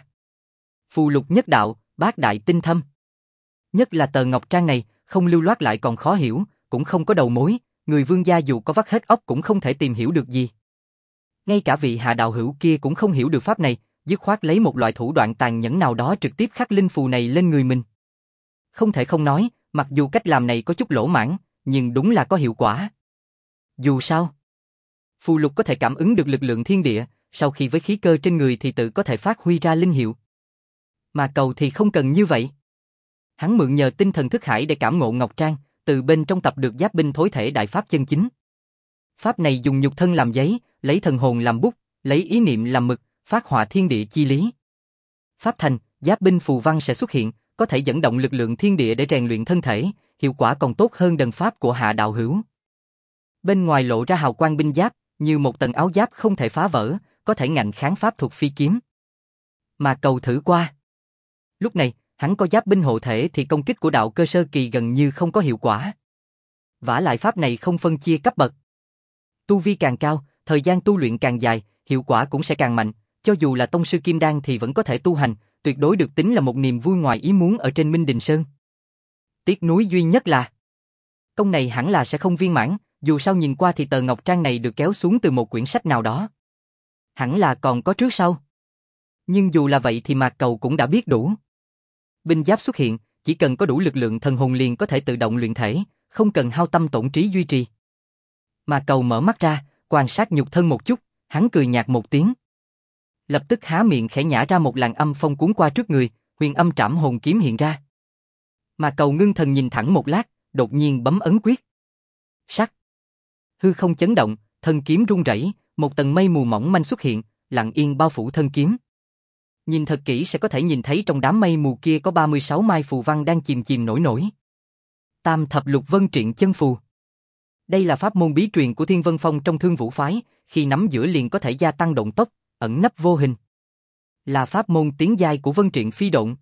phù lục nhất đạo, bát đại tinh thâm. Nhất là tờ ngọc trang này, không lưu loát lại còn khó hiểu, cũng không có đầu mối, người vương gia dù có vắt hết óc cũng không thể tìm hiểu được gì. Ngay cả vị Hạ đạo hữu kia cũng không hiểu được pháp này, dứt khoát lấy một loại thủ đoạn tàn nhẫn nào đó trực tiếp khắc linh phù này lên người mình. Không thể không nói, mặc dù cách làm này có chút lỗ mãng, nhưng đúng là có hiệu quả. Dù sao, phù lục có thể cảm ứng được lực lượng thiên địa, sau khi với khí cơ trên người thì tự có thể phát huy ra linh hiệu. Mà Cầu thì không cần như vậy. Hắn mượn nhờ tinh thần thức hải để cảm ngộ ngọc trang, từ bên trong tập được giáp binh thối thể đại pháp chân chính. Pháp này dùng nhục thân làm giấy, lấy thần hồn làm bút, lấy ý niệm làm mực, phát họa thiên địa chi lý. Pháp thành, giáp binh phù văn sẽ xuất hiện, có thể dẫn động lực lượng thiên địa để rèn luyện thân thể, hiệu quả còn tốt hơn đần pháp của Hạ đạo hữu. Bên ngoài lộ ra hào quang binh giáp, như một tầng áo giáp không thể phá vỡ, có thể ngạnh kháng pháp thuật phi kiếm. Mà Cầu thử qua. Lúc này, hắn có giáp binh hộ thể thì công kích của đạo cơ sơ kỳ gần như không có hiệu quả. Vả lại pháp này không phân chia cấp bậc. Tu vi càng cao, thời gian tu luyện càng dài, hiệu quả cũng sẽ càng mạnh, cho dù là tông sư kim đan thì vẫn có thể tu hành, tuyệt đối được tính là một niềm vui ngoài ý muốn ở trên Minh Đình Sơn. Tiếc nuối duy nhất là công này hẳn là sẽ không viên mãn, dù sao nhìn qua thì tờ ngọc trang này được kéo xuống từ một quyển sách nào đó. Hẳn là còn có trước sau. Nhưng dù là vậy thì Mạc Cầu cũng đã biết đủ. Binh giáp xuất hiện, chỉ cần có đủ lực lượng thần hồn liền có thể tự động luyện thể, không cần hao tâm tổn trí duy trì. Mạc Cầu mở mắt ra, quan sát nhục thân một chút, hắn cười nhạt một tiếng. Lập tức há miệng khẽ nhả ra một làn âm phong cuốn qua trước người, huyền âm trảm hồn kiếm hiện ra. Mạc Cầu ngưng thần nhìn thẳng một lát, đột nhiên bấm ấn quyết. Sắc. Hư không chấn động, thân kiếm rung rẩy, một tầng mây mù mỏng manh xuất hiện, lặng yên bao phủ thân kiếm. Nhìn thật kỹ sẽ có thể nhìn thấy trong đám mây mù kia có 36 mai phù văn đang chìm chìm nổi nổi. Tam thập lục vân triện chân phù. Đây là pháp môn bí truyền của Thiên Vân Phong trong Thương Vũ phái, khi nắm giữ liền có thể gia tăng động tốc, ẩn nấp vô hình. Là pháp môn tiến giai của vân triện phi độn.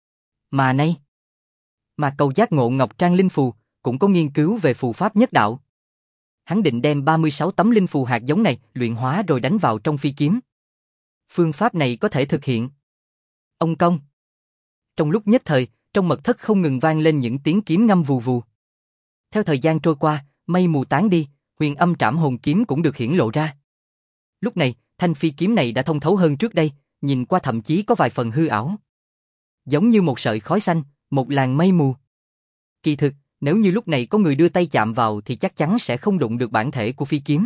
Mà nay, Mạc Cầu giác ngộ ngọc trang linh phù, cũng có nghiên cứu về phù pháp nhất đạo. Hắn định đem 36 tấm linh phù hạt giống này luyện hóa rồi đánh vào trong phi kiếm. Phương pháp này có thể thực hiện. Ông công. Trong lúc nhất thời, trong mật thất không ngừng vang lên những tiếng kiếm ngâm vù vù. Theo thời gian trôi qua, mây mù tán đi, huyền âm trảm hồn kiếm cũng được hiển lộ ra. Lúc này, thanh phi kiếm này đã thông thấu hơn trước đây, nhìn qua thậm chí có vài phần hư ảo. Giống như một sợi khói xanh, một làn mây mù. Kỳ thực, nếu như lúc này có người đưa tay chạm vào thì chắc chắn sẽ không đụng được bản thể của phi kiếm.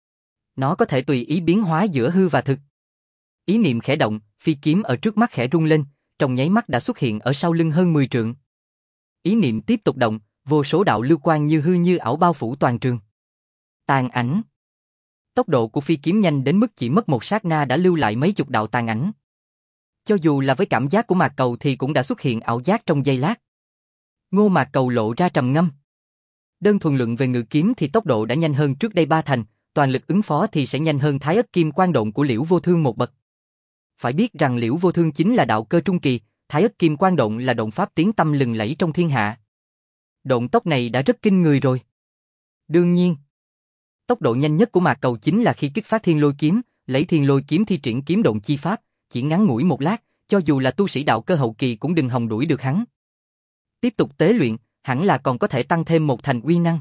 Nó có thể tùy ý biến hóa giữa hư và thực. Ý niệm khẽ động, phi kiếm ở trước mắt khẽ rung lên, trong nháy mắt đã xuất hiện ở sau lưng hơn 10 trượng. Ý niệm tiếp tục động, vô số đạo lưu quang như hư như ảo bao phủ toàn trường. Tàn ảnh. Tốc độ của phi kiếm nhanh đến mức chỉ mất một sát na đã lưu lại mấy chục đạo tàn ảnh. Cho dù là với cảm giác của Mạc Cầu thì cũng đã xuất hiện ảo giác trong giây lát. Ngô Mạc Cầu lộ ra trầm ngâm. Đơn thuần luận về ngự kiếm thì tốc độ đã nhanh hơn trước đây 3 thành, toàn lực ứng phó thì sẽ nhanh hơn Thái Ất Kim Quang Độn của Liễu Vô Thương một bậc. Phải biết rằng Liễu Vô Thương chính là đạo cơ trung kỳ, Thái Ất Kim Quang Độn là độn pháp tiếng tăm lừng lẫy trong thiên hạ. Độn tốc này đã rất kinh người rồi. Đương nhiên, tốc độ nhanh nhất của Mạc Cầu chính là khi kích phát Thiên Lôi kiếm, lấy Thiên Lôi kiếm thi triển kiếm độn chi pháp, chỉ ngắn ngủi một lát, cho dù là tu sĩ đạo cơ hậu kỳ cũng đừng hòng đuổi được hắn. Tiếp tục tế luyện, hẳn là còn có thể tăng thêm một thành uy năng.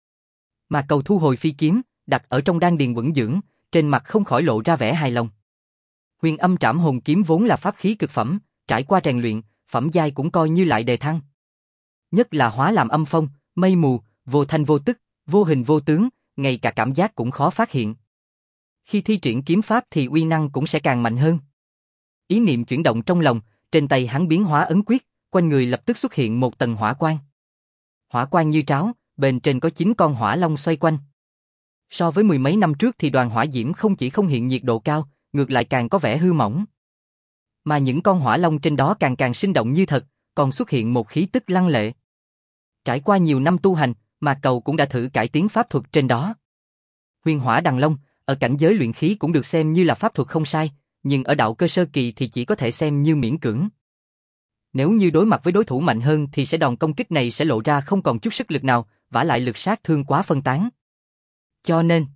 Mà Cầu thu hồi phi kiếm, đặt ở trong đan điền vững dưỡng, trên mặt không khỏi lộ ra vẻ hài lòng. Huyền Âm Trảm Hồn Kiếm vốn là pháp khí cực phẩm, trải qua rèn luyện, phẩm giai cũng coi như lại đề thăng. Nhất là hóa làm âm phong, mây mù, vô thanh vô tức, vô hình vô tướng, ngay cả cảm giác cũng khó phát hiện. Khi thi triển kiếm pháp thì uy năng cũng sẽ càng mạnh hơn. Ý niệm chuyển động trong lòng, trên tay hắn biến hóa ấn quyết, quanh người lập tức xuất hiện một tầng hỏa quang. Hỏa quang như tráo, bên trên có 9 con hỏa long xoay quanh. So với mười mấy năm trước thì đoàn hỏa diễm không chỉ không hiện nhiệt độ cao, ngược lại càng có vẻ hư mỏng. Mà những con hỏa long trên đó càng càng sinh động như thật, còn xuất hiện một khí tức lăng lệ. Trải qua nhiều năm tu hành, mà Cầu cũng đã thử cải tiến pháp thuật trên đó. Huyền Hỏa Đằng Long, ở cảnh giới luyện khí cũng được xem như là pháp thuật không sai, nhưng ở đạo cơ sơ kỳ thì chỉ có thể xem như miễn cưỡng. Nếu như đối mặt với đối thủ mạnh hơn thì đòn công kích này sẽ lộ ra không còn chút sức lực nào, vả lại lực sát thương quá phân tán. Cho nên,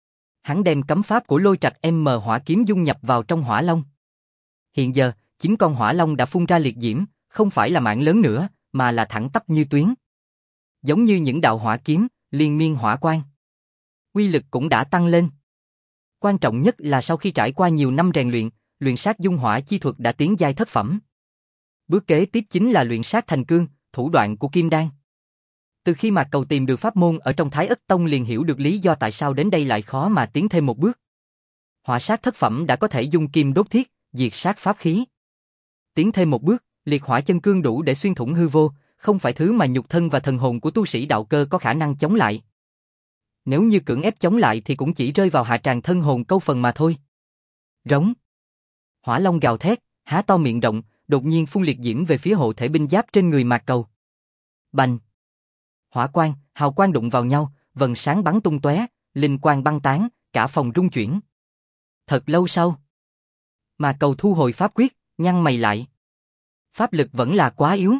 hắn đem cấm pháp của Lôi Trạch M hỏa kiếm dung nhập vào trong hỏa long. Hiện giờ, 9 con hỏa long đã phun ra liệt diễm, không phải là mảng lớn nữa, mà là thẳng tắp như tuyến. Giống như những đạo hỏa kiếm, liên miên hỏa quang. Uy lực cũng đã tăng lên. Quan trọng nhất là sau khi trải qua nhiều năm rèn luyện, luyện sát dung hỏa chi thuật đã tiến giai thất phẩm. Bước kế tiếp chính là luyện sát thành cương, thủ đoạn của Kim Đan. Từ khi mà Cầu tìm được pháp môn ở trong Thái Ất Tông liền hiểu được lý do tại sao đến đây lại khó mà tiến thêm một bước. Hỏa sát thất phẩm đã có thể dung kim đốt thiết, diệt sát pháp khí. Tiến thêm một bước, liệt hỏa chân cương đủ để xuyên thủng hư vô, không phải thứ mà nhục thân và thần hồn của tu sĩ đạo cơ có khả năng chống lại. Nếu như cưỡng ép chống lại thì cũng chỉ rơi vào hạ tràng thân hồn câu phần mà thôi. Rống. Hỏa long gào thét, há to miệng rộng, đột nhiên phun liệt diễm về phía hộ thể binh giáp trên người Mạc Cầu. Bành. Hỏa quang, hào quang đụng vào nhau, vầng sáng bắn tung tóe, linh quang băng tán, cả phòng rung chuyển. Thật lâu sau, Mạc Cầu thu hồi pháp quyết, nhăn mày lại. Pháp lực vẫn là quá yếu.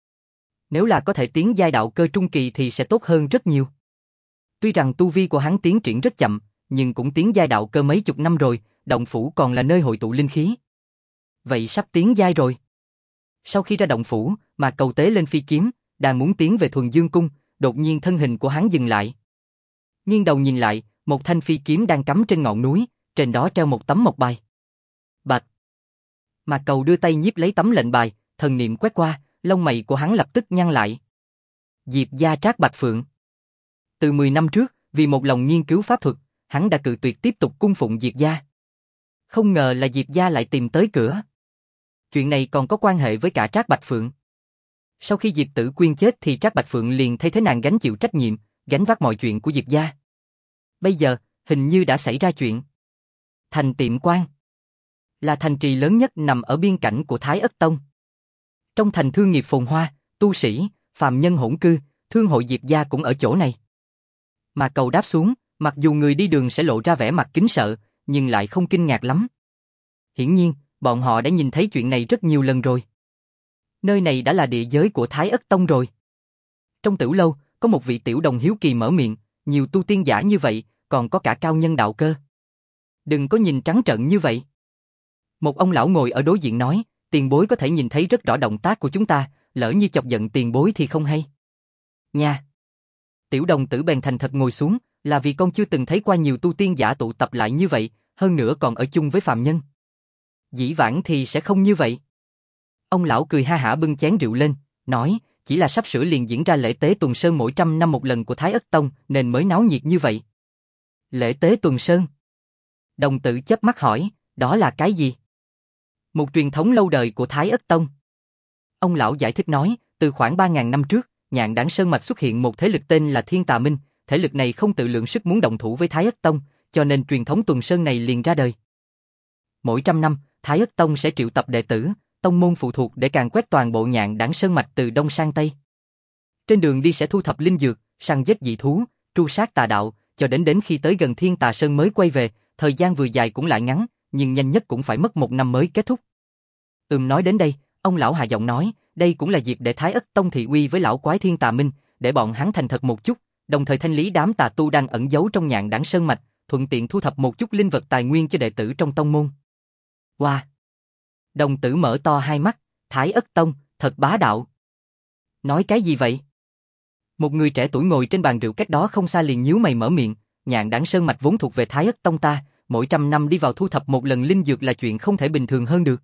Nếu là có thể tiến giai đạo cơ trung kỳ thì sẽ tốt hơn rất nhiều. Tuy rằng tu vi của hắn tiến triển rất chậm, nhưng cũng tiến giai đạo cơ mấy chục năm rồi, động phủ còn là nơi hội tụ linh khí. Vậy sắp tiến giai rồi. Sau khi ra động phủ, Mạc Cầu tế lên phi kiếm, đang muốn tiến về Thuần Dương Cung, đột nhiên thân hình của hắn dừng lại. Nghiêng đầu nhìn lại, một thanh phi kiếm đang cắm trên ngọn núi, trên đó treo một tấm mộc bài. Bạch. Mạc Cầu đưa tay nhiếp lấy tấm lệnh bài, thần niệm quét qua, lông mày của hắn lập tức nhăn lại. Diệp gia Trác Bạch Phượng. Từ 10 năm trước, vì một lòng nghiên cứu pháp thuật, hắn đã cự tuyệt tiếp tục cung phụng Diệp gia. Không ngờ là Diệp gia lại tìm tới cửa. Chuyện này còn có quan hệ với cả Trác Bạch Phượng. Sau khi Diệp Tử Quyên chết thì Trác Bạch Phượng liền thay thế nàng gánh chịu trách nhiệm, gánh vác mọi chuyện của Diệp gia. Bây giờ, hình như đã xảy ra chuyện. Thành Tiệm Quan là thành trì lớn nhất nằm ở biên cảnh của Thái Ất Tông. Trong thành thương nghiệp phồn hoa, tu sĩ, phàm nhân hỗn cư, thương hội Diệp gia cũng ở chỗ này. Mà Cầu đáp xuống, mặc dù người đi đường sẽ lộ ra vẻ mặt kính sợ, nhưng lại không kinh ngạc lắm. Hiển nhiên, bọn họ đã nhìn thấy chuyện này rất nhiều lần rồi. Nơi này đã là địa giới của Thái Ất Tông rồi. Trong tiểu lâu, có một vị tiểu đồng hiếu kỳ mở miệng, nhiều tu tiên giả như vậy, còn có cả cao nhân đạo cơ. Đừng có nhìn trắng trợn như vậy. Một ông lão ngồi ở đối diện nói, tiền bối có thể nhìn thấy rất rõ động tác của chúng ta, lỡ như chọc giận tiền bối thì không hay. Nha. Tiểu đồng tử bèn thành thật ngồi xuống, là vì con chưa từng thấy qua nhiều tu tiên giả tụ tập lại như vậy, hơn nữa còn ở chung với phàm nhân. Dĩ vãng thì sẽ không như vậy. Ông lão cười ha hả bưng chén rượu lên, nói, chỉ là sắp sửa liền diễn ra lễ tế Tuần Sơn mỗi 100 năm một lần của Thái Ất Tông nên mới náo nhiệt như vậy. Lễ tế Tuần Sơn? Đồng tử chớp mắt hỏi, đó là cái gì? Một truyền thống lâu đời của Thái Ất Tông. Ông lão giải thích nói, từ khoảng 3.000 năm trước, Nhạn Đản Sơn mạch xuất hiện một thế lực tên là Thiên Tà Minh, thế lực này không tự lượng sức muốn động thủ với Thái Ất Tông, cho nên truyền thống Tuần Sơn này liền ra đời. Mỗi 100 năm, Thái Ất Tông sẽ triệu tập đệ tử, tông môn phụ thuộc để càn quét toàn bộ Nhạn Đản Sơn mạch từ đông sang tây. Trên đường đi sẽ thu thập linh dược, săn giết dị thú, tru sát tà đạo, cho đến khi tới gần Thiên Tà Sơn mới quay về, thời gian vừa dài cũng lại ngắn, nhưng nhanh nhất cũng phải mất 1 năm mới kết thúc. Nói đến đây, ông lão hạ giọng nói, đây cũng là dịp để Thái Ất Tông thị uy với lão quái Thiên Tà Minh, để bọn hắn thành thật một chút, đồng thời thanh lý đám tà tu đang ẩn giấu trong Nhạn Đản Sơn mạch, thuận tiện thu thập một chút linh vật tài nguyên cho đệ tử trong tông môn. Wow! Đồng tử mở to hai mắt, Thái Ất Tông, thật bá đạo. Nói cái gì vậy? Một người trẻ tuổi ngồi trên bàn rượu cách đó không xa liền nhíu mày mở miệng, Nhạn Đảng Sơn Mạch vốn thuộc về Thái Ất Tông ta, mỗi 100 năm đi vào thu thập một lần linh dược là chuyện không thể bình thường hơn được.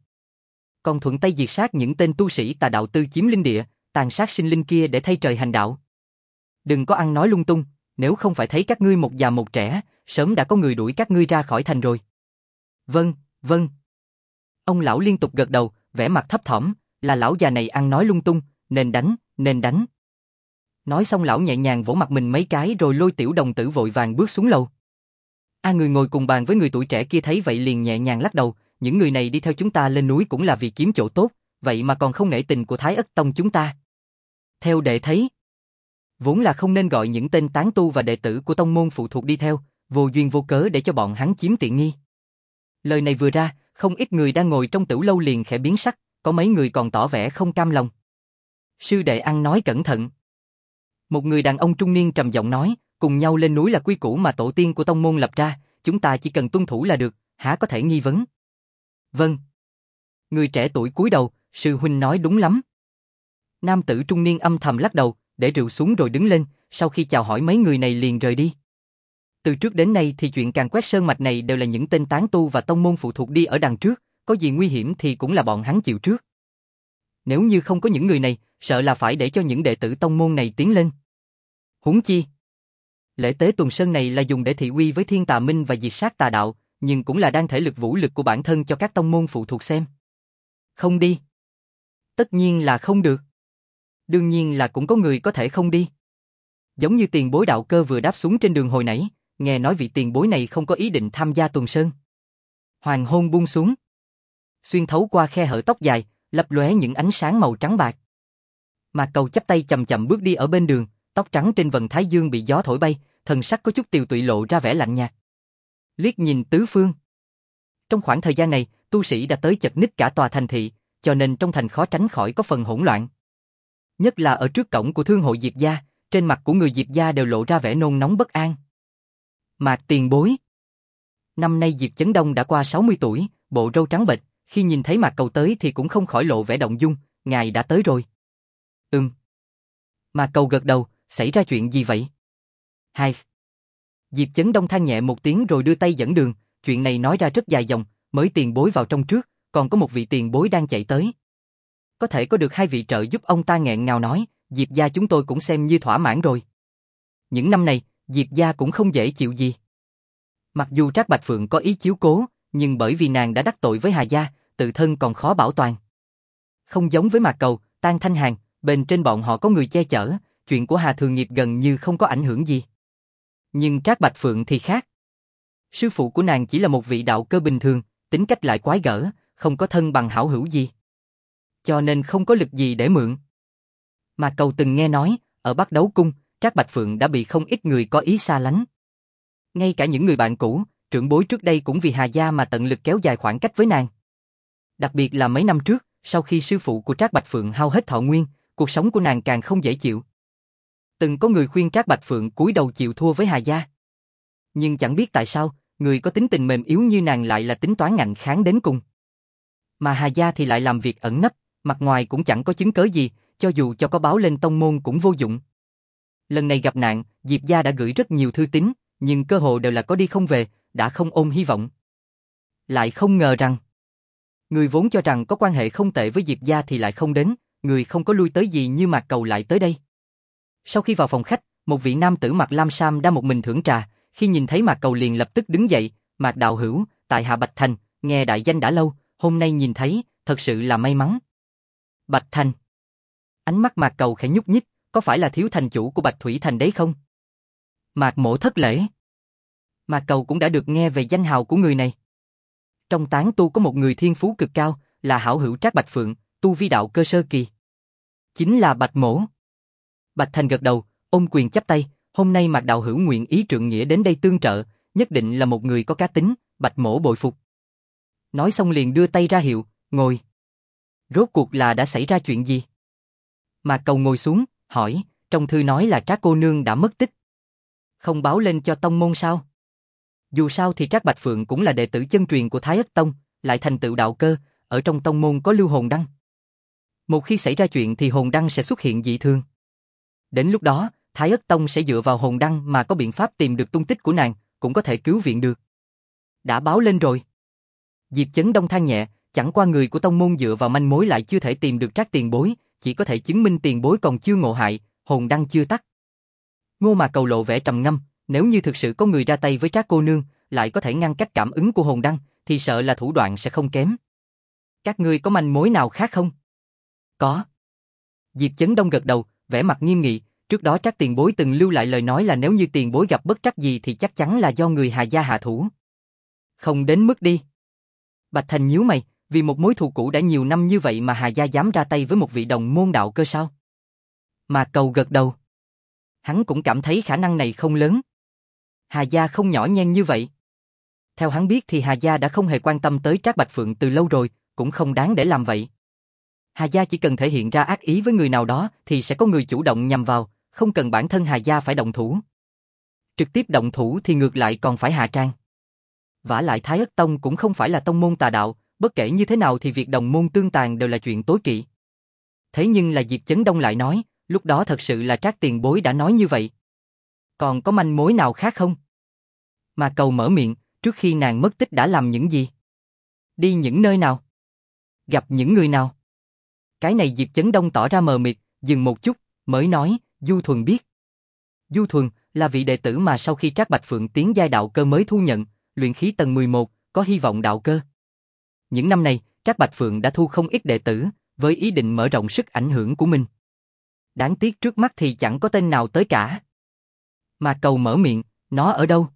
Còn thuận tay diệt sát những tên tu sĩ tà đạo tư chiếm linh địa, tàn sát sinh linh kia để thay trời hành đạo. Đừng có ăn nói lung tung, nếu không phải thấy các ngươi một già một trẻ, sớm đã có người đuổi các ngươi ra khỏi thành rồi. Vâng, vâng. Ông lão liên tục gật đầu, vẻ mặt thấp thỏm, là lão già này ăn nói lung tung, nên đánh, nên đánh. Nói xong lão nhẹ nhàng vỗ mặt mình mấy cái rồi lôi tiểu đồng tử vội vàng bước xuống lầu. Người ngồi cùng bàn với người tuổi trẻ kia thấy vậy liền nhẹ nhàng lắc đầu, những người này đi theo chúng ta lên núi cũng là vì kiếm chỗ tốt, vậy mà còn không nể tình của Thái Ất Tông chúng ta. Theo đệ thấy, vốn là không nên gọi những tên tán tu và đệ tử của tông môn phụ thuộc đi theo, vô duyên vô cớ để cho bọn hắn chiếm tiện nghi. Lời này vừa ra, không ít người đang ngồi trong tửu lâu liền khẽ biến sắc, có mấy người còn tỏ vẻ không cam lòng. Sư đệ ăn nói cẩn thận. Một người đàn ông trung niên trầm giọng nói, cùng nhau lên núi là quy củ mà tổ tiên của tông môn lập ra, chúng ta chỉ cần tuân thủ là được, há có thể nghi vấn. Vâng. Người trẻ tuổi cúi đầu, sư huynh nói đúng lắm. Nam tử trung niên âm thầm lắc đầu, để rượu xuống rồi đứng lên, sau khi chào hỏi mấy người này liền rời đi. Từ trước đến nay thì chuyện càn quét sơn mạch này đều là những tên tán tu và tông môn phụ thuộc đi ở đằng trước, có gì nguy hiểm thì cũng là bọn hắn chịu trước. Nếu như không có những người này, sợ là phải để cho những đệ tử tông môn này tiến lên. Huống chi, lễ tế tuần sơn này là dùng để thị uy với Thiên Tà Minh và diệt sát tà đạo, nhưng cũng là đang thể lực vũ lực của bản thân cho các tông môn phụ thuộc xem. Không đi. Tất nhiên là không được. Đương nhiên là cũng có người có thể không đi. Giống như tiền bối đạo cơ vừa đáp xuống trên đường hồi nãy, nghe nói vị tiền bối này không có ý định tham gia tuần sơn. Hoàng hôn buông xuống. Xuyên thấu qua khe hở tóc dài, lập lóe những ánh sáng màu trắng bạc. Mạc Cầu chắp tay chậm chậm bước đi ở bên đường, tóc trắng trên vầng thái dương bị gió thổi bay, thần sắc có chút tiều tụy lộ ra vẻ lạnh nhạt. Liếc nhìn tứ phương. Trong khoảng thời gian này, tu sĩ đã tới chật ních cả tòa thành thị, cho nên trong thành khó tránh khỏi có phần hỗn loạn. Nhất là ở trước cổng của thương hội Diệp gia, trên mặt của người Diệp gia đều lộ ra vẻ nôn nóng bất an. Mạc tiền bối. Năm nay Diệp Chấn Đông đã qua 60 tuổi, bộ râu trắng bệch, khi nhìn thấy Mạc Cầu tới thì cũng không khỏi lộ vẻ động dung, ngài đã tới rồi. Mạc Cầu gật đầu, xảy ra chuyện gì vậy? Hai. Diệp Chấn Đông than nhẹ một tiếng rồi đưa tay dẫn đường, chuyện này nói ra rất dài dòng, mới tiền bối vào trong trước, còn có một vị tiền bối đang chạy tới. Có thể có được hai vị trợ giúp ông ta nghẹn ngào nói, Diệp gia chúng tôi cũng xem như thỏa mãn rồi. Những năm này, Diệp gia cũng không dễ chịu gì. Mặc dù Trác Bạch Phượng có ý chiếu cố, nhưng bởi vì nàng đã đắc tội với Hà gia, tự thân còn khó bảo toàn. Không giống với Mạc Cầu, Tan Thanh Hàn, bên trên bọn họ có người che chở, chuyện của Hà Thường Nghiệp gần như không có ảnh hưởng gì. Nhưng Trác Bạch Phượng thì khác. Sư phụ của nàng chỉ là một vị đạo cơ bình thường, tính cách lại quái gở, không có thân bằng hảo hữu gì. Cho nên không có lực gì để mượn. Mà Cầu từng nghe nói, ở Bắc Đấu Cung, Trác Bạch Phượng đã bị không ít người có ý xa lánh. Ngay cả những người bạn cũ, trưởng bối trước đây cũng vì Hà gia mà tận lực kéo dài khoảng cách với nàng. Đặc biệt là mấy năm trước, sau khi sư phụ của Trác Bạch Phượng hao hết thọ nguyên, cuộc sống của nàng càng không dễ chịu. Từng có người khuyên Trác Bạch Phượng cúi đầu chịu thua với Hà gia. Nhưng chẳng biết tại sao, người có tính tình mềm yếu như nàng lại là tính toán ngạnh kháng đến cùng. Mà Hà gia thì lại làm việc ẩn nấp, mặt ngoài cũng chẳng có chứng cớ gì, cho dù cho có báo lên tông môn cũng vô dụng. Lần này gặp nạn, Diệp gia đã gửi rất nhiều thư tín, nhưng cơ hồ đều là có đi không về, đã không ôm hy vọng. Lại không ngờ rằng, người vốn cho rằng có quan hệ không tệ với Diệp gia thì lại không đến, người không có lui tới gì như Mạc Cầu lại tới đây. Sau khi vào phòng khách, một vị nam tử mặc lam sam đang một mình thưởng trà, khi nhìn thấy Mạc Cầu liền lập tức đứng dậy, Mạc đạo hữu, tại hạ Bạch Thành, nghe đại danh đã lâu, hôm nay nhìn thấy, thật sự là may mắn. Bạch Thành. Ánh mắt Mạc Cầu khẽ nhúc nhích, có phải là thiếu thành chủ của Bạch Thủy Thành đấy không? Mạc mỗ thất lễ. Mạc Cầu cũng đã được nghe về danh hào của người này. Trong tán tu có một người thiên phú cực cao, là hảo hữu Trác Bạch Phượng, tu vi đạo cơ sơ kỳ. Chính là Bạch mỗ. Bạch Thành gật đầu, ôm quyền chắp tay, hôm nay Mạc đạo hữu nguyện ý trượng nghĩa đến đây tương trợ, nhất định là một người có cá tính, Bạch mỗ bội phục. Nói xong liền đưa tay ra hiệu, ngồi. Rốt cuộc là đã xảy ra chuyện gì? Mạc Cầu ngồi xuống, hỏi, trong thư nói là Trác cô nương đã mất tích. Không báo lên cho tông môn sao? Dù sao thì Trác Bạch Phượng cũng là đệ tử chân truyền của Thái Ất Tông, lại thành tựu đạo cơ, ở trong tông môn có lưu hồn đăng. Một khi xảy ra chuyện thì hồn đăng sẽ xuất hiện dị thường. Đến lúc đó, Thái Ất Tông sẽ dựa vào hồn đăng mà có biện pháp tìm được tung tích của nàng, cũng có thể cứu viện được. Đã báo lên rồi. Diệp Chấn Đông than nhẹ, chẳng qua người của tông môn dựa vào manh mối lại chưa thể tìm được Trác tiền bối, chỉ có thể chứng minh tiền bối còn chưa ngộ hại, hồn đăng chưa tắt. Ngô Mà Cầu lộ vẻ trầm ngâm, nếu như thực sự có người ra tay với Trác cô nương, lại có thể ngăn cách cảm ứng của hồn đăng, thì sợ là thủ đoạn sẽ không kém. Các ngươi có manh mối nào khác không? Có. Diệp Chấn Đông gật đầu, vẻ mặt nghiêm nghị, trước đó Trác tiền bối từng lưu lại lời nói là nếu như tiền bối gặp bất trắc gì thì chắc chắn là do người Hà gia hạ thủ. Không đến mức đi. Bạch Thành nhíu mày, vì một mối thù cũ đã nhiều năm như vậy mà Hà gia dám ra tay với một vị đồng môn đạo cơ sao? Mà Cầu gật đầu. Hắn cũng cảm thấy khả năng này không lớn. Hà gia không nhỏ nhen như vậy. Theo hắn biết thì Hà gia đã không hề quan tâm tới Trác Bạch Phượng từ lâu rồi, cũng không đáng để làm vậy. Hà gia chỉ cần thể hiện ra ác ý với người nào đó thì sẽ có người chủ động nhằm vào, không cần bản thân Hà gia phải động thủ. Trực tiếp động thủ thì ngược lại còn phải Hà Trang. Vả lại Thái Ất Tông cũng không phải là tông môn tà đạo, bất kể như thế nào thì việc đồng môn tương tàn đều là chuyện tối kỵ. Thế nhưng là Diệp Chấn Đông lại nói, lúc đó thật sự là Trác tiền bối đã nói như vậy. Còn có manh mối nào khác không? Mà Cầu mở miệng, trước khi nàng mất tích đã làm những gì? Đi những nơi nào? Gặp những người nào? Cái này Diệp Chấn Đông tỏ ra mờ mịt, dừng một chút, mới nói, Du Thuần biết. Du Thuần là vị đệ tử mà sau khi Trác Bạch Phượng tiến giai đạo cơ mới thu nhận, luyện khí tầng 11, có hy vọng đạo cơ. Những năm này, Trác Bạch Phượng đã thu không ít đệ tử, với ý định mở rộng sức ảnh hưởng của mình. Đáng tiếc trước mắt thì chẳng có tên nào tới cả. Mà Cầu mở miệng, nó ở đâu?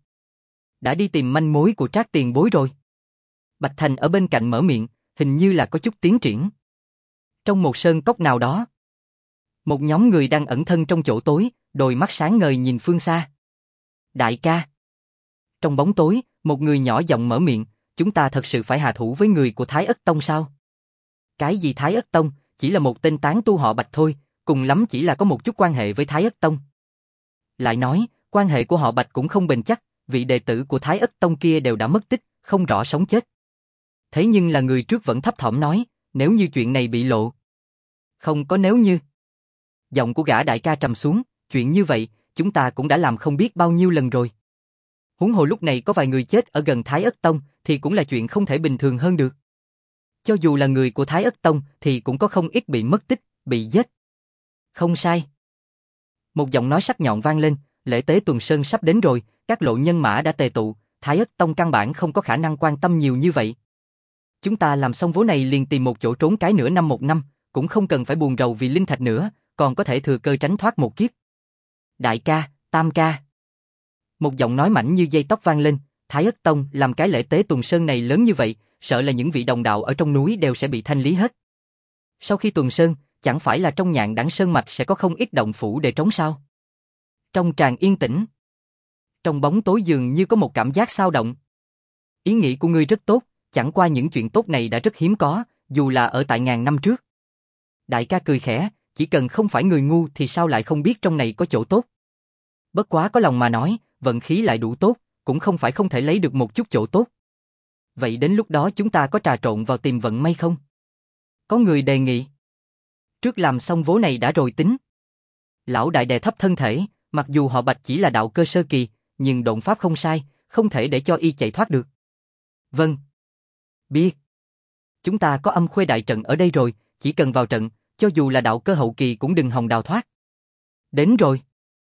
Đã đi tìm manh mối của Trác tiền bối rồi. Bạch Thành ở bên cạnh mở miệng, hình như là có chút tiến triển. Trong một sơn cốc nào đó, một nhóm người đang ẩn thân trong chỗ tối, đôi mắt sáng ngời nhìn phương xa. Đại ca. Trong bóng tối, một người nhỏ giọng mở miệng, chúng ta thật sự phải hạ thủ với người của Thái Ất Tông sao? Cái gì Thái Ất Tông, chỉ là một tên tán tu họ Bạch thôi, cùng lắm chỉ là có một chút quan hệ với Thái Ất Tông. Lại nói, quan hệ của họ Bạch cũng không bền chắc, vị đệ tử của Thái Ất Tông kia đều đã mất tích, không rõ sống chết. Thế nhưng là người trước vẫn thấp thỏm nói, nếu như chuyện này bị lộ. Không có nếu như. Giọng của gã đại ca trầm xuống, chuyện như vậy, chúng ta cũng đã làm không biết bao nhiêu lần rồi. Huống hồ lúc này có vài người chết ở gần Thái Ất Tông, thì cũng là chuyện không thể bình thường hơn được. Cho dù là người của Thái Ất Tông, thì cũng có không ít bị mất tích, bị giết. Không sai. Một giọng nói sắc nhọn vang lên, lễ tế Tuần Sơn sắp đến rồi, các lộ nhân mã đã tề tụ, Thái Ất Tông căn bản không có khả năng quan tâm nhiều như vậy. Chúng ta làm xong vố này liền tìm một chỗ trốn cái nửa năm một năm, cũng không cần phải buồn rầu vì linh thạch nữa, còn có thể thừa cơ tránh thoát một kiếp. Đại ca, Tam ca. Một giọng nói mảnh như dây tóc vang lên, Thái Ất Tông làm cái lễ tế Tuần Sơn này lớn như vậy, sợ là những vị đồng đạo ở trong núi đều sẽ bị thanh lý hết. Sau khi Tuần Sơn, chẳng phải là trong Nhạn Đẳng Sơn mạch sẽ có không ít động phủ để trống sao? Trong tràng yên tĩnh, trong bóng tối dường như có một cảm giác xao động. Ý nghĩ của ngươi rất tốt, chẳng qua những chuyện tốt này đã rất hiếm có, dù là ở tại ngàn năm trước. Đại ca cười khẽ, chỉ cần không phải người ngu thì sao lại không biết trong này có chỗ tốt. Bất quá có lòng mà nói, vận khí lại đủ tốt, cũng không phải không thể lấy được một chút chỗ tốt. Vậy đến lúc đó chúng ta có trà trộn vào tìm vận may không? Có người đề nghị. Trước làm xong vố này đã rồi tính. Lão đại đè thấp thân thể, mặc dù họ Bạch chỉ là đạo cơ sơ kỳ, nhưng độn pháp không sai, không thể để cho y chạy thoát được. Vâng. Biết. Chúng ta có âm khuê đại trận ở đây rồi, chỉ cần vào trận, cho dù là đạo cơ hậu kỳ cũng đừng hòng đào thoát. Đến rồi.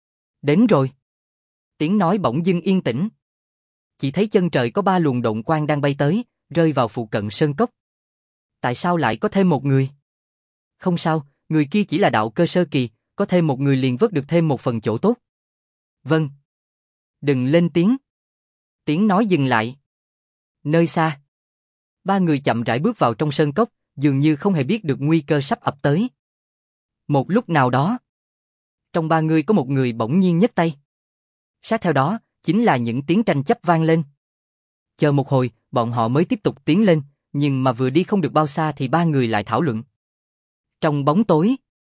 Đến rồi. Tiếng nói bỗng dưng yên tĩnh. Chỉ thấy chân trời có 3 luồng độn quang đang bay tới, rơi vào phụ cận sơn cốc. Tại sao lại có thêm một người? Không sao, người kia chỉ là đạo cơ sơ kỳ, có thêm một người liền vớt được thêm một phần chỗ tốt. Vâng. Đừng lên tiếng. Tiếng nói dừng lại. Nơi xa, 3 người chậm rãi bước vào trong sơn cốc, dường như không hề biết được nguy cơ sắp ập tới. Một lúc nào đó, trong 3 người có một người bỗng nhiên nhấc tay. Sát theo đó, chính là những tiếng tranh chấp vang lên. Chờ một hồi, bọn họ mới tiếp tục tiến lên, nhưng mà vừa đi không được bao xa thì 3 người lại thảo luận. Trong bóng tối,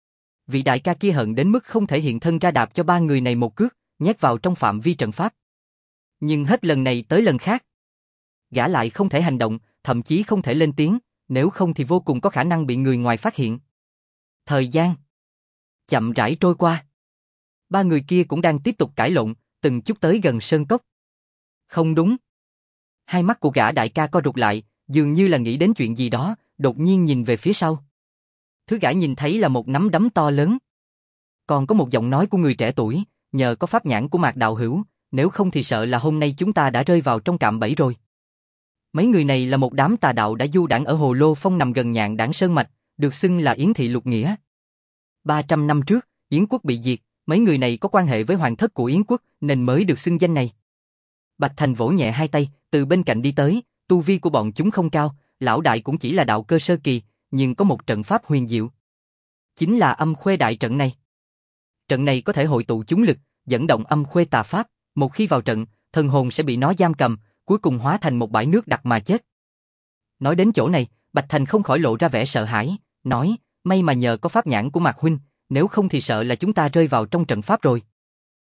vị đại ca kia hận đến mức không thể hiện thân ra đạp cho 3 người này một cước, nhét vào trong phạm vi trận pháp. Nhưng hết lần này tới lần khác, gã lại không thể hành động, thậm chí không thể lên tiếng, nếu không thì vô cùng có khả năng bị người ngoài phát hiện. Thời gian chậm rãi trôi qua. Ba người kia cũng đang tiếp tục cãi lộn, từng chút tới gần sơn cốc. Không đúng. Hai mắt của gã đại ca co rụt lại, dường như là nghĩ đến chuyện gì đó, đột nhiên nhìn về phía sau. Thứ gã nhìn thấy là một nắm đấm to lớn. Còn có một giọng nói của người trẻ tuổi, nhờ có pháp nhãn của Mạc đạo hữu, nếu không thì sợ là hôm nay chúng ta đã rơi vào trong cạm bẫy rồi. Mấy người này là một đám tà đạo đã du đãng ở Hồ Lô Phong nằm gần Nhạn Đảng Sơn Mạch, được xưng là Yến Thị Lục Nghĩa. 300 năm trước, Yến quốc bị diệt, mấy người này có quan hệ với hoàng thất của Yến quốc nên mới được xưng danh này. Bạch Thành vỗ nhẹ hai tay, từ bên cạnh đi tới, tu vi của bọn chúng không cao, lão đại cũng chỉ là đạo cơ sơ kỳ, nhưng có một trận pháp huyền diệu. Chính là âm khuê đại trận này. Trận này có thể hội tụ chúng lực, dẫn động âm khuê tà pháp, một khi vào trận, thần hồn sẽ bị nó giam cầm, cuối cùng hóa thành một bãi nước đặc mà chết. Nói đến chỗ này, Bạch Thành không khỏi lộ ra vẻ sợ hãi, nói, may mà nhờ có pháp nhãn của Mạc huynh, nếu không thì sợ là chúng ta rơi vào trong trận pháp rồi.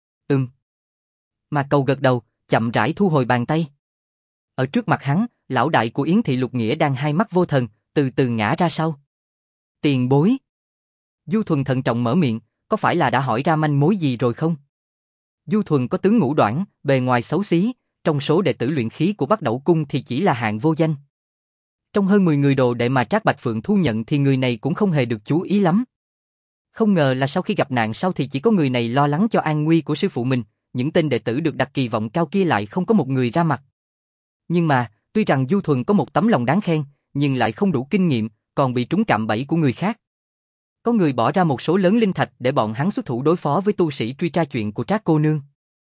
Mạc Cầu gật đầu, chậm rãi thu hồi bàn tay. Ở trước mặt hắn, lão đại của Yến Thị Lục Nghĩa đang hai mắt vô thần, từ từ ngã ra sau. Tiền bối. Du Thuần thận trọng mở miệng, có phải là đã hỏi ra manh mối gì rồi không? Du Thuần có tướng ngũ đoản, bề ngoài xấu xí, trong số đệ tử luyện khí của Bắc Đẩu Cung thì chỉ là hạng vô danh. Trong hơn 10 người đồ đệ mà Trác Bạch Phượng thu nhận thì người này cũng không hề được chú ý lắm. Không ngờ là sau khi gặp nạn sau thì chỉ có người này lo lắng cho an nguy của sư phụ mình, những tên đệ tử được đặt kỳ vọng cao kia lại không có một người ra mặt. Nhưng mà, tuy rằng Du Thuần có một tấm lòng đáng khen, nhưng lại không đủ kinh nghiệm, còn bị trúng cạm bẫy của người khác. Có người bỏ ra một số lớn linh thạch để bọn hắn xuất thủ đối phó với tu sĩ truy tra chuyện của Trác cô nương.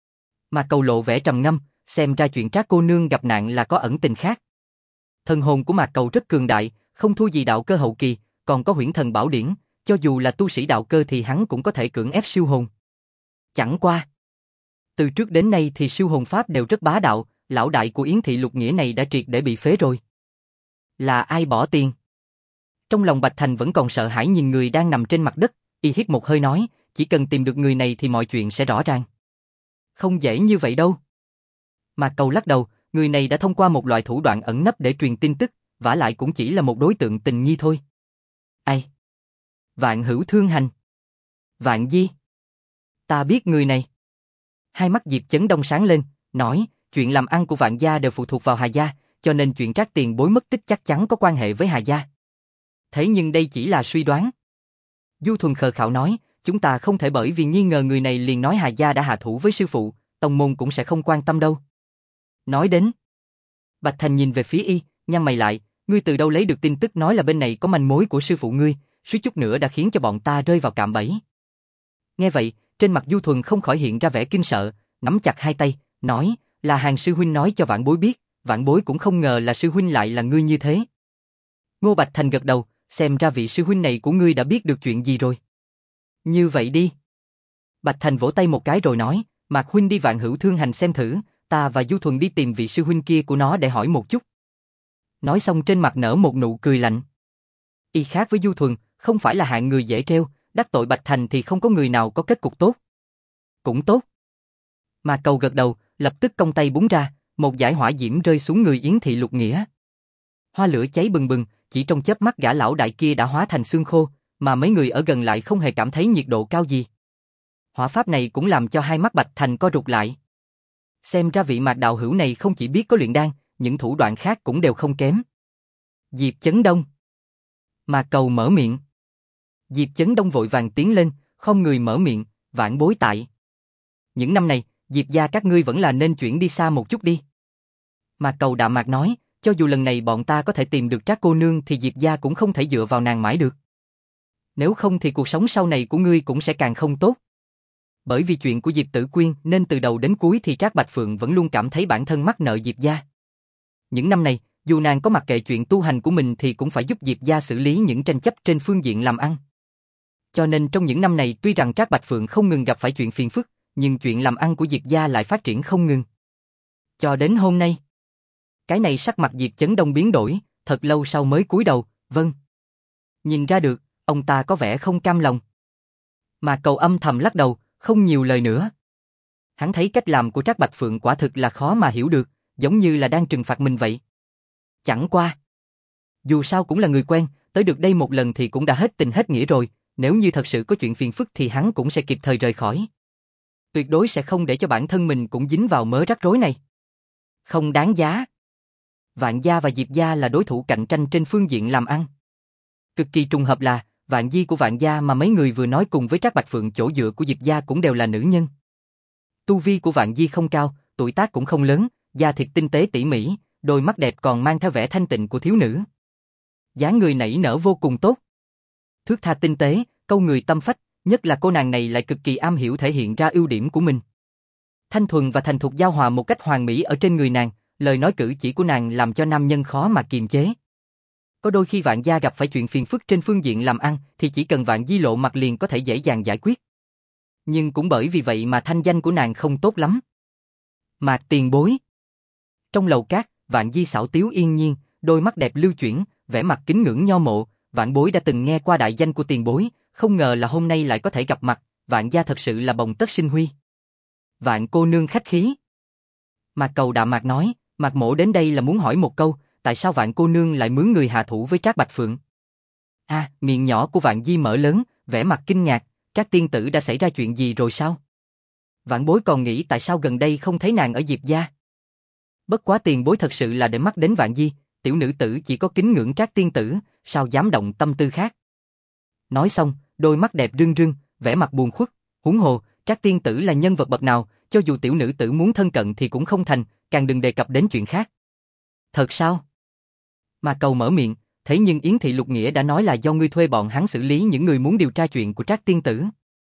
Mà Cầu lộ vẻ trầm ngâm, xem ra chuyện Trác cô nương gặp nạn là có ẩn tình khác. Thần hồn của Mạc Cầu rất cường đại, không thua gì đạo cơ hậu kỳ, còn có huyễn thần bảo điển, cho dù là tu sĩ đạo cơ thì hắn cũng có thể cưỡng ép siêu hồn. Chẳng qua, từ trước đến nay thì siêu hồn pháp đều rất bá đạo, lão đại của Yến Thị Lục Nghĩa này đã triệt để bị phế rồi. Là ai bỏ tiền? Trong lòng Bạch Thành vẫn còn sợ hãi nhìn người đang nằm trên mặt đất, y hít một hơi nói, chỉ cần tìm được người này thì mọi chuyện sẽ rõ ràng. Không dễ như vậy đâu. Mạc Cầu lắc đầu, người này đã thông qua một loại thủ đoạn ẩn nấp để truyền tin tức, vả lại cũng chỉ là một đối tượng tình nghi thôi. Ai? Vạn Hữu Thương Hành. Vạn Di. Ta biết người này. Hai mắt Diệp Chấn Đông sáng lên, nói, chuyện làm ăn của Vạn gia đều phụ thuộc vào Hà gia, cho nên chuyện Trác tiền bối mất tích chắc chắn có quan hệ với Hà gia. Thế nhưng đây chỉ là suy đoán. Du Thuần khờ khạo nói, chúng ta không thể bởi vì nghi ngờ người này liền nói Hà gia đã hạ thủ với sư phụ, tông môn cũng sẽ không quan tâm đâu. Nói đến, Bạch Thành nhìn về phía y, nhăn mày lại, ngươi từ đâu lấy được tin tức nói là bên này có manh mối của sư phụ ngươi, suýt chút nữa đã khiến cho bọn ta rơi vào cạm bẫy. Nghe vậy, trên mặt Du Thuần không khỏi hiện ra vẻ kinh sợ, nắm chặt hai tay, nói, là Hàn sư huynh nói cho vạn bối biết, vạn bối cũng không ngờ là sư huynh lại là ngươi như thế. Ngô Bạch Thành gật đầu, xem ra vị sư huynh này của ngươi đã biết được chuyện gì rồi. Như vậy đi. Bạch Thành vỗ tay một cái rồi nói, Mạc huynh đi Vạn Hữu Thương Hành xem thử, ta và Du Thuần đi tìm vị sư huynh kia của nó để hỏi một chút. Nói xong trên mặt nở một nụ cười lạnh. Y khác với Du Thuần, không phải là hạng người dễ treo, đắc tội Bạch Thành thì không có người nào có kết cục tốt. Cũng tốt. Mạc Cầu gật đầu, lập tức cong tay búng ra, một dải hỏa diễm rơi xuống người Yến Thị Lục Nghĩa. Hoa lửa cháy bừng bừng, chỉ trong chớp mắt gã lão đại kia đã hóa thành xương khô, mà mấy người ở gần lại không hề cảm thấy nhiệt độ cao gì. Hỏa pháp này cũng làm cho hai mắt Bạch Thành co rụt lại. Xem ra vị Mạc đạo hữu này không chỉ biết có luyện đan, những thủ đoạn khác cũng đều không kém. Diệp Chấn Đông. Mạc Cầu mở miệng. Diệp Chấn Đông vội vàng tiến lên, không người mở miệng, vạn bối tại. Những năm này, Diệp gia các ngươi vẫn là nên chuyển đi xa một chút đi. Mạc Cầu đạm mạc nói, cho dù lần này bọn ta có thể tìm được Trác cô nương thì Diệp gia cũng không thể dựa vào nàng mãi được. Nếu không thì cuộc sống sau này của ngươi cũng sẽ càng không tốt. Bởi vì chuyện của Diệp Tử Quyên nên từ đầu đến cuối thì Trác Bạch Phượng vẫn luôn cảm thấy bản thân mắc nợ Diệp gia. Những năm này, dù nàng có mặc kệ chuyện tu hành của mình thì cũng phải giúp Diệp gia xử lý những tranh chấp trên phương diện làm ăn. Cho nên trong những năm này tuy rằng Trác Bạch Phượng không ngừng gặp phải chuyện phiền phức, nhưng chuyện làm ăn của Diệp gia lại phát triển không ngừng. Cho đến hôm nay, cái này sắc mặt Diệp Chấn Đông biến đổi, thật lâu sau mới cúi đầu, vâng. Nhìn ra được, ông ta có vẻ không cam lòng. Mà Cầu âm thầm lắc đầu, không nhiều lời nữa. Hắn thấy cách làm của Trác Bạch Phượng quả thực là khó mà hiểu được, giống như là đang trừng phạt mình vậy. Chẳng qua, Dù sao cũng là người quen, tới được đây một lần thì cũng đã hết tình hết nghĩa rồi, nếu như thật sự có chuyện phiền phức thì hắn cũng sẽ kịp thời rời khỏi. Tuyệt đối sẽ không để cho bản thân mình cũng dính vào mớ rắc rối này. Không đáng giá. Vạn gia và Diệp gia là đối thủ cạnh tranh trên phương diện làm ăn. Cực kỳ trùng hợp là, Vạn di của Vạn gia mà mấy người vừa nói cùng với Trác Bạch Phượng chỗ dựa của Diệp gia cũng đều là nữ nhân. Tu vi của Vạn di không cao, tuổi tác cũng không lớn, da thịt tinh tế tỉ mỉ, đôi mắt đẹp còn mang theo vẻ thanh tịnh của thiếu nữ. Dáng người nảy nở vô cùng tốt. Thước tha tinh tế, câu người tâm phách, nhất là cô nàng này lại cực kỳ am hiểu thể hiện ra ưu điểm của mình. Thanh thuần và thành thục giao hòa một cách hoàn mỹ ở trên người nàng, lời nói cử chỉ của nàng làm cho nam nhân khó mà kiềm chế. Có đôi khi Vạn gia gặp phải chuyện phiền phức trên phương diện làm ăn thì chỉ cần Vạn di lộ mặt liền có thể dễ dàng giải quyết. Nhưng cũng bởi vì vậy mà thanh danh của nàng không tốt lắm. Mạc tiền bối. Trong lầu cát, Vạn di xảo tiếu yên nhiên, đôi mắt đẹp lưu chuyển, vẻ mặt kính ngưỡng nho mộ, Vạn bối đã từng nghe qua đại danh của tiền bối, không ngờ là hôm nay lại có thể gặp mặt, Vạn gia thật sự là bồng tất sinh huy. Vạn cô nương khách khí. Mạc Cầu đạm mạc nói, Mạc mỗ đến đây là muốn hỏi một câu, tại sao Vạn cô nương lại mướn người hạ thủ với Trác Bạch Phượng? Miệng nhỏ của Vạn di mở lớn, vẻ mặt kinh ngạc, Trác tiên tử đã xảy ra chuyện gì rồi sao? Vạn bối còn nghĩ tại sao gần đây không thấy nàng ở Diệp gia. Bất quá tiền bối thật sự là để mắt đến Vạn di, tiểu nữ tử chỉ có kính ngưỡng Trác tiên tử, sao dám động tâm tư khác. Nói xong, đôi mắt đẹp rưng rưng, vẻ mặt buồn khuất, huống hồ, Trác tiên tử là nhân vật bậc nào, cho dù tiểu nữ tử muốn thân cận thì cũng không thành, càng đừng đề cập đến chuyện khác. Thật sao? Mà Cầu mở miệng, thế nhưng Yến Thị Lục Nghĩa đã nói là do ngươi thuê bọn hắn xử lý những người muốn điều tra chuyện của Trác tiên tử.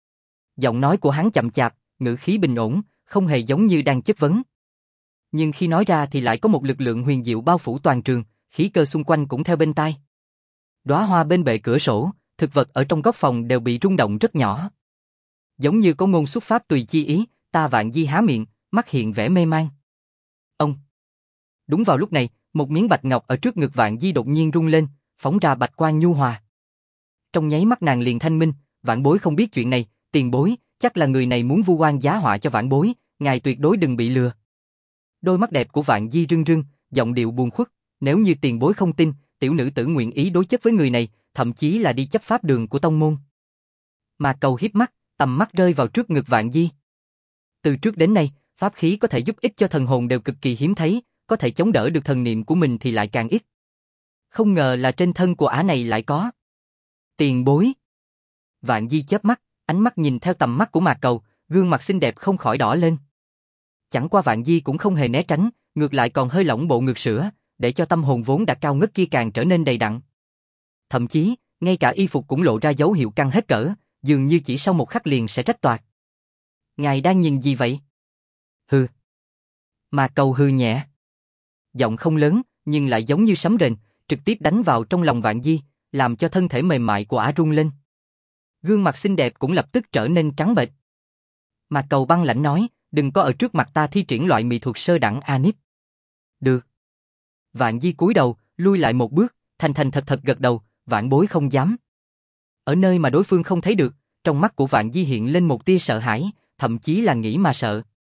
Giọng nói của hắn chậm chạp, ngữ khí bình ổn, không hề giống như đang chất vấn. Nhưng khi nói ra thì lại có một lực lượng huyền diệu bao phủ toàn trường, khí cơ xung quanh cũng theo bên tai. Đóa hoa bên bệ cửa sổ, thực vật ở trong góc phòng đều bị rung động rất nhỏ. Giống như có ngôn xuất pháp tùy chi ý, ta Vạn di há miệng, mắt hiện vẻ mê man. Ông. Đúng vào lúc này, một miếng bạch ngọc ở trước ngực Vạn di đột nhiên rung lên, phóng ra bạch quang nhu hòa. Trong nháy mắt nàng liền thanh minh, Vạn bối không biết chuyện này, tiền bối, chắc là người này muốn vu oan giá họa cho Vạn bối, ngài tuyệt đối đừng bị lừa. Đôi mắt đẹp của Vạn di rưng rưng, giọng điệu buồn khuất, nếu như tiền bối không tin, tiểu nữ tử nguyện ý đối chất với người này, thậm chí là đi chấp pháp đường của tông môn. Mà Cầu híp mắt, tầm mắt rơi vào trước ngực Vạn di. Từ trước đến nay, pháp khí có thể giúp ích cho thần hồn đều cực kỳ hiếm thấy, có thể chống đỡ được thần niệm của mình thì lại càng ít. Không ngờ là trên thân của ả này lại có. Tiền bối. Vạn di chớp mắt, ánh mắt nhìn theo tầm mắt của Mạc Cầu, gương mặt xinh đẹp không khỏi đỏ lên. Chẳng qua Vạn di cũng không hề né tránh, ngược lại còn hơi lỏng bộ ngực sữa, để cho tâm hồn vốn đã cao ngất kia càng trở nên đầy đặn. Thậm chí, ngay cả y phục cũng lộ ra dấu hiệu căng hết cỡ, dường như chỉ sau một khắc liền sẽ rách toạc. Ngài đang nhìn gì vậy? Hừ. Mạc Cầu hừ nhẹ. Giọng không lớn, nhưng lại giống như sấm rền, trực tiếp đánh vào trong lòng Vạn di, làm cho thân thể mềm mại của ả rung lên. Gương mặt xinh đẹp cũng lập tức trở nên trắng bệch. Mạc Cầu băng lãnh nói, đừng có ở trước mặt ta thi triển loại mỹ thuật sơ đẳng anip. Được. Vạn di cúi đầu, lui lại một bước, thành thành thật thật gật đầu, Vạn bối không dám. Ở nơi mà đối phương không thấy được, trong mắt của Vạn di hiện lên một tia sợ hãi, thậm chí là nghĩ mà sợ.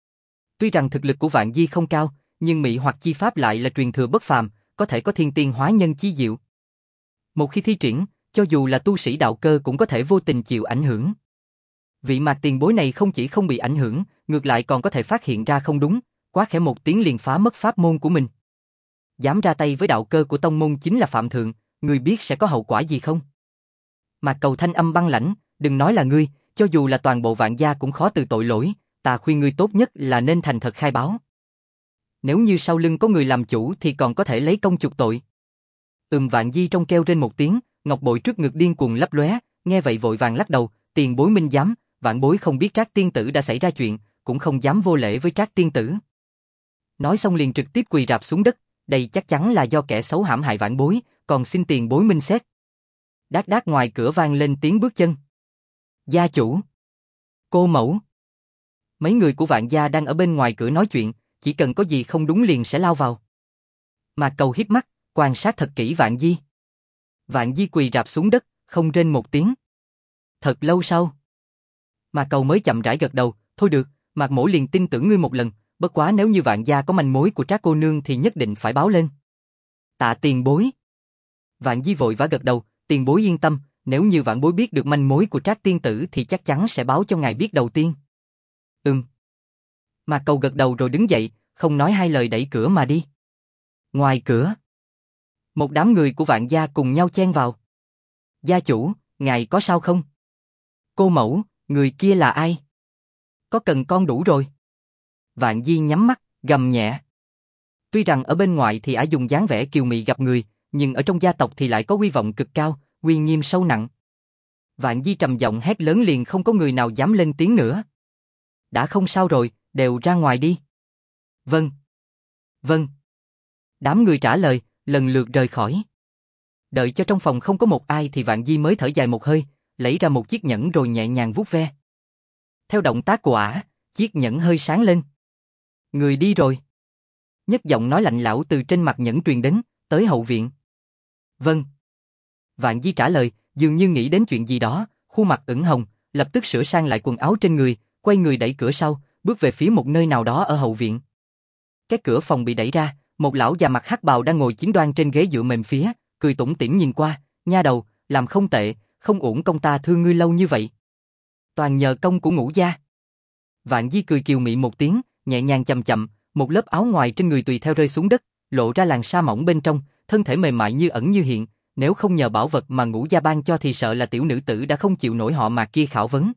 Tuy rằng thực lực của Vạn di không cao, nhưng mỹ hoặc chi pháp lại là truyền thừa bất phàm, có thể có thiên tiên hóa nhân chi diệu. Một khi thi triển, cho dù là tu sĩ đạo cơ cũng có thể vô tình chịu ảnh hưởng. Vị Mạc tiền bối này không chỉ không bị ảnh hưởng, ngược lại còn có thể phát hiện ra không đúng, quá khẽ một tiếng liền phá mất pháp môn của mình. Dám ra tay với đạo cơ của tông môn chính là phạm thượng, người biết sẽ có hậu quả gì không? Mạc Cầu thanh âm băng lãnh, đừng nói là ngươi, cho dù là toàn bộ Vạn gia cũng khó từ tội lỗi, ta khuyên ngươi tốt nhất là nên thành thật khai báo. Nếu như sau lưng có người làm chủ thì còn có thể lấy công chuộc tội. Vạn di trong kêu trên một tiếng, ngọc bội trước ngực điên cuồng lấp lóe, nghe vậy vội vàng lắc đầu, tiền bối minh giám, Vạn bối không biết Trác tiên tử đã xảy ra chuyện, cũng không dám vô lễ với Trác tiên tử. Nói xong liền trực tiếp quỳ rạp xuống đất, đây chắc chắn là do kẻ xấu hãm hại Vạn bối, còn xin tiền bối minh xét. Đát đát ngoài cửa vang lên tiếng bước chân. Gia chủ, cô mẫu. Mấy người của Vạn gia đang ở bên ngoài cửa nói chuyện, chỉ cần có gì không đúng liền sẽ lao vào. Mạc Cầu híp mắt, quan sát thật kỹ Vạn di. Vạn di quỳ rạp xuống đất, không rên một tiếng. Thật lâu sau, Mạc Cầu mới chậm rãi gật đầu, thôi được, Mạc mỗ liền tin tưởng ngươi một lần, bất quá nếu như Vạn gia có manh mối của Trác cô nương thì nhất định phải báo lên. Tạ tiền bối. Vạn Di vội vã gật đầu, tiền bối yên tâm, nếu như vạn bối biết được manh mối của Trác tiên tử thì chắc chắn sẽ báo cho ngài biết đầu tiên. Mạc Cầu gật đầu rồi đứng dậy, không nói hai lời đẩy cửa mà đi. Ngoài cửa, một đám người của Vạn gia cùng nhau chen vào. Gia chủ, ngài có sao không? Cô mẫu, người kia là ai? Có cần con đủ rồi? Vạn Di nhắm mắt, gầm nhẹ. Tuy rằng ở bên ngoài thì ả dùng dáng vẻ kiều mị gặp người, nhưng ở trong gia tộc thì lại có uy vọng cực cao, uy nghiêm sâu nặng. Vạn Di trầm giọng hét lớn liền không có người nào dám lên tiếng nữa. Đã không sao rồi, đều ra ngoài đi. Vâng. Vâng. Đám người trả lời, lần lượt rời khỏi. Đợi cho trong phòng không có một ai thì Vạn Di mới thở dài một hơi, lấy ra một chiếc nhẫn rồi nhẹ nhàng vuốt ve. Theo động tác của ả, chiếc nhẫn hơi sáng lên. Người đi rồi. Nhất giọng nói lạnh lẽo từ trên mặt nhẫn truyền đến, tới hậu viện. Vâng. Vạn Di trả lời, dường như nghĩ đến chuyện gì đó, khuôn mặt ửng hồng, lập tức sửa sang lại quần áo trên người, quay người đẩy cửa sau, bước về phía một nơi nào đó ở hậu viện. Cái cửa phòng bị đẩy ra, một lão già mặc hắc bào đang ngồi chiến đoan trên ghế dựa mềm phía, cười tủm tỉm nhìn qua, nha đầu, làm không tệ, không uổng công ta thương ngươi lâu như vậy. Toàn nhờ công của Ngũ gia. Vạn Di cười kiều mị một tiếng, nhẹ nhàng chậm chậm, một lớp áo ngoài trên người tùy theo rơi xuống đất, lộ ra làn sa mỏng bên trong, thân thể mềm mại như ẩn như hiện, nếu không nhờ bảo vật mà Ngũ gia ban cho thì sợ là tiểu nữ tử đã không chịu nổi họ Mạc kia khảo vấn.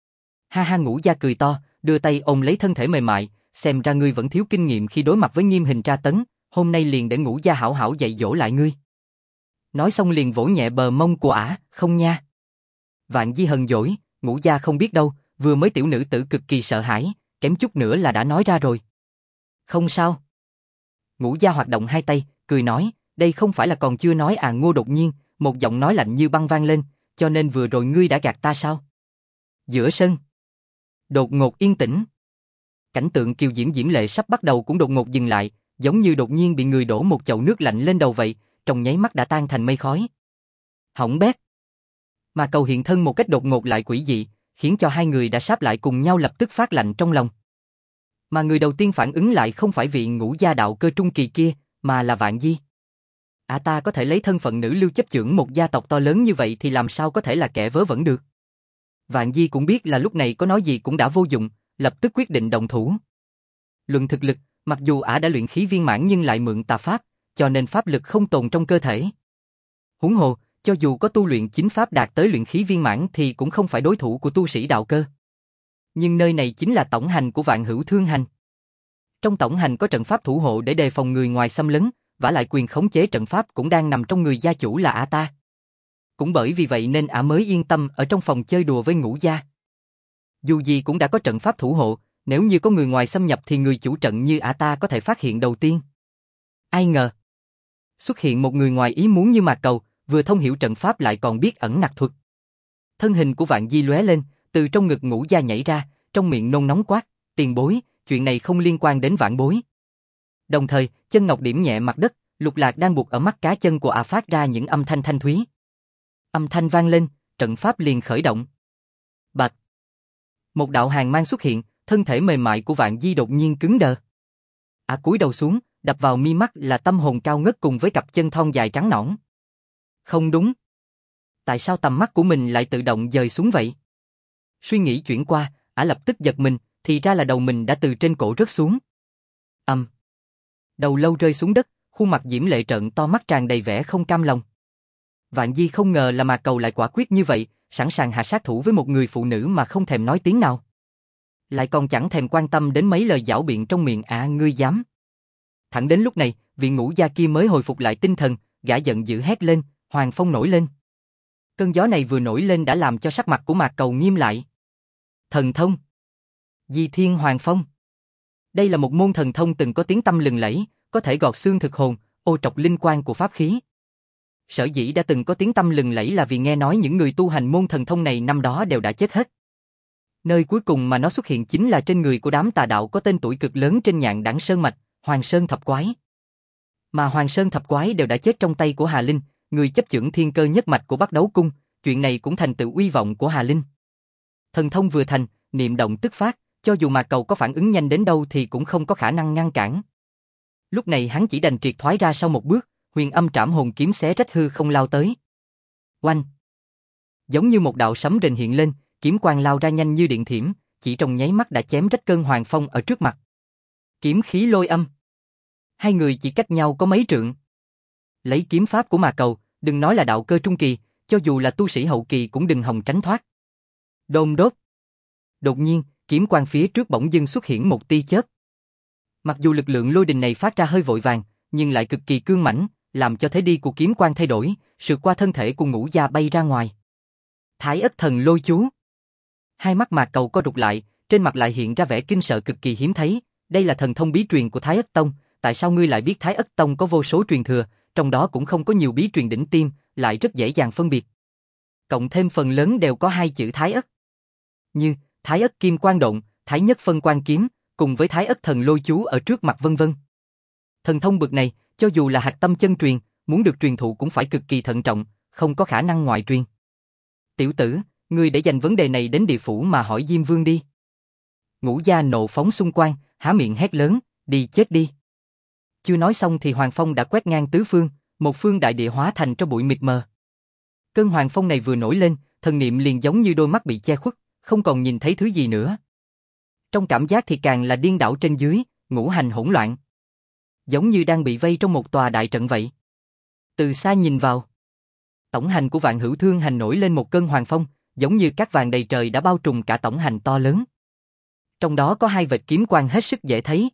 Ha ha, Ngũ gia cười to, đưa tay ôm lấy thân thể mềm mại, xem ra ngươi vẫn thiếu kinh nghiệm khi đối mặt với nghiêm hình tra tấn, hôm nay liền để Ngũ gia hảo hảo dạy dỗ lại ngươi. Nói xong liền vỗ nhẹ bờ mông của ả, không nha. Vạn Di hờn dỗi, Ngũ gia không biết đâu, vừa mới tiểu nữ tử cực kỳ sợ hãi, kém chút nữa là đã nói ra rồi. Không sao. Ngũ gia hoạt động hai tay, cười nói, đây không phải là còn chưa nói à? Ngô đột nhiên, một giọng nói lạnh như băng vang lên, cho nên vừa rồi ngươi đã gạt ta sao? Giữa sân, đột ngột yên tĩnh. Cảnh tượng kiều diễm diễm lệ sắp bắt đầu cũng đột ngột dừng lại, giống như đột nhiên bị người đổ một chậu nước lạnh lên đầu vậy, trong nháy mắt đã tan thành mây khói. Hỏng bét. Mà Cầu hiện thân một cách đột ngột lại quỷ dị, khiến cho hai người đã sáp lại cùng nhau lập tức phát lạnh trong lòng. Mà người đầu tiên phản ứng lại không phải vị Ngũ gia đạo cơ trung kỳ kia, mà là Vạn Di. Ta có thể lấy thân phận nữ lưu chấp chưởng một gia tộc to lớn như vậy thì làm sao có thể là kẻ vớ vẩn được. Vạn Di cũng biết là lúc này có nói gì cũng đã vô dụng, lập tức quyết định động thủ. Luận thực lực, mặc dù ả đã luyện khí viên mãn nhưng lại mượn tà pháp, cho nên pháp lực không tồn trong cơ thể. Huống hồ, cho dù có tu luyện chính pháp đạt tới luyện khí viên mãn thì cũng không phải đối thủ của tu sĩ đạo cơ. Nhưng nơi này chính là tổng hành của Vạn Hữu Thương Hành. Trong tổng hành có trận pháp thủ hộ để đề phòng người ngoài xâm lấn, vả lại quyền khống chế trận pháp cũng đang nằm trong người gia chủ là ả ta. Cũng bởi vì vậy nên ả mới yên tâm ở trong phòng chơi đùa với Ngũ gia. Dù gì cũng đã có trận pháp thủ hộ, nếu như có người ngoài xâm nhập thì người chủ trận như ả ta có thể phát hiện đầu tiên. Ai ngờ, xuất hiện một người ngoài ý muốn như Mạc Cầu, vừa thông hiểu trận pháp lại còn biết ẩn nặc thuật. Thân hình của Vạn Di lóe lên, từ trong ngực Ngũ gia nhảy ra, trong miệng nôn nóng quát, tiền bối, chuyện này không liên quan đến vạn bối. Đồng thời, chân ngọc điểm nhẹ mặt đất, lục lạc đang buộc ở mắt cá chân của ả phát ra những âm thanh thanh thúy. Âm thanh vang lên, trận pháp liền khởi động. Bạch. Một đạo hàn mang xuất hiện, thân thể mềm mại của Vạn Di đột nhiên cứng đờ. Ả cúi đầu xuống, đập vào mi mắt là tâm hồn cao ngất cùng với cặp chân thon dài trắng nõn. Không đúng. Tại sao tầm mắt của mình lại tự động dời xuống vậy? Suy nghĩ chuyển qua, ả lập tức giật mình, thì ra là đầu mình đã từ trên cổ rớt xuống. Đầu lâu rơi xuống đất, khuôn mặt diễm lệ trợn to mắt tràn đầy vẻ không cam lòng. Vạn Di không ngờ là Mạc Cầu lại quả quyết như vậy, sẵn sàng hạ sát thủ với một người phụ nữ mà không thèm nói tiếng nào. Lại còn chẳng thèm quan tâm đến mấy lời giảo biện trong miệng ngươi dám. Thẳng đến lúc này, vị Ngũ gia kia mới hồi phục lại tinh thần, gã giận dữ hét lên, Hoàng Phong nổi lên. Cơn gió này vừa nổi lên đã làm cho sắc mặt của Mạc Cầu nghiêm lại. Thần thông. Di Thiên Hoàng Phong. Đây là một môn thần thông từng có tiếng tăm lừng lẫy, có thể gọt xương thực hồn, ô trọc linh quan của pháp khí. Sở dĩ đã từng có tiếng tăm lừng lẫy là vì nghe nói những người tu hành môn thần thông này năm đó đều đã chết hết. Nơi cuối cùng mà nó xuất hiện chính là trên người của đám tà đạo có tên tuổi cực lớn trên Nhạn Đẳng Sơn Mạch, Hoàng Sơn Thập Quái. Mà Hoàng Sơn Thập Quái đều đã chết trong tay của Hà Linh, người chấp chưởng thiên cơ nhất mạch của Bắc Đấu Cung, chuyện này cũng thành tựu uy vọng của Hà Linh. Thần thông vừa thành, niệm động tức phát, cho dù Mạc Cầu có phản ứng nhanh đến đâu thì cũng không có khả năng ngăn cản. Lúc này hắn chỉ đành triệt thoái ra sau một bước, Huyền Âm Trảm Hồn kiếm xé rách hư không lao tới. Oanh! Giống như một đạo sấm rền hiện lên, kiếm quang lao ra nhanh như điện thiểm, chỉ trong nháy mắt đã chém rách cơn hoàng phong ở trước mặt. Kiếm khí lôi âm. Hai người chỉ cách nhau có mấy trượng. Lấy kiếm pháp của Mạc Cầu, đừng nói là đạo cơ trung kỳ, cho dù là tu sĩ hậu kỳ cũng đừng hòng tránh thoát. Đôn đốt. Đột nhiên, kiếm quang phía trước bỗng dưng xuất hiện một tia chớp. Mặc dù lực lượng lôi đình này phát ra hơi vội vàng, nhưng lại cực kỳ cương mãnh, làm cho thế đi của kiếm quang thay đổi, sượt qua thân thể của Ngũ Gia bay ra ngoài. Thái Ất Thần Lôi Chú. Hai mắt Mạc Cầu co rụt lại, trên mặt lại hiện ra vẻ kinh sợ cực kỳ hiếm thấy. Đây là thần thông bí truyền của Thái Ất Tông, tại sao ngươi lại biết Thái Ất Tông có vô số truyền thừa, trong đó cũng không có nhiều bí truyền đỉnh tiêm, lại rất dễ dàng phân biệt. Cộng thêm phần lớn đều có hai chữ Thái Ất. Như Thái Ất Kim Quang Độn, Thái Nhất Phân Quang Kiếm, cùng với Thái Ất Thần Lôi Chú ở trước mặt vân vân. Thần thông bậc này, cho dù là hạch tâm chân truyền, muốn được truyền thụ cũng phải cực kỳ thận trọng, không có khả năng ngoại truyền. Tiểu tử, ngươi để dành vấn đề này đến địa phủ mà hỏi Diêm Vương đi. Ngũ Gia nộ phóng xung quanh, há miệng hét lớn, đi chết đi. Chưa nói xong thì Hoàng Phong đã quét ngang tứ phương, một phương đại địa hóa thành cho bụi mịt mờ. Cơn Hoàng Phong này vừa nổi lên, thần niệm liền giống như đôi mắt bị che khuất, không còn nhìn thấy thứ gì nữa. Trong cảm giác thì càng là điên đảo trên dưới, ngũ hành hỗn loạn. Giống như đang bị vây trong một tòa đại trận vậy. Từ xa nhìn vào, tổng hành của Vạn Hữu Thương Hành nổi lên một cơn hoàng phong, giống như cát vàng đầy trời đã bao trùm cả tổng hành to lớn. Trong đó có hai vệt kiếm quang hết sức dễ thấy.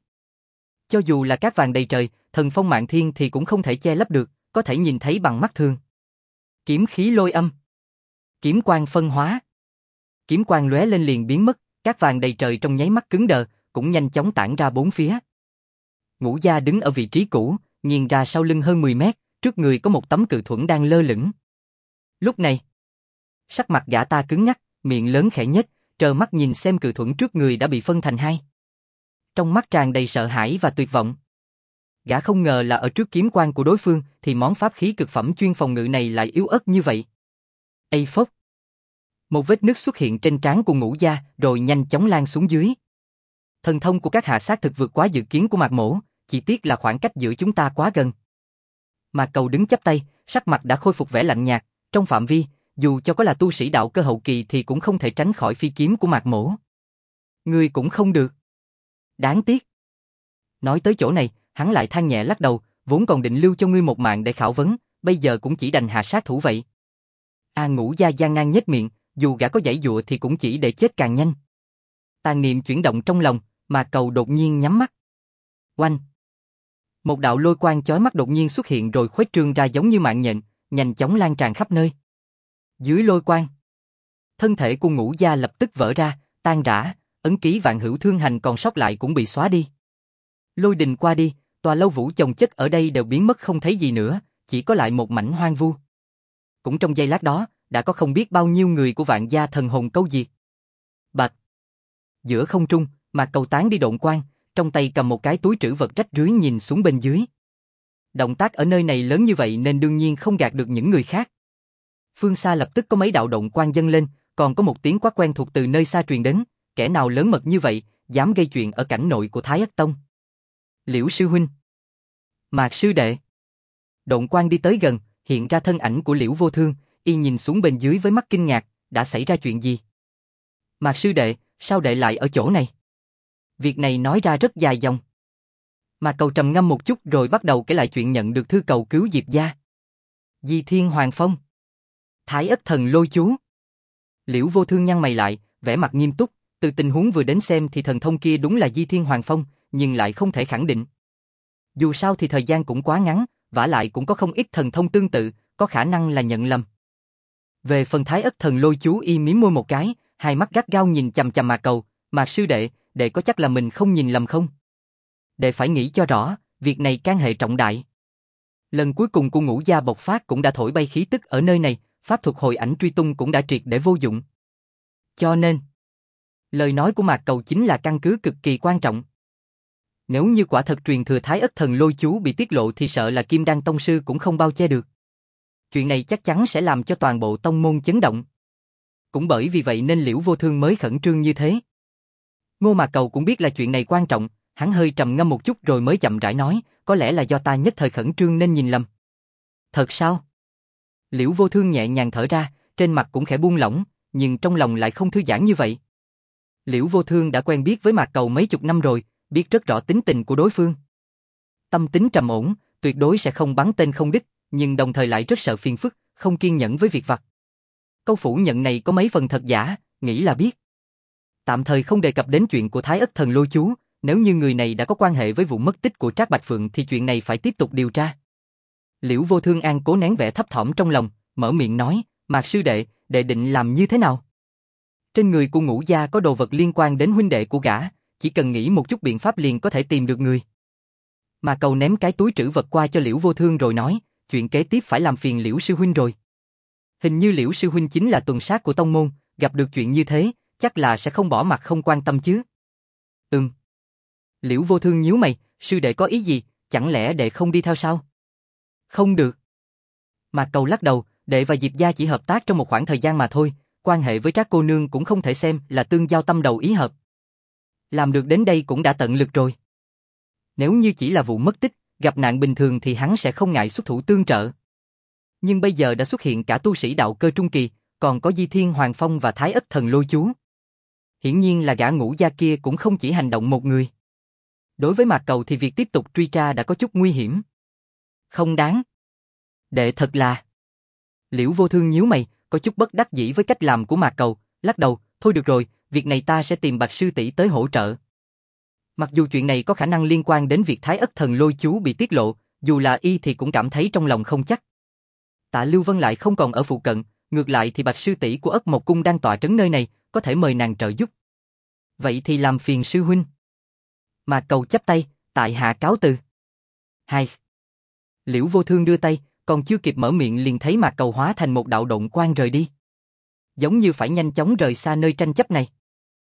Cho dù là cát vàng đầy trời, thần phong mạn thiên thì cũng không thể che lấp được, có thể nhìn thấy bằng mắt thường. Kiếm khí lôi âm. Kiếm quang phân hóa. Kiếm quang lóe lên liền biến mất, cát vàng đầy trời trong nháy mắt cứng đờ, cũng nhanh chóng tản ra bốn phía. Ngũ Gia đứng ở vị trí cũ, nhìn ra sau lưng hơn 10 mét, trước người có một tấm cự thuẫn đang lơ lửng. Lúc này, sắc mặt gã ta cứng ngắc, miệng lớn khẽ nhếch, trơ mắt nhìn xem cự thuẫn trước người đã bị phân thành hai. Trong mắt tràn đầy sợ hãi và tuyệt vọng. Gã không ngờ là ở trước kiếm quang của đối phương thì món pháp khí cực phẩm chuyên phòng ngự này lại yếu ớt như vậy. Ây phốc! Một vết nứt xuất hiện trên trán của Ngũ Gia rồi nhanh chóng lan xuống dưới. Thần thông của các hạ xác thực vượt quá dự kiến của Mạc Mỗ, chỉ tiếc là khoảng cách giữa chúng ta quá gần. Mạc Cầu đứng chắp tay, sắc mặt đã khôi phục vẻ lạnh nhạt, trong phạm vi, dù cho có là tu sĩ đạo cơ hậu kỳ thì cũng không thể tránh khỏi phi kiếm của Mạc Mỗ. Ngươi cũng không được. Đáng tiếc. Nói tới chỗ này, hắn lại than nhẹ lắc đầu, vốn còn định lưu cho ngươi một mạng để khảo vấn, bây giờ cũng chỉ đành hạ sát thủ vậy. Ngũ Gia gian nan nhếch miệng, dù gã có giãy dụa thì cũng chỉ để chết càng nhanh. Tàn niệm chuyển động trong lòng, Mạc Cầu đột nhiên nhắm mắt. Oanh! Một đạo lôi quang chói mắt đột nhiên xuất hiện rồi khuếch trương ra giống như mạng nhện, nhanh chóng lan tràn khắp nơi. Dưới lôi quang, thân thể của Ngũ Gia lập tức vỡ ra, tan rã, ấn ký Vạn Hữu Thương Hành còn sót lại cũng bị xóa đi. Lôi đình qua đi, tòa lâu vũ chồng chất ở đây đều biến mất không thấy gì nữa, chỉ có lại một mảnh hoang vu. Cũng trong giây lát đó, đã có không biết bao nhiêu người của Vạn gia thần hồn câu diệt. Bạch! Giữa không trung, Mạc Cầu tán đi độn quang, trong tay cầm một cái túi trữ vật rách rưới nhìn xuống bên dưới. Động tác ở nơi này lớn như vậy nên đương nhiên không gạt được những người khác. Phương xa lập tức có mấy đạo động quang dâng lên, còn có một tiếng quát quen thuộc từ nơi xa truyền đến, kẻ nào lớn mật như vậy, dám gây chuyện ở cảnh nội của Thái Ất Tông. Liễu sư huynh. Mạc sư đệ. Động quang đi tới gần, hiện ra thân ảnh của Liễu Vô Thương, y nhìn xuống bên dưới với mắt kinh ngạc, đã xảy ra chuyện gì? Mạc sư đệ, sao đệ lại ở chỗ này? Việc này nói ra rất dài dòng. Mạc Cầu trầm ngâm một chút rồi bắt đầu kể lại chuyện nhận được thư cầu cứu Diệp gia. Di Thiên Hoàng Phong. Thái Ất Thần Lôi Chú. Liễu Vô Thương nhăn mày lại, vẻ mặt nghiêm túc, từ tình huống vừa đến xem thì thần thông kia đúng là Di Thiên Hoàng Phong, nhưng lại không thể khẳng định. Dù sao thì thời gian cũng quá ngắn, vả lại cũng có không ít thần thông tương tự, có khả năng là nhận lầm. Về phần Thái Ất Thần Lôi Chú y mím môi một cái, hai mắt gắt gao nhìn chằm chằm Mạc Cầu, Mạc sư đệ, đệ có chắc là mình không nhìn lầm không? Đệ phải nghĩ cho rõ, việc này can hệ trọng đại. Lần cuối cùng của Ngũ Gia bộc phát cũng đã thổi bay khí tức ở nơi này, pháp thuật hồi ảnh truy tung cũng đã triệt để vô dụng. Cho nên, lời nói của Mạc Cầu chính là căn cứ cực kỳ quan trọng. Nếu như quả thật truyền thừa Thái Ất Thần Lôi Chú bị tiết lộ thì sợ là Kim Đan Tông Sư cũng không bao che được. Chuyện này chắc chắn sẽ làm cho toàn bộ tông môn chấn động. Cũng bởi vì vậy nên Liễu Vô Thương mới khẩn trương như thế. Ngô Mạc Cầu cũng biết là chuyện này quan trọng, hắn hơi trầm ngâm một chút rồi mới chậm rãi nói, có lẽ là do ta nhất thời khẩn trương nên nhìn lầm. Thật sao? Liễu Vô Thương nhẹ nhàng thở ra, trên mặt cũng khẽ buông lỏng, nhưng trong lòng lại không thư giãn như vậy. Liễu Vô Thương đã quen biết với Mạc Cầu mấy chục năm rồi, biết rất rõ tính tình của đối phương. Tâm tính trầm ổn, tuyệt đối sẽ không bắn tên không đích, nhưng đồng thời lại rất sợ phiền phức, không kiên nhẫn với việc vặt. Câu phủ nhận này có mấy phần thật giả, nghĩ là biết. Tạm thời không đề cập đến chuyện của Thái Ất Thần Lôi Chú, nếu như người này đã có quan hệ với vụ mất tích của Trác Bạch Phượng thì chuyện này phải tiếp tục điều tra. Liễu Vô Thương An cố nén vẻ thấp thỏm trong lòng, mở miệng nói, Mạc sư đệ, đệ định làm như thế nào? Trên người của Ngũ gia có đồ vật liên quan đến huynh đệ của gã, chỉ cần nghĩ một chút biện pháp liền có thể tìm được người. Mà Cầu ném cái túi trữ vật qua cho Liễu Vô Thương rồi nói, chuyện kế tiếp phải làm phiền Liễu sư huynh rồi. Hình như Liễu sư huynh chính là tuần sát của tông môn, gặp được chuyện như thế, chắc là sẽ không bỏ mặt không quan tâm chứ. Liễu Vô Thương nhíu mày, sư đệ có ý gì, chẳng lẽ đệ không đi theo sao? Không được. Mạc Cầu lắc đầu, đệ và Diệp gia chỉ hợp tác trong một khoảng thời gian mà thôi, quan hệ với Trác cô nương cũng không thể xem là tương giao tâm đầu ý hợp. Làm được đến đây cũng đã tận lực rồi. Nếu như chỉ là vụ mất tích, gặp nạn bình thường thì hắn sẽ không ngại xuất thủ tương trợ. Nhưng bây giờ đã xuất hiện cả tu sĩ đạo cơ trung kỳ, còn có Di Thiên Hoàng Phong và Thái Ất Thần Lôi Chú. Hiển nhiên là gã Ngũ gia kia cũng không chỉ hành động một người. Đối với Mạc Cầu thì việc tiếp tục truy tra đã có chút nguy hiểm. Không đáng. Đệ thật là... Liễu Vô Thương nhíu mày, có chút bất đắc dĩ với cách làm của Mạc Cầu, lắc đầu, thôi được rồi, việc này ta sẽ tìm Bạch sư tỷ tới hỗ trợ. Mặc dù chuyện này có khả năng liên quan đến việc Thái Ất Thần Lôi Chú bị tiết lộ, dù là y thì cũng cảm thấy trong lòng không chắc. Tạ Lưu Vân lại không còn ở phụ cận, ngược lại thì Bạch sư tỷ của Ất Mộc Cung đang tọa trấn nơi này, có thể mời nàng trợ giúp. Vậy thì làm phiền sư huynh. Mạc Cầu chắp tay, tại hạ cáo từ. Hai. Liễu Vô Thương đưa tay, còn chưa kịp mở miệng liền thấy Mạc Cầu hóa thành một đạo động quang rời đi. Giống như phải nhanh chóng rời xa nơi tranh chấp này.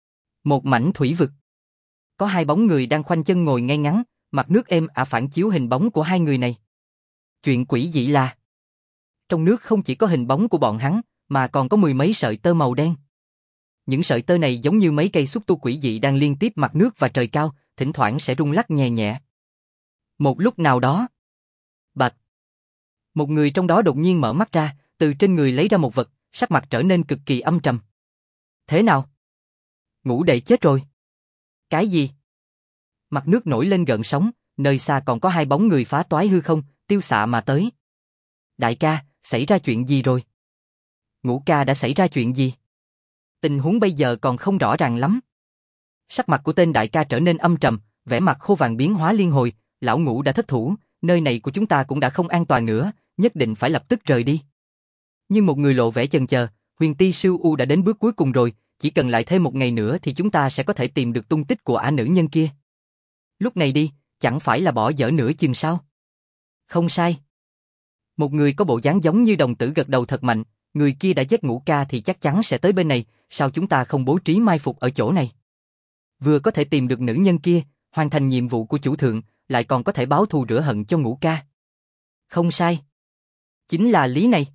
Một mảnh thủy vực. Có hai bóng người đang khoanh chân ngồi ngay ngắn, mặt nước êm ả phản chiếu hình bóng của hai người này. Chuyện quỷ dị là trong nước không chỉ có hình bóng của bọn hắn, mà còn có mười mấy sợi tơ màu đen. Những sợi tơ này giống như mấy cây xúc tu quỷ dị đang liên tiếp mặt nước và trời cao, thỉnh thoảng sẽ rung lắc nhẹ nhẹ. Một lúc nào đó, bạch, một người trong đó đột nhiên mở mắt ra, từ trên người lấy ra một vật, sắc mặt trở nên cực kỳ âm trầm. Thế nào? Ngũ đệ chết rồi. Cái gì? Mặt nước nổi lên gợn sóng, nơi xa còn có hai bóng người phá toái hư không, tiêu xạ mà tới. Đại ca, xảy ra chuyện gì rồi? Ngũ ca đã xảy ra chuyện gì? Tình huống bây giờ còn không rõ ràng lắm. Sắc mặt của tên đại ca trở nên âm trầm, vẻ mặt khô vàng biến hóa liên hồi, lão Ngũ đã thất thủ, nơi này của chúng ta cũng đã không an toàn nữa, nhất định phải lập tức rời đi. Nhưng một người lộ vẻ chần chờ, Huyền Ti Sư U đã đến bước cuối cùng rồi, chỉ cần lại thêm một ngày nữa thì chúng ta sẽ có thể tìm được tung tích của ả nữ nhân kia. Lúc này đi, chẳng phải là bỏ dở nửa chừng sao? Không sai. Một người có bộ dáng giống như đồng tử gật đầu thật mạnh, người kia đã giết Ngũ ca thì chắc chắn sẽ tới bên này, sao chúng ta không bố trí mai phục ở chỗ này? Vừa có thể tìm được nữ nhân kia, hoàn thành nhiệm vụ của chủ thượng, lại còn có thể báo thù rửa hận cho Ngũ ca. Không sai. Chính là lý này.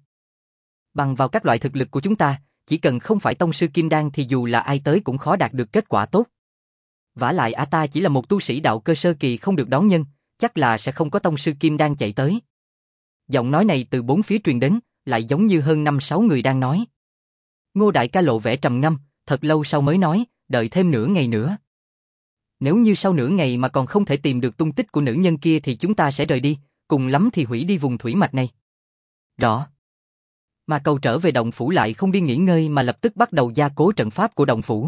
Bằng vào các loại thực lực của chúng ta, chỉ cần không phải tông sư kim đan thì dù là ai tới cũng khó đạt được kết quả tốt. Vả lại ta chỉ là một tu sĩ đạo cơ sơ kỳ không được đón nhân, chắc là sẽ không có tông sư kim đan chạy tới. Giọng nói này từ bốn phía truyền đến, lại giống như hơn 5-6 người đang nói. Ngô đại ca lộ vẻ trầm ngâm, thật lâu sau mới nói, đợi thêm nửa ngày nữa. Nếu như sau nửa ngày mà còn không thể tìm được tung tích của nữ nhân kia thì chúng ta sẽ rời đi, cùng lắm thì hủy đi vùng thủy mạch này. Rõ. Mà Cầu trở về động phủ lại không đi nghỉ ngơi mà lập tức bắt đầu gia cố trận pháp của động phủ.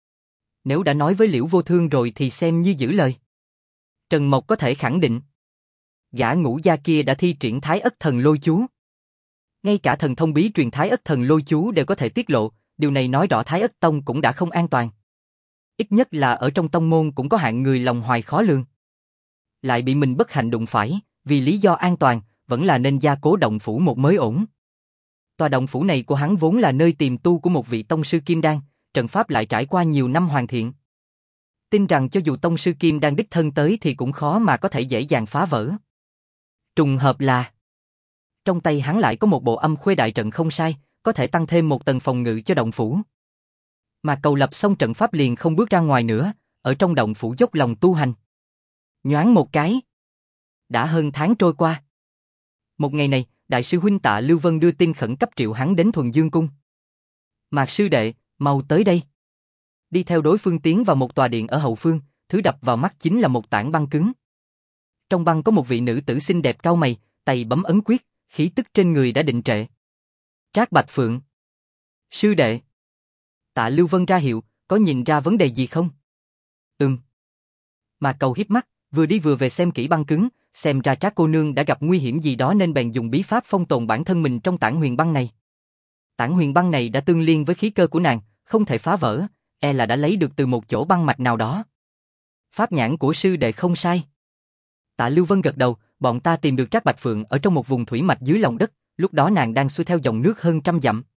Nếu đã nói với Liễu Vô Thương rồi thì xem như giữ lời. Trần Mộc có thể khẳng định, gã Ngũ gia kia đã thi triển Thái Ất Thần Lôi Chú. Ngay cả thần thông bí truyền Thái Ất Thần Lôi Chú đều có thể tiết lộ, điều này nói rõ Thái Ất Tông cũng đã không an toàn. Ít nhất là ở trong tông môn cũng có hạng người lòng hoài khó lường. Lại bị mình bất hạnh đụng phải, vì lý do an toàn, vẫn là nên gia cố động phủ một mới ổn. Tòa động phủ này của hắn vốn là nơi tiềm tu của một vị tông sư kim đan, trận pháp lại trải qua nhiều năm hoàn thiện. Tin rằng cho dù tông sư kim đan đích thân tới thì cũng khó mà có thể dễ dàng phá vỡ. Trùng hợp là trong tay hắn lại có một bộ âm khuê đại trận không sai, có thể tăng thêm một tầng phòng ngự cho động phủ. Mà Cầu lập xong trận pháp liền không bước ra ngoài nữa, ở trong động phủ dốc lòng tu hành. Nhoáng một cái, đã hơn tháng trôi qua. Một ngày này, đại sư huynh Tạ Lưu Vân đưa tin khẩn cấp triệu hắn đến Thuần Dương Cung. Mạc sư đệ, mau tới đây. Đi theo đối phương tiến vào một tòa điện ở hậu phương, thứ đập vào mắt chính là một tảng băng cứng. Trong băng có một vị nữ tử xinh đẹp cau mày, tay bấm ấn quyết, khí tức trên người đã định trệ. Trác Bạch Phượng. Sư đệ. Tạ Lưu Vân ra hiệu, có nhìn ra vấn đề gì không? Mạc Cầu híp mắt, vừa đi vừa về xem kỹ băng cứng, xem ra Trác cô nương đã gặp nguy hiểm gì đó nên bèn dùng bí pháp phong tồn bản thân mình trong tảng huyền băng này. Tảng huyền băng này đã tương liên với khí cơ của nàng, không thể phá vỡ, e là đã lấy được từ một chỗ băng mạch nào đó. Pháp nhãn của sư đệ không sai. Tạ Lưu Vân gật đầu, bọn ta tìm được Trác Bạch Phượng ở trong một vùng thủy mạch dưới lòng đất, lúc đó nàng đang xuôi theo dòng nước hơn 100 dặm.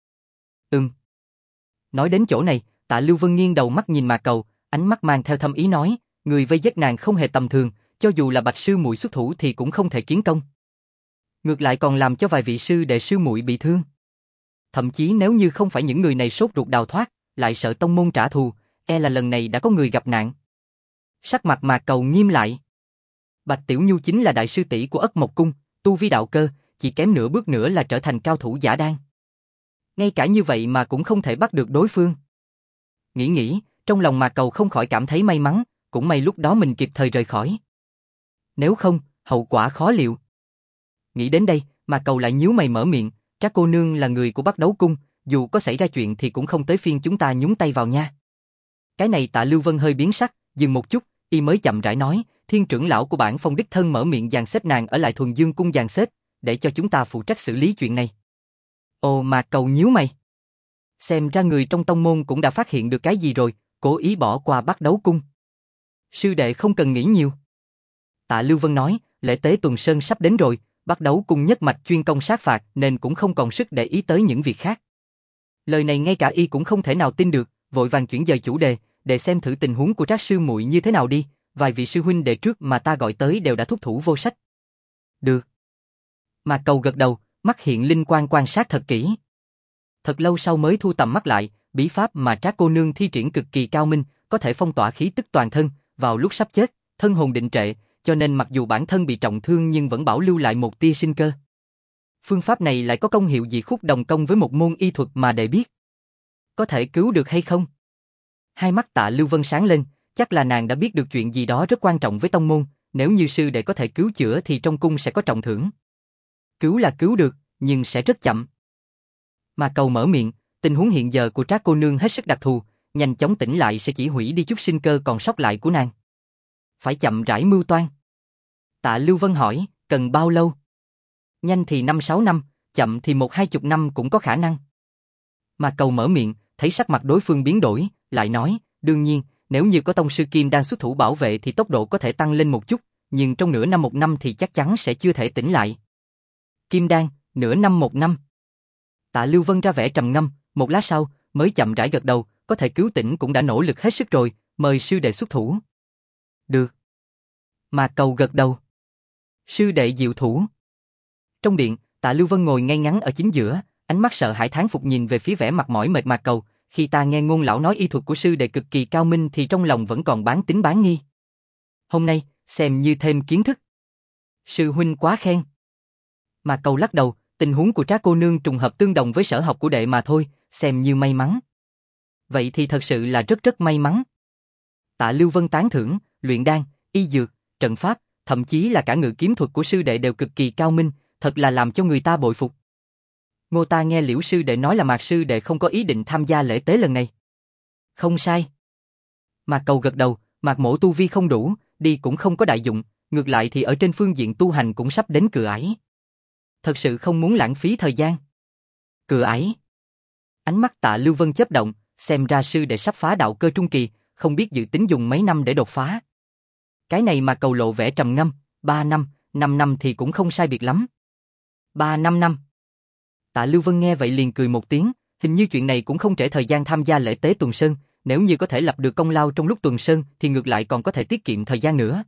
Nói đến chỗ này, Tạ Lưu Vân nghiêng đầu mắt nhìn Mạc Cầu, ánh mắt mang theo thâm ý nói, người vây giết nàng không hề tầm thường, cho dù là Bạch sư muội xuất thủ thì cũng không thể kiến công. Ngược lại còn làm cho vài vị sư đệ sư muội bị thương. Thậm chí nếu như không phải những người này sốt ruột đào thoát, lại sợ tông môn trả thù, e là lần này đã có người gặp nạn. Sắc mặt Mạc Cầu nghiêm lại. Bạch Tiểu Nhu chính là đại sư tỷ của Ất Mộc Cung, tu vi đạo cơ, chỉ kém nửa bước nữa là trở thành cao thủ giả đan. Ngay cả như vậy mà cũng không thể bắt được đối phương. Nghĩ, trong lòng Mạc Cầu không khỏi cảm thấy may mắn, cũng may lúc đó mình kịp thời rời khỏi. Nếu không, hậu quả khó liệu. Nghĩ đến đây, Mạc Cầu lại nhíu mày mở miệng, Trác cô nương là người của Bắc Đấu Cung, dù có xảy ra chuyện thì cũng không tới phiên chúng ta nhúng tay vào nha. Cái này Tạ Lưu Vân hơi biến sắc, dừng một chút, y mới chậm rãi nói, Thiên trưởng lão của bản phong đích thân mở miệng dàn xếp nàng ở lại Thuần Dương Cung dàn xếp, để cho chúng ta phụ trách xử lý chuyện này. Ồ, Mạc Cầu nhíu mày. Xem ra người trong tông môn cũng đã phát hiện được cái gì rồi, cố ý bỏ qua Bắc Đấu Cung. Sư đệ không cần nghĩ nhiều. Tạ Lưu Vân nói, lễ tế Tuần Sơn sắp đến rồi, Bắc Đấu Cung nhất mạch chuyên công sát phạt nên cũng không còn sức để ý tới những việc khác. Lời này ngay cả y cũng không thể nào tin được, vội vàng chuyển dời chủ đề, để xem thử tình huống của Trác sư muội như thế nào đi, vài vị sư huynh đệ trước mà ta gọi tới đều đã thúc thủ vô sách. Được. Mạc Cầu gật đầu, mắt hiện linh quang quan sát thật kỹ. Thật lâu sau mới thu tầm mắt lại, bí pháp mà Trác cô nương thi triển cực kỳ cao minh, có thể phong tỏa khí tức toàn thân, vào lúc sắp chết, thân hồn định trệ, cho nên mặc dù bản thân bị trọng thương nhưng vẫn bảo lưu lại một tia sinh cơ. Phương pháp này lại có công hiệu dị khúc đồng công với một môn y thuật mà đệ biết. Có thể cứu được hay không? Hai mắt Tạ Lưu Vân sáng lên, chắc là nàng đã biết được chuyện gì đó rất quan trọng với tông môn, nếu như sư đệ có thể cứu chữa thì trong cung sẽ có trọng thưởng. Cứu là cứu được, nhưng sẽ rất chậm. Mà Cầu mở miệng, tình huống hiện giờ của Trác cô nương hết sức đặc thù, nhanh chóng tỉnh lại sẽ chỉ hủy đi chút sinh cơ còn sót lại của nàng. Phải chậm rãi mưu toan. Tạ Lưu Vân hỏi, cần bao lâu? Nhanh thì 5-6 năm, chậm thì 1-20 năm cũng có khả năng. Mà Cầu mở miệng, thấy sắc mặt đối phương biến đổi, lại nói, đương nhiên, nếu như có tông sư Kim đang xuất thủ bảo vệ thì tốc độ có thể tăng lên một chút, nhưng trong nửa năm 1 năm thì chắc chắn sẽ chưa thể tỉnh lại. Kim đan, nửa năm 1 năm. Tạ Lưu Vân ra vẻ trầm ngâm, một lát sau, mới chậm rãi gật đầu, có thể cứu tỉnh cũng đã nỗ lực hết sức rồi, mời sư đệ xuất thủ. Được. Mà Cầu gật đầu. Sư đệ diệu thủ. Trong điện, Tạ Lưu Vân ngồi ngay ngắn ở chính giữa, ánh mắt sợ hãi thán phục nhìn về phía vẻ mặt mỏi mệt Mạc Cầu, khi ta nghe ngôn lão nói y thuật của sư đệ cực kỳ cao minh thì trong lòng vẫn còn bán tín bán nghi. Hôm nay, xem như thêm kiến thức. Sư huynh quá khen. Mạc Cầu lắc đầu, tình huống của Trác cô nương trùng hợp tương đồng với sở học của đệ mà thôi, xem như may mắn. Vậy thì thật sự là rất may mắn. Tạ Lưu Vân tán thưởng, luyện đan, y dược, trận pháp, thậm chí là cả ngự kiếm thuật của sư đệ đều cực kỳ cao minh, thật là làm cho người ta bội phục. Ngô ta nghe Liễu sư đệ nói là Mạc sư đệ không có ý định tham gia lễ tế lần này. Không sai. Mạc Cầu gật đầu, Mạc mỗ tu vi không đủ, đi cũng không có đại dụng, ngược lại thì ở trên phương diện tu hành cũng sắp đến cửa ải. Thật sự không muốn lãng phí thời gian. Cửa ải. Ánh mắt Tạ Lưu Vân chớp động, xem ra sư đệ sắp phá đạo cơ trung kỳ, không biết dự tính dùng mấy năm để đột phá. Cái này mà Cầu lộ vẻ trầm ngâm, 3 năm, 5 năm thì cũng không sai biệt lắm. 3-5 năm. Tạ Lưu Vân nghe vậy liền cười một tiếng, hình như chuyện này cũng không trễ thời gian tham gia lễ tế Tuần Sơn, nếu như có thể lập được công lao trong lúc Tuần Sơn thì ngược lại còn có thể tiết kiệm thời gian nữa.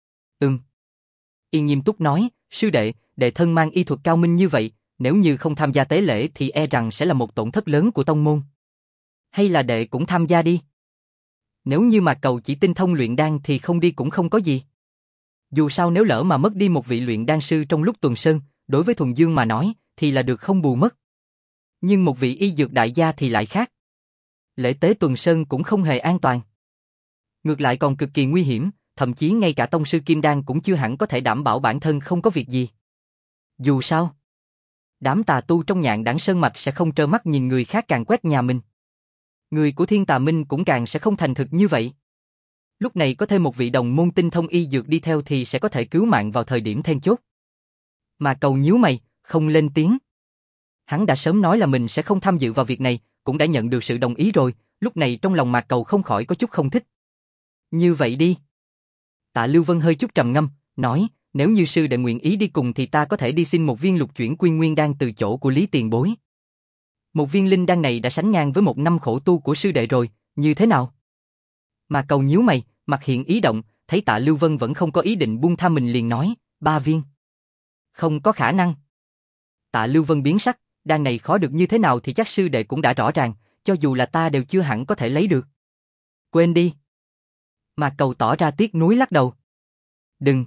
Y nghiêm túc nói, sư đệ, đệ thân mang y thuật cao minh như vậy, nếu như không tham gia tế lễ thì e rằng sẽ là một tổn thất lớn của tông môn. Hay là đệ cũng tham gia đi. Nếu như mà Cầu chỉ tinh thông luyện đan thì không đi cũng không có gì. Dù sao nếu lỡ mà mất đi một vị luyện đan sư trong lúc Tuần Sơn, đối với thuần dương mà nói, thì là được không bù mất. Nhưng một vị y dược đại gia thì lại khác. Lễ tế Tuần Sơn cũng không hề an toàn. Ngược lại còn cực kỳ nguy hiểm, thậm chí ngay cả tông sư Kim Đan cũng chưa hẳn có thể đảm bảo bản thân không có việc gì. Dù sao, đám tà tu trong Nhạn Đảng Sơn Mạch sẽ không trơ mắt nhìn người khác càn quét nhà mình. Người của Thiên Tà Minh cũng càng sẽ không thành thực như vậy. Lúc này có thêm một vị đồng môn tinh thông y dược đi theo thì sẽ có thể cứu mạng vào thời điểm then chốt. Mà Cầu nhíu mày, không lên tiếng. Hắn đã sớm nói là mình sẽ không tham dự vào việc này, cũng đã nhận được sự đồng ý rồi, lúc này trong lòng Mạc Cầu không khỏi có chút không thích. Như vậy đi. Tạ Lưu Vân hơi chút trầm ngâm, nói, nếu như sư đệ nguyện ý đi cùng thì ta có thể đi xin một viên lục chuyển quy nguyên đan từ chỗ của Lý tiền bối. Một viên linh đan này đã sánh ngang với một năm khổ tu của sư đệ rồi, như thế nào? Mạc Cầu nhíu mày, mặt hiện ý động, thấy Tạ Lưu Vân vẫn không có ý định buông tha mình liền nói, 3 viên. Không có khả năng. Tạ Lưu Vân biến sắc, đan này khó được như thế nào thì chắc sư đệ cũng đã rõ ràng, cho dù là ta đều chưa hẳn có thể lấy được. Quên đi. Mạc Cầu tỏ ra tiếc nuối lắc đầu. Đừng.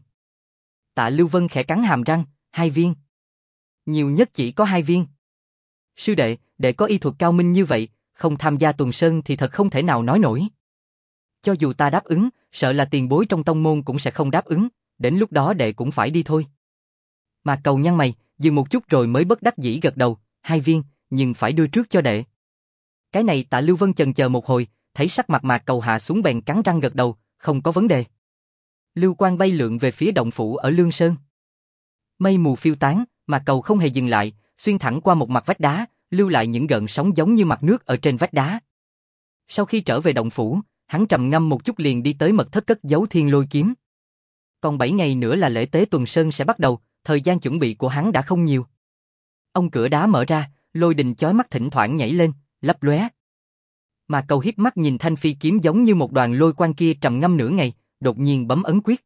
Tạ Lưu Vân khẽ cắn hàm răng, 2 viên. Nhiều nhất chỉ có 2 viên. Sư đệ, đệ có y thuật cao minh như vậy, không tham gia Tuần Sơn thì thật không thể nào nói nổi. Cho dù ta đáp ứng, sợ là tiền bối trong tông môn cũng sẽ không đáp ứng, đến lúc đó đệ cũng phải đi thôi. Mạc Cầu nhăn mày, dừng một chút rồi mới bất đắc dĩ gật đầu, 2 viên, nhưng phải đưa trước cho đệ. Cái này Tạ Lưu Vân chần chờ một hồi, thấy sắc mặt Mạc Cầu hạ xuống bèn cắn răng gật đầu, không có vấn đề. Lưu quang bay lượn về phía động phủ ở Lương Sơn. Mây mù phiêu tán, Mạc Cầu không hề dừng lại, xuyên thẳng qua một mặt vách đá, lưu lại những gợn sóng giống như mặt nước ở trên vách đá. Sau khi trở về động phủ, hắn trầm ngâm một chút liền đi tới mật thất cất giấu Thiên Lôi kiếm. Còn 7 ngày nữa là lễ tế Tuần Sơn sẽ bắt đầu, thời gian chuẩn bị của hắn đã không nhiều. Ông cửa đá mở ra, lôi đình chói mắt thỉnh thoảng nhảy lên, lấp lóe. Mà Cầu hiếp mắt nhìn thanh phi kiếm giống như một đoàn lôi quang kia trầm ngâm nửa ngày, đột nhiên bấm ấn quyết.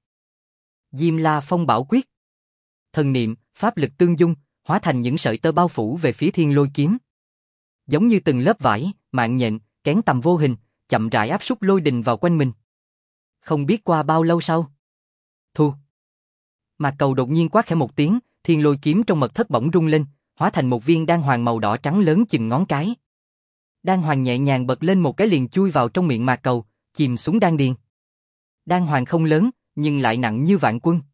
Diêm La Phong Bảo Quyết. Thần niệm, pháp lực tương dung, hóa thành những sợi tơ bao phủ về phía Thiên Lôi kiếm. Giống như từng lớp vải, mạng nhện, kén tầm vô hình, chậm rãi áp súc lôi đình vào quanh mình. Không biết qua bao lâu sau. Thu. Mạc Cầu đột nhiên quát khẽ một tiếng, Thiên Lôi kiếm trong mật thất bỗng rung lên, hóa thành một viên đan hoàng màu đỏ trắng lớn chừng ngón cái. Đan hoàng nhẹ nhàng bật lên một cái liền chui vào trong miệng Mạc Cầu, chìm xuống đan điền. Đan hoàng không lớn, nhưng lại nặng như vạn quân.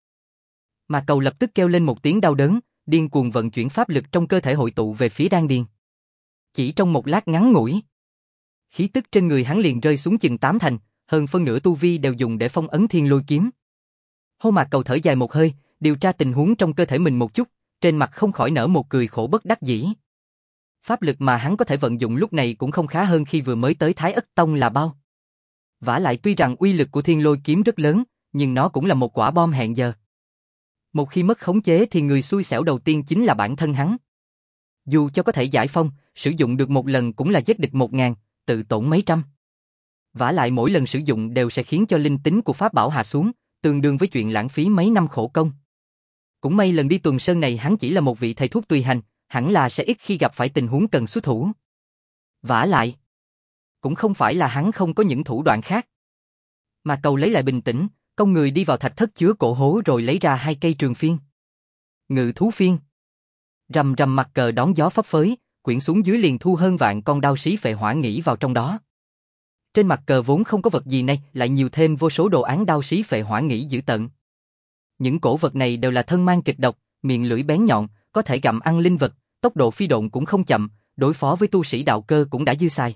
Mạc Cầu lập tức kêu lên một tiếng đau đớn, điên cuồng vận chuyển pháp lực trong cơ thể hội tụ về phía đan điền. Chỉ trong một lát ngắn ngủi, khí tức trên người hắn liền rơi xuống chừng 8 thành, hơn phân nửa tu vi đều dùng để phong ấn Thiên Lôi kiếm. Hô Mạc Cầu thở dài một hơi, điều tra tình huống trong cơ thể mình một chút, trên mặt không khỏi nở một cười khổ bất đắc dĩ. Pháp lực mà hắn có thể vận dụng lúc này cũng không khá hơn khi vừa mới tới Thái Ất Tông là bao. Vả lại tuy rằng uy lực của Thiên Lôi kiếm rất lớn, nhưng nó cũng là một quả bom hẹn giờ. Một khi mất khống chế thì người xui xẻo đầu tiên chính là bản thân hắn. Dù cho có thể giải phong, sử dụng được một lần cũng là giết địch 1000, tự tổn mấy trăm. Vả lại mỗi lần sử dụng đều sẽ khiến cho linh tính của pháp bảo hạ xuống, tương đương với chuyện lãng phí mấy năm khổ công. Cũng may lần đi Tuần Sơn này hắn chỉ là một vị thầy thuốc tùy hành, hẳn là sẽ ít khi gặp phải tình huống cần xuất thủ. Vả lại, cũng không phải là hắn không có những thủ đoạn khác. Mà Cầu lấy lại bình tĩnh, cong người đi vào thạch thất chứa cổ hố rồi lấy ra 2 cây trường phiên. Ngự thú phiên. Rầm rầm mặt cờ đón gió phấp phới, quyển xuống dưới liền thu hơn vạn con đao xí phệ hỏa nghỉ vào trong đó. Trên mặt cờ vốn không có vật gì này, lại nhiều thêm vô số đồ án đao xí phệ hỏa nghỉ dữ tợn. Những cổ vật này đều là thân mang kịch độc, miệng lưỡi bén nhọn, có thể gặm ăn linh vật, tốc độ phi độn cũng không chậm, đối phó với tu sĩ đạo cơ cũng đã dư xài.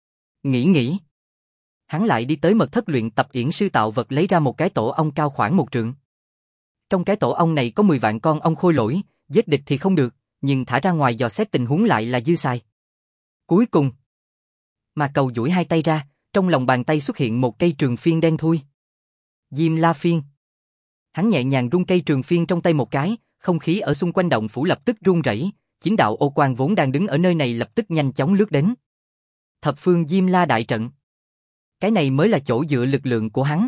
Nghĩ. Hắn lại đi tới mật thất luyện tập yển sư tạo vật lấy ra một cái tổ ong cao khoảng 1 trượng. Trong cái tổ ong này có 10 vạn con ong khôi lỗi, giết địch thì không được, nhưng thả ra ngoài dò xét tình huống lại là dư xài. Cuối cùng, Mà Cầu duỗi 2 tay ra, trong lòng bàn tay xuất hiện một cây trường phiên đen thui. Diêm La phiên. Hắn nhẹ nhàng rung cây trường phiên trong tay một cái, không khí ở xung quanh động phủ lập tức rung rẩy, 9 đạo ô quang vốn đang đứng ở nơi này lập tức nhanh chóng lướt đến. Thập phương Diêm La đại trận. Cái này mới là chỗ dựa lực lượng của hắn.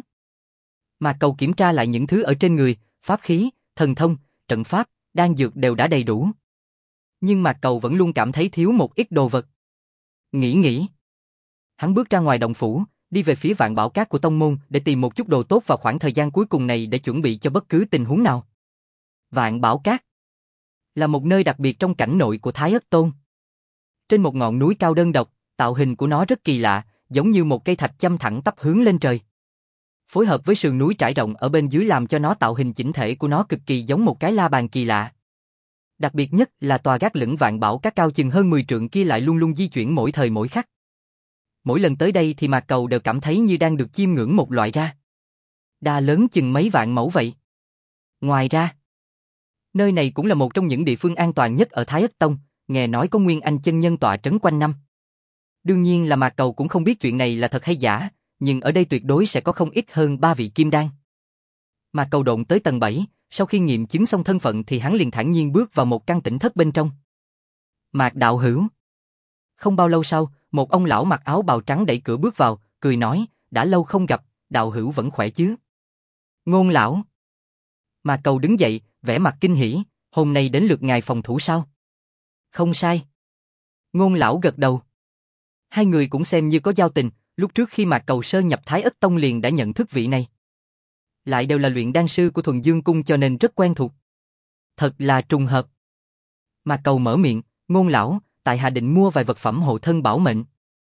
Mà Cầu kiểm tra lại những thứ ở trên người, pháp khí, thần thông, trận pháp, đan dược đều đã đầy đủ. Nhưng Mạc Cầu vẫn luôn cảm thấy thiếu một ít đồ vật. Nghĩ. Hắn bước ra ngoài động phủ, đi về phía Vạn Bảo Các của tông môn để tìm một chút đồ tốt vào khoảng thời gian cuối cùng này để chuẩn bị cho bất cứ tình huống nào. Vạn Bảo Các. là một nơi đặc biệt trong cảnh nội của Thái Ất Tôn. Trên một ngọn núi cao đơn độc, tạo hình của nó rất kỳ lạ, giống như một cây thạch châm thẳng tắp hướng lên trời. Phối hợp với sườn núi trải rộng ở bên dưới làm cho nó tạo hình chỉnh thể của nó cực kỳ giống một cái la bàn kỳ lạ. Đặc biệt nhất là tòa gác lửng vạn bảo các cao chừng hơn 10 trượng kia lại luôn luôn di chuyển mỗi thời mỗi khắc. Mỗi lần tới đây thì Mạc Cầu đều cảm thấy như đang được chiêm ngưỡng một loại ra đa lớn chừng mấy vạn mẫu vậy. Ngoài ra, nơi này cũng là một trong những địa phương an toàn nhất ở Thái Ất Tông, nghe nói có Nguyên Anh chân nhân tọa trấn quanh năm. Đương nhiên là Mạc Cầu cũng không biết chuyện này là thật hay giả, nhưng ở đây tuyệt đối sẽ có không ít hơn 3 vị kim đan. Mạc Cầu độn tới tầng 7, sau khi nghiệm chứng xong thân phận thì hắn liền thản nhiên bước vào một căn tĩnh thất bên trong. Mạc đạo hữu. Không bao lâu sau, một ông lão mặc áo bào trắng đẩy cửa bước vào, cười nói, đã lâu không gặp, đạo hữu vẫn khỏe chứ? Ngôn lão. Mạc Cầu đứng dậy, vẻ mặt kinh hỉ, hôm nay đến lượt ngài phòng thủ sao? Không sai. Ngôn lão gật đầu. Hai người cũng xem như có giao tình, lúc trước khi Mạc Cầu sơ nhập Thái Ất Tông liền đã nhận thức vị này. Lại đều là luyện đan sư của Thuần Dương Cung cho nên rất quen thuộc. Thật là trùng hợp. Mạc Cầu mở miệng, Ngôn lão, tại hạ định mua vài vật phẩm hộ thân bảo mệnh.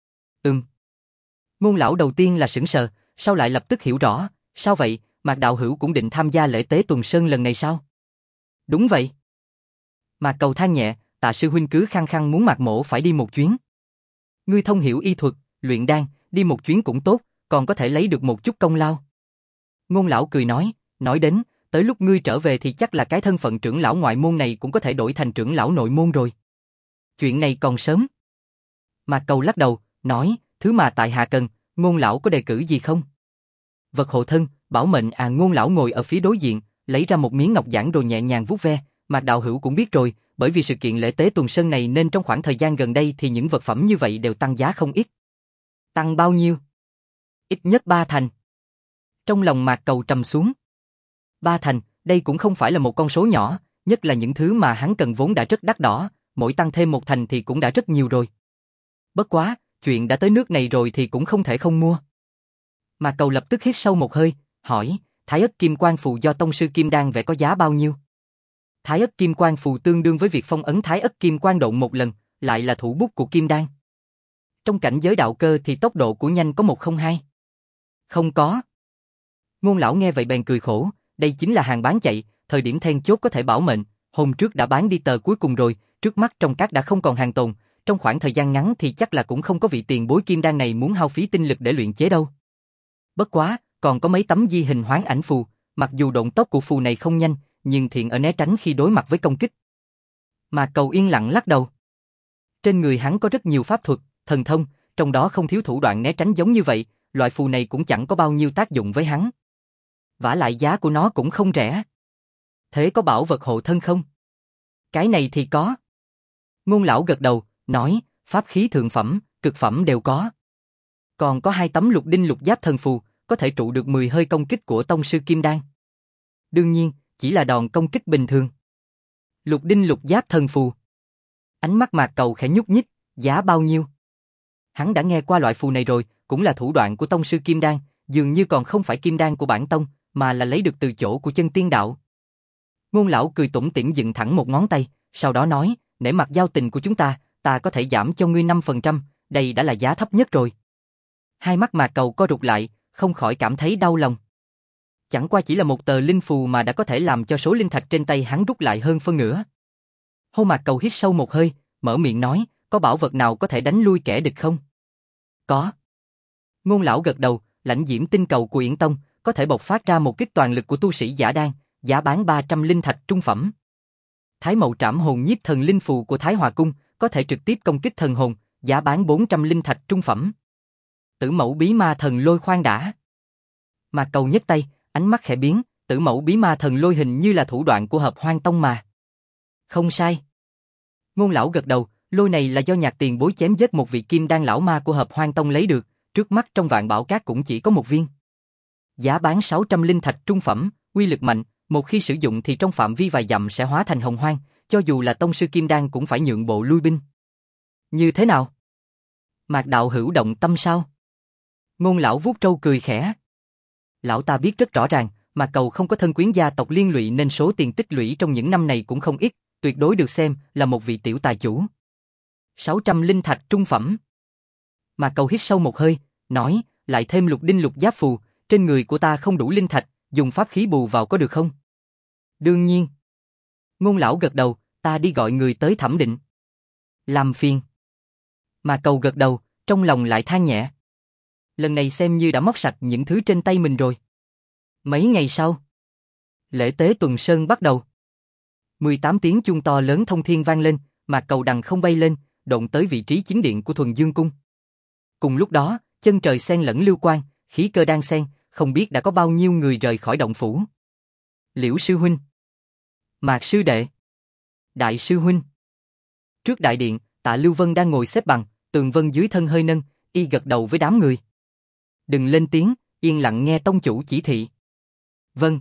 Ngôn lão đầu tiên là sững sờ, sau lại lập tức hiểu rõ, sao vậy, Mạc đạo hữu cũng định tham gia lễ tế tuần sơn lần này sao? Đúng vậy. Mạc Cầu than nhẹ, Tạ sư huynh cứ khăng khăng muốn Mạc mỗ phải đi một chuyến. Ngươi thông hiểu y thuật, luyện đan, đi một chuyến cũng tốt, còn có thể lấy được một chút công lao. Ngôn lão cười nói đến, tới lúc ngươi trở về thì chắc là cái thân phận trưởng lão ngoại môn này cũng có thể đổi thành trưởng lão nội môn rồi. Chuyện này còn sớm. Mạc Cầu lắc đầu, nói, thứ mà tại hạ cần, Ngôn lão có đề cử gì không? Vật hộ thân, bảo mệnh à? Ngôn lão ngồi ở phía đối diện, lấy ra một miếng ngọc giản rồi nhẹ nhàng vuốt ve, Mạc đạo hữu cũng biết rồi, bởi vì sự kiện lễ tế tuần sơn này nên trong khoảng thời gian gần đây thì những vật phẩm như vậy đều tăng giá không ít. Tăng bao nhiêu? Ít nhất 3 thành. Trong lòng Mạc Cầu trầm xuống. 3 thành, đây cũng không phải là một con số nhỏ, nhất là những thứ mà hắn cần vốn đã rất đắt đỏ, mỗi tăng thêm 1 thành thì cũng đã rất nhiều rồi. Bất quá, chuyện đã tới nước này rồi thì cũng không thể không mua. Mạc Cầu lập tức hít sâu một hơi, hỏi, Thái Ất Kim Quang Phù do tông sư Kim Đan vẽ có giá bao nhiêu? Thái Ất Kim Quang Phù tương đương với việc phong ấn Thái Ất Kim Quang Độn một lần, lại là thủ bút của Kim Đan. Trong cảnh giới đạo cơ thì tốc độ của nhanh có 102. Không có. Ngôn lão nghe vậy bèn cười khổ, đây chính là hàng bán chạy, thời điểm then chốt có thể bảo mệnh, hôm trước đã bán đi tờ cuối cùng rồi, trước mắt trong các đã không còn hàng tồn, trong khoảng thời gian ngắn thì chắc là cũng không có vị tiền bối kim đan này muốn hao phí tinh lực để luyện chế đâu. Bất quá, còn có mấy tấm di hình hoán ảnh phù, mặc dù động tốc của phù này không nhanh, nhưng thiện ở né tránh khi đối mặt với công kích. Mà Cầu yên lặng lắc đầu. Trên người hắn có rất nhiều pháp thuật, thần thông, trong đó không thiếu thủ đoạn né tránh giống như vậy, loại phù này cũng chẳng có bao nhiêu tác dụng với hắn. Vả lại giá của nó cũng không rẻ. Thế có bảo vật hộ thân không? Cái này thì có. Ngôn lão gật đầu, nói, pháp khí thượng phẩm, cực phẩm đều có. Còn có 2 tấm lục đinh lục giáp thần phù, có thể trụ được 10 hơi công kích của tông sư Kim Đan. Đương nhiên, chỉ là đòn công kích bình thường. Lục đinh lục giáp thần phù. Ánh mắt Mạc Cầu khẽ nhúc nhích, giá bao nhiêu? Hắn đã nghe qua loại phù này rồi, cũng là thủ đoạn của tông sư Kim Đan, dường như còn không phải Kim Đan của bản tông, mà là lấy được từ chỗ của chân tiên đạo. Ngôn lão cười tủm tỉm dựng thẳng một ngón tay, sau đó nói, nể mặt giao tình của chúng ta, ta có thể giảm cho ngươi 5%, đây đã là giá thấp nhất rồi. Hai mắt Mạc Cầu co rụt lại, không khỏi cảm thấy đau lòng. Chẳng qua chỉ là một tờ linh phù mà đã có thể làm cho số linh thạch trên tay hắn rút lại hơn phân nửa. Hô Mạc Cầu hít sâu một hơi, mở miệng nói, có bảo vật nào có thể đánh lui kẻ địch không? Có. Ngôn lão gật đầu, lãnh diễm tinh cầu của Yển Tông, có thể bộc phát ra một kích toàn lực của tu sĩ giả đan, giá bán 300 linh thạch trung phẩm. Thái Mậu Trảm Hồn Nhiếp Thần Linh Phù của Thái Hòa Cung, có thể trực tiếp công kích thần hồn, giá bán 400 linh thạch trung phẩm. Tử Mẫu Bí Ma Thần Lôi khoan đã. Mạc Cầu nhấc tay, ánh mắt khẽ biến, Tử Mẫu Bí Ma Thần Lôi hình như là thủ đoạn của Hợp Hoan Tông mà. Không sai. Ngôn lão gật đầu, lôi này là do Nhạc tiền bối chém giết một vị kim đan lão ma của Hợp Hoan Tông lấy được, trước mắt trong vạn bảo cát cũng chỉ có một viên. Giá bán 600 linh thạch trung phẩm, uy lực mạnh, một khi sử dụng thì trong phạm vi vài dặm sẽ hóa thành hồng hoang, cho dù là tông sư kim đan cũng phải nhượng bộ lui binh. Như thế nào? Mạc đạo hữu động tâm sao? Ngôn lão vuốt trâu cười khẽ. Lão ta biết rất rõ ràng, Mạc Cầu không có thân quyến gia tộc liên lụy nên số tiền tích lũy trong những năm này cũng không ít, tuyệt đối được xem là một vị tiểu tài chủ. 600 linh thạch trung phẩm. Mà Cầu hít sâu một hơi, nói, lại thêm lục đinh lục giáp phù, trên người của ta không đủ linh thạch, dùng pháp khí bù vào có được không? Đương nhiên. Ngôn lão gật đầu, ta đi gọi người tới thẩm định. Làm phiền. Mà Cầu gật đầu, trong lòng lại than nhẹ. Lần này xem như đã móc sạch những thứ trên tay mình rồi. Mấy ngày sau, lễ tế tuần sơn bắt đầu. 18 tiếng chuông to lớn thông thiên vang lên, mà Cầu đằng không bay lên, độn tới vị trí chính điện của Thuần Dương cung. Cùng lúc đó, chân trời xen lẫn lưu quang, khí cơ đang xen, không biết đã có bao nhiêu người rời khỏi động phủ. Liễu sư huynh, Mạc sư đệ, Đại sư huynh. Trước đại điện, Tạ Lưu Vân đang ngồi xếp bằng, Tường Vân dưới thân hơi nâng, y gật đầu với đám người. Đừng lên tiếng, yên lặng nghe tông chủ chỉ thị. Vâng.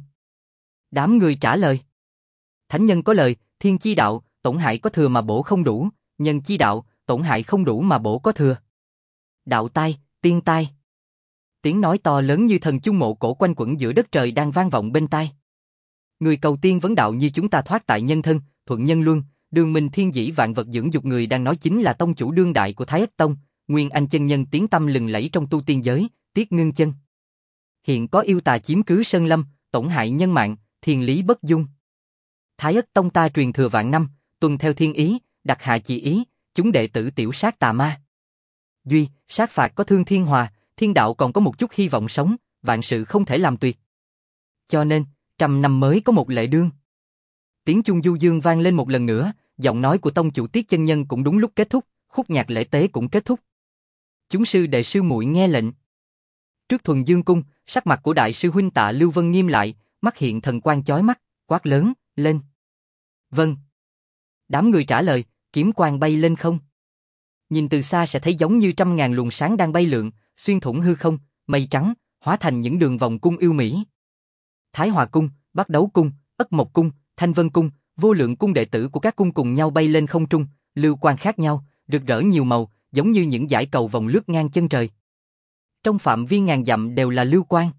Đám người trả lời. Thánh nhân có lời, thiên chi đạo, tổn hại có thừa mà bổ không đủ, nhân chi đạo, tổn hại không đủ mà bổ có thừa. Đạo tai, tiên tai. Tiếng nói to lớn như thần chung mộ cổ quanh quẩn giữa đất trời đang vang vọng bên tai. Người cầu tiên vấn đạo như chúng ta thoát tại nhân thân, thuận nhân luân, đường minh thiên dĩ vạn vật dưỡng dục, người đang nói chính là tông chủ đương đại của Thái Ất Tông, Nguyên Anh chân nhân tiếng tăm lừng lẫy trong tu tiên giới, Tiết Ngưng Chân. Hiện có yêu tà chiếm cứ sơn lâm, tổn hại nhân mạng, thiên lý bất dung. Thái Ất Tông ta truyền thừa vạn năm, tuân theo thiên ý, đặt hạ chỉ ý, chúng đệ tử tiểu sát tà ma. Duy, sát phạt có thương thiên hòa, thiên đạo còn có một chút hy vọng sống, vạn sự không thể làm tuyệt. Cho nên, 100 năm mới có một lệ đương. Tiếng chuông du dương vang lên một lần nữa, giọng nói của tông chủ Tiết chân nhân cũng đúng lúc kết thúc, khúc nhạc lễ tế cũng kết thúc. Chúng sư đệ sư muội nghe lệnh. Trước Thuần Dương cung, sắc mặt của đại sư huynh Tạ Lưu Vân nghiêm lại, mắt hiện thần quang chói mắt, quát lớn, lên. Vâng. Đám người trả lời, kiếm quang bay lên không. Nhìn từ xa sẽ thấy giống như 100.000 luồng sáng đang bay lượn, xuyên thủng hư không, mây trắng, hóa thành những đường vòng cung yêu mỹ. Thái Hòa cung, Bắc Đấu cung, Ất Mộc cung, Thanh Vân cung, vô lượng cung đệ tử của các cung cùng nhau bay lên không trung, lưu quang khác nhau, rực rỡ nhiều màu, giống như những dải cầu vòng lướt ngang chân trời. Trong phạm vi ngàn dặm đều là lưu quang.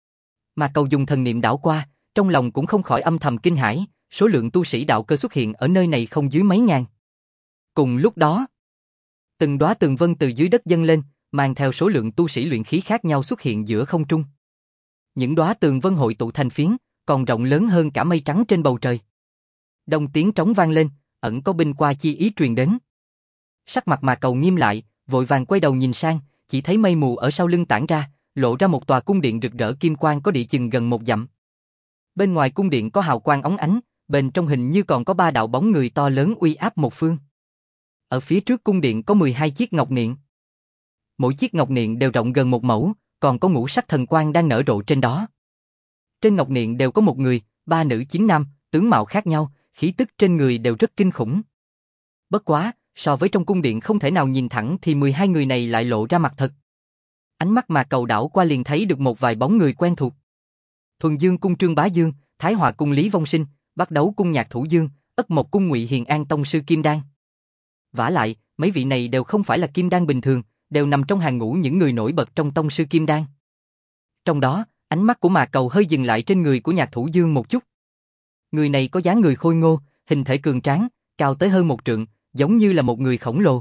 Mà Cầu dùng thần niệm đảo qua, trong lòng cũng không khỏi âm thầm kinh hãi, số lượng tu sĩ đạo cơ xuất hiện ở nơi này không dưới mấy ngàn. Cùng lúc đó, từng đóa tường vân từ dưới đất dâng lên, mang theo số lượng tu sĩ luyện khí khác nhau xuất hiện giữa không trung. Những đóa tường vân hội tụ thành phiến, còn rộng lớn hơn cả mây trắng trên bầu trời. Đông tiếng trống vang lên, ẩn có binh qua chi ý truyền đến. Sắc mặt mà Cầu nghiêm lại, vội vàng quay đầu nhìn sang, chỉ thấy mây mù ở sau lưng tản ra, lộ ra một tòa cung điện rực rỡ kim quang có địa chừng gần 1 dặm. Bên ngoài cung điện có hào quang óng ánh, bên trong hình như còn có 3 đạo bóng người to lớn uy áp một phương. Ở phía trước cung điện có 12 chiếc ngọc niệm. Mỗi chiếc ngọc niệm đều rộng gần 1 mẫu, còn có ngũ sắc thần quang đang nở rộ trên đó. Trên ngọc niệm đều có 1 người, 3 nữ 9 nam, tướng mạo khác nhau, khí tức trên người đều rất kinh khủng. Bất quá, so với trong cung điện không thể nào nhìn thẳng thì 12 người này lại lộ ra mặt thật. Ánh mắt mà Cầu đảo qua liền thấy được một vài bóng người quen thuộc. Thuần Dương cung Trương Bá Dương, Thái Hòa cung Lý Vong Sinh, Bắc Đấu cung Nhạc Thủ Dương, Ất Mộc cung Ngụy Hiền An tông sư Kim Đan. Vả lại, mấy vị này đều không phải là Kim Đan bình thường, đều nằm trong hàng ngũ những người nổi bật trong tông sư Kim Đan. Trong đó, ánh mắt của mà Cầu hơi dừng lại trên người của Nhạc Thủ Dương một chút. Người này có dáng người khôi ngô, hình thể cường tráng, cao tới hơn 1 trượng, giống như là một người khổng lồ.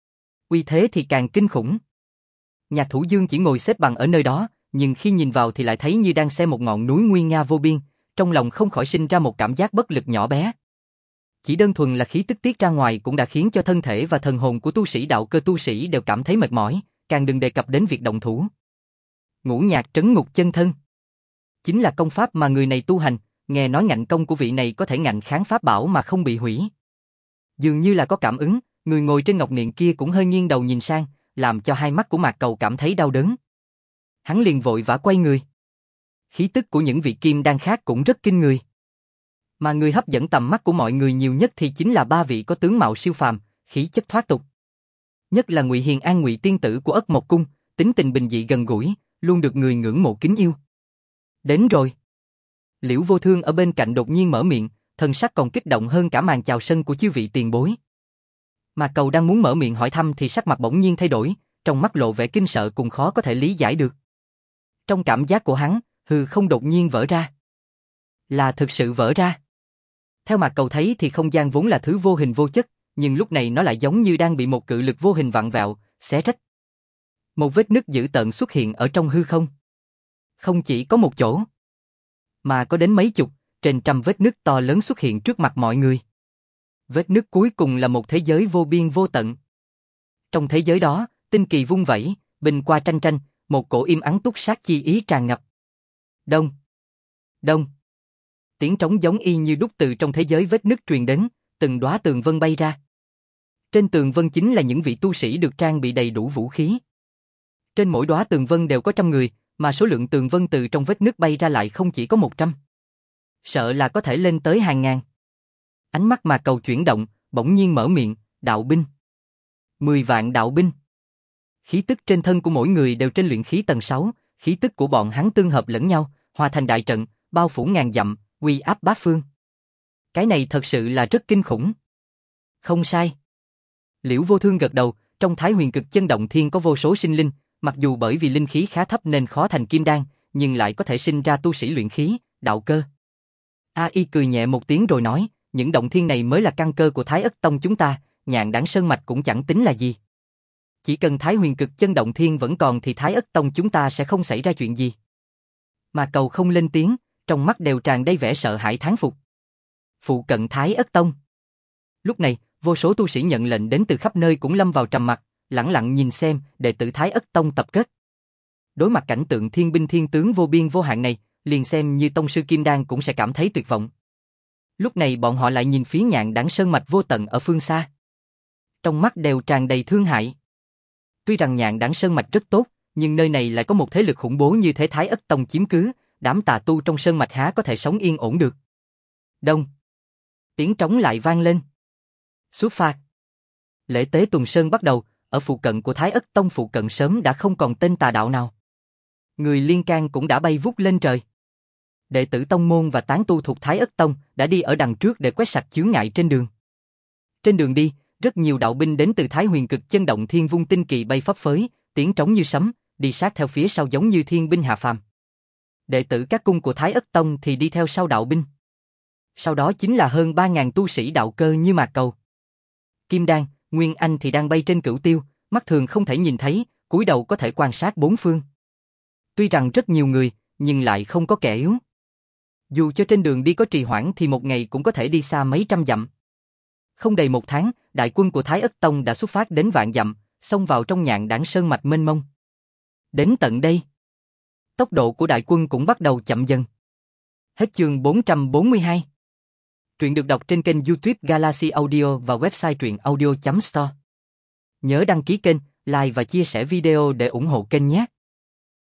Uy thế thì càng kinh khủng. Nhạc Thủ Dương chỉ ngồi xếp bằng ở nơi đó, nhưng khi nhìn vào thì lại thấy như đang xem một ngọn núi nguy nga vô biên, trong lòng không khỏi sinh ra một cảm giác bất lực nhỏ bé. Chỉ đơn thuần là khí tức tiết ra ngoài cũng đã khiến cho thân thể và thần hồn của tu sĩ đạo cơ tu sĩ đều cảm thấy mệt mỏi, càng đừng đề cập đến việc động thủ. Ngũ nhạc trấn ngục chân thân chính là công pháp mà người này tu hành, nghe nói ngạnh công của vị này có thể ngạnh kháng pháp bảo mà không bị hủy. Dường như là có cảm ứng, người ngồi trên ngọc niệm kia cũng hơi nghiêng đầu nhìn sang, làm cho hai mắt của Mạc Cầu cảm thấy đau đớn. Hắn liền vội vã quay người. Khí tức của những vị kim đan khác cũng rất kinh người. Mà người hấp dẫn tầm mắt của mọi người nhiều nhất thì chính là 3 vị có tướng mạo siêu phàm, khí chất thoát tục. Nhất là Ngụy Hiền An Ngụy tiên tử của Ất Mộc cung, tính tình bình dị gần gũi, luôn được người ngưỡng mộ kính yêu. Đến rồi. Liễu Vô Thương ở bên cạnh đột nhiên mở miệng, thần sắc còn kích động hơn cả màn chào sân của chư vị tiền bối. Mà Cầu đang muốn mở miệng hỏi thăm thì sắc mặt bỗng nhiên thay đổi, trong mắt lộ vẻ kinh sợ cùng khó có thể lý giải được. Trong cảm giác của hắn, hư không đột nhiên vỡ ra. Là thực sự vỡ ra. Theo Mạc Cầu thấy thì không gian vốn là thứ vô hình vô chất, nhưng lúc này nó lại giống như đang bị một cự lực vô hình vặn vẹo, xé rách. Một vết nứt dữ tợn xuất hiện ở trong hư không. Không chỉ có một chỗ, mà có đến mấy chục, trên trăm vết nứt to lớn xuất hiện trước mặt mọi người. Vết nứt cuối cùng là một thế giới vô biên vô tận. Trong thế giới đó, tinh kỳ vung vẩy, bình qua tranh tranh, một cổ im ắng túc sát chi ý tràn ngập. Đông, đông. Tiếng trống giống y như đúc từ trong thế giới vết nứt truyền đến, từng đóa tường vân bay ra. Trên tường vân chính là những vị tu sĩ được trang bị đầy đủ vũ khí. Trên mỗi đóa tường vân đều có trăm người, mà số lượng tường vân từ trong vết nứt bay ra lại không chỉ có 100. Sợ là có thể lên tới hàng ngàn. Ánh mắt Mạc Cầu chuyển động, bỗng nhiên mở miệng, đạo binh. 10 vạn đạo binh. Khí tức trên thân của mỗi người đều trên luyện khí tầng 6, khí tức của bọn hắn tương hợp lẫn nhau, hòa thành đại trận, bao phủ ngàn dặm, uy áp bát phương. Cái này thật sự là rất kinh khủng. Không sai. Liễu Vô Thương gật đầu, trong Thái Huyền Cực Chân Động Thiên có vô số sinh linh, mặc dù bởi vì linh khí khá thấp nên khó thành kim đan, nhưng lại có thể sinh ra tu sĩ luyện khí, đạo cơ. A.I cười nhẹ một tiếng rồi nói, những động thiên này mới là căn cơ của Thái Ất Tông chúng ta, Nhạn Đản Sơn Mạch cũng chẳng tính là gì. Chỉ cần Thái Huyền Cực Chân Động Thiên vẫn còn thì Thái Ất Tông chúng ta sẽ không xảy ra chuyện gì. Mà Cầu không lên tiếng, trong mắt đều tràn đầy vẻ sợ hãi thán phục. Phụ cận Thái Ất Tông. Lúc này, vô số tu sĩ nhận lệnh đến từ khắp nơi cũng lâm vào trầm mặc, lẳng lặng nhìn xem đệ tử Thái Ất Tông tập kết. Đối mặt cảnh tượng thiên binh thiên tướng vô biên vô hạn này, liền xem như tông sư Kim Đan cũng sẽ cảm thấy tuyệt vọng. Lúc này bọn họ lại nhìn phía Nhạn Đản Sơn Mạch vô tận ở phương xa. Trong mắt đều tràn đầy thương hại. Tuy rằng Nhạn Đản Sơn Mạch rất tốt, nhưng nơi này lại có một thế lực khủng bố như thế Thái Ất Tông chiếm cứ, đám tà tu trong sơn mạch há có thể sống yên ổn được. Đông. Tiếng trống lại vang lên. Xuất phát. Lễ tế tuần sơn bắt đầu, ở phụ cận của Thái Ất Tông phụ cận sớm đã không còn tên tà đạo nào. Người liên can cũng đã bay vút lên trời. Đệ tử tông môn và tán tu thuộc Thái Ất Tông đã đi ở đằng trước để quét sạch chướng ngại trên đường. Trên đường đi, rất nhiều đạo binh đến từ Thái Huyền Cực Chân Động Thiên vung tinh kỳ bay phấp phới, tiếng trống như sấm, đi sát theo phía sau giống như thiên binh hạ phàm. Đệ tử các cung của Thái Ất Tông thì đi theo sau đạo binh. Sau đó chính là hơn 3.000 tu sĩ đạo cơ như Mạc Cầu. Kim Đan, Nguyên Anh thì đang bay trên cửu tiêu, mắt thường không thể nhìn thấy, cúi đầu có thể quan sát bốn phương. Tuy rằng rất nhiều người, nhưng lại không có kẻ yếu. Dù cho trên đường đi có trì hoãn thì một ngày cũng có thể đi xa mấy trăm dặm. Không đầy một tháng, đại quân của Thái Ất Tông đã xuất phát đến vạn dặm, xông vào trong Nhạn Đản Sơn Mạch mênh mông. Đến tận đây, tốc độ của đại quân cũng bắt đầu chậm dần. Hết chương 442. Truyện được đọc trên kênh YouTube Galaxy Audio và website truyện audio.store. Nhớ đăng ký kênh, like và chia sẻ video để ủng hộ kênh nhé.